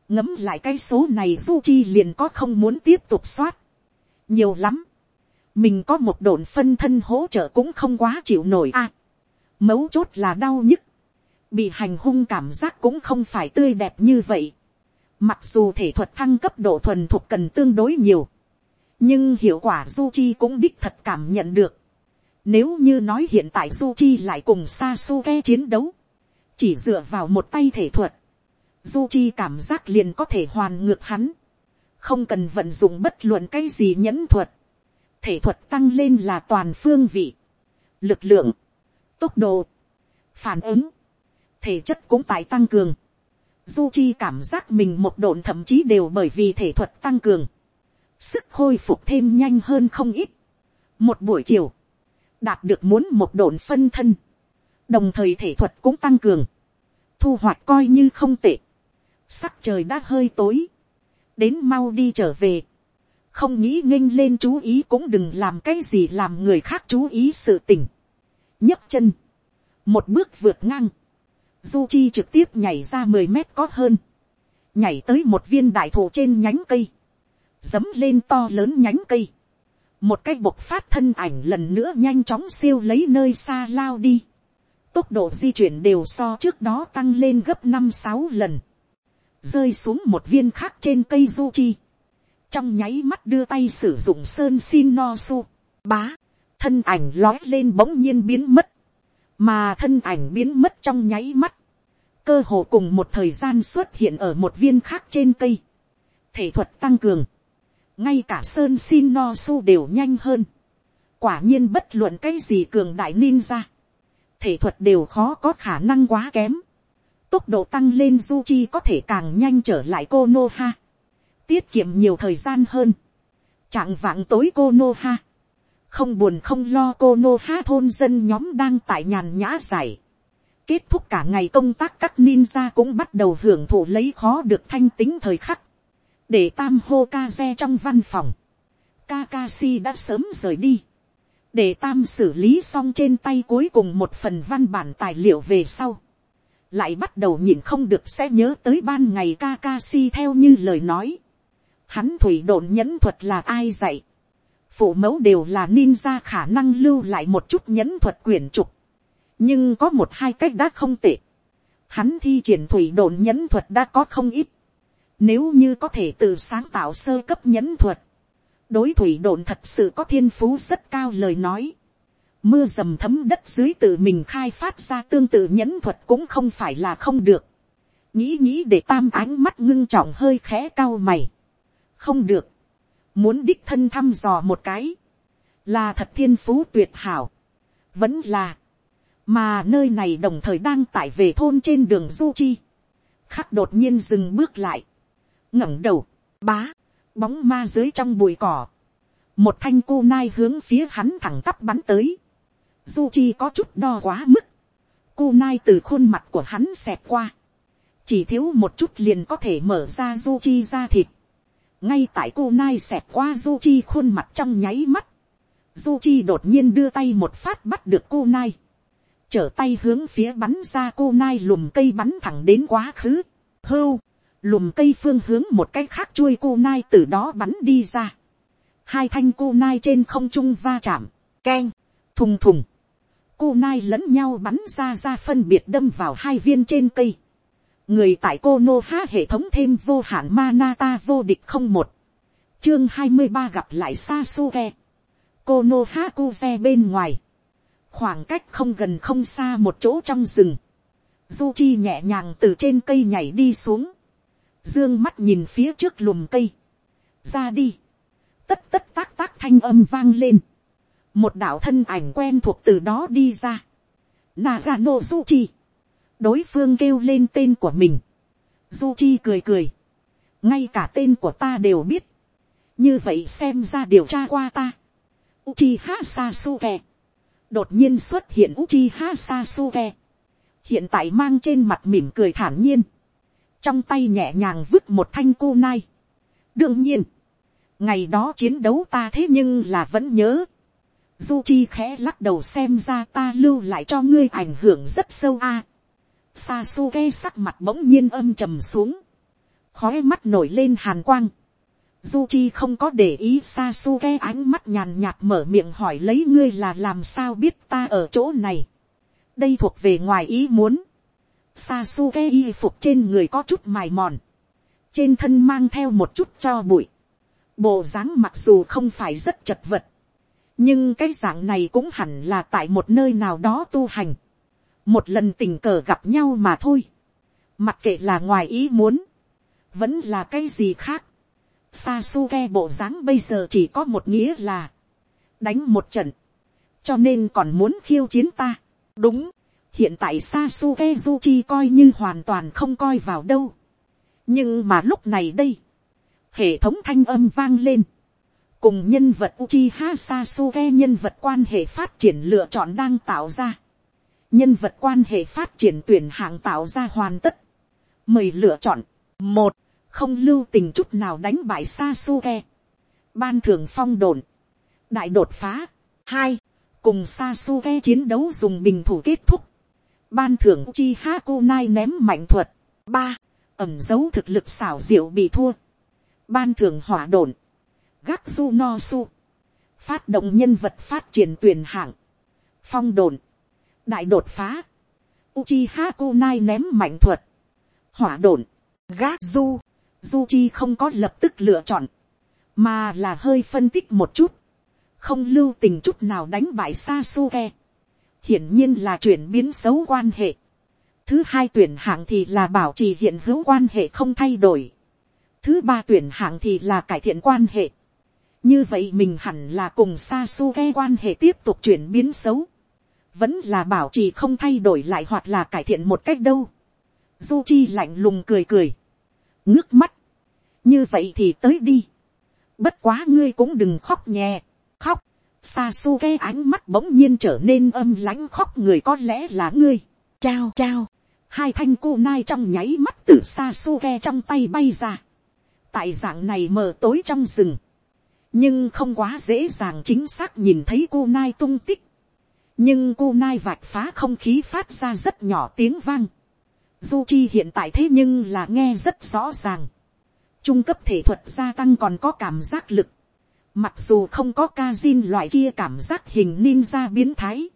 Ngẫm lại cái số này du chi liền có không muốn tiếp tục soát. Nhiều lắm. Mình có một độn phân thân hỗ trợ cũng không quá chịu nổi a. À, mấu chốt là đau nhức. Bị hành hung cảm giác cũng không phải tươi đẹp như vậy. Mặc dù thể thuật thăng cấp độ thuần thuộc cần tương đối nhiều. Nhưng hiệu quả du chi cũng đích thật cảm nhận được. Nếu như nói hiện tại du chi lại cùng Sasuke chiến đấu. Chỉ dựa vào một tay thể thuật. Du chi cảm giác liền có thể hoàn ngược hắn. Không cần vận dụng bất luận cái gì nhẫn thuật. Thể thuật tăng lên là toàn phương vị. Lực lượng, tốc độ, phản ứng, thể chất cũng tại tăng cường. Du chi cảm giác mình một độn thậm chí đều bởi vì thể thuật tăng cường. Sức khôi phục thêm nhanh hơn không ít. Một buổi chiều, đạt được muốn một độn phân thân. Đồng thời thể thuật cũng tăng cường. Thu hoạch coi như không tệ. Sắc trời đã hơi tối. Đến mau đi trở về. Không nghĩ nghênh lên chú ý cũng đừng làm cái gì làm người khác chú ý sự tình. Nhấc chân. Một bước vượt ngang. Du chi trực tiếp nhảy ra mười mét có hơn. Nhảy tới một viên đại thụ trên nhánh cây. Dấm lên to lớn nhánh cây. Một cái bộc phát thân ảnh lần nữa nhanh chóng siêu lấy nơi xa lao đi. Tốc độ di chuyển đều so trước đó tăng lên gấp năm sáu lần. Rơi xuống một viên khác trên cây du chi. Trong nháy mắt đưa tay sử dụng sơn xin no su. Bá. Thân ảnh lói lên bỗng nhiên biến mất. Mà thân ảnh biến mất trong nháy mắt. Cơ hồ cùng một thời gian xuất hiện ở một viên khác trên cây. Thể thuật tăng cường. Ngay cả sơn xin no su đều nhanh hơn. Quả nhiên bất luận cái gì cường đại ninja. Thể thuật đều khó có khả năng quá kém. Tốc độ tăng lên du chi có thể càng nhanh trở lại Konoha. Tiết kiệm nhiều thời gian hơn. Trạng vạng tối Konoha. Không buồn không lo Konoha thôn dân nhóm đang tại nhàn nhã giải. Kết thúc cả ngày công tác các ninja cũng bắt đầu hưởng thụ lấy khó được thanh tính thời khắc. Để Tam Hokage trong văn phòng. Kakashi đã sớm rời đi. Để Tam xử lý xong trên tay cuối cùng một phần văn bản tài liệu về sau. Lại bắt đầu nhìn không được sẽ nhớ tới ban ngày Kakashi theo như lời nói. Hắn thủy độn nhẫn thuật là ai dạy. Phụ mẫu đều là ninja khả năng lưu lại một chút nhẫn thuật quyển trục. Nhưng có một hai cách đã không tệ. Hắn thi triển thủy độn nhẫn thuật đã có không ít. Nếu như có thể tự sáng tạo sơ cấp nhẫn thuật. Đối thủy độn thật sự có thiên phú rất cao lời nói. Mưa dầm thấm đất dưới tự mình khai phát ra tương tự nhẫn thuật cũng không phải là không được. Nghĩ nghĩ để Tam ánh mắt ngưng trọng hơi khẽ cau mày. Không được. Muốn đích thân thăm dò một cái. Là thật thiên phú tuyệt hảo. Vẫn là. Mà nơi này đồng thời đang tải về thôn trên đường du chi. Khắc đột nhiên dừng bước lại. Ngẩng đầu. Bá. Bóng ma dưới trong bụi cỏ. Một thanh cô nai hướng phía hắn thẳng tắp bắn tới. Du chi có chút đo quá mức. Cô nai từ khuôn mặt của hắn xẹt qua. Chỉ thiếu một chút liền có thể mở ra du chi ra thịt. Ngay tại cô nai xẹt qua du chi khuôn mặt trong nháy mắt. Du chi đột nhiên đưa tay một phát bắt được cô nai. Trở tay hướng phía bắn ra cô nai lùm cây bắn thẳng đến quá khứ. Hưu. Lùm cây phương hướng một cái khác chuôi cô nai từ đó bắn đi ra. Hai thanh cô nai trên không trung va chạm. Keng. Thùng thùng. Cô nai lẫn nhau bắn ra ra phân biệt đâm vào hai viên trên cây. Người tại Konoha hệ thống thêm vô hạn Manata vô địch không một. Chương hai mươi ba gặp lại Sasuke. Konoha Kuze bên ngoài. Khoảng cách không gần không xa một chỗ trong rừng. Zuchi nhẹ nhàng từ trên cây nhảy đi xuống. Dương mắt nhìn phía trước lùm cây. Ra đi. Tất tất tác tác thanh âm vang lên. Một đạo thân ảnh quen thuộc từ đó đi ra. Nagano Zuchi. Đối phương kêu lên tên của mình. Zuchi cười cười. Ngay cả tên của ta đều biết. Như vậy xem ra điều tra qua ta. Uchiha Sasuke. Đột nhiên xuất hiện Uchiha Sasuke. Hiện tại mang trên mặt mỉm cười thản nhiên. Trong tay nhẹ nhàng vứt một thanh kunai. Đương nhiên. Ngày đó chiến đấu ta thế nhưng là vẫn nhớ. Zuchi khẽ lắc đầu xem ra ta lưu lại cho ngươi ảnh hưởng rất sâu a. À, Sasuke sắc mặt bỗng nhiên âm trầm xuống. khói mắt nổi lên hàn quang. Du Chi không có để ý Sasuke ánh mắt nhàn nhạt mở miệng hỏi lấy ngươi là làm sao biết ta ở chỗ này. Đây thuộc về ngoài ý muốn. Sasuke y phục trên người có chút mài mòn. Trên thân mang theo một chút tro bụi. Bộ dáng mặc dù không phải rất chật vật. Nhưng cái dạng này cũng hẳn là tại một nơi nào đó tu hành. Một lần tình cờ gặp nhau mà thôi. Mặc kệ là ngoài ý muốn. Vẫn là cái gì khác. Sasuke bộ dáng bây giờ chỉ có một nghĩa là. Đánh một trận. Cho nên còn muốn khiêu chiến ta. Đúng. Hiện tại Sasuke Uchi coi như hoàn toàn không coi vào đâu. Nhưng mà lúc này đây. Hệ thống thanh âm vang lên. Cùng nhân vật Uchiha Sasuke nhân vật quan hệ phát triển lựa chọn đang tạo ra. Nhân vật quan hệ phát triển tuyển hạng tạo ra hoàn tất. Mời lựa chọn. Một. Không lưu tình chút nào đánh bại Sasuke. Ban thưởng phong độn. Đại đột phá. Hai. Cùng Sasuke chiến đấu dùng bình thủ kết thúc. Ban thưởng Uchiha Kunai ném mạnh thuật. Ba. Ẩn giấu thực lực xảo diệu bị thua. Ban thưởng hỏa độn. Gaksu no su. Phát động nhân vật phát triển tuyển hạng. Phong độn. Đại đột phá. Uchiha Kunai ném mạnh thuật. Hỏa độn. Gaksu. Uchi không có lập tức lựa chọn. Mà là hơi phân tích một chút. Không lưu tình chút nào đánh bại Sasuke. Hiển nhiên là chuyển biến xấu quan hệ. Thứ hai tuyển hạng thì là bảo trì hiện hữu quan hệ không thay đổi. Thứ ba tuyển hạng thì là cải thiện quan hệ. Như vậy mình hẳn là cùng Sasuke quan hệ tiếp tục chuyển biến xấu. Vẫn là bảo trì không thay đổi lại hoặc là cải thiện một cách đâu. Uchi lạnh lùng cười cười. Ngước mắt. Như vậy thì tới đi. Bất quá ngươi cũng đừng khóc nhè. Khóc. Sasuke ánh mắt bỗng nhiên trở nên âm lãnh khóc người có lẽ là ngươi. Chao chao. Hai thanh kunai trong nháy mắt từ Sasuke trong tay bay ra. Tại dạng này mờ tối trong rừng. Nhưng không quá dễ dàng chính xác nhìn thấy kunai tung tích. Nhưng kunai vạch phá không khí phát ra rất nhỏ tiếng vang. Uchi hiện tại thế nhưng là nghe rất rõ ràng. Trung cấp thể thuật gia tăng còn có cảm giác lực. Mặc dù không có Kajin loại kia cảm giác hình ninja biến thái.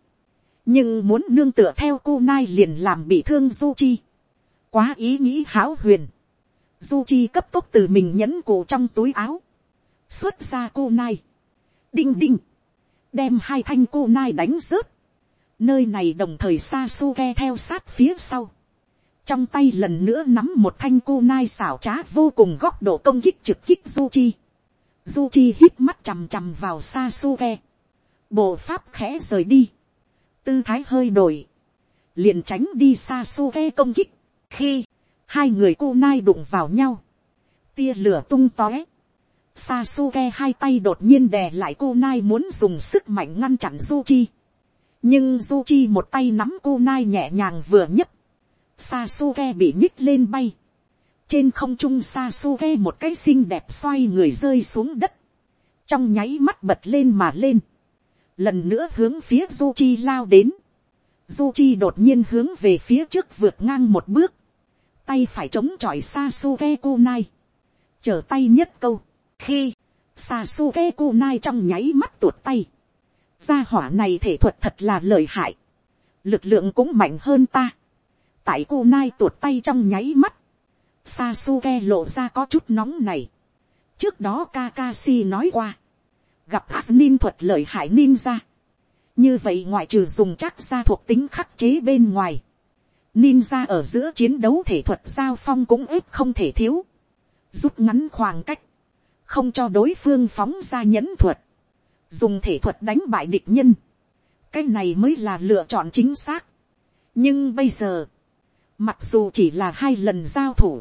Nhưng muốn nương tựa theo kunai liền làm bị thương Uchi. Quá ý nghĩ hão huyền. Uchi cấp tốc từ mình nhẫn cụ trong túi áo. Xuất ra kunai. Đinh đinh. Đem hai thanh kunai đánh rớt. Nơi này đồng thời Sasuke theo sát phía sau. Trong tay lần nữa nắm một thanh kunai xảo trá vô cùng góc độ công kích trực kích Uchi. Uchi hít mắt chằm chằm vào Sasuke. Bộ pháp khẽ rời đi. Tư thái hơi đổi. Liền tránh đi Sasuke công kích. Khi hai người kunai đụng vào nhau. Tia lửa tung tóe. Sasuke hai tay đột nhiên đè lại kunai muốn dùng sức mạnh ngăn chặn Uchi. Nhưng Uchi một tay nắm kunai nhẹ nhàng vừa nhấc. Sasuke bị nhích lên bay. Trên không trung Sasuke một cái xinh đẹp xoay người rơi xuống đất. Trong nháy mắt bật lên mà lên. Lần nữa hướng phía Uchi lao đến. Uchi đột nhiên hướng về phía trước vượt ngang một bước. Tay phải chống chọi Sasuke kunai. Trở tay nhất câu. Khi Sasuke kunai trong nháy mắt tuột tay. Gia hỏa này thể thuật thật là lợi hại. Lực lượng cũng mạnh hơn ta. Tại kunai tuột tay trong nháy mắt. Sasuke lộ ra có chút nóng này. Trước đó Kakashi nói qua. Gặp Asnin thuật lợi hại ninja. Như vậy ngoại trừ dùng chắc ra thuộc tính khắc chế bên ngoài. Ninja ở giữa chiến đấu thể thuật giao phong cũng ít không thể thiếu. Rút ngắn khoảng cách. Không cho đối phương phóng ra nhẫn thuật. Dùng thể thuật đánh bại địch nhân. Cái này mới là lựa chọn chính xác. Nhưng bây giờ. Mặc dù chỉ là hai lần giao thủ.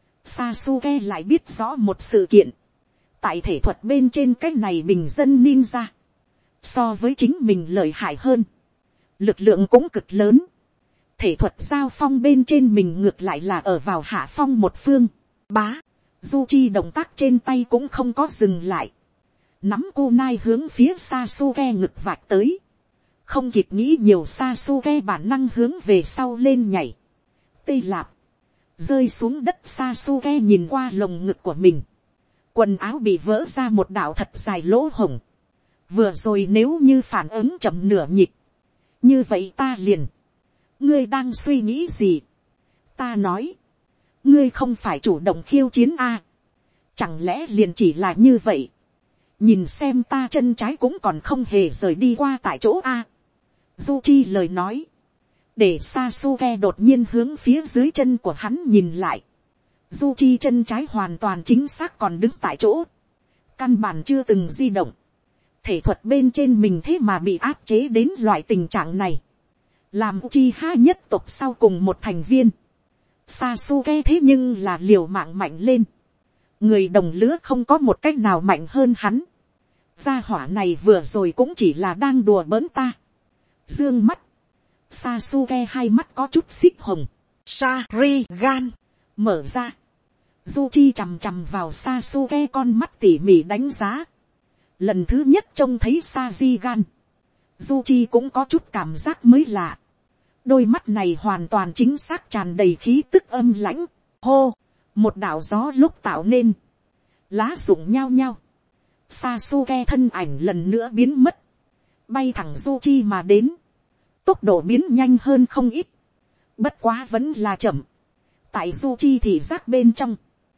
Sasuke lại biết rõ một sự kiện. Tại thể thuật bên trên cái này bình dân ninja. So với chính mình lợi hại hơn. Lực lượng cũng cực lớn. Thể thuật giao phong bên trên mình ngược lại là ở vào hạ phong một phương. Bá. Uchi động tác trên tay cũng không có dừng lại. Nắm kunai hướng phía Sasuke ngực vạch tới. Không kịp nghĩ nhiều Sasuke bản năng hướng về sau lên nhảy. Tây lạp. rơi xuống đất. Sasuke nhìn qua lồng ngực của mình, quần áo bị vỡ ra một đạo thật dài lỗ hổng. Vừa rồi nếu như phản ứng chậm nửa nhịp, như vậy ta liền. Ngươi đang suy nghĩ gì? Ta nói, ngươi không phải chủ động khiêu chiến a? Chẳng lẽ liền chỉ là như vậy? Nhìn xem ta chân trái cũng còn không hề rời đi qua tại chỗ a. Zuchi lời nói, để Sasuke đột nhiên hướng phía dưới chân của hắn nhìn lại. Zuchi chân trái hoàn toàn chính xác còn đứng tại chỗ, căn bản chưa từng di động. Thể thuật bên trên mình thế mà bị áp chế đến loại tình trạng này. Làm Uchiha nhất tộc sau cùng một thành viên, Sasuke thế nhưng là liều mạng mạnh lên. Người đồng lứa không có một cách nào mạnh hơn hắn. Gia hỏa này vừa rồi cũng chỉ là đang đùa bỡn ta. Dương mắt, Sasuke hai mắt có chút xích hồng. Sharingan mở ra. Zuchi chằm chằm vào Sasuke con mắt tỉ mỉ đánh giá. Lần thứ nhất trông thấy Sharingan, Zuchi cũng có chút cảm giác mới lạ. Đôi mắt này hoàn toàn chính xác tràn đầy khí tức âm lãnh. Hô, một đạo gió lúc tạo nên, lá rụng nhao nhao. Sasuke thân ảnh lần nữa biến mất, bay thẳng Zuchi mà đến. Tốc độ biến nhanh hơn không ít, bất quá vẫn là chậm. Tại Zuchi thì giác bên trong,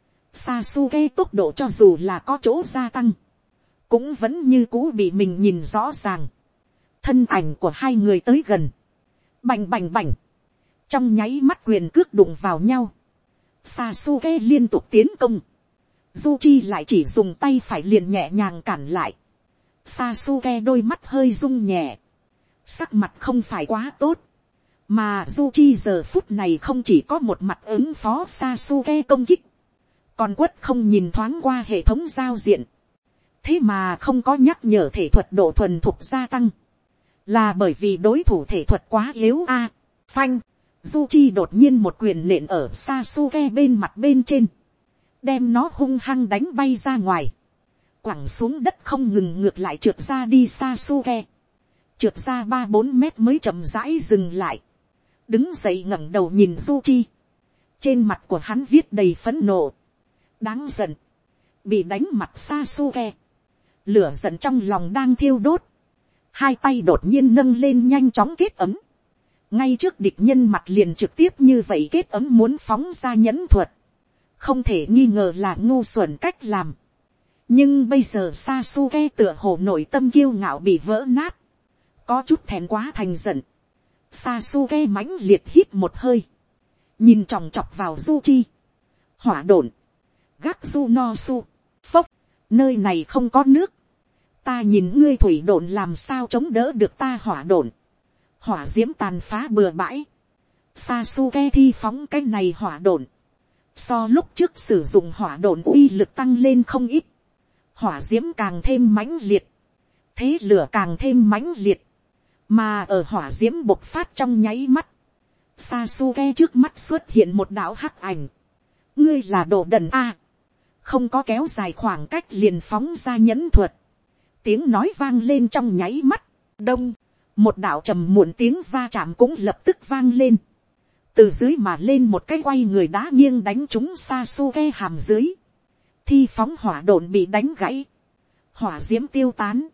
Sasuke tốc độ cho dù là có chỗ gia tăng, cũng vẫn như cũ bị mình nhìn rõ ràng. Thân ảnh của hai người tới gần, bành bành bành, trong nháy mắt quyền cước đụng vào nhau. Sasuke liên tục tiến công, Zuchi lại chỉ dùng tay phải liền nhẹ nhàng cản lại. Sasuke đôi mắt hơi rung nhẹ, sắc mặt không phải quá tốt. Mà Zuchi giờ phút này không chỉ có một mặt ứng phó Sasuke công kích, còn quất không nhìn thoáng qua hệ thống giao diện. Thế mà không có nhắc nhở thể thuật độ thuần thục gia tăng, là bởi vì đối thủ thể thuật quá yếu a. À, phanh, Zuchi đột nhiên một quyền nện ở Sasuke bên mặt bên trên, đem nó hung hăng đánh bay ra ngoài, quẳng xuống đất không ngừng ngược lại trượt ra đi. Sasuke trượt ra ba bốn mét mới chậm rãi dừng lại, đứng dậy ngẩng đầu nhìn Zuchi. Trên mặt của hắn viết đầy phẫn nộ, đáng giận. Bị đánh mặt Sasuke, lửa giận trong lòng đang thiêu đốt, hai tay đột nhiên nâng lên nhanh chóng kết ấm, ngay trước địch nhân mặt liền trực tiếp như vậy kết ấm muốn phóng ra nhẫn thuật. Không thể nghi ngờ là ngu xuẩn cách làm. Nhưng bây giờ Sasuke tựa hồ nội tâm kiêu ngạo bị vỡ nát, có chút thèm quá thành giận. Sasuke mãnh liệt hít một hơi, nhìn chòng chọc vào Zuchi. Hỏa độn, Gatsu no Su, phốc, nơi này không có nước, ta nhìn ngươi thủy độn làm sao chống đỡ được ta hỏa độn. Hỏa diễm tàn phá bừa bãi, Sasuke thi phóng cái này hỏa độn, so lúc trước sử dụng hỏa độn uy lực tăng lên không ít. Hỏa diễm càng thêm mãnh liệt, thế lửa càng thêm mãnh liệt, mà ở hỏa diễm bộc phát trong nháy mắt, Sasuke trước mắt xuất hiện một đạo hắc ảnh. Ngươi là đồ đần a, không có kéo dài khoảng cách liền phóng ra nhẫn thuật. Tiếng nói vang lên trong nháy mắt, đông, một đạo trầm muộn tiếng va chạm cũng lập tức vang lên. Từ dưới mà lên một cái quay người đá nghiêng đánh trúng Sasuke hàm dưới. Thi phóng hỏa độn bị đánh gãy, hỏa diễm tiêu tán.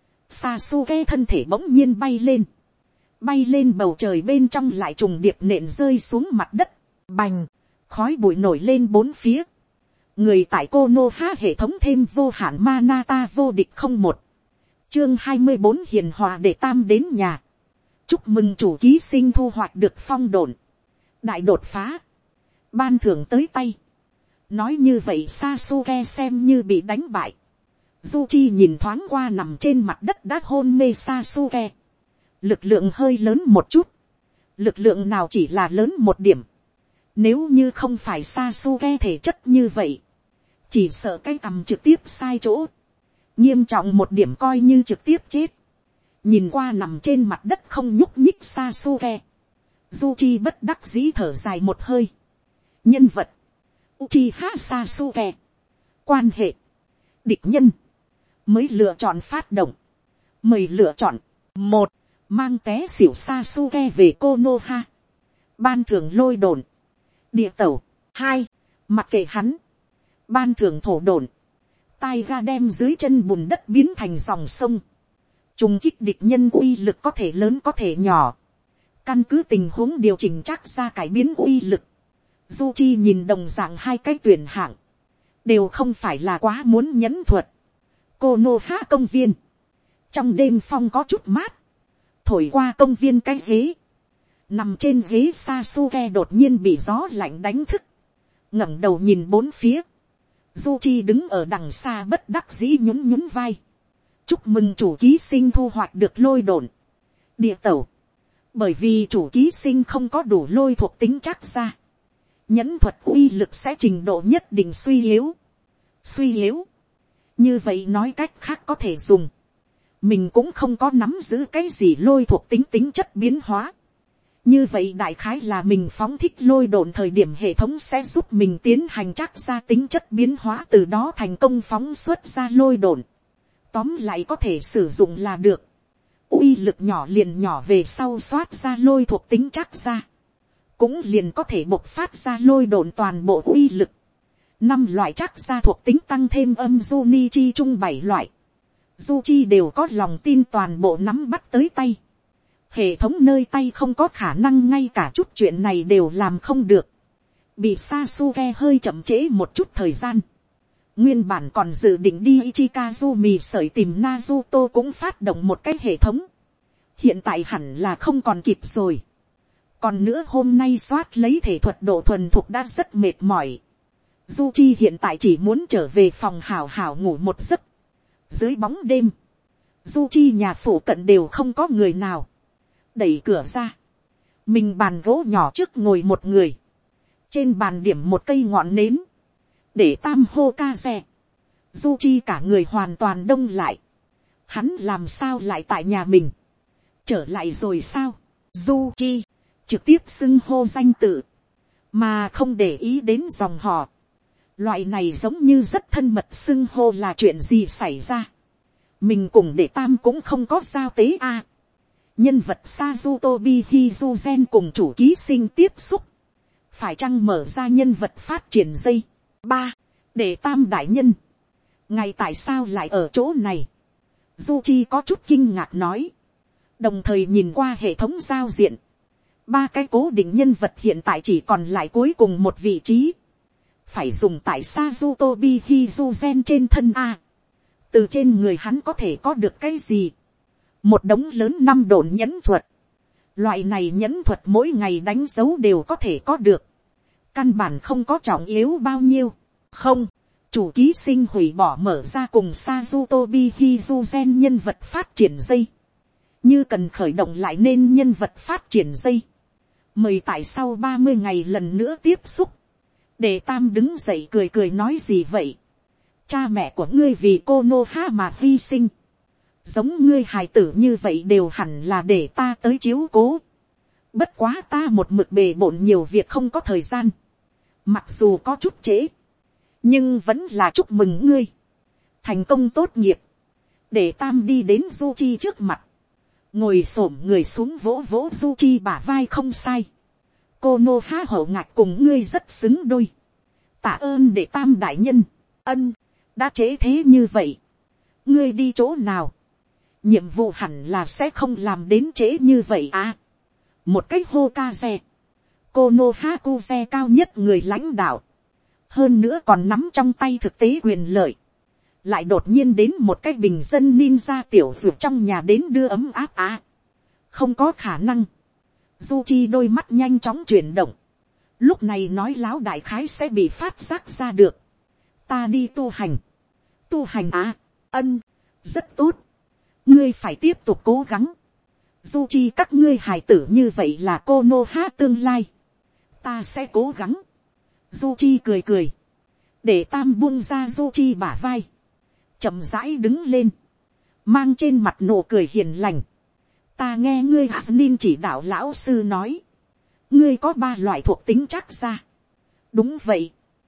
Sasuke thân thể bỗng nhiên bay lên, bay lên bầu trời bên trong lại trùng điệp nện rơi xuống mặt đất. Bành, khói bụi nổi lên bốn phía. Người tại Konoha hệ thống thêm vô hạn Manata vô địch không một. Chương hai mươi bốn hiền hòa để tam đến nhà. Chúc mừng chủ ký sinh thu hoạch được phong độn. Đại đột phá. Ban thưởng tới tay. Nói như vậy Sasuke xem như bị đánh bại. Zuchi nhìn thoáng qua nằm trên mặt đất đã hôn mê Sasuke. Lực lượng hơi lớn một chút. Lực lượng nào chỉ là lớn một điểm. Nếu như không phải Sasuke thể chất như vậy, chỉ sợ cái cằm trực tiếp sai chỗ. Nghiêm trọng một điểm coi như trực tiếp chết. Nhìn qua nằm trên mặt đất không nhúc nhích Sasuke, Zuchi bất đắc dĩ thở dài một hơi. Nhân vật Uchiha Sasuke, quan hệ địch nhân, mới lựa chọn phát động. Mời lựa chọn một, mang té xỉu Sasuke về Konoha, ban thưởng lôi đồn, địa tẩu, hai, mặc kệ hắn, ban thưởng thổ đồn, tai ga đem dưới chân bùn đất biến thành dòng sông, trùng kích địch nhân uy lực có thể lớn có thể nhỏ, căn cứ tình huống điều chỉnh chắc ra cải biến uy lực. Du Chi nhìn đồng dạng hai cái tuyển hạng, đều không phải là quá muốn nhẫn thuật. Konoha công viên, trong đêm phong có chút mát, thổi qua công viên cái ghế, nằm trên ghế Sasuke đột nhiên bị gió lạnh đánh thức, ngẩng đầu nhìn bốn phía. Du Chi đứng ở đằng xa bất đắc dĩ nhún nhún vai, chúc mừng chủ ký sinh thu hoạch được lôi độn địa tẩu, bởi vì chủ ký sinh không có đủ lôi thuộc tính chắc ra, nhẫn thuật uy lực sẽ trình độ nhất định suy yếu. Suy yếu, như vậy nói cách khác có thể dùng, mình cũng không có nắm giữ cái gì lôi thuộc tính tính chất biến hóa, như vậy đại khái là mình phóng thích lôi độn thời điểm hệ thống sẽ giúp mình tiến hành chắc ra tính chất biến hóa, từ đó thành công phóng xuất ra lôi độn. Tóm lại có thể sử dụng là được, uy lực nhỏ liền nhỏ, về sau soát ra lôi thuộc tính chắc ra, cũng liền có thể bộc phát ra lôi độn toàn bộ uy lực. Năm loại chắc ra thuộc tính tăng thêm âm du ni chi chung bảy loại, Du Chi đều có lòng tin toàn bộ nắm bắt tới tay. Hệ thống nơi tay không có khả năng ngay cả chút chuyện này đều làm không được, bị Sasuke hơi chậm trễ một chút thời gian. Nguyên bản còn dự định đi Ichikazumi sởi tìm Naruto cũng phát động một cái hệ thống, hiện tại hẳn là không còn kịp rồi. Còn nữa hôm nay soát lấy thể thuật độ thuần thục đã rất mệt mỏi, Du Chi hiện tại chỉ muốn trở về phòng hào hào ngủ một giấc. Dưới bóng đêm, Du Chi nhà phủ cận đều không có người nào. Đẩy cửa ra, mình bàn gỗ nhỏ trước ngồi một người, trên bàn điểm một cây ngọn nến, để tam hô ca xe. Du Chi cả người hoàn toàn đông lại, hắn làm sao lại tại nhà mình, trở lại rồi sao? Du Chi trực tiếp xưng hô danh tự, mà không để ý đến dòng họ. Loại này giống như rất thân mật xưng hô là chuyện gì xảy ra? Mình cùng để tam cũng không có giao tế a. À, nhân vật Sazutobi Hizuzen cùng chủ ký sinh tiếp xúc, phải chăng mở ra nhân vật phát triển dây? Ba, để tam đại nhân, ngày tại sao lại ở chỗ này? Du Chi có chút kinh ngạc nói, đồng thời nhìn qua hệ thống giao diện, ba cái cố định nhân vật hiện tại chỉ còn lại cuối cùng một vị trí, phải dùng tại Sazutobi Hizuzen trên thân a. Từ trên người hắn có thể có được cái gì? Một đống lớn năm độn nhẫn thuật. Loại này nhẫn thuật mỗi ngày đánh dấu đều có thể có được, căn bản không có trọng yếu bao nhiêu. Không, chủ ký sinh hủy bỏ mở ra cùng Sazutobi Hizuzen nhân vật phát triển dây, như cần khởi động lại nên nhân vật phát triển dây, mời tại sau ba mươi ngày lần nữa tiếp xúc. Để tam đứng dậy cười cười nói gì vậy? Cha mẹ của ngươi vì Konoha mà hy sinh, giống ngươi hài tử như vậy đều hẳn là để ta tới chiếu cố. Bất quá ta một mực bề bộn nhiều việc không có thời gian, mặc dù có chút trễ, nhưng vẫn là chúc mừng ngươi thành công tốt nghiệp. Để tam đi đến Du Chi trước mặt, ngồi xổm người xuống vỗ vỗ Du Chi bả vai. Không sai, Konoha hậu ngạch cùng ngươi rất xứng đôi. Tạ ơn để tam đại nhân. Ân, đã trễ thế như vậy, ngươi đi chỗ nào? Nhiệm vụ hẳn là sẽ không làm đến trễ như vậy à? Một cách Hokage, Konoha Kuze cao nhất người lãnh đạo, hơn nữa còn nắm trong tay thực tế quyền lợi, lại đột nhiên đến một cái bình dân ninja tiểu dược trong nhà đến đưa ấm áp à? Không có khả năng. Du Chi đôi mắt nhanh chóng chuyển động, lúc này nói láo đại khái sẽ bị phát giác ra được. Ta đi tu hành. Tu hành à? Ân, rất tốt, ngươi phải tiếp tục cố gắng. Du Chi các ngươi hài tử như vậy là Konoha tương lai, ta sẽ cố gắng. Du Chi cười cười, để tam buông ra Du Chi bả vai, chậm rãi đứng lên, mang trên mặt nụ cười hiền lành. Ta nghe ngươi Hasnin chỉ đạo lão sư nói, ngươi có ba loại thuộc tính chắc ra. Đúng vậy.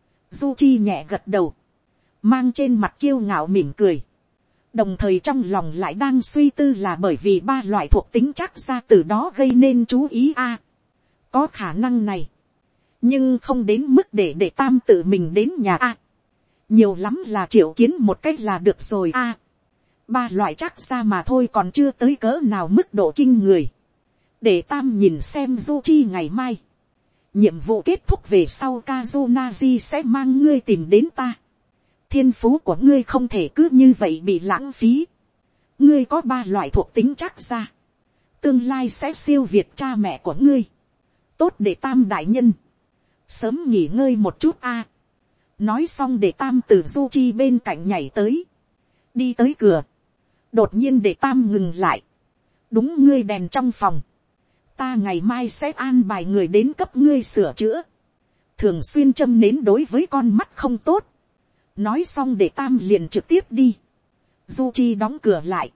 Du Chi nhẹ gật đầu, mang trên mặt kiêu ngạo mỉm cười, đồng thời trong lòng lại đang suy tư là bởi vì ba loại thuộc tính chắc ra từ đó gây nên chú ý a. À, có khả năng này, nhưng không đến mức để để tam tự mình đến nhà a. Nhiều lắm là triệu kiến một cách là được rồi a. Ba loại chắc ra mà thôi, còn chưa tới cỡ nào mức độ kinh người. Để tam nhìn xem Zuchi ngày mai. Nhiệm vụ kết thúc về sau Kazunaji sẽ mang ngươi tìm đến ta. Thiên phú của ngươi không thể cứ như vậy bị lãng phí. Ngươi có ba loại thuộc tính chắc ra. Tương lai sẽ siêu việt cha mẹ của ngươi. Tốt để tam đại nhân. Sớm nghỉ ngơi một chút a. Nói xong để tam từ Zuchi bên cạnh nhảy tới. Đi tới cửa. Đột nhiên để tam ngừng lại. Đúng, ngươi đèn trong phòng. Ta ngày mai sẽ an bài người đến cấp ngươi sửa chữa. Thường xuyên châm nến đối với con mắt không tốt. Nói xong để tam liền trực tiếp đi. Zuchi đóng cửa lại.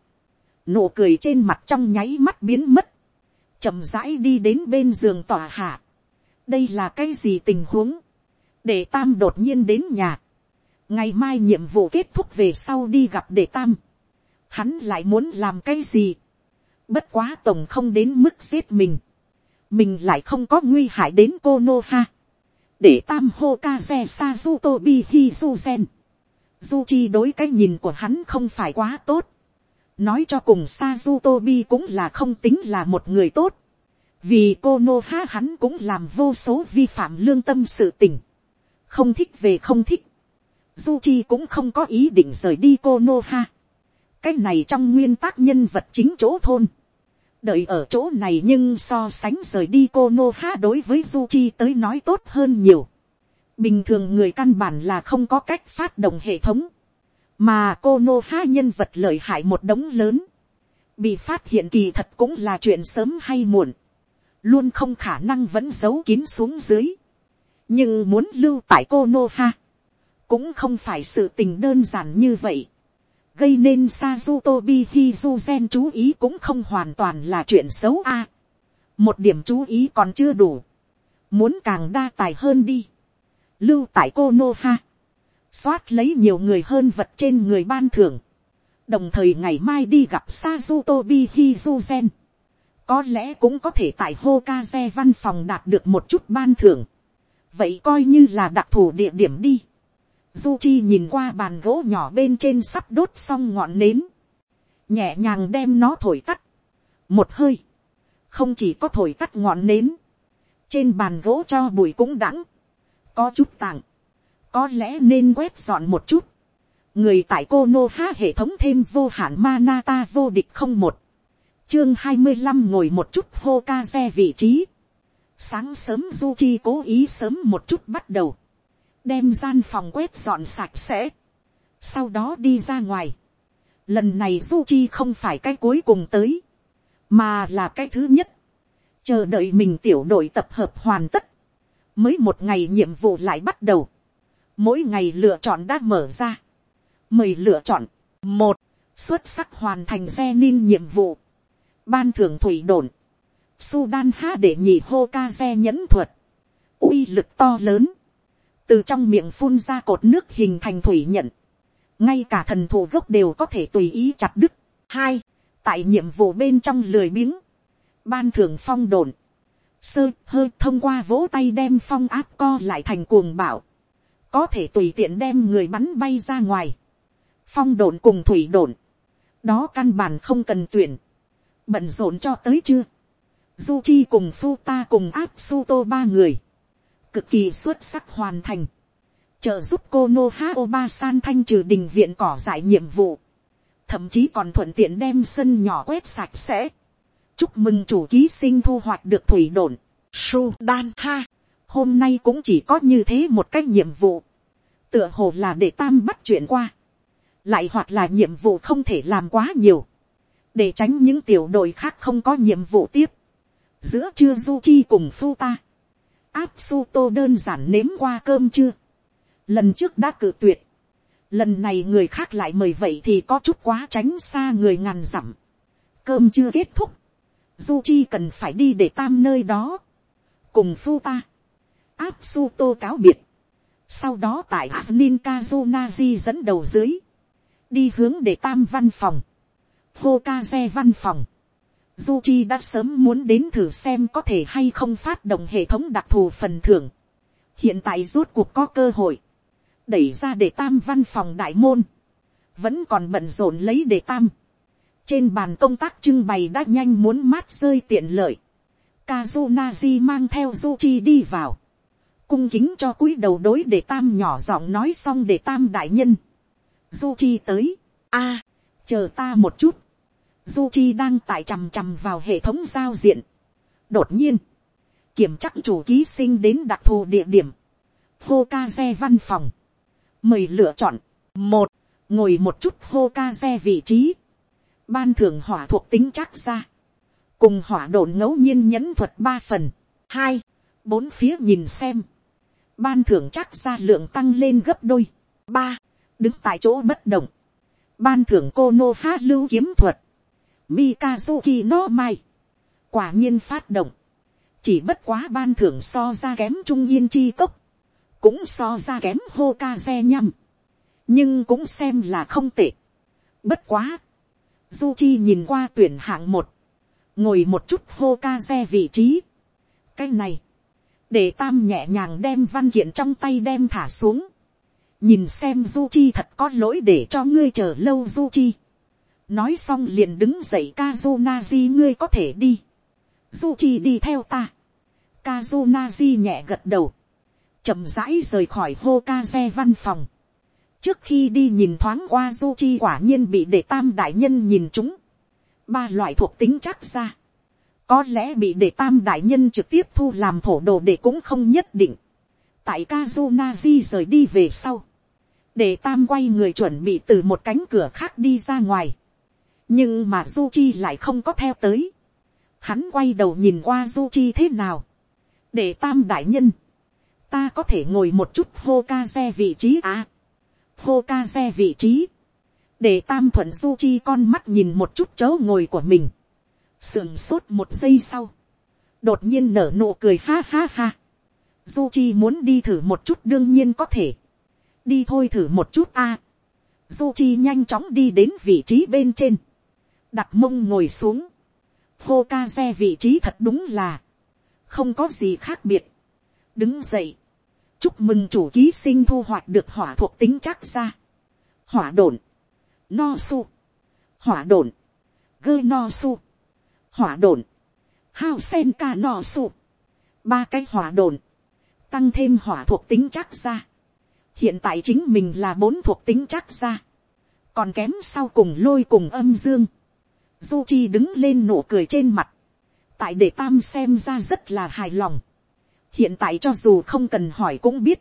Nụ cười trên mặt trong nháy mắt biến mất. Chậm rãi đi đến bên giường tòa hạ. Đây là cái gì tình huống? Để tam đột nhiên đến nhà. Ngày mai nhiệm vụ kết thúc về sau đi gặp để tam. Hắn lại muốn làm cái gì? Bất quá tổng không đến mức giết mình. Mình lại không có nguy hại đến Konoha. Để tam Hokage Sazutobi Hizuzen. Zuchi đối cái nhìn của hắn không phải quá tốt. Nói cho cùng Sazutobi cũng là không tính là một người tốt. Vì Konoha hắn cũng làm vô số vi phạm lương tâm sự tình. Không thích về không thích. Zuchi cũng không có ý định rời đi Konoha. Cái này trong nguyên tắc nhân vật chính chỗ thôn. Đợi ở chỗ này nhưng so sánh rời đi Konoha đối với Zuchi tới nói tốt hơn nhiều. Bình thường người căn bản là không có cách phát động hệ thống. Mà Konoha nhân vật lợi hại một đống lớn. Bị phát hiện kỳ thật cũng là chuyện sớm hay muộn. Luôn không khả năng vẫn giấu kín xuống dưới. Nhưng muốn lưu tại Konoha. Cũng không phải sự tình đơn giản như vậy. Gây nên Sazutobi Hizuzen chú ý cũng không hoàn toàn là chuyện xấu a. Một điểm chú ý còn chưa đủ. Muốn càng đa tài hơn đi. Lưu tại Konoha. Xoát lấy nhiều người hơn vật trên người ban thưởng. Đồng thời ngày mai đi gặp Sazutobi Hizuzen. Có lẽ cũng có thể tại Hokage văn phòng đạt được một chút ban thưởng. Vậy coi như là đặc thù địa điểm đi. Zuchi nhìn qua bàn gỗ nhỏ bên trên sắp đốt xong ngọn nến. Nhẹ nhàng đem nó thổi tắt. Một hơi. Không chỉ có thổi tắt ngọn nến. Trên bàn gỗ cho bụi cũng đắng. Có chút tàng. Có lẽ nên quét dọn một chút. Người tại Konoha hệ thống thêm vô hạn Manata vô địch không một. Chương hai mươi lăm ngồi một chút Hokage vị trí. Sáng sớm Zuchi cố ý sớm một chút bắt đầu. Đem gian phòng quét dọn sạch sẽ. Sau đó đi ra ngoài. Lần này Zuchi không phải cái cuối cùng tới. Mà là cái thứ nhất. Chờ đợi mình tiểu đội tập hợp hoàn tất. Mới một ngày nhiệm vụ lại bắt đầu. Mỗi ngày lựa chọn đã mở ra. Mời lựa chọn. Một. Xuất sắc hoàn thành Zenin nhiệm vụ. Ban thưởng thủy đồn. Sudan ha để nhị Hokage nhẫn thuật. Uy lực to lớn. Từ trong miệng phun ra cột nước hình thành thủy nhận. Ngay cả thần thụ gốc đều có thể tùy ý chặt đứt. Hai. Tại nhiệm vụ bên trong lười biếng. Ban thưởng phong đồn. Sơ hơi thông qua vỗ tay đem phong áp co lại thành cuồng bạo. Có thể tùy tiện đem người bắn bay ra ngoài. Phong đồn cùng thủy đồn. Đó căn bản không cần tuyển. Bận rộn cho tới chưa. Zuchi cùng Futa cùng Atsuto ba người. Cực kỳ xuất sắc hoàn thành. Trợ giúp Konoha Obasan thanh trừ đình viện cỏ dại nhiệm vụ. Thậm chí còn thuận tiện đem sân nhỏ quét sạch sẽ. Chúc mừng chủ ký sinh thu hoạch được thủy đồn. Sudan ha. Hôm nay cũng chỉ có như thế một cách nhiệm vụ. Tựa hồ là để tam bắt chuyện qua. Lại hoặc là nhiệm vụ không thể làm quá nhiều. Để tránh những tiểu đội khác không có nhiệm vụ tiếp. Giữa trưa Zuchi cùng Futa. Atsuto đơn giản nếm qua cơm chưa. Lần trước đã cự tuyệt. Lần này người khác lại mời vậy thì có chút quá tránh xa người ngàn dặm. Cơm chưa kết thúc. Zuchi cần phải đi để tam nơi đó. Cùng Futa. Atsuto cáo biệt. Sau đó tại Asnin Kazunaji dẫn đầu dưới. Đi hướng để tam văn phòng. Hokage văn phòng. Zuchi đã sớm muốn đến thử xem có thể hay không phát động hệ thống đặc thù phần thưởng. hiện tại rốt cuộc có cơ hội, đẩy ra để tam văn phòng đại môn, vẫn còn bận rộn lấy để tam. Trên bàn công tác trưng bày đã nhanh muốn mát rơi tiện lợi. Kazunaji mang theo Zuchi đi vào, cung kính cho cúi đầu đối để tam nhỏ giọng nói xong để tam đại nhân. Zuchi tới, a, chờ ta một chút. Zuchi đang tại chằm chằm vào hệ thống giao diện. Đột nhiên, kiểm chắc chủ ký sinh đến đặc thù địa điểm. Hokage văn phòng. Mời lựa chọn. Một, ngồi một chút Hokage vị trí. Ban thưởng hỏa thuộc tính chắc ra. Cùng hỏa độn ngẫu nhiên nhẫn thuật ba phần. Hai, bốn phía nhìn xem. Ban thưởng chắc ra lượng tăng lên gấp đôi. Ba, đứng tại chỗ bất động. Ban thưởng Konoha lưu kiếm thuật. Mikazuki no Mai. Quả nhiên phát động. Chỉ bất quá ban thưởng so ra kém Trung Yên Chi Cốc. Cũng so ra kém Hokage nhăm. Nhưng cũng xem là không tệ. Bất quá. Zuchi nhìn qua tuyển hạng một. Ngồi một chút Hokage vị trí. Cái này. Để tam nhẹ nhàng đem văn kiện trong tay đem thả xuống. Nhìn xem Zuchi thật có lỗi để cho ngươi chờ lâu Zuchi. Nói xong liền đứng dậy. Kazunaji ngươi có thể đi. Zuchi đi theo ta. Kazunaji nhẹ gật đầu. Chậm rãi rời khỏi Hokage văn phòng. Trước khi đi nhìn thoáng qua Zuchi quả nhiên bị để tam đại nhân nhìn trúng. Ba loại thuộc tính chắc ra. Có lẽ bị để tam đại nhân trực tiếp thu làm thổ đồ để cũng không nhất định. Tại Kazunaji rời đi về sau. Để tam quay người chuẩn bị từ một cánh cửa khác đi ra ngoài. Nhưng mà Zuchi lại không có theo tới. Hắn quay đầu nhìn qua Zuchi thế nào. Để tam đại nhân. Ta có thể ngồi một chút Hokage vị trí à. Hokage vị trí. Để tam thuận Zuchi con mắt nhìn một chút chỗ ngồi của mình. Sườn sốt một giây sau. Đột nhiên nở nụ cười ha ha ha. Zuchi muốn đi thử một chút đương nhiên có thể. Đi thôi thử một chút a. À. Zuchi nhanh chóng đi đến vị trí bên trên. Đặt mông ngồi xuống. Hokage vị trí thật đúng là. Không có gì khác biệt. Đứng dậy. Chúc mừng chủ ký sinh thu hoạch được hỏa thuộc tính chắc ra. Hỏa độn. No su. Hỏa độn. Gơ no su. Hỏa độn. Hao sen ca no su. Ba cái hỏa độn. Tăng thêm hỏa thuộc tính chắc ra. Hiện tại chính mình là bốn thuộc tính chắc ra. Còn kém sau cùng lôi cùng âm dương. Zuchi đứng lên nụ cười trên mặt. Tại để tam xem ra rất là hài lòng. Hiện tại cho dù không cần hỏi cũng biết.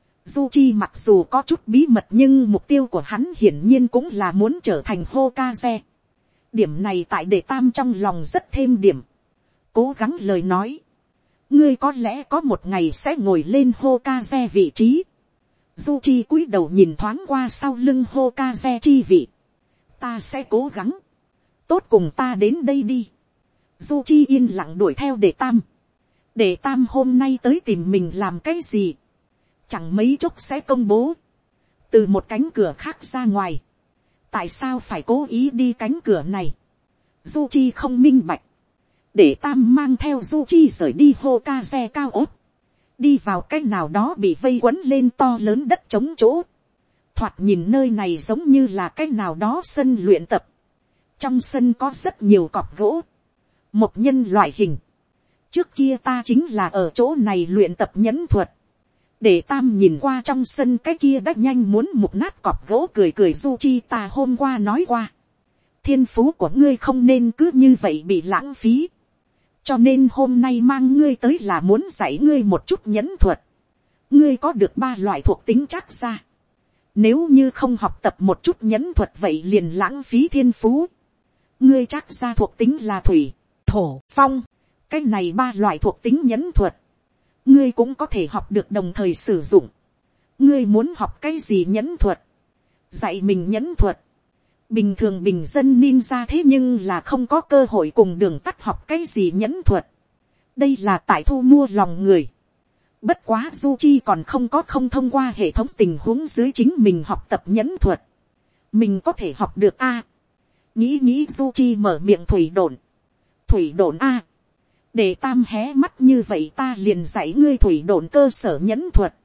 Zuchi mặc dù có chút bí mật nhưng mục tiêu của hắn hiển nhiên cũng là muốn trở thành Hokage. Điểm này tại để tam trong lòng rất thêm điểm. Cố gắng lời nói. Ngươi có lẽ có một ngày sẽ ngồi lên Hokage vị trí. Zuchi cúi đầu nhìn thoáng qua sau lưng Hokage chi vị. Ta sẽ cố gắng. Tốt cùng ta đến đây đi. Zuchi yên lặng đuổi theo để tam. Để tam hôm nay tới tìm mình làm cái gì. Chẳng mấy chốc sẽ công bố. Từ một cánh cửa khác ra ngoài. Tại sao phải cố ý đi cánh cửa này. Zuchi không minh bạch. Để tam mang theo Zuchi rời đi Hokage cao ốt. Đi vào cái nào đó bị vây quấn lên to lớn đất trống chỗ. Thoạt nhìn nơi này giống như là cái nào đó sân luyện tập. Trong sân có rất nhiều cọc gỗ. Một nhân loại hình. Trước kia ta chính là ở chỗ này luyện tập nhẫn thuật. Để tam nhìn qua trong sân cái kia đã nhanh muốn mục nát cọp gỗ cười cười Zuchi ta hôm qua nói qua. Thiên phú của ngươi không nên cứ như vậy bị lãng phí. Cho nên hôm nay mang ngươi tới là muốn dạy ngươi một chút nhẫn thuật. Ngươi có được ba loại thuộc tính chắc ra. Nếu như không học tập một chút nhẫn thuật vậy liền lãng phí thiên phú. Ngươi chắc ra thuộc tính là thủy, thổ, phong. Cái này ba loại thuộc tính nhẫn thuật. Ngươi cũng có thể học được đồng thời sử dụng. Ngươi muốn học cái gì nhẫn thuật? Dạy mình nhẫn thuật. Bình thường bình dân ninja thế nhưng là không có cơ hội cùng đường tắt học cái gì nhẫn thuật. Đây là tại thu mua lòng người. Bất quá Zuchi còn không có không thông qua hệ thống tình huống dưới chính mình học tập nhẫn thuật. Mình có thể học được a. Nghĩ nghĩ Zuchi mở miệng thủy độn. Thủy độn a. Để tam hé mắt như vậy ta liền dạy ngươi thủy độn cơ sở nhẫn thuật.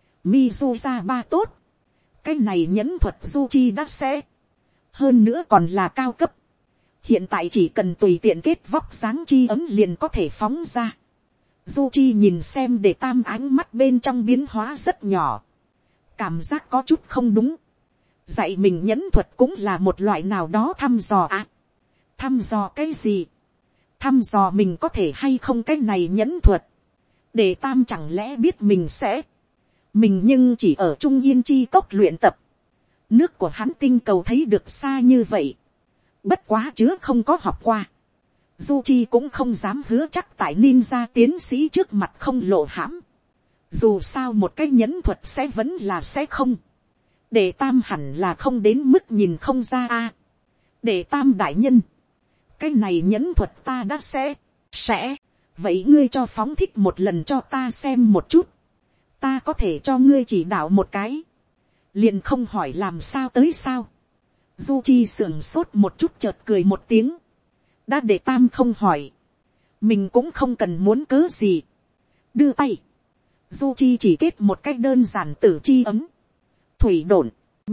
Mizuza ba tốt. Cái này nhẫn thuật du chi đã sẽ. Hơn nữa còn là cao cấp. Hiện tại chỉ cần tùy tiện kết vóc dáng chi ấm liền có thể phóng ra. Du chi nhìn xem để tam ánh mắt bên trong biến hóa rất nhỏ. Cảm giác có chút không đúng. Dạy mình nhẫn thuật cũng là một loại nào đó thăm dò à. Thăm dò cái gì? Thăm dò mình có thể hay không cái này nhẫn thuật. Để tam chẳng lẽ biết mình sẽ. Mình nhưng chỉ ở Trung Yên Chi cốc luyện tập. Nước của hắn tinh cầu thấy được xa như vậy. Bất quá chứa không có học qua. Du Chi cũng không dám hứa chắc tại ninja tiến sĩ trước mặt không lộ hãm. Dù sao một cái nhẫn thuật sẽ vẫn là sẽ không. Để tam hẳn là không đến mức nhìn không ra a. À, để tam đại nhân. Cái này nhẫn thuật ta đã sẽ. Sẽ. Vậy ngươi cho phóng thích một lần cho ta xem một chút. Ta có thể cho ngươi chỉ đạo một cái. Liền không hỏi làm sao tới sao. Du Chi sưởng sốt một chút chợt cười một tiếng. Đã để tam không hỏi. Mình cũng không cần muốn cớ gì. Đưa tay. Du Chi chỉ kết một cách đơn giản tử chi ấm. Thủy độn.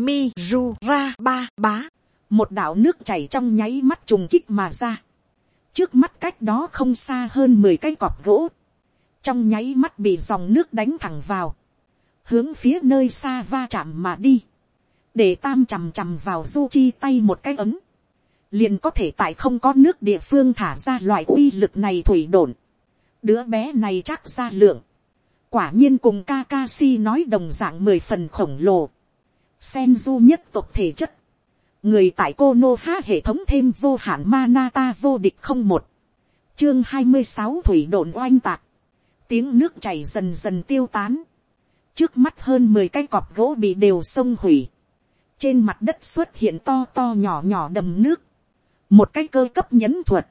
Mizura ba bá. Một đạo nước chảy trong nháy mắt trùng kích mà ra. Trước mắt cách đó không xa hơn mười cái cọp gỗ. Trong nháy mắt bị dòng nước đánh thẳng vào. Hướng phía nơi xa va chạm mà đi. Để tam chằm chằm vào Du Chi tay một cái ấm. Liền có thể tại không có nước địa phương thả ra loại uy lực này thủy độn. Đứa bé này chắc ra lượng. Quả nhiên cùng Kakashi nói đồng dạng mười phần khổng lồ. Senju nhất tộc thể chất. Người tại Konoha hệ thống thêm vô hạn Manata vô địch không một. Chương hai mươi sáu thủy độn oanh tạc. Tiếng nước chảy dần dần tiêu tán. Trước mắt hơn mười cái cọp gỗ bị đều xông hủy. Trên mặt đất xuất hiện to to nhỏ nhỏ đầm nước. Một cái cơ cấp nhẫn thuật.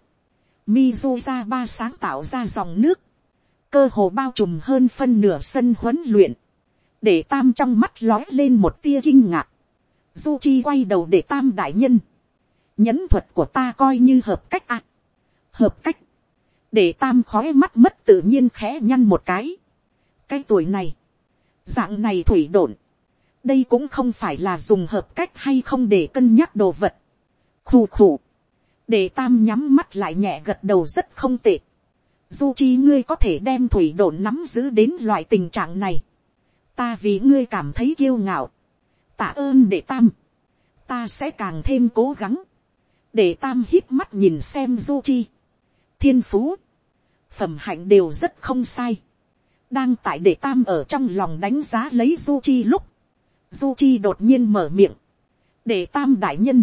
Mizuza ba sáng tạo ra dòng nước. Cơ hồ bao trùm hơn phân nửa sân huấn luyện. Để tam trong mắt lói lên một tia kinh ngạc. Du Chi quay đầu để tam đại nhân. Nhẫn thuật của ta coi như hợp cách à. Hợp cách. Để tam khói mắt mất tự nhiên khẽ nhăn một cái. Cái tuổi này. Dạng này thủy độn. Đây cũng không phải là dùng hợp cách hay không để cân nhắc đồ vật. Khù khù. Để tam nhắm mắt lại nhẹ gật đầu rất không tệ. Du Chi ngươi có thể đem thủy độn nắm giữ đến loại tình trạng này. Ta vì ngươi cảm thấy kiêu ngạo. Tạ ơn để tam. Ta sẽ càng thêm cố gắng. Để tam hít mắt nhìn xem Du Chi. Thiên phú. Phẩm hạnh đều rất không sai. Đang tại để tam ở trong lòng đánh giá lấy Du Chi lúc. Du Chi đột nhiên mở miệng. Để tam đại nhân.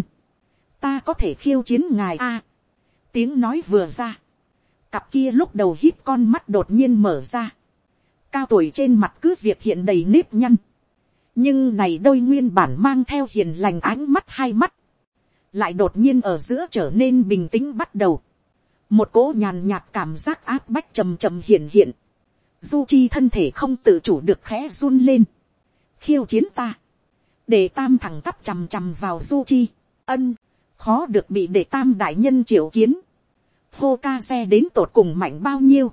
Ta có thể khiêu chiến ngài a. À, tiếng nói vừa ra. Cặp kia lúc đầu hít con mắt đột nhiên mở ra. Cao tuổi trên mặt cứ việc hiện đầy nếp nhăn. Nhưng này đôi nguyên bản mang theo hiền lành ánh mắt hai mắt. Lại đột nhiên ở giữa trở nên bình tĩnh bắt đầu. Một cỗ nhàn nhạt cảm giác áp bách trầm trầm hiện hiện. Du Chi thân thể không tự chủ được khẽ run lên. Khiêu chiến ta. Để tam thẳng tắp chằm chằm vào Du Chi. Ân. Khó được bị để tam đại nhân triệu kiến. Hokage đến tột cùng mạnh bao nhiêu.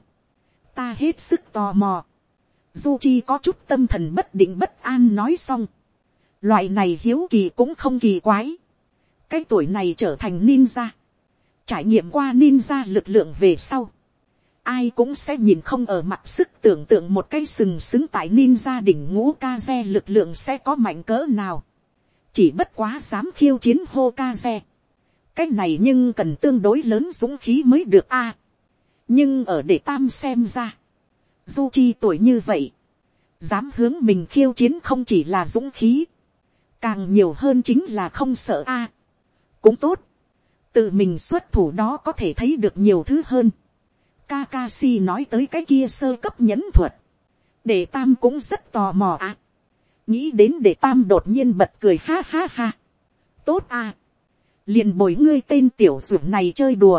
Ta hết sức tò mò. Du Chi có chút tâm thần bất định bất an nói xong. Loại này hiếu kỳ cũng không kỳ quái. Cái tuổi này trở thành ninja. Trải nghiệm qua ninja lực lượng về sau. Ai cũng sẽ nhìn không ở mặt sức tưởng tượng một cái sừng sững tại ninja đỉnh ngũ Kage lực lượng sẽ có mạnh cỡ nào. Chỉ bất quá dám khiêu chiến Hokage. Cái này nhưng cần tương đối lớn dũng khí mới được a. À, nhưng ở để tam xem ra. Du Chi tuổi như vậy. Dám hướng mình khiêu chiến không chỉ là dũng khí. Càng nhiều hơn chính là không sợ a. À, cũng tốt. Tự mình xuất thủ đó có thể thấy được nhiều thứ hơn. Kakashi nói tới cái kia sơ cấp nhẫn thuật. Để tam cũng rất tò mò à. Nghĩ đến để tam đột nhiên bật cười ha ha ha. Tốt à. Liền bồi ngươi tên tiểu dưỡng này chơi đùa.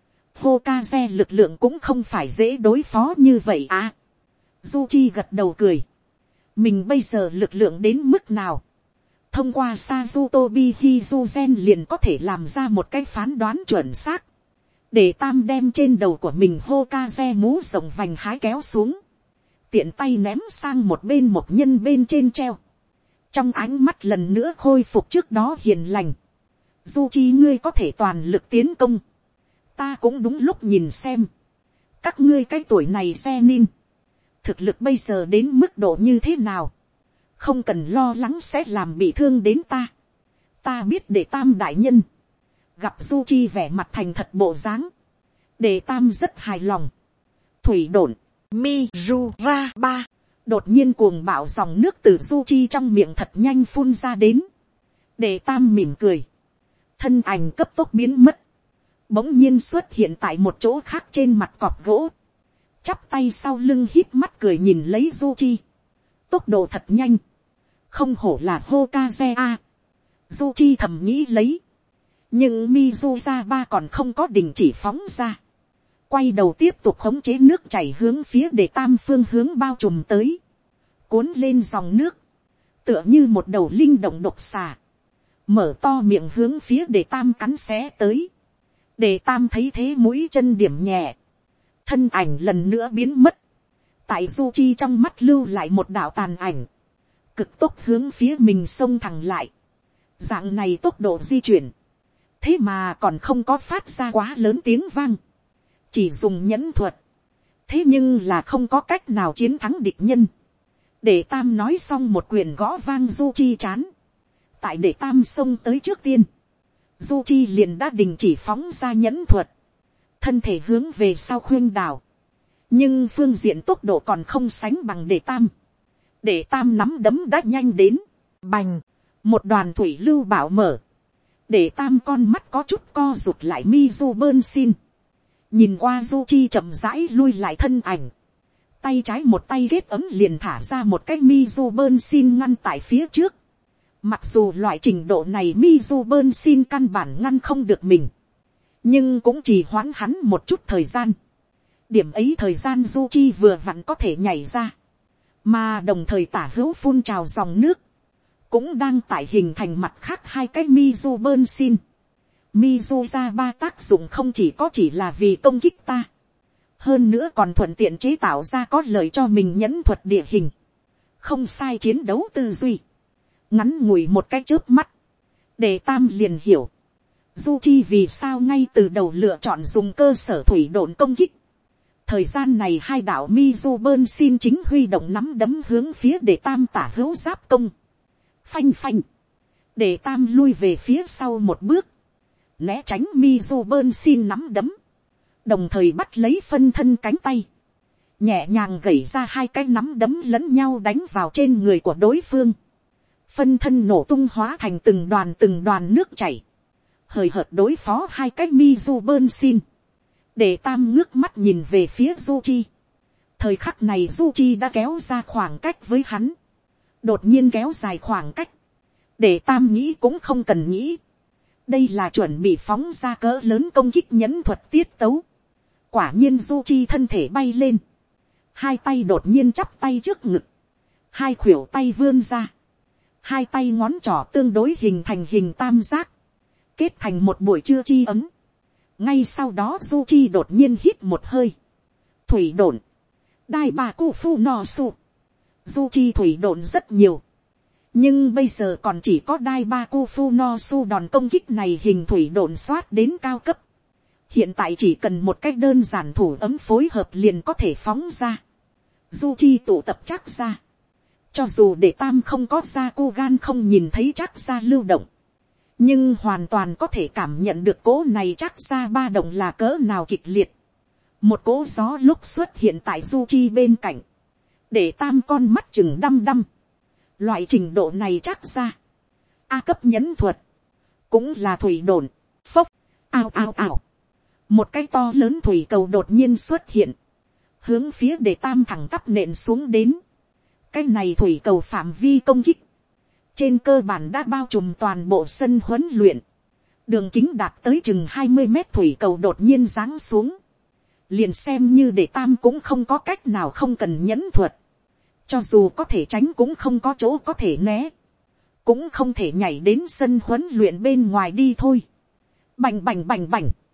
Hokage lực lượng cũng không phải dễ đối phó như vậy à. Du Chi gật đầu cười. Mình bây giờ lực lượng đến mức nào? Thông qua Sazutobi Hizuzen liền có thể làm ra một cái phán đoán chuẩn xác. để tam đem trên đầu của mình hô ca xe mũ rộng vành hái kéo xuống, tiện tay ném sang một bên một nhân bên trên treo, trong ánh mắt lần nữa khôi phục trước đó hiền lành. Du chi ngươi có thể toàn lực tiến công, ta cũng đúng lúc nhìn xem, các ngươi cái tuổi này xe nin, thực lực bây giờ đến mức độ như thế nào, không cần lo lắng sẽ làm bị thương đến ta. Ta biết để tam đại nhân, gặp du chi vẻ mặt thành thật bộ dáng, để tam rất hài lòng. Thủy độn, Mizuraba, đột nhiên cuồng bạo dòng nước từ du chi trong miệng thật nhanh phun ra đến, để tam mỉm cười, thân ảnh cấp tốc biến mất, bỗng nhiên xuất hiện tại một chỗ khác trên mặt cọp gỗ, chắp tay sau lưng hít mắt cười nhìn lấy du chi, tốc độ thật nhanh, không hổ là Hokage a. Du chi thầm nghĩ lấy, nhưng Mizuraba còn không có đình chỉ phóng ra, quay đầu tiếp tục khống chế nước chảy hướng phía để tam phương hướng bao trùm tới, cuốn lên dòng nước, tựa như một đầu linh động độc xà, mở to miệng hướng phía để tam cắn xé tới. Để tam thấy thế mũi chân điểm nhẹ, thân ảnh lần nữa biến mất, tại du chi trong mắt lưu lại một đạo tàn ảnh, cực tốc hướng phía mình xông thẳng lại. Dạng này tốc độ di chuyển, thế mà còn không có phát ra quá lớn tiếng vang, chỉ dùng nhẫn thuật, thế nhưng là không có cách nào chiến thắng địch nhân. Để tam nói xong một quyền gõ vang du chi chán, tại để tam xông tới trước tiên, du chi liền đã đình chỉ phóng ra nhẫn thuật, thân thể hướng về sau khuyên đảo, nhưng phương diện tốc độ còn không sánh bằng để tam. Để tam nắm đấm đã nhanh đến, bành, một đoàn thủy lưu bảo mở, để tam con mắt có chút co rụt lại. Mizu bơn xin, nhìn qua du chi chậm rãi lui lại thân ảnh, tay trái một tay ghét ấm liền thả ra một cái Mizu bơn xin ngăn tại phía trước. Mặc dù loại trình độ này Mizu bơn xin căn bản ngăn không được mình, nhưng cũng chỉ hoãn hắn một chút thời gian. Điểm ấy thời gian du chi vừa vặn có thể nhảy ra, mà đồng thời tả hữu phun trào dòng nước, cũng đang tại hình thành mặt khác hai cái Mizu bơn xin. Mizu ra ba tác dụng không chỉ có chỉ là vì công kích ta, hơn nữa còn thuận tiện chế tạo ra có lợi cho mình nhẫn thuật địa hình, không sai chiến đấu tư duy. Ngắn ngủi một cái chớp mắt, để tam liền hiểu, du chi vì sao ngay từ đầu lựa chọn dùng cơ sở thủy độn công kích. Thời gian này hai đạo Mizu bơn xin chính huy động nắm đấm hướng phía để tam tả hữu giáp công. Phanh phanh, để tam lui về phía sau một bước, né tránh Mizu bơn xin nắm đấm, đồng thời bắt lấy phân thân cánh tay, nhẹ nhàng gẩy ra hai cái nắm đấm lẫn nhau đánh vào trên người của đối phương. Phân thân nổ tung hóa thành từng đoàn từng đoàn nước chảy, hời hợt đối phó hai cái Mizu bơn xin. Để tam ngước mắt nhìn về phía du chi, thời khắc này du chi đã kéo ra khoảng cách với hắn, đột nhiên kéo dài khoảng cách, để tam nghĩ cũng không cần nghĩ, đây là chuẩn bị phóng ra cỡ lớn công kích nhẫn thuật tiết tấu. Quả nhiên du chi thân thể bay lên, hai tay đột nhiên chắp tay trước ngực, hai khuỷu tay vươn ra, hai tay ngón trỏ tương đối hình thành hình tam giác, kết thành một buổi trưa chi ấm. Ngay sau đó du chi đột nhiên hít một hơi, thủy độn, đai bà cu phu no su. Du chi thủy độn rất nhiều, nhưng bây giờ còn chỉ có đai ba cu phu no su đòn công kích này hình thủy độn xoát đến cao cấp. Hiện tại chỉ cần một cách đơn giản thủ ấm phối hợp liền có thể phóng ra. Du chi tụ tập chắc ra, cho dù để tam không có ra cô gan không nhìn thấy chắc ra lưu động, nhưng hoàn toàn có thể cảm nhận được cỗ này chắc ra ba động là cỡ nào kịch liệt. Một cỗ gió lúc xuất hiện tại du chi bên cạnh, để tam con mắt chừng đăm đăm. Loại trình độ này chắc ra A cấp nhẫn thuật, cũng là thủy đồn. Phốc, ao ao ao, một cái to lớn thủy cầu đột nhiên xuất hiện, hướng phía để tam thẳng tắp nện xuống đến. Cái này thủy cầu phạm vi công kích trên cơ bản đã bao trùm toàn bộ sân huấn luyện, đường kính đạt tới chừng hai mươi mét thủy cầu đột nhiên giáng xuống, liền xem như để tam cũng không có cách nào không cần nhẫn thuật, cho dù có thể tránh cũng không có chỗ có thể né, cũng không thể nhảy đến sân huấn luyện bên ngoài đi thôi. Bành bành bành bành,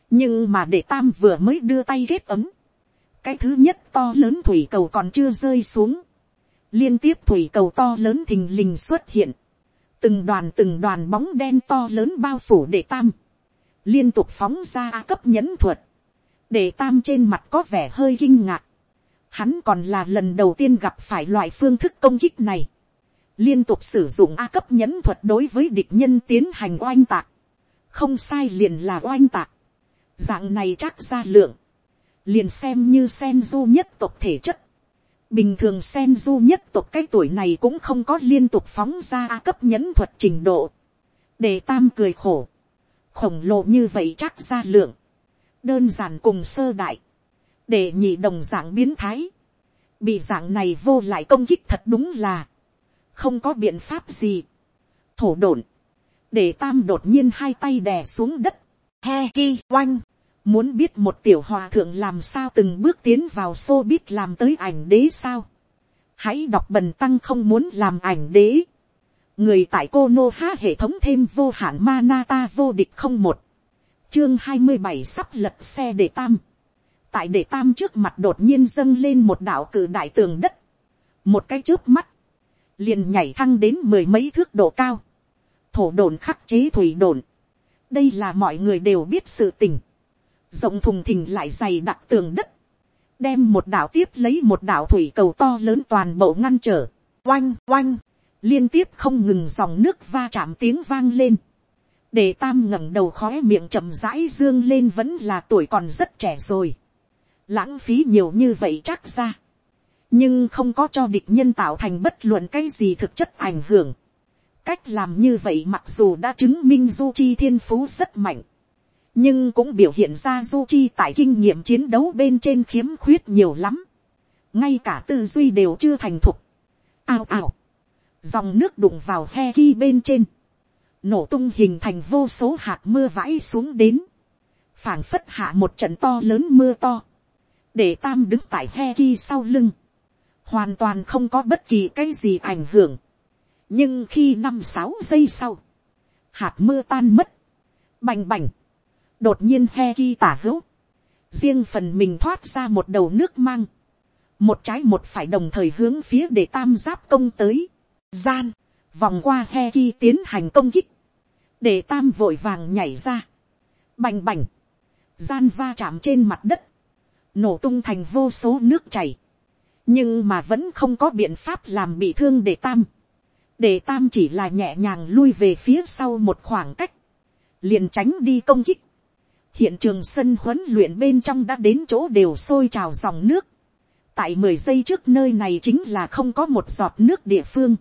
Nhưng mà để tam vừa mới đưa tay ghét ấm, cái thứ nhất to lớn thủy cầu còn chưa rơi xuống, liên tiếp thủy cầu to lớn thình lình xuất hiện, từng đoàn từng đoàn bóng đen to lớn bao phủ để tam, liên tục phóng ra A cấp nhẫn thuật. Để tam trên mặt có vẻ hơi kinh ngạc, hắn còn là lần đầu tiên gặp phải loại phương thức công kích này, liên tục sử dụng A cấp nhẫn thuật đối với địch nhân tiến hành oanh tạc, không sai liền là oanh tạc, dạng này chắc ra lượng, liền xem như sen du nhất tộc thể chất, bình thường sen du nhất tộc cái tuổi này cũng không có liên tục phóng ra A cấp nhẫn thuật trình độ. Để tam cười khổ, khổng lồ như vậy chắc ra lượng, đơn giản cùng sơ đại, để nhị đồng dạng biến thái, bị dạng này vô lại công kích thật đúng là không có biện pháp gì. Thổ độn, để tam đột nhiên hai tay đè xuống đất, he ki oanh, muốn biết một tiểu hòa thượng làm sao từng bước tiến vào xô bít làm tới ảnh đế sao, hãy đọc bần tăng không muốn làm ảnh đế. Người tại cô nô ha hệ thống thêm vô hạn mana ta vô địch không một, chương hai mươi bảy sắp lật xe để tam. Tại để tam trước mặt đột nhiên dâng lên một đạo cự đại tường đất, một cái chớp mắt liền nhảy thăng đến mười mấy thước độ cao. Thổ đồn khắc chế thủy đồn, đây là mọi người đều biết sự tình, rộng thùng thình lại dày đặc tường đất, đem một đạo tiếp lấy một đạo thủy cầu to lớn toàn bộ ngăn trở. Oanh oanh, liên tiếp không ngừng dòng nước va chạm tiếng vang lên. Để tam ngẩng đầu khóe miệng chậm rãi dương lên, vẫn là tuổi còn rất trẻ rồi, lãng phí nhiều như vậy chắc ra, nhưng không có cho địch nhân tạo thành bất luận cái gì thực chất ảnh hưởng. Cách làm như vậy mặc dù đã chứng minh Du Chi thiên phú rất mạnh, nhưng cũng biểu hiện ra Du Chi tại kinh nghiệm chiến đấu bên trên khiếm khuyết nhiều lắm, ngay cả tư duy đều chưa thành thục. Ao ào, dòng nước đụng vào he ki bên trên, nổ tung hình thành vô số hạt mưa vãi xuống đến, phảng phất hạ một trận to lớn mưa to. Để tam đứng tại he ki sau lưng, hoàn toàn không có bất kỳ cái gì ảnh hưởng. Nhưng khi năm sáu giây sau, hạt mưa tan mất, bành bành, đột nhiên he ki tả hữu, riêng phần mình thoát ra một đầu nước mang, một trái một phải đồng thời hướng phía để tam giáp công tới. Gian, vòng qua he ki tiến hành công kích, để tam vội vàng nhảy ra, bành bành, gian va chạm trên mặt đất, nổ tung thành vô số nước chảy, nhưng mà vẫn không có biện pháp làm bị thương để tam. Để tam chỉ là nhẹ nhàng lui về phía sau một khoảng cách, liền tránh đi công kích. Hiện trường sân huấn luyện bên trong đã đến chỗ đều sôi trào dòng nước, tại mười giây trước nơi này chính là không có một giọt nước địa phương,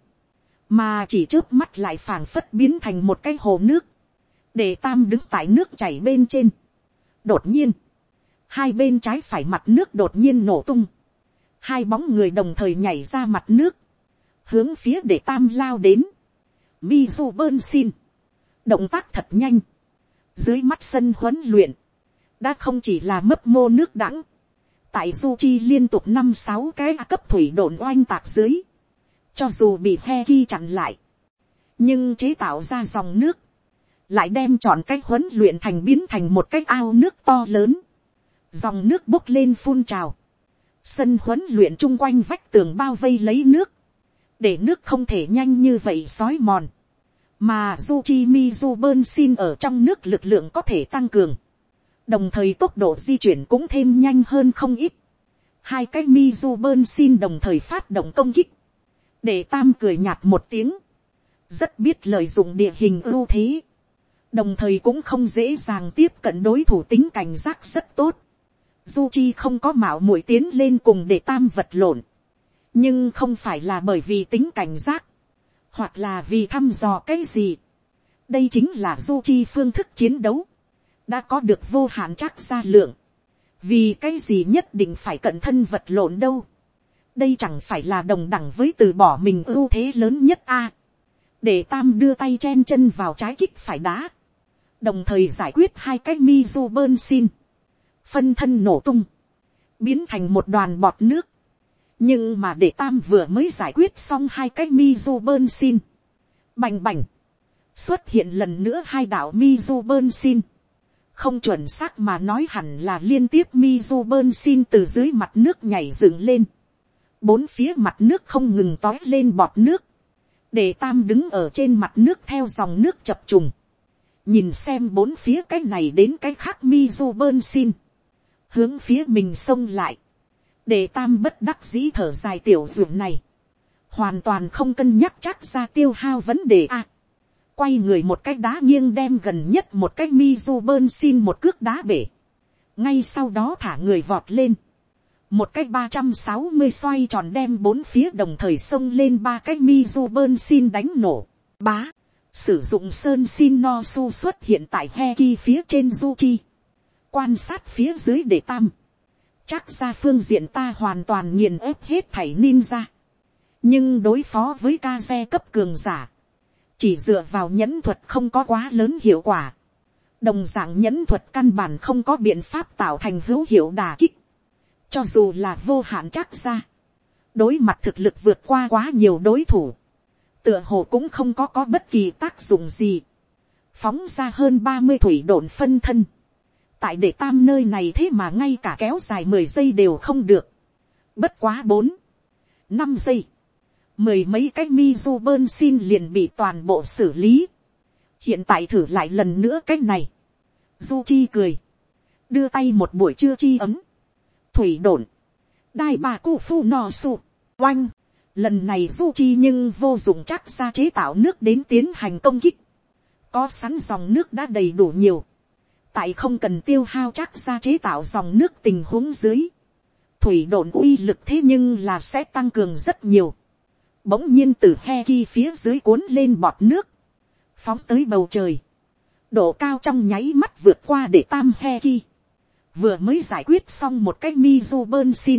mà chỉ trước mắt lại phảng phất biến thành một cái hồ nước. Để tam đứng tại nước chảy bên trên, đột nhiên hai bên trái phải mặt nước đột nhiên nổ tung, hai bóng người đồng thời nhảy ra mặt nước, hướng phía để tam lao đến. Mizu bơn xin, động tác thật nhanh, dưới mắt sân huấn luyện đã không chỉ là mấp mô nước đắng, tại Du Chi liên tục năm sáu cái A cấp thủy đồn oanh tạc dưới, cho dù bị he ki chặn lại, nhưng chế tạo ra dòng nước lại đem chọn cái huấn luyện thành biến thành một cái ao nước to lớn, dòng nước bốc lên phun trào, sân huấn luyện chung quanh vách tường bao vây lấy nước, để nước không thể nhanh như vậy xói mòn, mà Uchi Mizu bơn xin ở trong nước lực lượng có thể tăng cường, đồng thời tốc độ di chuyển cũng thêm nhanh hơn không ít. Hai cái Mizu bơn xin đồng thời phát động công kích, để tam cười nhạt một tiếng, rất biết lợi dụng địa hình ưu thế, đồng thời cũng không dễ dàng tiếp cận đối thủ, tính cảnh giác rất tốt. Uchi không có mạo muội tiến lên cùng để tam vật lộn, nhưng không phải là bởi vì tính cảnh giác, hoặc là vì thăm dò cái gì. Đây chính là Uchi phương thức chiến đấu, đã có được vô hạn chắc ra lượng, vì cái gì nhất định phải cận thân vật lộn đâu. Đây chẳng phải là đồng đẳng với từ bỏ mình ưu thế lớn nhất a. Để tam đưa tay chen chân vào trái kích phải đá, đồng thời giải quyết hai cái Mizu bơn xin, phân thân nổ tung, biến thành một đoàn bọt nước. Nhưng mà để tam vừa mới giải quyết xong hai cái Mizu bơn xin, bành bành, xuất hiện lần nữa hai đạo Mizu bơn xin, Không chuẩn xác mà nói hẳn là liên tiếp Mizu bơn xin từ dưới mặt nước nhảy dựng lên. Bốn phía mặt nước không ngừng tói lên bọt nước. Để tam đứng ở trên mặt nước theo dòng nước chập trùng. Nhìn xem bốn phía cái này đến cái khác Mizu bơn xin. Hướng phía mình xông lại. Để tam bất đắc dĩ thở dài tiểu dưỡng này. Hoàn toàn không cân nhắc chắc ra tiêu hao vấn đề a. À, quay người một cái đá nghiêng đem gần nhất một cái Mizu bơn xin một cước đá bể. Ngay sau đó thả người vọt lên. Một cái ba trăm sáu mươi xoay tròn đem bốn phía đồng thời xông lên ba cái Mizu bơn xin đánh nổ. Bá. Sử dụng sơn xin no su xuất hiện tại Heki phía trên Zuchi. Quan sát phía dưới để tam. Chắc ra phương diện ta hoàn toàn nghiền ép hết thảy ninja. Nhưng đối phó với Kaze cấp cường giả. Chỉ dựa vào nhẫn thuật không có quá lớn hiệu quả. Đồng dạng nhẫn thuật căn bản không có biện pháp tạo thành hữu hiệu đả kích. Cho dù là vô hạn chắc ra. Đối mặt thực lực vượt qua quá nhiều đối thủ. Tựa hồ cũng không có có bất kỳ tác dụng gì. Phóng ra hơn ba mươi thủy độn phân thân. Tại để tam nơi này thế mà ngay cả kéo dài mười giây đều không được. Bất quá bốn, năm giây. Mười mấy cái Mizu bơn xin liền bị toàn bộ xử lý. Hiện tại thử lại lần nữa cái này. Zuchi cười. Đưa tay một buổi trưa chi ấm. Thủy độn. Đai bà cu phu no su. Oanh. Lần này Zuchi nhưng vô dụng chắc ra chế tạo nước đến tiến hành công kích. Có sẵn dòng nước đã đầy đủ nhiều. Tại không cần tiêu hao chắc ra chế tạo dòng nước tình huống dưới. Thủy độn uy lực thế nhưng là sẽ tăng cường rất nhiều. Bỗng nhiên từ Heki phía dưới cuốn lên bọt nước. Phóng tới bầu trời. Độ cao trong nháy mắt vượt qua để tam Heki. Vừa mới giải quyết xong một cái Mizu bơn xin.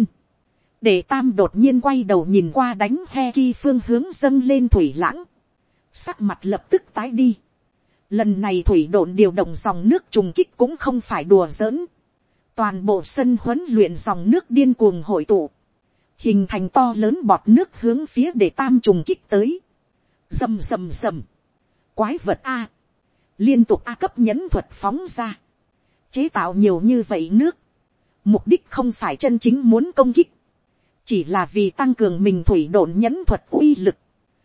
Để tam đột nhiên quay đầu nhìn qua đánh Heki phương hướng dâng lên thủy lãng. Sắc mặt lập tức tái đi. Lần này thủy độn điều động dòng nước trùng kích cũng không phải đùa giỡn. Toàn bộ sân huấn luyện dòng nước điên cuồng hội tụ. Hình thành to lớn bọt nước hướng phía để tam trùng kích tới. Rầm rầm rầm. Quái vật A. Liên tục A cấp nhẫn thuật phóng ra. Chế tạo nhiều như vậy nước. Mục đích không phải chân chính muốn công kích. Chỉ là vì tăng cường mình thủy độn nhẫn thuật uy lực.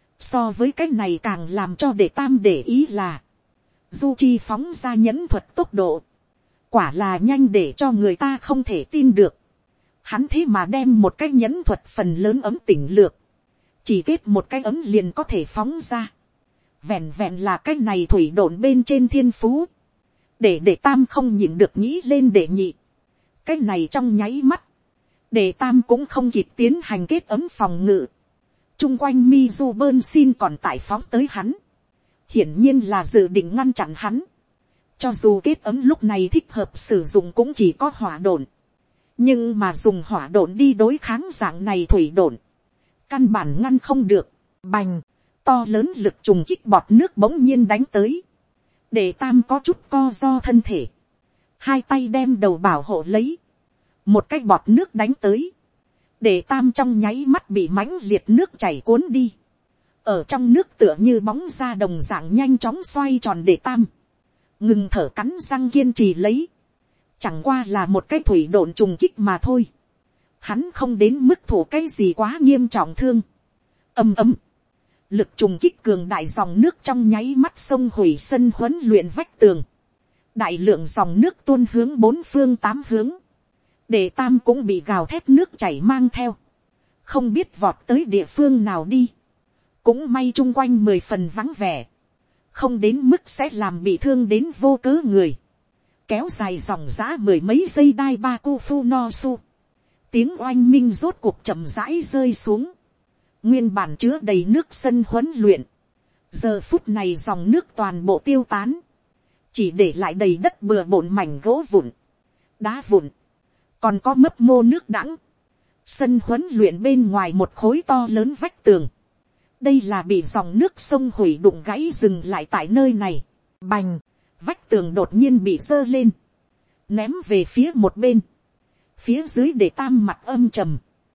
So với cái này càng làm cho để tam để ý là. Zuchi phóng ra nhẫn thuật tốc độ. Quả là nhanh để cho người ta không thể tin được. Hắn thế mà đem một cái nhẫn thuật phần lớn ấm tỉnh lược. Chỉ kết một cái ấm liền có thể phóng ra. Vẹn vẹn là cái này thủy độn bên trên thiên phú. Để để tam không nhịn được nghĩ lên để nhị. Cái này trong nháy mắt. Để tam cũng không kịp tiến hành kết ấm phòng ngự. Trung quanh Mizu bơn xin còn tải phóng tới hắn. Hiển nhiên là dự định ngăn chặn hắn. Cho dù kết ấm lúc này thích hợp sử dụng cũng chỉ có hỏa độn. Nhưng mà dùng hỏa độn đi đối kháng dạng này thủy độn. Căn bản ngăn không được. Bành. To lớn lực trùng kích bọt nước bỗng nhiên đánh tới. Để tam có chút co do thân thể. Hai tay đem đầu bảo hộ lấy. Một cái bọt nước đánh tới. Để tam trong nháy mắt bị mãnh liệt nước chảy cuốn đi. Ở trong nước tựa như bóng da đồng dạng nhanh chóng xoay tròn để tam. Ngừng thở cắn răng kiên trì lấy. Chẳng qua là một cái thủy độn trùng kích mà thôi. Hắn không đến mức thủ cái gì quá nghiêm trọng thương. Âm ấm. Lực trùng kích cường đại dòng nước trong nháy mắt sông hủy sân huấn luyện vách tường. Đại lượng dòng nước tuôn hướng bốn phương tám hướng. Để tam cũng bị gào thét nước chảy mang theo. Không biết vọt tới địa phương nào đi. Cũng may chung quanh mười phần vắng vẻ. Không đến mức sẽ làm bị thương đến vô cớ người. Kéo dài dòng giã mười mấy giây đai ba cu phu no su. Tiếng oanh minh rốt cuộc chậm rãi rơi xuống. Nguyên bản chứa đầy nước sân huấn luyện. Giờ phút này dòng nước toàn bộ tiêu tán. Chỉ để lại đầy đất bừa bộn mảnh gỗ vụn. Đá vụn. Còn có mấp mô nước đãng. Sân huấn luyện bên ngoài một khối to lớn vách tường. Đây là bị dòng nước sông hủy đụng gãy dừng lại tại nơi này. Bành. Vách tường đột nhiên bị dơ lên. Ném về phía một bên. Phía dưới để tam mặt âm trầm.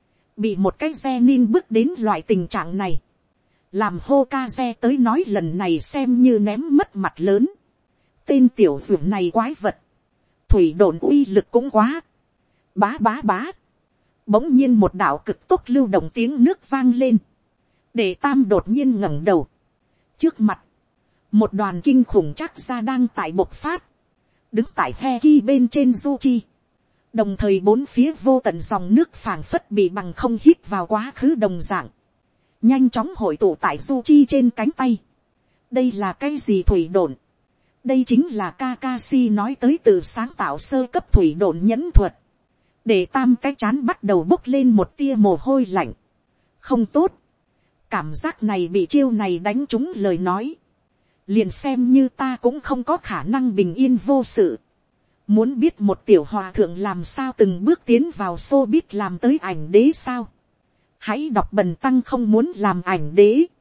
Bị một cái xe nin bước đến loại tình trạng này. Làm Hokage tới nói lần này xem như ném mất mặt lớn. Tên tiểu dưỡng này quái vật. thủy độn uy lực cũng quá. Bá bá bá. Bỗng nhiên một đạo cực tốc lưu động tiếng nước vang lên. Để tam đột nhiên ngẩng đầu. Trước mặt, một đoàn kinh khủng chắc ra đang tại bộc phát. Đứng tại he ki bên trên du chi. Đồng thời bốn phía vô tận dòng nước phảng phất bị bằng không hít vào quá khứ đồng dạng. Nhanh chóng hội tụ tại du chi trên cánh tay. Đây là cái gì thủy độn? Đây chính là Kakashi nói tới từ sáng tạo sơ cấp thủy độn nhẫn thuật. Để tam cái chán bắt đầu bốc lên một tia mồ hôi lạnh. Không tốt. Cảm giác này bị chiêu này đánh trúng lời nói. Liền xem như ta cũng không có khả năng bình yên vô sự. Muốn biết một tiểu hòa thượng làm sao từng bước tiến vào xô biết làm tới ảnh đế sao? Hãy đọc bần tăng không muốn làm ảnh đế.